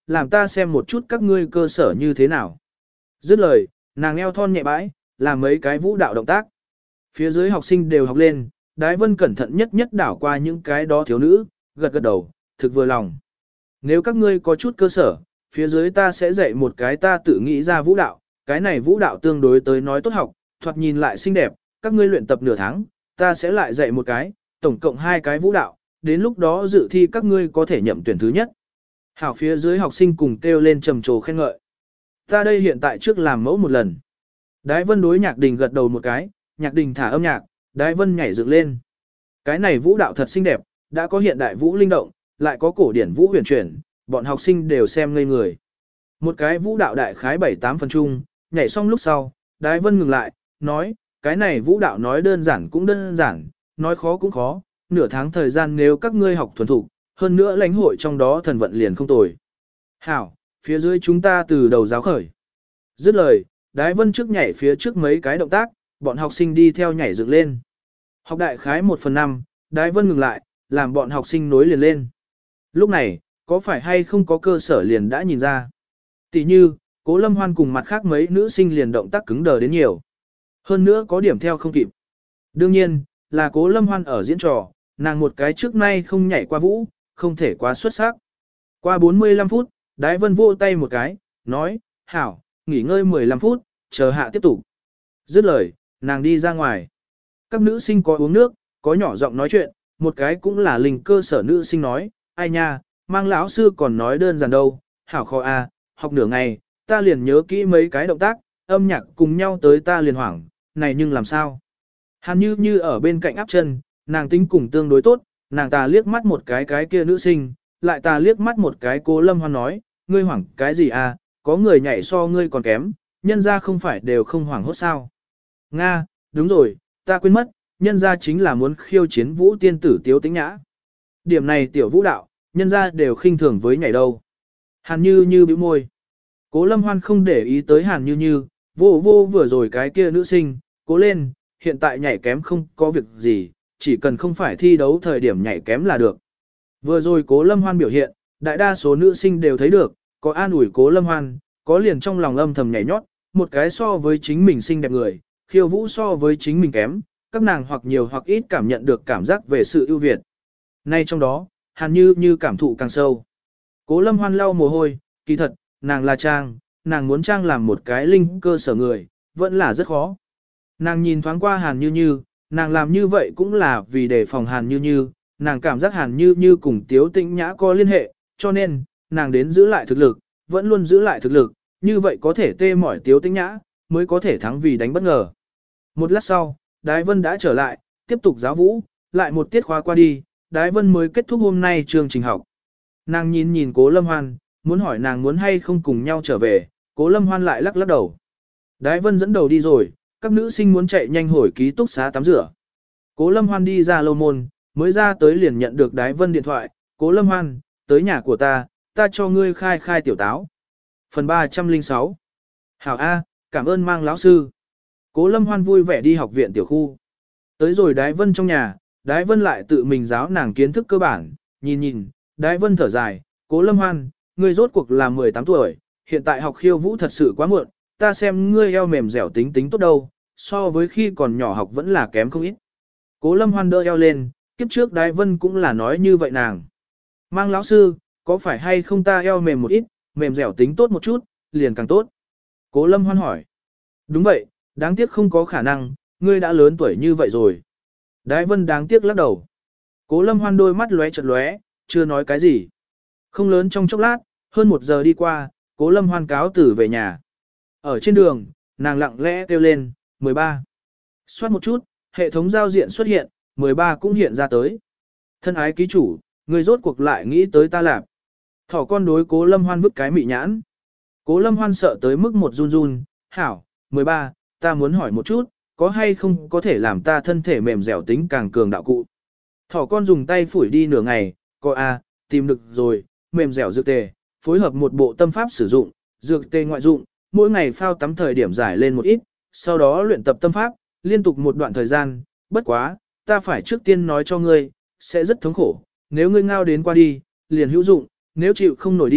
làm ta xem một chút các ngươi cơ sở như thế nào. Dứt lời, nàng eo thon nhẹ bãi, làm mấy cái vũ đạo động tác. Phía dưới học sinh đều học lên, Đái Vân cẩn thận nhất nhất đảo qua những cái đó thiếu nữ, gật gật đầu, thực vừa lòng. Nếu các ngươi có chút cơ sở, phía dưới ta sẽ dạy một cái ta tự nghĩ ra vũ đạo, cái này vũ đạo tương đối tới nói tốt học, thoạt nhìn lại xinh đẹp, các ngươi luyện tập nửa tháng, ta sẽ lại dạy một cái, tổng cộng hai cái vũ đạo, đến lúc đó dự thi các ngươi có thể nhậm tuyển thứ nhất. Hảo, phía dưới học sinh cùng kêu lên trầm trồ khen ngợi. Ta đây hiện tại trước làm mẫu một lần. Đái Vân đối Nhạc Đình gật đầu một cái, Nhạc Đình thả âm nhạc, Đái Vân nhảy dựng lên. Cái này vũ đạo thật xinh đẹp, đã có hiện đại vũ linh động, lại có cổ điển vũ huyền chuyển, bọn học sinh đều xem ngây người. Một cái vũ đạo đại khái bảy tám phần chung, nhảy xong lúc sau, Đái Vân ngừng lại, nói, cái này vũ đạo nói đơn giản cũng đơn giản, nói khó cũng khó, nửa tháng thời gian nếu các ngươi học thuần thục, hơn nữa lãnh hội trong đó thần vận liền không tồi. Hảo, phía dưới chúng ta từ đầu giáo khởi. Dứt lời, Đái Vân trước nhảy phía trước mấy cái động tác, bọn học sinh đi theo nhảy dựng lên. Học đại khái một phần năm, Đái Vân ngừng lại, làm bọn học sinh nối liền lên. Lúc này, có phải hay không có cơ sở liền đã nhìn ra. Tỷ như, Cố Lâm Hoan cùng mặt khác mấy nữ sinh liền động tác cứng đờ đến nhiều. Hơn nữa có điểm theo không kịp. Đương nhiên, là Cố Lâm Hoan ở diễn trò, nàng một cái trước nay không nhảy qua vũ, không thể quá xuất sắc. Qua bốn mươi lăm phút, Đái Vân vỗ tay một cái, nói, hảo, nghỉ ngơi mười lăm phút, chờ hạ tiếp tục. Dứt lời, nàng đi ra ngoài. Các nữ sinh có uống nước, có nhỏ giọng nói chuyện, một cái cũng là linh cơ sở nữ sinh nói, ai nha, mang lão sư còn nói đơn giản đâu, hảo khó a, học nửa ngày, ta liền nhớ kỹ mấy cái động tác, âm nhạc cùng nhau tới ta liền hoảng, này nhưng làm sao? Hàn Như Như ở bên cạnh áp chân, nàng tính cùng tương đối tốt, nàng ta liếc mắt một cái cái kia nữ sinh, lại ta liếc mắt một cái Cố Lâm Hoan nói, ngươi hoảng cái gì à, có người nhảy so ngươi còn kém, nhân ra không phải đều không hoảng hốt sao. Nga, đúng rồi, ta quên mất, nhân ra chính là muốn khiêu chiến vũ tiên tử Tiếu Tĩnh Nhã. Điểm này tiểu vũ đạo, nhân ra đều khinh thường với nhảy đâu. Hàn Như Như bĩu môi. Cố Lâm Hoan không để ý tới Hàn Như Như, vô vô vừa rồi cái kia nữ sinh, cố lên, hiện tại nhảy kém không có việc gì, chỉ cần không phải thi đấu thời điểm nhảy kém là được. Vừa rồi Cố Lâm Hoan biểu hiện, đại đa số nữ sinh đều thấy được, có an ủi Cố Lâm Hoan, có liền trong lòng âm thầm nhảy nhót, một cái so với chính mình xinh đẹp người, khiêu vũ so với chính mình kém, các nàng hoặc nhiều hoặc ít cảm nhận được cảm giác về sự ưu việt. Nay trong đó, Hàn Như Như cảm thụ càng sâu. Cố Lâm Hoan lau mồ hôi, kỳ thật, nàng là Trang, nàng muốn Trang làm một cái linh cơ sở người, vẫn là rất khó. Nàng nhìn thoáng qua Hàn Như Như, nàng làm như vậy cũng là vì đề phòng Hàn Như Như, nàng cảm giác Hàn Như Như cùng Tiếu Tĩnh Nhã có liên hệ, cho nên, nàng đến giữ lại thực lực, vẫn luôn giữ lại thực lực, như vậy có thể tê mỏi Tiếu Tĩnh Nhã, mới có thể thắng vì đánh bất ngờ. Một lát sau, Đái Vân đã trở lại, tiếp tục giáo vũ, lại một tiết khóa qua đi, Đái Vân mới kết thúc hôm nay chương trình học. Nàng nhìn nhìn Cố Lâm Hoan, muốn hỏi nàng muốn hay không cùng nhau trở về, Cố Lâm Hoan lại lắc lắc đầu. Đái Vân dẫn đầu đi rồi, các nữ sinh muốn chạy nhanh hồi ký túc xá tắm rửa. Cố Lâm Hoan đi ra lâu môn, mới ra tới liền nhận được Đái Vân điện thoại, Cố Lâm Hoan, tới nhà của ta, ta cho ngươi khai khai tiểu táo. Phần ba trăm lẻ sáu Hảo A, cảm ơn mang lão sư. Cố Lâm Hoan vui vẻ đi học viện tiểu khu. Tới rồi Đái Vân trong nhà, Đái Vân lại tự mình giáo nàng kiến thức cơ bản, nhìn nhìn, Đái Vân thở dài, Cố Lâm Hoan, ngươi rốt cuộc là mười tám tuổi, hiện tại học khiêu vũ thật sự quá muộn, ta xem ngươi eo mềm dẻo tính tính tốt đâu, so với khi còn nhỏ học vẫn là kém không ít. Cố Lâm Hoan đỡ eo lên, kiếp trước Đái Vân cũng là nói như vậy nàng. Mang lão sư, có phải hay không ta eo mềm một ít, mềm dẻo tính tốt một chút, liền càng tốt. Cố Lâm Hoan hỏi. Đúng vậy, đáng tiếc không có khả năng, ngươi đã lớn tuổi như vậy rồi. Đái Vân đáng tiếc lắc đầu. Cố Lâm Hoan đôi mắt lóe chật lóe, chưa nói cái gì. Không lớn trong chốc lát, hơn một giờ đi qua, Cố Lâm Hoan cáo tử về nhà. Ở trên đường, nàng lặng lẽ kêu lên, mười ba. Xoát một chút, hệ thống giao diện xuất hiện, mười ba cũng hiện ra tới. Thân ái ký chủ, người rốt cuộc lại nghĩ tới ta lạp. Thỏ con đối Cố Lâm Hoan vứt cái mị nhãn. Cố Lâm Hoan sợ tới mức một run run, hảo, mười ba, ta muốn hỏi một chút, có hay không có thể làm ta thân thể mềm dẻo tính càng cường đạo cụ. Thỏ con dùng tay phủi đi nửa ngày, coi a, tìm được rồi, mềm dẻo dược tề, phối hợp một bộ tâm pháp sử dụng, dược tề ngoại dụng, mỗi ngày phao tắm thời điểm giải lên một ít, sau đó luyện tập tâm pháp, liên tục một đoạn thời gian, bất quá, ta phải trước tiên nói cho ngươi, sẽ rất thống khổ, nếu ngươi ngao đến qua đi, liền hữu dụng, nếu chịu không nổi đi,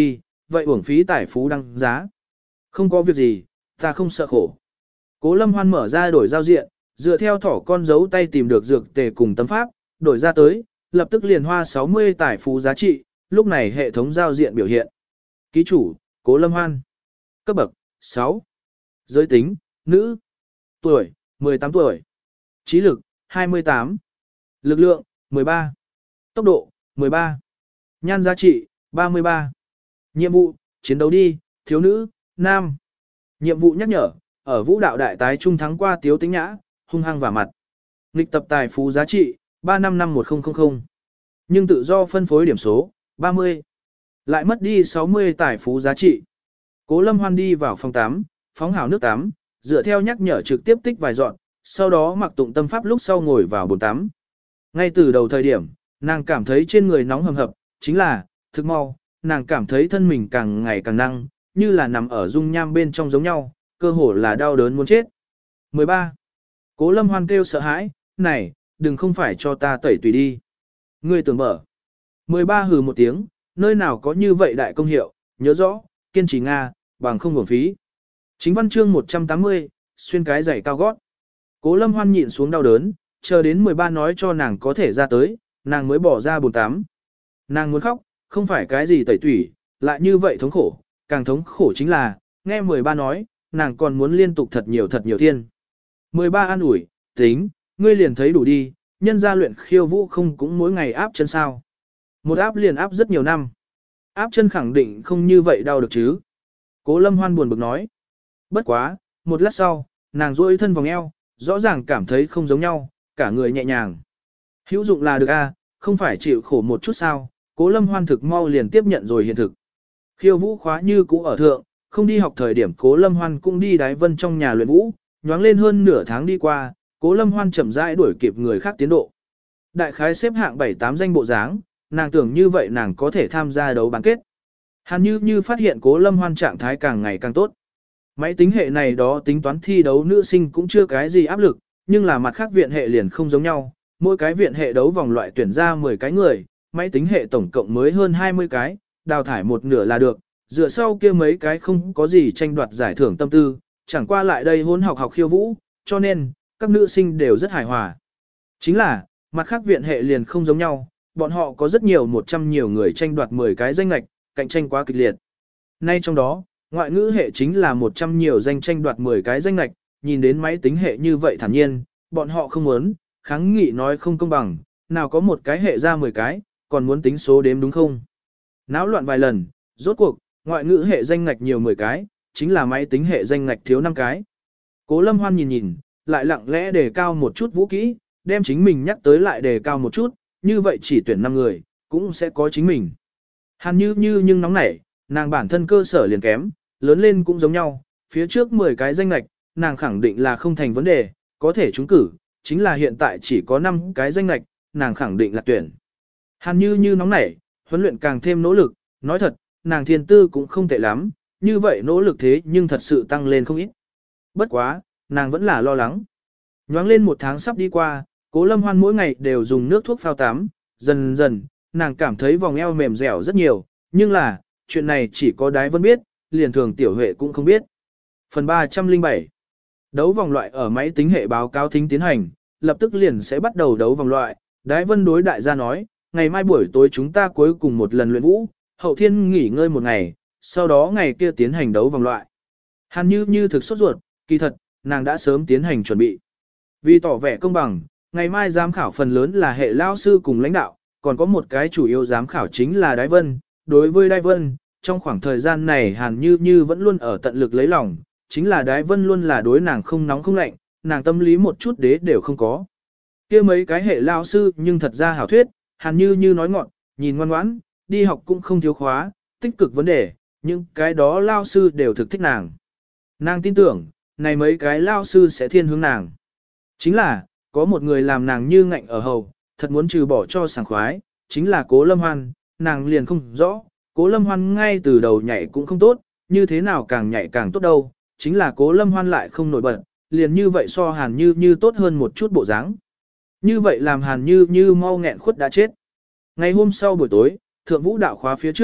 vậy uổng phí tài phú đăng giá. Không có việc gì, ta không sợ khổ. Cố Lâm Hoan mở ra đổi giao diện, dựa theo thỏ con dấu tay tìm được dược tề cùng tấm pháp, đổi ra tới, lập tức liền hoa sáu mươi tài phú giá trị, lúc này hệ thống giao diện biểu hiện. Ký chủ, Cố Lâm Hoan. Cấp bậc, sáu. Giới tính, nữ. Tuổi, mười tám tuổi. Trí lực, hai mươi tám. Lực lượng, mười ba. Tốc độ, mười ba. Nhan giá trị, ba mươi ba. Nhiệm vụ, chiến đấu đi, thiếu nữ, nam. Nhiệm vụ nhắc nhở, ở vũ đạo đại tái trung thắng qua Tiếu Tĩnh Nhã, hung hăng và mặt. Nghịch tập tài phú giá trị, ba năm năm một không không không. Nhưng tự do phân phối điểm số, ba mươi. Lại mất đi sáu mươi tài phú giá trị. Cố Lâm Hoan đi vào phòng tắm, phóng hào nước tắm, dựa theo nhắc nhở trực tiếp tích vài dọn, sau đó mặc tụng tâm pháp lúc sau ngồi vào bồn tắm. Ngay từ đầu thời điểm, nàng cảm thấy trên người nóng hầm hập, chính là, thực mau, nàng cảm thấy thân mình càng ngày càng năng, như là nằm ở dung nham bên trong giống nhau, cơ hồ là đau đớn muốn chết. mười ba. Cố Lâm Hoan kêu sợ hãi, này, đừng không phải cho ta tẩy tùy đi. Ngươi tưởng mở. mười ba hừ một tiếng, nơi nào có như vậy đại công hiệu, nhớ rõ, kiên trì Nga, bằng không uổng phí. Chính văn chương một trăm tám mươi, xuyên cái giày cao gót. Cố Lâm Hoan nhịn xuống đau đớn, chờ đến mười ba nói cho nàng có thể ra tới, nàng mới bỏ ra bồn tắm. Nàng muốn khóc, không phải cái gì tẩy tủy, lại như vậy thống khổ, càng thống khổ chính là, nghe mười ba nói, nàng còn muốn liên tục thật nhiều thật nhiều thiên. mười ba an ủi, tính, ngươi liền thấy đủ đi, nhân gia luyện khiêu vũ không cũng mỗi ngày áp chân sao. Một áp liền áp rất nhiều năm. Áp chân khẳng định không như vậy đau được chứ. Cố Lâm Hoan buồn bực nói. Bất quá, một lát sau, nàng duỗi thân vòng eo, rõ ràng cảm thấy không giống nhau, cả người nhẹ nhàng. Hữu dụng là được a, không phải chịu khổ một chút sao. Cố Lâm Hoan thực mau liền tiếp nhận rồi hiện thực. Khiêu vũ khóa như cũ ở thượng, không đi học thời điểm Cố Lâm Hoan cũng đi đái vân trong nhà luyện vũ, nhoáng lên hơn nửa tháng đi qua, Cố Lâm Hoan chậm rãi đuổi kịp người khác tiến độ. Đại khái xếp hạng bảy tám danh bộ dáng, nàng tưởng như vậy nàng có thể tham gia đấu bán kết. Hàn Như Như phát hiện Cố Lâm Hoan trạng thái càng ngày càng tốt. Máy tính hệ này đó tính toán thi đấu nữ sinh cũng chưa cái gì áp lực, nhưng là mặt khác viện hệ liền không giống nhau, mỗi cái viện hệ đấu vòng loại tuyển ra mười cái người, máy tính hệ tổng cộng mới hơn hai mươi cái, đào thải một nửa là được, dựa sau kia mấy cái không có gì tranh đoạt giải thưởng tâm tư, chẳng qua lại đây hôn học học khiêu vũ, cho nên, các nữ sinh đều rất hài hòa. Chính là, mặt khác viện hệ liền không giống nhau, bọn họ có rất nhiều một trăm nhiều người tranh đoạt mười cái danh lạch, cạnh tranh quá kịch liệt. Nay trong đó, ngoại ngữ hệ chính là một trăm nhiều danh tranh đoạt mười cái danh lạch, nhìn đến máy tính hệ như vậy thản nhiên, bọn họ không muốn, kháng nghị nói không công bằng, nào có một cái hệ ra mười cái, còn muốn tính số đếm đúng không? Náo loạn vài lần, rốt cuộc, ngoại ngữ hệ danh ngạch nhiều mười cái, chính là máy tính hệ danh ngạch thiếu năm cái. Cố Lâm Hoan nhìn nhìn, lại lặng lẽ đề cao một chút vũ kỹ, đem chính mình nhắc tới lại đề cao một chút, như vậy chỉ tuyển năm người, cũng sẽ có chính mình. Hàn Như Như nhưng nóng nảy, nàng bản thân cơ sở liền kém, lớn lên cũng giống nhau, phía trước mười cái danh ngạch, nàng khẳng định là không thành vấn đề, có thể trúng cử, chính là hiện tại chỉ có năm cái danh ngạch, nàng khẳng định là tuyển. Hàn Như Như nóng nảy, huấn luyện càng thêm nỗ lực, nói thật, nàng thiên tư cũng không tệ lắm, như vậy nỗ lực thế nhưng thật sự tăng lên không ít. Bất quá, nàng vẫn là lo lắng. Nhoáng lên một tháng sắp đi qua, Cố Lâm Hoan mỗi ngày đều dùng nước thuốc phao tắm, dần dần, nàng cảm thấy vòng eo mềm dẻo rất nhiều, nhưng là, chuyện này chỉ có Đái Vân biết, liền thường Tiểu Huệ cũng không biết. Phần ba trăm lẻ bảy. Đấu vòng loại ở máy tính hệ báo cáo thính tiến hành, lập tức liền sẽ bắt đầu đấu vòng loại. Đái Vân đối đại gia nói, ngày mai buổi tối chúng ta cuối cùng một lần luyện vũ, hậu thiên nghỉ ngơi một ngày, sau đó ngày kia tiến hành đấu vòng loại. Hàn Như Như thực sốt ruột, kỳ thật, nàng đã sớm tiến hành chuẩn bị. Vì tỏ vẻ công bằng, ngày mai giám khảo phần lớn là hệ lao sư cùng lãnh đạo, còn có một cái chủ yếu giám khảo chính là Đái Vân. Đối với Đái Vân, trong khoảng thời gian này Hàn Như Như vẫn luôn ở tận lực lấy lòng, chính là Đái Vân luôn là đối nàng không nóng không lạnh, nàng tâm lý một chút đế đều không có. Kia mấy cái hệ lao sư nhưng thật ra hảo thuyết, Hàn Như Như nói ngọn, nhìn ngoan ngoãn, đi học cũng không thiếu khóa, tích cực vấn đề, nhưng cái đó lao sư đều thực thích nàng. Nàng tin tưởng, này mấy cái lao sư sẽ thiên hướng nàng. Chính là, có một người làm nàng như ngạnh ở hầu, thật muốn trừ bỏ cho sảng khoái, chính là Cố Lâm Hoan, nàng liền không rõ, Cố Lâm Hoan ngay từ đầu nhảy cũng không tốt, như thế nào càng nhảy càng tốt đâu, chính là Cố Lâm Hoan lại không nổi bật, liền như vậy so Hàn Như Như tốt hơn một chút bộ dáng. Như vậy làm Hàn Như Như mau nghẹn khuất đã chết. Ngày hôm sau buổi tối, thượng vũ đạo khóa phía trước,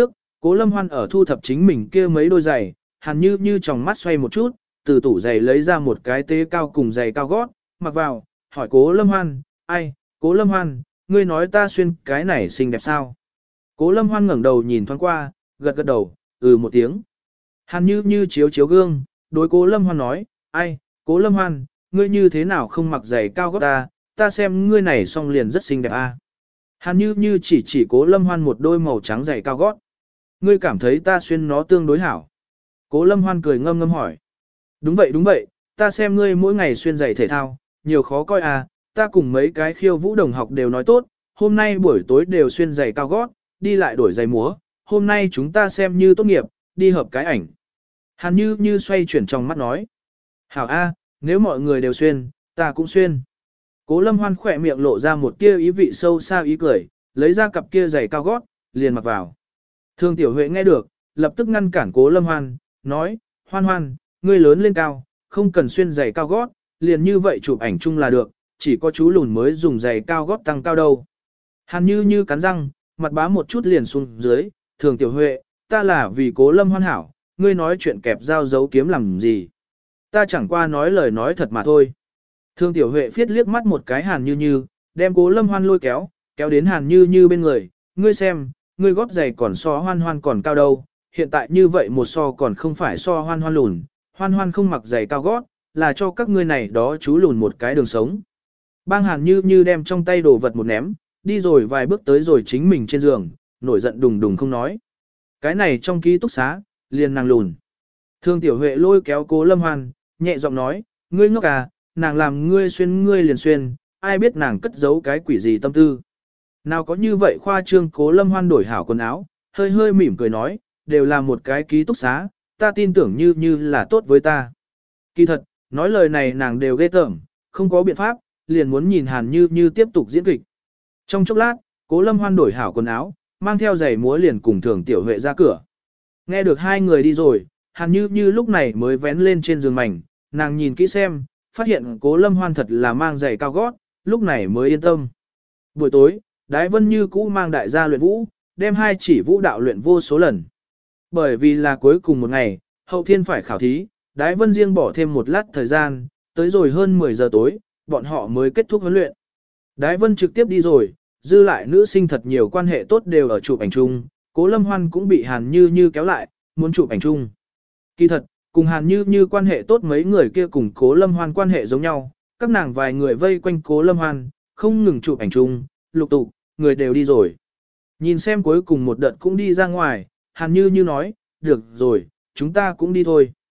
Cố Lâm Hoan ở thu thập chính mình kia mấy đôi giày, Hàn Như Như tròng mắt xoay một chút, từ tủ giày lấy ra một cái tế cao cùng giày cao gót, mặc vào, hỏi Cố Lâm Hoan, ai, Cố Lâm Hoan, ngươi nói ta xuyên cái này xinh đẹp sao? Cố Lâm Hoan ngẩng đầu nhìn thoáng qua, gật gật đầu, ừ một tiếng. Hàn Như Như chiếu chiếu gương, đối Cố Lâm Hoan nói, ai, Cố Lâm Hoan, ngươi như thế nào không mặc giày cao gót ta, ta xem ngươi này song liền rất xinh đẹp a. À? Hàn Như Như chỉ chỉ Cố Lâm Hoan một đôi màu trắng giày cao gót. Ngươi cảm thấy ta xuyên nó tương đối hảo. Cố Lâm Hoan cười ngâm ngâm hỏi. Đúng vậy đúng vậy, ta xem ngươi mỗi ngày xuyên giày thể thao, nhiều khó coi à, ta cùng mấy cái khiêu vũ đồng học đều nói tốt, hôm nay buổi tối đều xuyên giày cao gót, đi lại đổi giày múa, hôm nay chúng ta xem như tốt nghiệp, đi hợp cái ảnh. Hàn Như Như xoay chuyển trong mắt nói. Hảo a, nếu mọi người đều xuyên, ta cũng xuyên. Cố Lâm Hoan khỏe miệng lộ ra một tia ý vị sâu xa ý cười, lấy ra cặp kia giày cao gót, liền mặc vào. Thương Tiểu Huệ nghe được, lập tức ngăn cản Cố Lâm Hoan, nói, Hoan Hoan, ngươi lớn lên cao, không cần xuyên giày cao gót, liền như vậy chụp ảnh chung là được, chỉ có chú lùn mới dùng giày cao gót tăng cao đâu. Hàn Như Như cắn răng, mặt bá một chút liền xuống dưới, Thường Tiểu Huệ, ta là vì Cố Lâm Hoan hảo, ngươi nói chuyện kẹp dao giấu kiếm làm gì. Ta chẳng qua nói lời nói thật mà thôi. Thương Tiểu Huệ phiết liếc mắt một cái Hàn Như Như, đem Cố Lâm Hoan lôi kéo, kéo đến Hàn Như Như bên người, ngươi xem, ngươi gót giày còn so Hoan Hoan còn cao đâu, hiện tại như vậy một so còn không phải so Hoan Hoan lùn, Hoan Hoan không mặc giày cao gót, là cho các ngươi này đó chú lùn một cái đường sống. Bang Hàn Như Như đem trong tay đồ vật một ném, đi rồi vài bước tới rồi chính mình trên giường, nổi giận đùng đùng không nói. Cái này trong ký túc xá, liền nàng lùn. Thương Tiểu Huệ lôi kéo Cố Lâm Hoan, nhẹ giọng nói, ngươi ngốc à, nàng làm ngươi xuyên ngươi liền xuyên, ai biết nàng cất giấu cái quỷ gì tâm tư. Nào có như vậy khoa trương. Cố Lâm Hoan đổi hảo quần áo, hơi hơi mỉm cười nói, đều là một cái ký túc xá, ta tin tưởng như như là tốt với ta. Kỳ thật, nói lời này nàng đều ghê tởm, không có biện pháp, liền muốn nhìn Hàn Như Như tiếp tục diễn kịch. Trong chốc lát, Cố Lâm Hoan đổi hảo quần áo, mang theo giày múa liền cùng Thường Tiểu Huệ ra cửa. Nghe được hai người đi rồi, Hàn Như Như lúc này mới vén lên trên giường mảnh, nàng nhìn kỹ xem, phát hiện Cố Lâm Hoan thật là mang giày cao gót, lúc này mới yên tâm. Buổi tối, Đái Vân như cũ mang đại gia luyện vũ, đem hai chỉ vũ đạo luyện vô số lần. Bởi vì là cuối cùng một ngày, hậu thiên phải khảo thí, Đái Vân riêng bỏ thêm một lát thời gian, tới rồi hơn mười giờ tối, bọn họ mới kết thúc huấn luyện. Đái Vân trực tiếp đi rồi, dư lại nữ sinh thật nhiều quan hệ tốt đều ở chụp ảnh chung, Cố Lâm Hoan cũng bị Hàn Như Như kéo lại, muốn chụp ảnh chung. Kỳ thật, cùng Hàn Như Như quan hệ tốt mấy người kia cùng Cố Lâm Hoan quan hệ giống nhau, các nàng vài người vây quanh Cố Lâm Hoan, không ngừng chụp ảnh chung, lục tục, người đều đi rồi. Nhìn xem cuối cùng một đợt cũng đi ra ngoài, Hàn Như Như nói, được rồi, chúng ta cũng đi thôi.